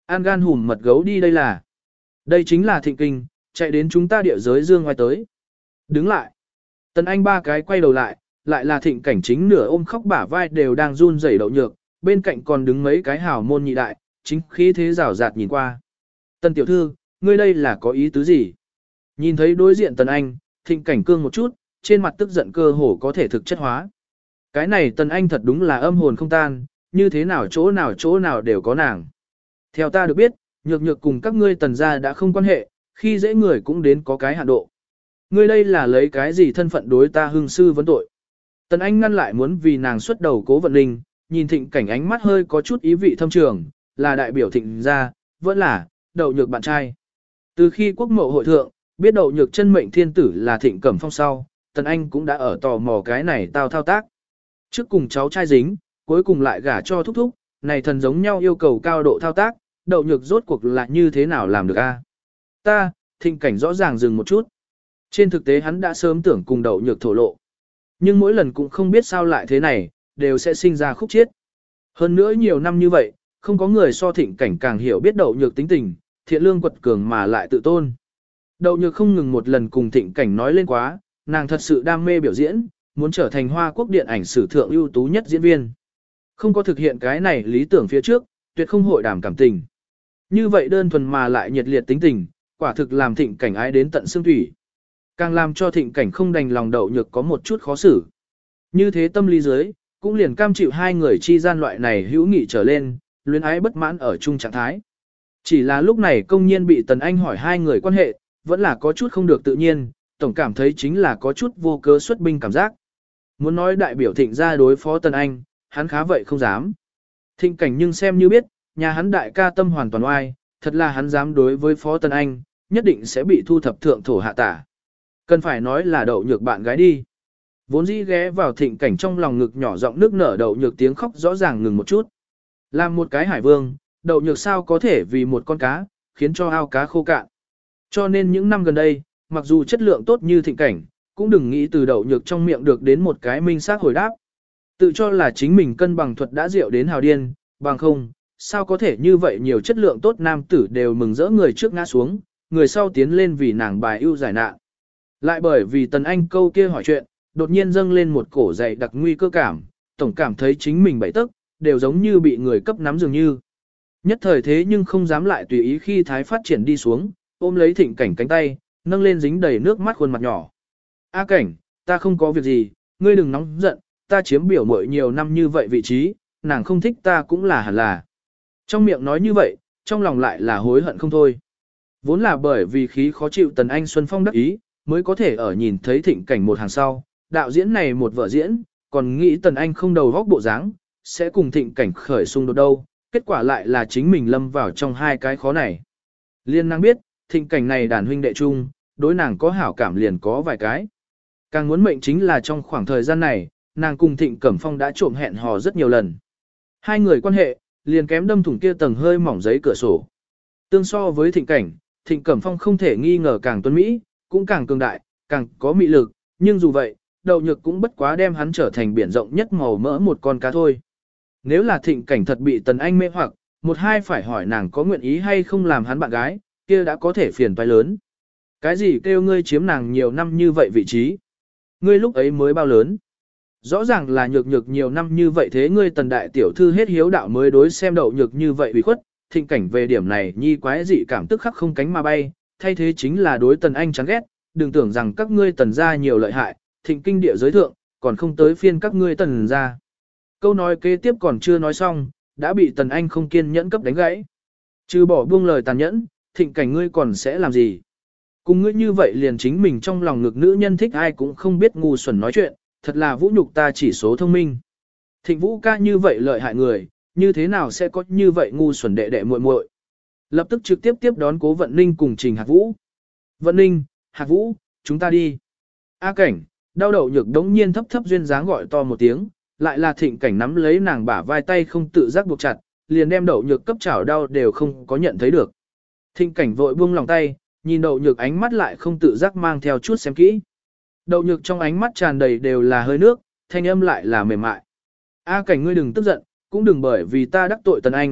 An gan hùm mật gấu đi đây là. Đây chính là Thịnh Kinh, chạy đến chúng ta địa giới dương ngoài tới. Đứng lại. Tần Anh ba cái quay đầu lại là Thịnh Cảnh chính nửa ôm khóc bả vai đều đang run rẩy Đậu Nhược, bên cạnh còn đứng mấy cái hảo môn nhị đại, chính khí thế rào rạt nhìn qua. Tần tiểu thư, ngươi đây là có ý tứ gì? Nhìn thấy đối diện Tần Anh, Thịnh Cảnh cương một chút, trên mặt tức giận cơ hồ có thể thực chất hóa. Cái này Tần Anh thật đúng là âm hồn không tan, như thế nào chỗ nào đều có nàng. Theo ta được biết, Nhược Nhược cùng các ngươi Tần gia đã không quan hệ, khi dễ người cũng đến có cái hạn độ. Ngươi đây là lấy cái gì thân phận đối ta hương sư vấn tội? Tần Anh ngăn lại muốn vì nàng xuất đầu Cố Vận Linh, nhìn Thịnh Cảnh ánh mắt hơi có chút ý vị thâm trường, là đại biểu Thịnh gia, vẫn là Đậu Nhược bạn trai. Từ khi quốc mậu hội thượng, biết Đậu Nhược chân mệnh thiên tử là Thịnh Cẩm Phong sau, Tần Anh cũng đã ở tò mò cái này tao thao tác. Trước cùng cháu trai dính, cuối cùng lại gả cho thúc thúc, này thần giống nhau yêu cầu cao độ thao tác, Đậu Nhược rốt cuộc là như thế nào làm được a? Ta, Thịnh Cảnh rõ ràng dừng một chút. Trên thực tế hắn đã sớm tưởng cùng Đậu Nhược thổ lộ. Nhưng mỗi lần cũng không biết sao lại thế này, đều sẽ sinh ra khúc chiết. Hơn nữa nhiều năm như vậy, không có người so Thịnh Cảnh càng hiểu biết Đậu Nhược tính tình, thiện lương quật cường mà lại tự tôn. Đậu Nhược không ngừng một lần cùng Thịnh Cảnh nói lên quá, nàng thật sự đam mê biểu diễn, muốn trở thành Hoa Quốc điện ảnh sử thượng ưu tú nhất diễn viên. Không có thực hiện cái này lý tưởng phía trước, tuyệt không hội đàm cảm tình. Như vậy đơn thuần mà lại nhiệt liệt tính tình, quả thực làm Thịnh Cảnh ái đến tận xương thủy. Càng làm cho Thịnh Cảnh không đành lòng Đậu Nhược có một chút khó xử. Như thế tâm lý dưới, cũng liền cam chịu hai người chi gian loại này hữu nghị trở lên, luyến ái bất mãn ở chung trạng thái. Chỉ là lúc này công nhiên bị Tần Anh hỏi hai người quan hệ, vẫn là có chút không được tự nhiên, tổng cảm thấy chính là có chút vô cớ xuất binh cảm giác. Muốn nói đại biểu Thịnh ra đối phó Tần Anh, hắn khá vậy không dám. Thịnh Cảnh nhưng xem như biết, nhà hắn đại ca tâm hoàn toàn oai, thật là hắn dám đối với phó Tần Anh, nhất định sẽ bị thu thập thượng thổ hạ tả. Cần phải nói là Đậu Nhược bạn gái đi. Vốn dĩ ghé vào Thịnh Cảnh trong lòng ngực nhỏ giọng nước nở Đậu Nhược tiếng khóc rõ ràng ngừng một chút. Làm một cái hải vương, Đậu Nhược sao có thể vì một con cá, khiến cho ao cá khô cạn. Cho nên những năm gần đây, mặc dù chất lượng tốt như Thịnh Cảnh, cũng đừng nghĩ từ Đậu Nhược trong miệng được đến một cái minh xác hồi đáp. Tự cho là chính mình cân bằng thuật đã diệu đến hào điên, bằng không, sao có thể như vậy nhiều chất lượng tốt nam tử đều mừng rỡ người trước ngã xuống, người sau tiến lên vì nàng bài ưu giải nạn. Lại bởi vì Tần Anh câu kia hỏi chuyện, đột nhiên dâng lên một cổ dày đặc nguy cơ cảm, tổng cảm thấy chính mình bậy tức, đều giống như bị người cấp nắm dường như. Nhất thời thế nhưng không dám lại tùy ý khi thái phát triển đi xuống, ôm lấy Thịnh Cảnh cánh tay, nâng lên dính đầy nước mắt khuôn mặt nhỏ. A Cảnh, ta không có việc gì, ngươi đừng nóng giận, ta chiếm biểu muội nhiều năm như vậy vị trí, nàng không thích ta cũng là hẳn là. Trong miệng nói như vậy, trong lòng lại là hối hận không thôi. Vốn là bởi vì khí khó chịu Tần Anh Xuân Phong đắc ý, mới có thể ở nhìn thấy Thịnh Cảnh một hàng sau, đạo diễn này một vở diễn, còn nghĩ Tần Anh không đầu góc bộ dáng, sẽ cùng Thịnh Cảnh khởi xung đột đâu, kết quả lại là chính mình lâm vào trong hai cái khó này. Liên năng biết, Thịnh Cảnh này đàn huynh đệ chung, đối nàng có hảo cảm liền có vài cái. Càng muốn mệnh chính là trong khoảng thời gian này, nàng cùng Thịnh Cẩm Phong đã trộm hẹn hò rất nhiều lần. Hai người quan hệ, liền kém đâm thủng kia tầng hơi mỏng giấy cửa sổ. Tương so với Thịnh Cảnh, Thịnh Cẩm Phong không thể nghi ngờ càng tuấn mỹ, cũng càng cường đại, càng có mị lực, nhưng dù vậy, Đậu Nhược cũng bất quá đem hắn trở thành biển rộng nhất màu mỡ một con cá thôi. Nếu là Thịnh Cảnh thật bị Tần Anh mê hoặc, một hai phải hỏi nàng có nguyện ý hay không làm hắn bạn gái, kia đã có thể phiền toái lớn. Cái gì kêu ngươi chiếm nàng nhiều năm như vậy vị trí? Ngươi lúc ấy mới bao lớn? Rõ ràng là Nhược nhiều năm như vậy thế ngươi Tần đại tiểu thư hết hiếu đạo mới đối xem Đậu Nhược như vậy ủy khuất, Thịnh Cảnh về điểm này nhi quái dị cảm tức khắc không cánh mà bay, thay thế chính là đối Tần Anh chán ghét, đừng tưởng rằng các ngươi Tần gia nhiều lợi hại, Thịnh kinh địa giới thượng, còn không tới phiên các ngươi Tần gia. Câu nói kế tiếp còn chưa nói xong, đã bị Tần Anh không kiên nhẫn cấp đánh gãy. Trừ bỏ buông lời tàn nhẫn, Thịnh Cảnh ngươi còn sẽ làm gì? Cùng ngươi như vậy liền chính mình trong lòng ngực nữ nhân thích ai cũng không biết ngu xuẩn nói chuyện, thật là vũ nhục ta chỉ số thông minh. Thịnh Vũ ca như vậy lợi hại người, như thế nào sẽ có như vậy ngu xuẩn đệ đệ muội muội? Lập tức trực tiếp tiếp đón Cố Vận Ninh cùng Trình Hạc Vũ. Vận Ninh, Hạc Vũ, chúng ta đi. A Cảnh, đau đầu Nhược đống nhiên thấp thấp duyên dáng gọi to một tiếng, lại là Thịnh Cảnh nắm lấy nàng bả vai tay không tự giác buộc chặt, liền đem Đậu Nhược cấp chảo đau đều không có nhận thấy được. Thịnh Cảnh vội buông lòng tay, nhìn Đậu Nhược ánh mắt lại không tự giác mang theo chút xem kỹ. Đậu Nhược trong ánh mắt tràn đầy đều là hơi nước, thanh âm lại là mềm mại. A Cảnh ngươi đừng tức giận, cũng đừng bởi vì ta đắc tội Tần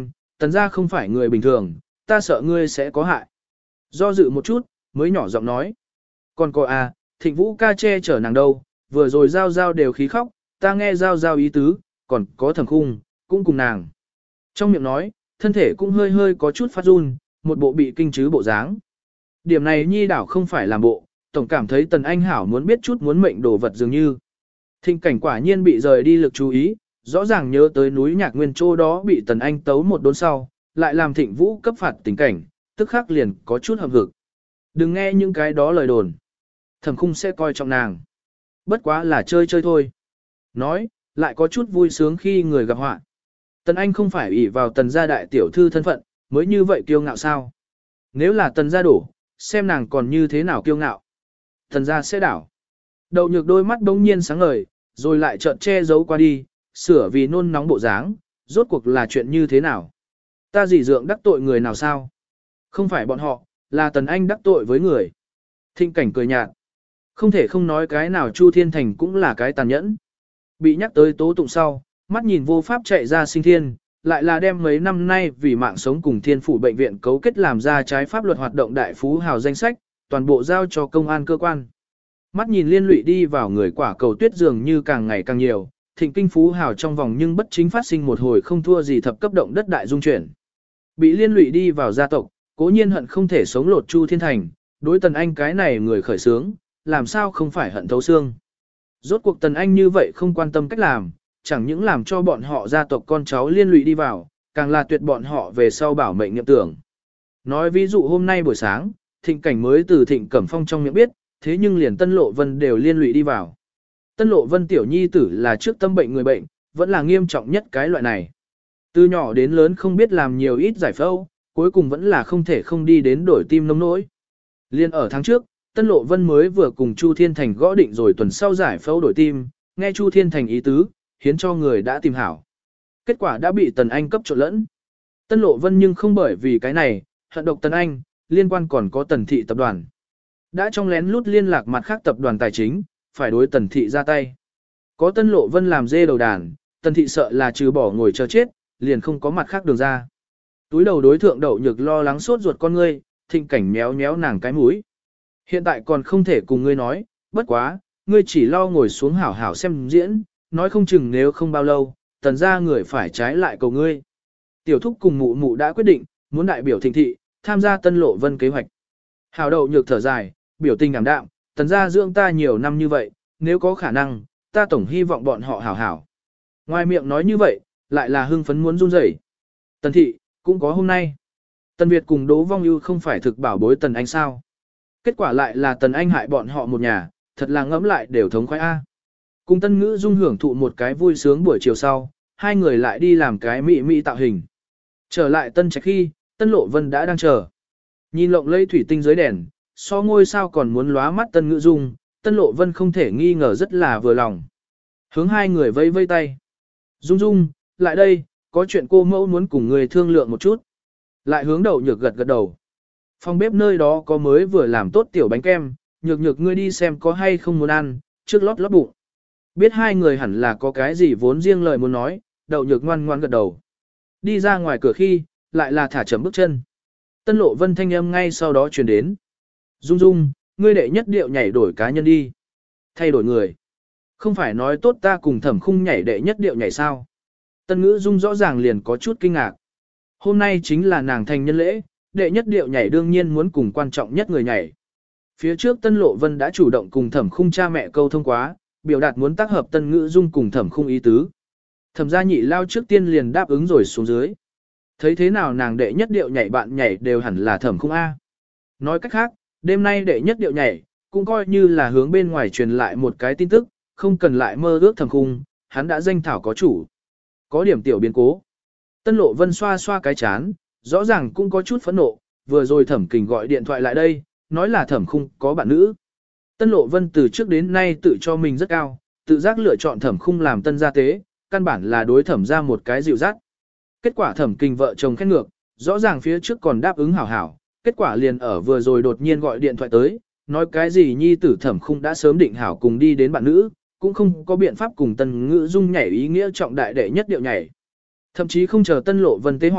Tần gia không phải người bình thường, ta sợ ngươi sẽ có hại. Do dự một chút, mới nhỏ giọng nói. Còn cô à, Thịnh Vũ ca che chở nàng đâu, vừa rồi Giao Giao đều khí khóc, ta nghe Giao Giao ý tứ, còn có Thẩm Khung, cũng cùng nàng. Trong miệng nói, thân thể cũng hơi hơi có chút phát run, một bộ bị kinh chứ bộ dáng. Điểm này nhi đảo không phải làm bộ, tổng cảm thấy Tần Anh hảo muốn biết chút muốn mệnh đồ vật dường như. Thịnh cảnh quả nhiên bị rời đi lực chú ý, rõ ràng nhớ tới núi Nhạc Nguyên Châu đó bị Tần Anh tấu một đốn sau, lại làm Thịnh Vũ cấp phạt tình cảnh, tức khắc liền có chút hậm hực. Đừng nghe những cái đó lời đồn. Thẩm Khung sẽ coi trọng nàng. Bất quá là chơi chơi thôi. Nói, lại có chút vui sướng khi người gặp họa. Tần Anh không phải ỷ vào Tần gia đại tiểu thư thân phận, mới như vậy kiêu ngạo sao? Nếu là Tần gia đổ, xem nàng còn như thế nào kiêu ngạo. Tần gia sẽ đảo. Đậu Nhược đôi mắt bỗng nhiên sáng ngời, rồi lại chợt che giấu qua đi, sửa vì nôn nóng bộ dáng, rốt cuộc là chuyện như thế nào? Ta gì dượng đắc tội người nào sao? Không phải bọn họ, là Tần Anh đắc tội với người. Thịnh cảnh cười nhạt. Không thể không nói cái nào Chu Thiên Thành cũng là cái tàn nhẫn. Bị nhắc tới tố tụng sau, mắt nhìn vô pháp chạy ra sinh thiên, lại là đem mấy năm nay vì mạng sống cùng thiên phủ bệnh viện cấu kết làm ra trái pháp luật hoạt động đại phú hào danh sách, toàn bộ giao cho công an cơ quan. Mắt nhìn liên lụy đi vào người quả cầu tuyết dường như càng ngày càng nhiều, thịnh kinh phú hào trong vòng nhưng bất chính phát sinh một hồi không thua gì thập cấp động đất đại dung chuyển. Bị liên lụy đi vào gia tộc, cố nhiên hận không thể sống lột Chu Thiên Thành, đối Tần Anh cái này người khởi sướng, làm sao không phải hận thấu xương. Rốt cuộc Tần Anh như vậy không quan tâm cách làm, chẳng những làm cho bọn họ gia tộc con cháu liên lụy đi vào, càng là tuyệt bọn họ về sau bảo mệnh niệm tưởng. Nói ví dụ hôm nay buổi sáng, thịnh cảnh mới từ thịnh Cẩm Phong trong miệng biết, thế nhưng liền Tân Lộ Vân đều liên lụy đi vào. Tân Lộ Vân tiểu nhi tử là trước tâm bệnh người bệnh, vẫn là nghiêm trọng nhất cái loại này. Từ nhỏ đến lớn không biết làm nhiều ít giải phẫu, cuối cùng vẫn là không thể không đi đến đổi tim nông nỗi. Liên ở tháng trước, Tân Lộ Vân mới vừa cùng Chu Thiên Thành gõ định rồi tuần sau giải phẫu đổi tim, nghe Chu Thiên Thành ý tứ, hiến cho người đã tìm hảo. Kết quả đã bị Tần Anh cấp trộn lẫn. Tân Lộ Vân nhưng không bởi vì cái này, hận độc Tần Anh, liên quan còn có Tần Thị tập đoàn. Đã trong lén lút liên lạc mặt khác tập đoàn tài chính, phải đối Tần Thị ra tay. Có Tân Lộ Vân làm dê đầu đàn, Tần Thị sợ là trừ bỏ ngồi chờ chết, liền không có mặt khác đường ra. Túi đầu đối thượng Đậu Nhược lo lắng sốt ruột con ngươi, thịnh cảnh méo méo nàng cái mũi. Hiện tại còn không thể cùng ngươi nói, bất quá, ngươi chỉ lo ngồi xuống hảo hảo xem diễn, nói không chừng nếu không bao lâu, Tần gia người phải trái lại cầu ngươi. Tiểu thúc cùng mụ mụ đã quyết định, muốn đại biểu Thịnh Thị, tham gia Tân Lộ Vân kế hoạch. Hảo Đậu Nhược thở dài, biểu tình ảm đạm, Tần gia dưỡng ta nhiều năm như vậy, nếu có khả năng, ta tổng hy vọng bọn họ hảo hảo. Ngoài miệng nói như vậy, lại là hưng phấn muốn run rẩy. Tần Thị, cũng có hôm nay. Tần Việt cùng Đỗ Vong Ưu không phải thực bảo bối Tần Anh sao? Kết quả lại là Tần Anh hại bọn họ một nhà, thật là ngẫm lại đều thống khoái a. Cùng Tân Ngữ Dung hưởng thụ một cái vui sướng buổi chiều sau, hai người lại đi làm cái mị tạo hình. Trở lại Tân Trạch khi, Tân Lộ Vân đã đang chờ. Nhìn lộng lẫy thủy tinh dưới đèn, so ngôi sao còn muốn lóa mắt Tân Ngữ Dung, Tân Lộ Vân không thể nghi ngờ rất là vừa lòng. Hướng hai người vây vây tay. Dung Dung, lại đây, có chuyện cô mẫu muốn cùng người thương lượng một chút. Lại hướng Đậu Nhược gật gật đầu. Phòng bếp nơi đó có mới vừa làm tốt tiểu bánh kem, nhược ngươi đi xem có hay không muốn ăn, trước lót bụng. Biết hai người hẳn là có cái gì vốn riêng lời muốn nói, Đậu Nhược ngoan ngoan gật đầu. Đi ra ngoài cửa khi, lại là thả chậm bước chân. Tân Lộ Vân thanh âm ngay sau đó truyền đến. Dung Dung, ngươi đệ nhất điệu nhảy đổi cá nhân đi. Thay đổi người. Không phải nói tốt ta cùng Thẩm Khung nhảy đệ nhất điệu nhảy sao. Tân Ngữ Dung rõ ràng liền có chút kinh ngạc. Hôm nay chính là nàng thành nhân lễ, đệ nhất điệu nhảy đương nhiên muốn cùng quan trọng nhất người nhảy. Phía trước Tân Lộ Vân đã chủ động cùng Thẩm Khung cha mẹ câu thông quá, biểu đạt muốn tác hợp Tân Ngữ Dung cùng Thẩm Khung ý tứ. Thẩm gia nhị lao trước tiên liền đáp ứng rồi xuống dưới. Thấy thế nào nàng đệ nhất điệu nhảy bạn nhảy đều hẳn là Thẩm Khung A. Nói cách khác, đêm nay đệ nhất điệu nhảy, cũng coi như là hướng bên ngoài truyền lại một cái tin tức, không cần lại mơ ước Thẩm Khung, hắn đã danh thảo có chủ. Có điểm tiểu biến cố. Tân Lộ Vân xoa xoa cái chán, rõ ràng cũng có chút phẫn nộ, vừa rồi Thẩm Kình gọi điện thoại lại đây, nói là Thẩm Khung có bạn nữ. Tân Lộ Vân từ trước đến nay tự cho mình rất cao, tự giác lựa chọn Thẩm Khung làm tân gia tế, căn bản là đối Thẩm ra một cái dịu dắt. Kết quả Thẩm Kình vợ chồng khen ngược, rõ ràng phía trước còn đáp ứng hảo hảo, kết quả liền ở vừa rồi đột nhiên gọi điện thoại tới, nói cái gì nhi tử Thẩm Khung đã sớm định hảo cùng đi đến bạn nữ, cũng không có biện pháp cùng Tân Ngữ Dung nhảy ý nghĩa trọng đại đệ nhất điệu nhảy. Thậm chí không chờ Tân Lộ Vân tế hỏi,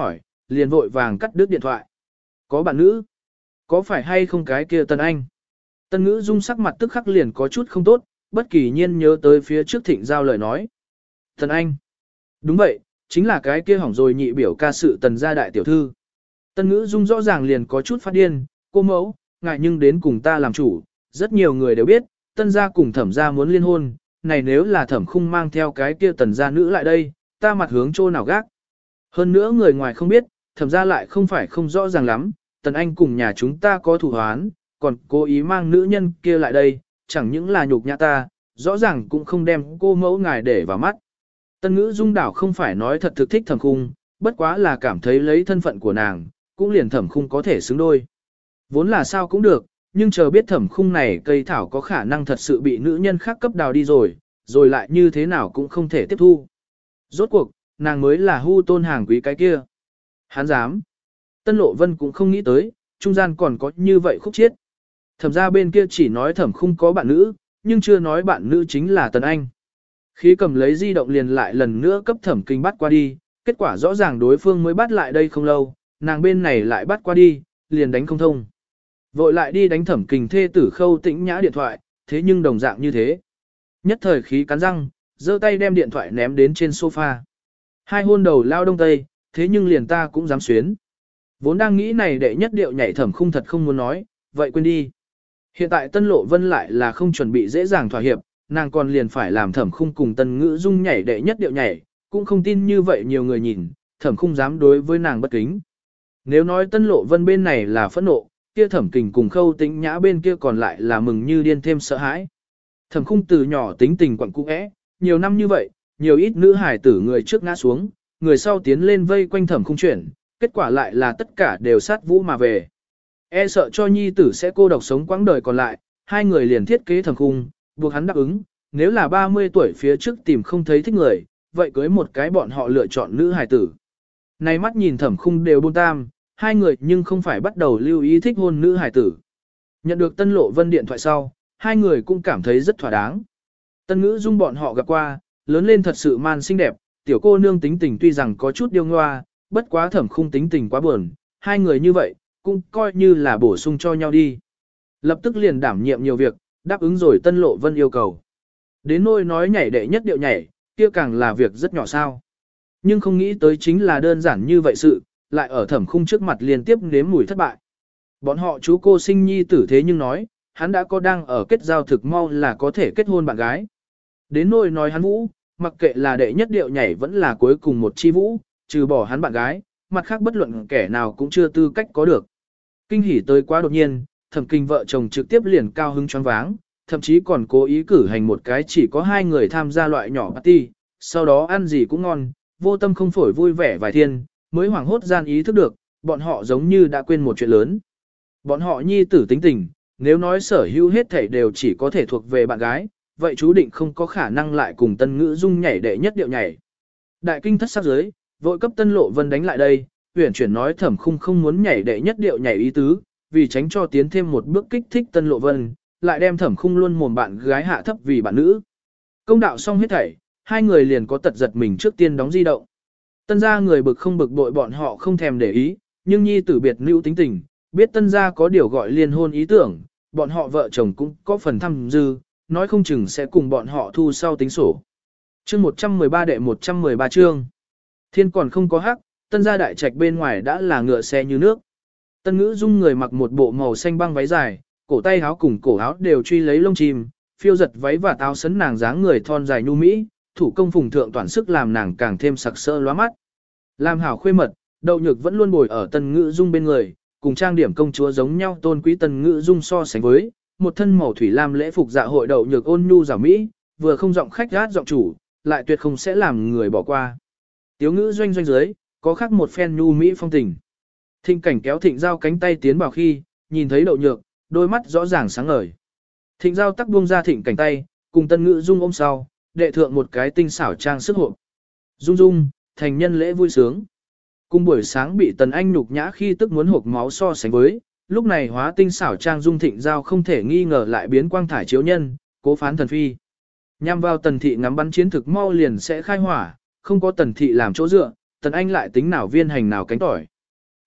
liền vội vàng cắt đứt điện thoại. Có bạn nữ? Có phải hay không cái kia Tần Anh? Tần Ngữ Dung sắc mặt tức khắc liền có chút không tốt, bất kỳ nhiên nhớ tới phía trước Thịnh Giao lời nói. Tần Anh? Đúng vậy, chính là cái kia hỏng rồi nhị biểu ca sự Tần gia đại tiểu thư. Tần Ngữ Dung rõ ràng liền có chút phát điên, cô mẫu, ngại nhưng đến cùng ta làm chủ, rất nhiều người đều biết, Tân gia cùng Thẩm gia muốn liên hôn, này nếu là Thẩm Khung mang theo cái kia Tần gia nữ lại đây, ta mặt hướng chỗ nào gác. Hơn nữa người ngoài không biết, Thẩm gia lại không phải không rõ ràng lắm, Tần Anh cùng nhà chúng ta có thủ hoán, còn cố ý mang nữ nhân kia lại đây, chẳng những là nhục nhã ta, rõ ràng cũng không đem cô mẫu ngài để vào mắt. Tân Ngữ Dung đảo không phải nói thật thực thích Thẩm Khung, bất quá là cảm thấy lấy thân phận của nàng, cũng liền Thẩm Khung có thể xứng đôi. Vốn là sao cũng được, nhưng chờ biết Thẩm Khung này cây thảo có khả năng thật sự bị nữ nhân khác cấp đào đi rồi lại như thế nào cũng không thể tiếp thu. Rốt cuộc, nàng mới là hưu tôn hàng quý cái kia. Hắn dám. Tân Lộ Vân cũng không nghĩ tới, trung gian còn có như vậy khúc chiết. Thẩm ra bên kia chỉ nói Thẩm Khung có bạn nữ, nhưng chưa nói bạn nữ chính là Tần Anh. Khí cầm lấy di động liền lại lần nữa cấp Thẩm Kinh bắt qua đi, kết quả rõ ràng đối phương mới bắt lại đây không lâu, nàng bên này lại bắt qua đi, liền đánh không thông. Vội lại đi đánh Thẩm Kình thê tử Khâu Tĩnh Nhã điện thoại, thế nhưng đồng dạng như thế. Nhất thời khí cắn răng, giơ tay đem điện thoại ném đến trên sofa. Hai hôn đầu lao đông tây, thế nhưng liền ta cũng dám xuyến. Vốn đang nghĩ này đệ nhất điệu nhảy Thẩm Khung thật không muốn nói, vậy quên đi. Hiện tại Tân Lộ Vân lại là không chuẩn bị dễ dàng thỏa hiệp, nàng còn liền phải làm Thẩm Khung cùng Tân Ngữ Dung nhảy đệ nhất điệu nhảy, cũng không tin như vậy nhiều người nhìn, Thẩm Khung dám đối với nàng bất kính. Nếu nói Tân Lộ Vân bên này là phẫn nộ, kia Thẩm Kình cùng Khâu Tĩnh Nhã bên kia còn lại là mừng như điên thêm sợ hãi. Thẩm Khung từ nhỏ tính tình quặn cũ é, nhiều năm như vậy, nhiều ít nữ hải tử người trước ngã xuống, người sau tiến lên vây quanh Thẩm Khung chuyển, kết quả lại là tất cả đều sát vũ mà về. E sợ cho nhi tử sẽ cô độc sống quãng đời còn lại, hai người liền thiết kế Thẩm Khung, buộc hắn đáp ứng, nếu là 30 tuổi phía trước tìm không thấy thích người, vậy cưới một cái bọn họ lựa chọn nữ hải tử. Này mắt nhìn Thẩm Khung đều buông tam, hai người nhưng không phải bắt đầu lưu ý thích hôn nữ hải tử. Nhận được Tân Lộ Vân điện thoại sau, hai người cũng cảm thấy rất thỏa đáng. Tân Ngữ Dung bọn họ gặp qua, lớn lên thật sự man xinh đẹp, tiểu cô nương tính tình tuy rằng có chút điêu ngoa, bất quá Thẩm Khung tính tình quá buồn, hai người như vậy, cũng coi như là bổ sung cho nhau đi. Lập tức liền đảm nhiệm nhiều việc, đáp ứng rồi Tân Lộ Vân yêu cầu. Đến nỗi nói nhảy đệ nhất điệu nhảy, kia càng là việc rất nhỏ sao. Nhưng không nghĩ tới chính là đơn giản như vậy sự, lại ở Thẩm Khung trước mặt liên tiếp nếm mùi thất bại. Bọn họ chú cô sinh nhi tử thế nhưng nói, hắn đã có đang ở kết giao thực mau là có thể kết hôn bạn gái. Đến nỗi nói hắn vũ, mặc kệ là đệ nhất điệu nhảy vẫn là cuối cùng một chi vũ, trừ bỏ hắn bạn gái, mặt khác bất luận kẻ nào cũng chưa tư cách có được. Kinh hỉ tới quá đột nhiên, Thẩm Kinh vợ chồng trực tiếp liền cao hứng choáng váng, thậm chí còn cố ý cử hành một cái chỉ có hai người tham gia loại nhỏ party, sau đó ăn gì cũng ngon, vô tâm không phổi vui vẻ vài thiên, mới hoảng hốt gian ý thức được, bọn họ giống như đã quên một chuyện lớn. Bọn họ nhi tử tính tình, nếu nói sở hữu hết thảy đều chỉ có thể thuộc về bạn gái, vậy chú định không có khả năng lại cùng Tân Ngữ Dung nhảy đệ nhất điệu nhảy. Đại kinh thất sắc dưới, vội cấp Tân Lộ Vân đánh lại đây, huyền chuyển nói Thẩm Khung không muốn nhảy đệ nhất điệu nhảy ý tứ, vì tránh cho tiến thêm một bước kích thích Tân Lộ Vân, lại đem Thẩm Khung luôn mồm bạn gái hạ thấp vì bạn nữ. Công đạo xong hết thảy, hai người liền có tật giật mình trước tiên đóng di động. Tân gia người bực không bực bội bọn họ không thèm để ý, nhưng nhi tử biệt nữ tính tình, biết tân gia có điều gọi liên hôn ý tưởng, bọn họ vợ chồng cũng có phần tham dư, nói không chừng sẽ cùng bọn họ thu sau tính sổ. Chương 113 đệ 113 chương. Thiên còn không có hắc, tân gia đại trạch bên ngoài đã là ngựa xe như nước. Tân Ngữ Dung người mặc một bộ màu xanh băng váy dài, cổ tay áo cùng cổ áo đều truy lấy lông chim, phiêu giật váy và áo sấn nàng dáng người thon dài nhu mỹ, thủ công phùng thượng toàn sức làm nàng càng thêm sặc sỡ lóa mắt. Làm hảo khuê mật, Đậu Nhược vẫn luôn bồi ở Tân Ngữ Dung bên người, cùng trang điểm công chúa giống nhau tôn quý Tân Ngữ Dung so sánh với, một thân màu thủy lam lễ phục dạ hội Đậu Nhược ôn nhu giảo mỹ, vừa không giọng khách gát giọng chủ, lại tuyệt không sẽ làm người bỏ qua. Tiếu ngữ doanh doanh dưới, có khác một phen nhu mỹ phong tình. Thịnh Cảnh kéo Thịnh Giao cánh tay tiến vào khi, nhìn thấy Đậu Nhược, đôi mắt rõ ràng sáng ngời. Thịnh Giao tắc buông ra Thịnh Cảnh tay, cùng Tân Ngữ Dung ôm sau, đệ thượng một cái tinh xảo trang sức hộp. Dung Dung, thành nhân lễ vui sướng. Cùng buổi sáng bị Tần Anh nhục nhã khi tức muốn hộp máu so sánh với, lúc này hóa tinh xảo trang Dung Thịnh Giao không thể nghi ngờ lại biến quang thải chiếu nhân, cố phán thần phi. Nhằm vào Tần thị ngắm bắn chiến thực mau liền sẽ khai hỏa, không có Tần thị làm chỗ dựa, Tần Anh lại tính nào viên hành nào cánh tỏi.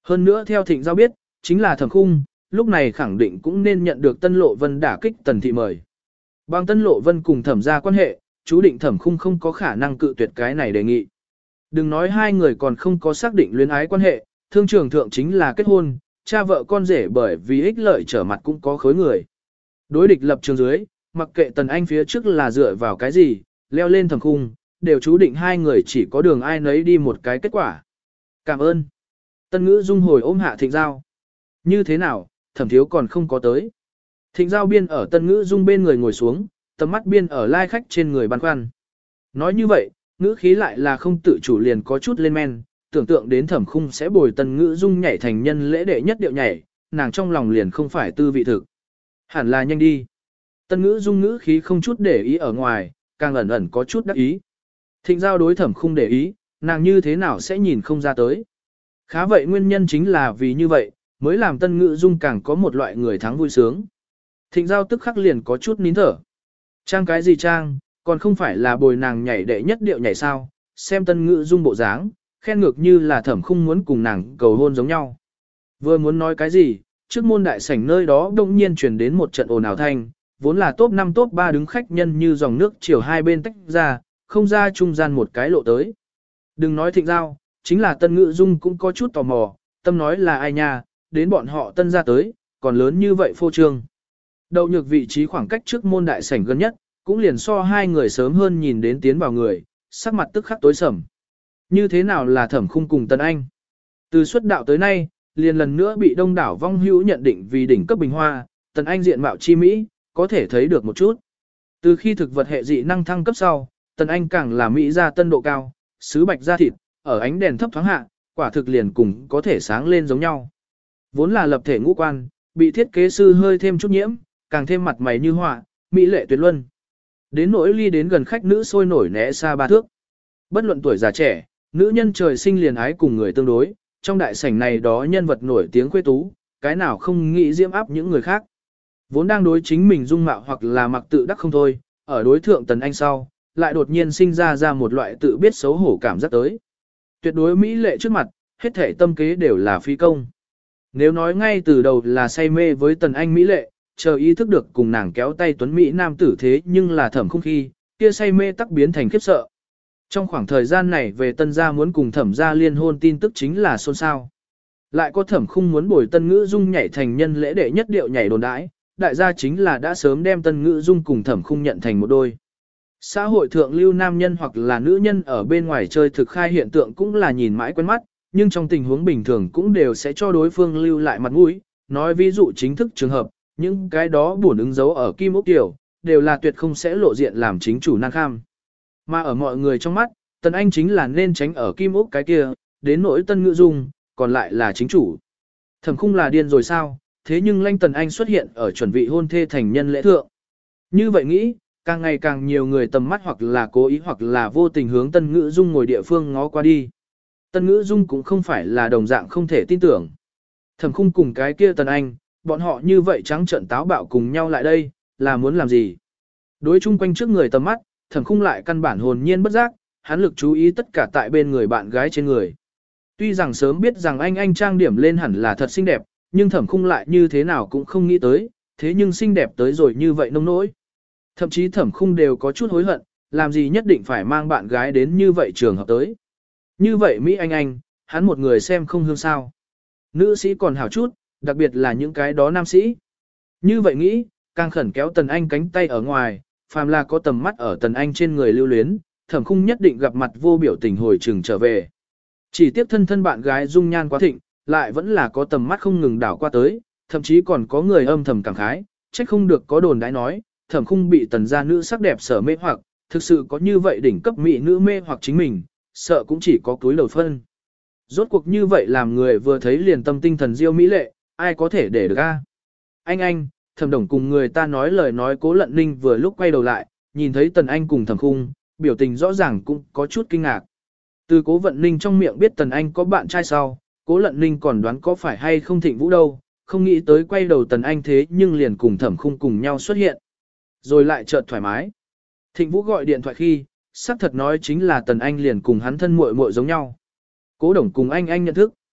Hơn nữa theo Thịnh Giao biết, chính là Thẩm Khung, lúc này khẳng định cũng nên nhận được Tân Lộ Vân đả kích Tần Thị mời. Bằng Tân Lộ Vân cùng Thẩm gia quan hệ, chú định Thẩm Khung không có khả năng cự tuyệt cái này đề nghị. Đừng nói hai người còn không có xác định luyến ái quan hệ, thương trường thượng chính là kết hôn, cha vợ con rể bởi vì ích lợi trở mặt cũng có khối người. Đối địch lập trường dưới, mặc kệ Tần Anh phía trước là dựa vào cái gì, leo lên Thẩm Khung, đều chú định hai người chỉ có đường ai nấy đi một cái kết quả. Cảm ơn. Tân Ngữ Dung hồi ôm hạ Thịnh Giao. Như thế nào, Thẩm thiếu còn không có tới. Thịnh Giao biên ở Tân Ngữ Dung bên người ngồi xuống, tầm mắt biên ở lai khách trên người băn khoăn. Nói như vậy, ngữ khí lại là không tự chủ liền có chút lên men, tưởng tượng đến Thẩm Khung sẽ bồi Tân Ngữ Dung nhảy thành nhân lễ đệ nhất điệu nhảy, nàng trong lòng liền không phải tư vị thực. Hẳn là nhanh đi. Tân Ngữ Dung ngữ khí không chút để ý ở ngoài, càng ẩn ẩn có chút đắc ý. Thịnh Giao đối Thẩm Khung để ý, nàng như thế nào sẽ nhìn không ra tới. Khá vậy nguyên nhân chính là vì như vậy, mới làm Tân Ngữ Dung càng có một loại người thắng vui sướng. Thịnh Giao tức khắc liền có chút nín thở. Trang cái gì trang, còn không phải là bồi nàng nhảy đệ nhất điệu nhảy sao, xem Tân Ngữ Dung bộ dáng, khen ngược như là Thẩm Khung muốn cùng nàng cầu hôn giống nhau. Vừa muốn nói cái gì, trước môn đại sảnh nơi đó đông nhiên truyền đến một trận ồn ào thanh, vốn là top 5 top 3 đứng khách nhân như dòng nước chiều hai bên tách ra, không ra trung gian một cái lộ tới. Đừng nói Thịnh Giao, chính là Tân Ngữ Dung cũng có chút tò mò, tâm nói là ai nha, đến bọn họ Tân ra tới, còn lớn như vậy phô trương. Đậu nhược vị trí khoảng cách trước môn đại sảnh gần nhất, cũng liền so hai người sớm hơn nhìn đến tiến vào người, sắc mặt tức khắc tối sầm. Như thế nào là Thẩm Khung cùng Tân Anh? Từ xuất đạo tới nay, liền lần nữa bị đông đảo vong hữu nhận định vì đỉnh cấp bình hoa, Tân Anh diện mạo chi Mỹ, có thể thấy được một chút. Từ khi thực vật hệ dị năng thăng cấp sau, Tân Anh càng là Mỹ ra tân độ cao, sứ bạch da thịt, ở ánh đèn thấp thoáng hạ, quả thực liền cùng có thể sáng lên giống nhau. Vốn là lập thể ngũ quan, bị thiết kế sư hơi thêm chút nhiễm, càng thêm mặt mày như họa, mỹ lệ tuyệt luân. Đến nỗi ly đến gần khách nữ sôi nổi né xa ba thước. Bất luận tuổi già trẻ, nữ nhân trời sinh liền ái cùng người tương đối, trong đại sảnh này đó nhân vật nổi tiếng khuê tú, cái nào không nghĩ diễm áp những người khác. Vốn đang đối chính mình dung mạo hoặc là mặc tự đắc không thôi, ở đối thượng Tần Anh sau, lại đột nhiên sinh ra một loại tự biết xấu hổ cảm giác tới. Tuyệt đối mỹ lệ trước mặt, hết thể tâm kế đều là phi công. Nếu nói ngay từ đầu là say mê với Tần Anh mỹ lệ, chờ ý thức được cùng nàng kéo tay tuấn Mỹ nam tử thế nhưng là Thẩm Khung khi, kia say mê tắc biến thành khiếp sợ. Trong khoảng thời gian này về Tân gia muốn cùng Thẩm gia liên hôn tin tức chính là xôn xao. Lại có Thẩm Khung muốn bồi Tân Ngữ Dung nhảy thành nhân lễ đệ nhất điệu nhảy đồn đãi, đại gia chính là đã sớm đem Tân Ngữ Dung cùng Thẩm Khung nhận thành một đôi. Xã hội thượng lưu nam nhân hoặc là nữ nhân ở bên ngoài chơi thực khai hiện tượng cũng là nhìn mãi quen mắt, nhưng trong tình huống bình thường cũng đều sẽ cho đối phương lưu lại mặt mũi, nói ví dụ chính thức trường hợp, những cái đó buồn ứng dấu ở kim ốc tiểu, đều là tuyệt không sẽ lộ diện làm chính chủ nan kham. Mà ở mọi người trong mắt, Tần Anh chính là nên tránh ở kim ốc cái kia, đến nỗi Tân Ngữ Dung, còn lại là chính chủ. Thẩm Khung là điên rồi sao, thế nhưng Lanh Tần Anh xuất hiện ở chuẩn bị hôn thê thành nhân lễ thượng. Như vậy nghĩ, càng ngày càng nhiều người tầm mắt hoặc là cố ý hoặc là vô tình hướng Tân Ngữ Dung ngồi địa phương ngó qua đi. Tân Ngữ Dung cũng không phải là đồng dạng không thể tin tưởng. Thẩm Khung cùng cái kia Tần Anh, bọn họ như vậy trắng trợn táo bạo cùng nhau lại đây, là muốn làm gì? Đối chung quanh trước người tầm mắt, Thẩm Khung lại căn bản hồn nhiên bất giác, hắn lực chú ý tất cả tại bên người bạn gái trên người. Tuy rằng sớm biết rằng anh trang điểm lên hẳn là thật xinh đẹp, nhưng Thẩm Khung lại như thế nào cũng không nghĩ tới, thế nhưng xinh đẹp tới rồi như vậy nông nỗi. Thậm chí Thẩm Khung đều có chút hối hận, làm gì nhất định phải mang bạn gái đến như vậy trường hợp tới. Như vậy Mỹ anh, hắn một người xem không hương sao. Nữ sĩ còn hảo chút, đặc biệt là những cái đó nam sĩ. Như vậy nghĩ, càng khẩn kéo Tần Anh cánh tay ở ngoài, phàm là có tầm mắt ở Tần Anh trên người lưu luyến, Thẩm Khung nhất định gặp mặt vô biểu tình hồi trừng trở về. Chỉ tiếp thân bạn gái dung nhan quá thịnh, lại vẫn là có tầm mắt không ngừng đảo qua tới, thậm chí còn có người âm thầm cảm khái, trách không được có đồn đãi nói, Thẩm Khung bị Tần gia nữ sắc đẹp sở mê hoặc, thực sự có như vậy đỉnh cấp mỹ nữ mê hoặc chính mình, sợ cũng chỉ có túi đầu phân. Rốt cuộc như vậy làm người vừa thấy liền tâm tinh thần diêu mỹ lệ, ai có thể để được a? Anh, Thẩm Đồng cùng người ta nói lời nói Cố Lận Ninh vừa lúc quay đầu lại, nhìn thấy Tần Anh cùng Thẩm Khung, biểu tình rõ ràng cũng có chút kinh ngạc. Từ Cố Vận Ninh trong miệng biết Tần Anh có bạn trai sau, Cố Lận Ninh còn đoán có phải hay không Thịnh Vũ đâu, không nghĩ tới quay đầu Tần Anh thế nhưng liền cùng Thẩm Khung cùng nhau xuất hiện. Rồi lại chợt thoải mái. Thịnh Vũ gọi điện thoại khi, xác thật nói chính là Tần Anh liền cùng hắn thân muội muội giống nhau. Cố Đồng cùng anh nhận thức.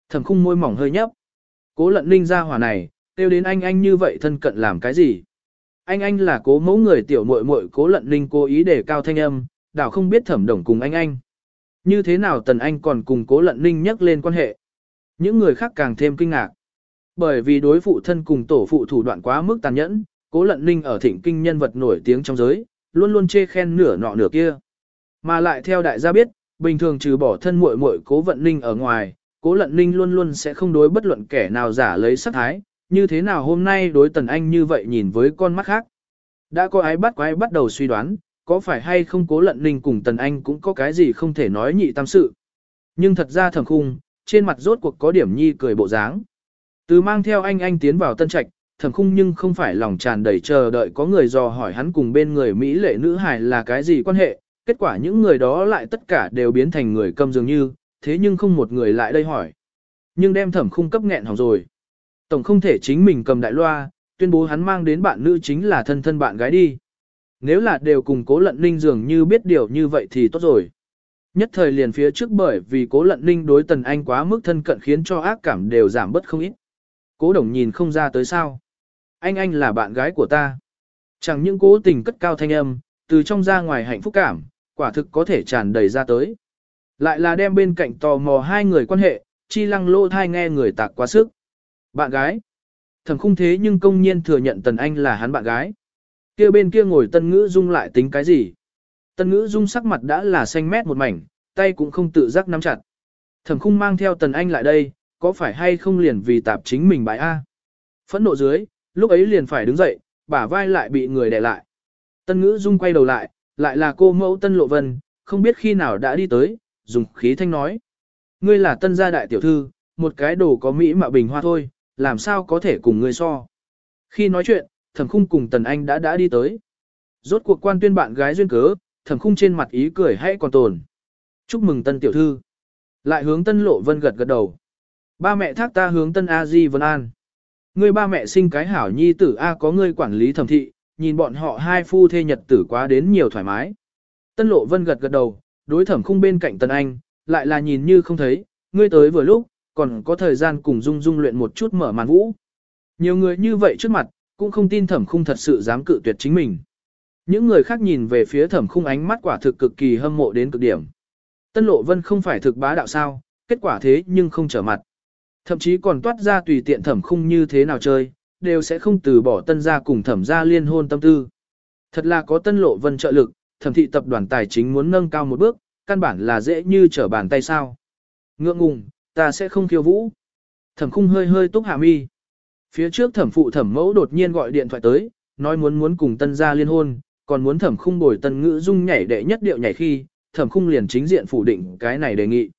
Thẩm khung môi mỏng hơi nhấp. Cố Lận Ninh ra hỏa này, tiêu đến anh như vậy thân cận làm cái gì? Anh là cố mẫu người tiểu muội muội. Cố Lận Ninh cố ý để cao thanh âm, đảo không biết Thẩm Đồng cùng anh. Như thế nào Tần Anh còn cùng Cố Lận Ninh nhắc lên quan hệ? Những người khác càng thêm kinh ngạc. Bởi vì đối phụ thân cùng tổ phụ thủ đoạn quá mức tàn nhẫn, Cố Lận Ninh ở Thịnh Kinh nhân vật nổi tiếng trong giới, luôn luôn chê khen nửa nọ nửa kia. Mà lại theo đại gia biết, bình thường trừ bỏ thân muội muội Cố Vận Ninh ở ngoài, Cố Lận Ninh luôn luôn sẽ không đối bất luận kẻ nào giả lấy sắc thái, như thế nào hôm nay đối Tần Anh như vậy nhìn với con mắt khác. Đã có ái bắt đầu suy đoán, có phải hay không Cố Lận Ninh cùng Tần Anh cũng có cái gì không thể nói nhị tam sự. Nhưng thật ra Thẩm Khung, trên mặt rốt cuộc có điểm nhi cười bộ dáng. Từ mang theo anh tiến vào Tân Trạch, Thẩm Khung nhưng không phải lòng tràn đầy chờ đợi có người dò hỏi hắn cùng bên người Mỹ lệ nữ hài là cái gì quan hệ, kết quả những người đó lại tất cả đều biến thành người câm dường như, thế nhưng không một người lại đây hỏi. Nhưng đem Thẩm Khung cấp nghẹn hỏng rồi. Tổng không thể chính mình cầm đại loa, tuyên bố hắn mang đến bạn nữ chính là thân bạn gái đi. Nếu là đều cùng Cố Lận Ninh dường như biết điều như vậy thì tốt rồi. Nhất thời liền phía trước bởi vì Cố Lận Ninh đối Tần Anh quá mức thân cận khiến cho ác cảm đều giảm bớt không ít. Cố Đồng nhìn không ra tới sao. Anh là bạn gái của ta. Chẳng những cố tình cất cao thanh âm, từ trong ra ngoài hạnh phúc cảm, quả thực có thể tràn đầy ra tới. Lại là đem bên cạnh tò mò hai người quan hệ, chi lăng lô thai nghe người tạc quá sức. Bạn gái. Thẩm Khung thế nhưng công nhiên thừa nhận Tần Anh là hắn bạn gái. Kia bên kia ngồi Tân Ngữ Dung lại tính cái gì? Tân Ngữ Dung sắc mặt đã là xanh mét một mảnh, tay cũng không tự giác nắm chặt. Thẩm Khung mang theo Tần Anh lại đây, có phải hay không liền vì tạp chính mình bãi A? Phẫn nộ dưới, lúc ấy liền phải đứng dậy, bả vai lại bị người đè lại. Tân Ngữ Dung quay đầu lại là cô mẫu Tân Lộ Vân, không biết khi nào đã đi tới, dùng khí thanh nói. Ngươi là Tân gia đại tiểu thư, một cái đồ có mỹ mạo bình hoa thôi, làm sao có thể cùng ngươi so. Khi nói chuyện, Thẩm Khung cùng Tần Anh đã đi tới. Rốt cuộc quan tuyên bạn gái duyên cớ, Thẩm Khung trên mặt ý cười hay còn tồn. Chúc mừng Tân tiểu thư. Lại hướng Tân Lộ Vân gật đầu. Ba mẹ thác ta hướng Tân A Di Vân An. Ngươi ba mẹ sinh cái hảo nhi tử A có ngươi quản lý Thẩm thị, nhìn bọn họ hai phu thê nhật tử quá đến nhiều thoải mái. Tân Lộ Vân gật đầu, đối Thẩm Khung bên cạnh Tần Anh, lại là nhìn như không thấy, ngươi tới vừa lúc, còn có thời gian cùng Dung Dung luyện một chút mở màn vũ. Nhiều người như vậy trước mặt, cũng không tin Thẩm Khung thật sự dám cự tuyệt chính mình. Những người khác nhìn về phía Thẩm Khung ánh mắt quả thực cực kỳ hâm mộ đến cực điểm. Tân Lộ Vân không phải thực bá đạo sao, kết quả thế nhưng không trở mặt. Thậm chí còn toát ra tùy tiện Thẩm Khung như thế nào chơi, đều sẽ không từ bỏ Tân gia cùng Thẩm gia liên hôn tâm tư. Thật là có Tân Lộ Vân trợ lực, Thẩm thị tập đoàn tài chính muốn nâng cao một bước, căn bản là dễ như trở bàn tay sao. Ngượng ngùng, ta sẽ không khiêu vũ. Thẩm Khung hơi túc hạ mi. Phía trước Thẩm phụ Thẩm mẫu đột nhiên gọi điện thoại tới, nói muốn cùng Tân gia liên hôn, còn muốn Thẩm Khung bồi Tân Ngữ Dung nhảy đệ nhất điệu nhảy khi, Thẩm Khung liền chính diện phủ định cái này đề nghị.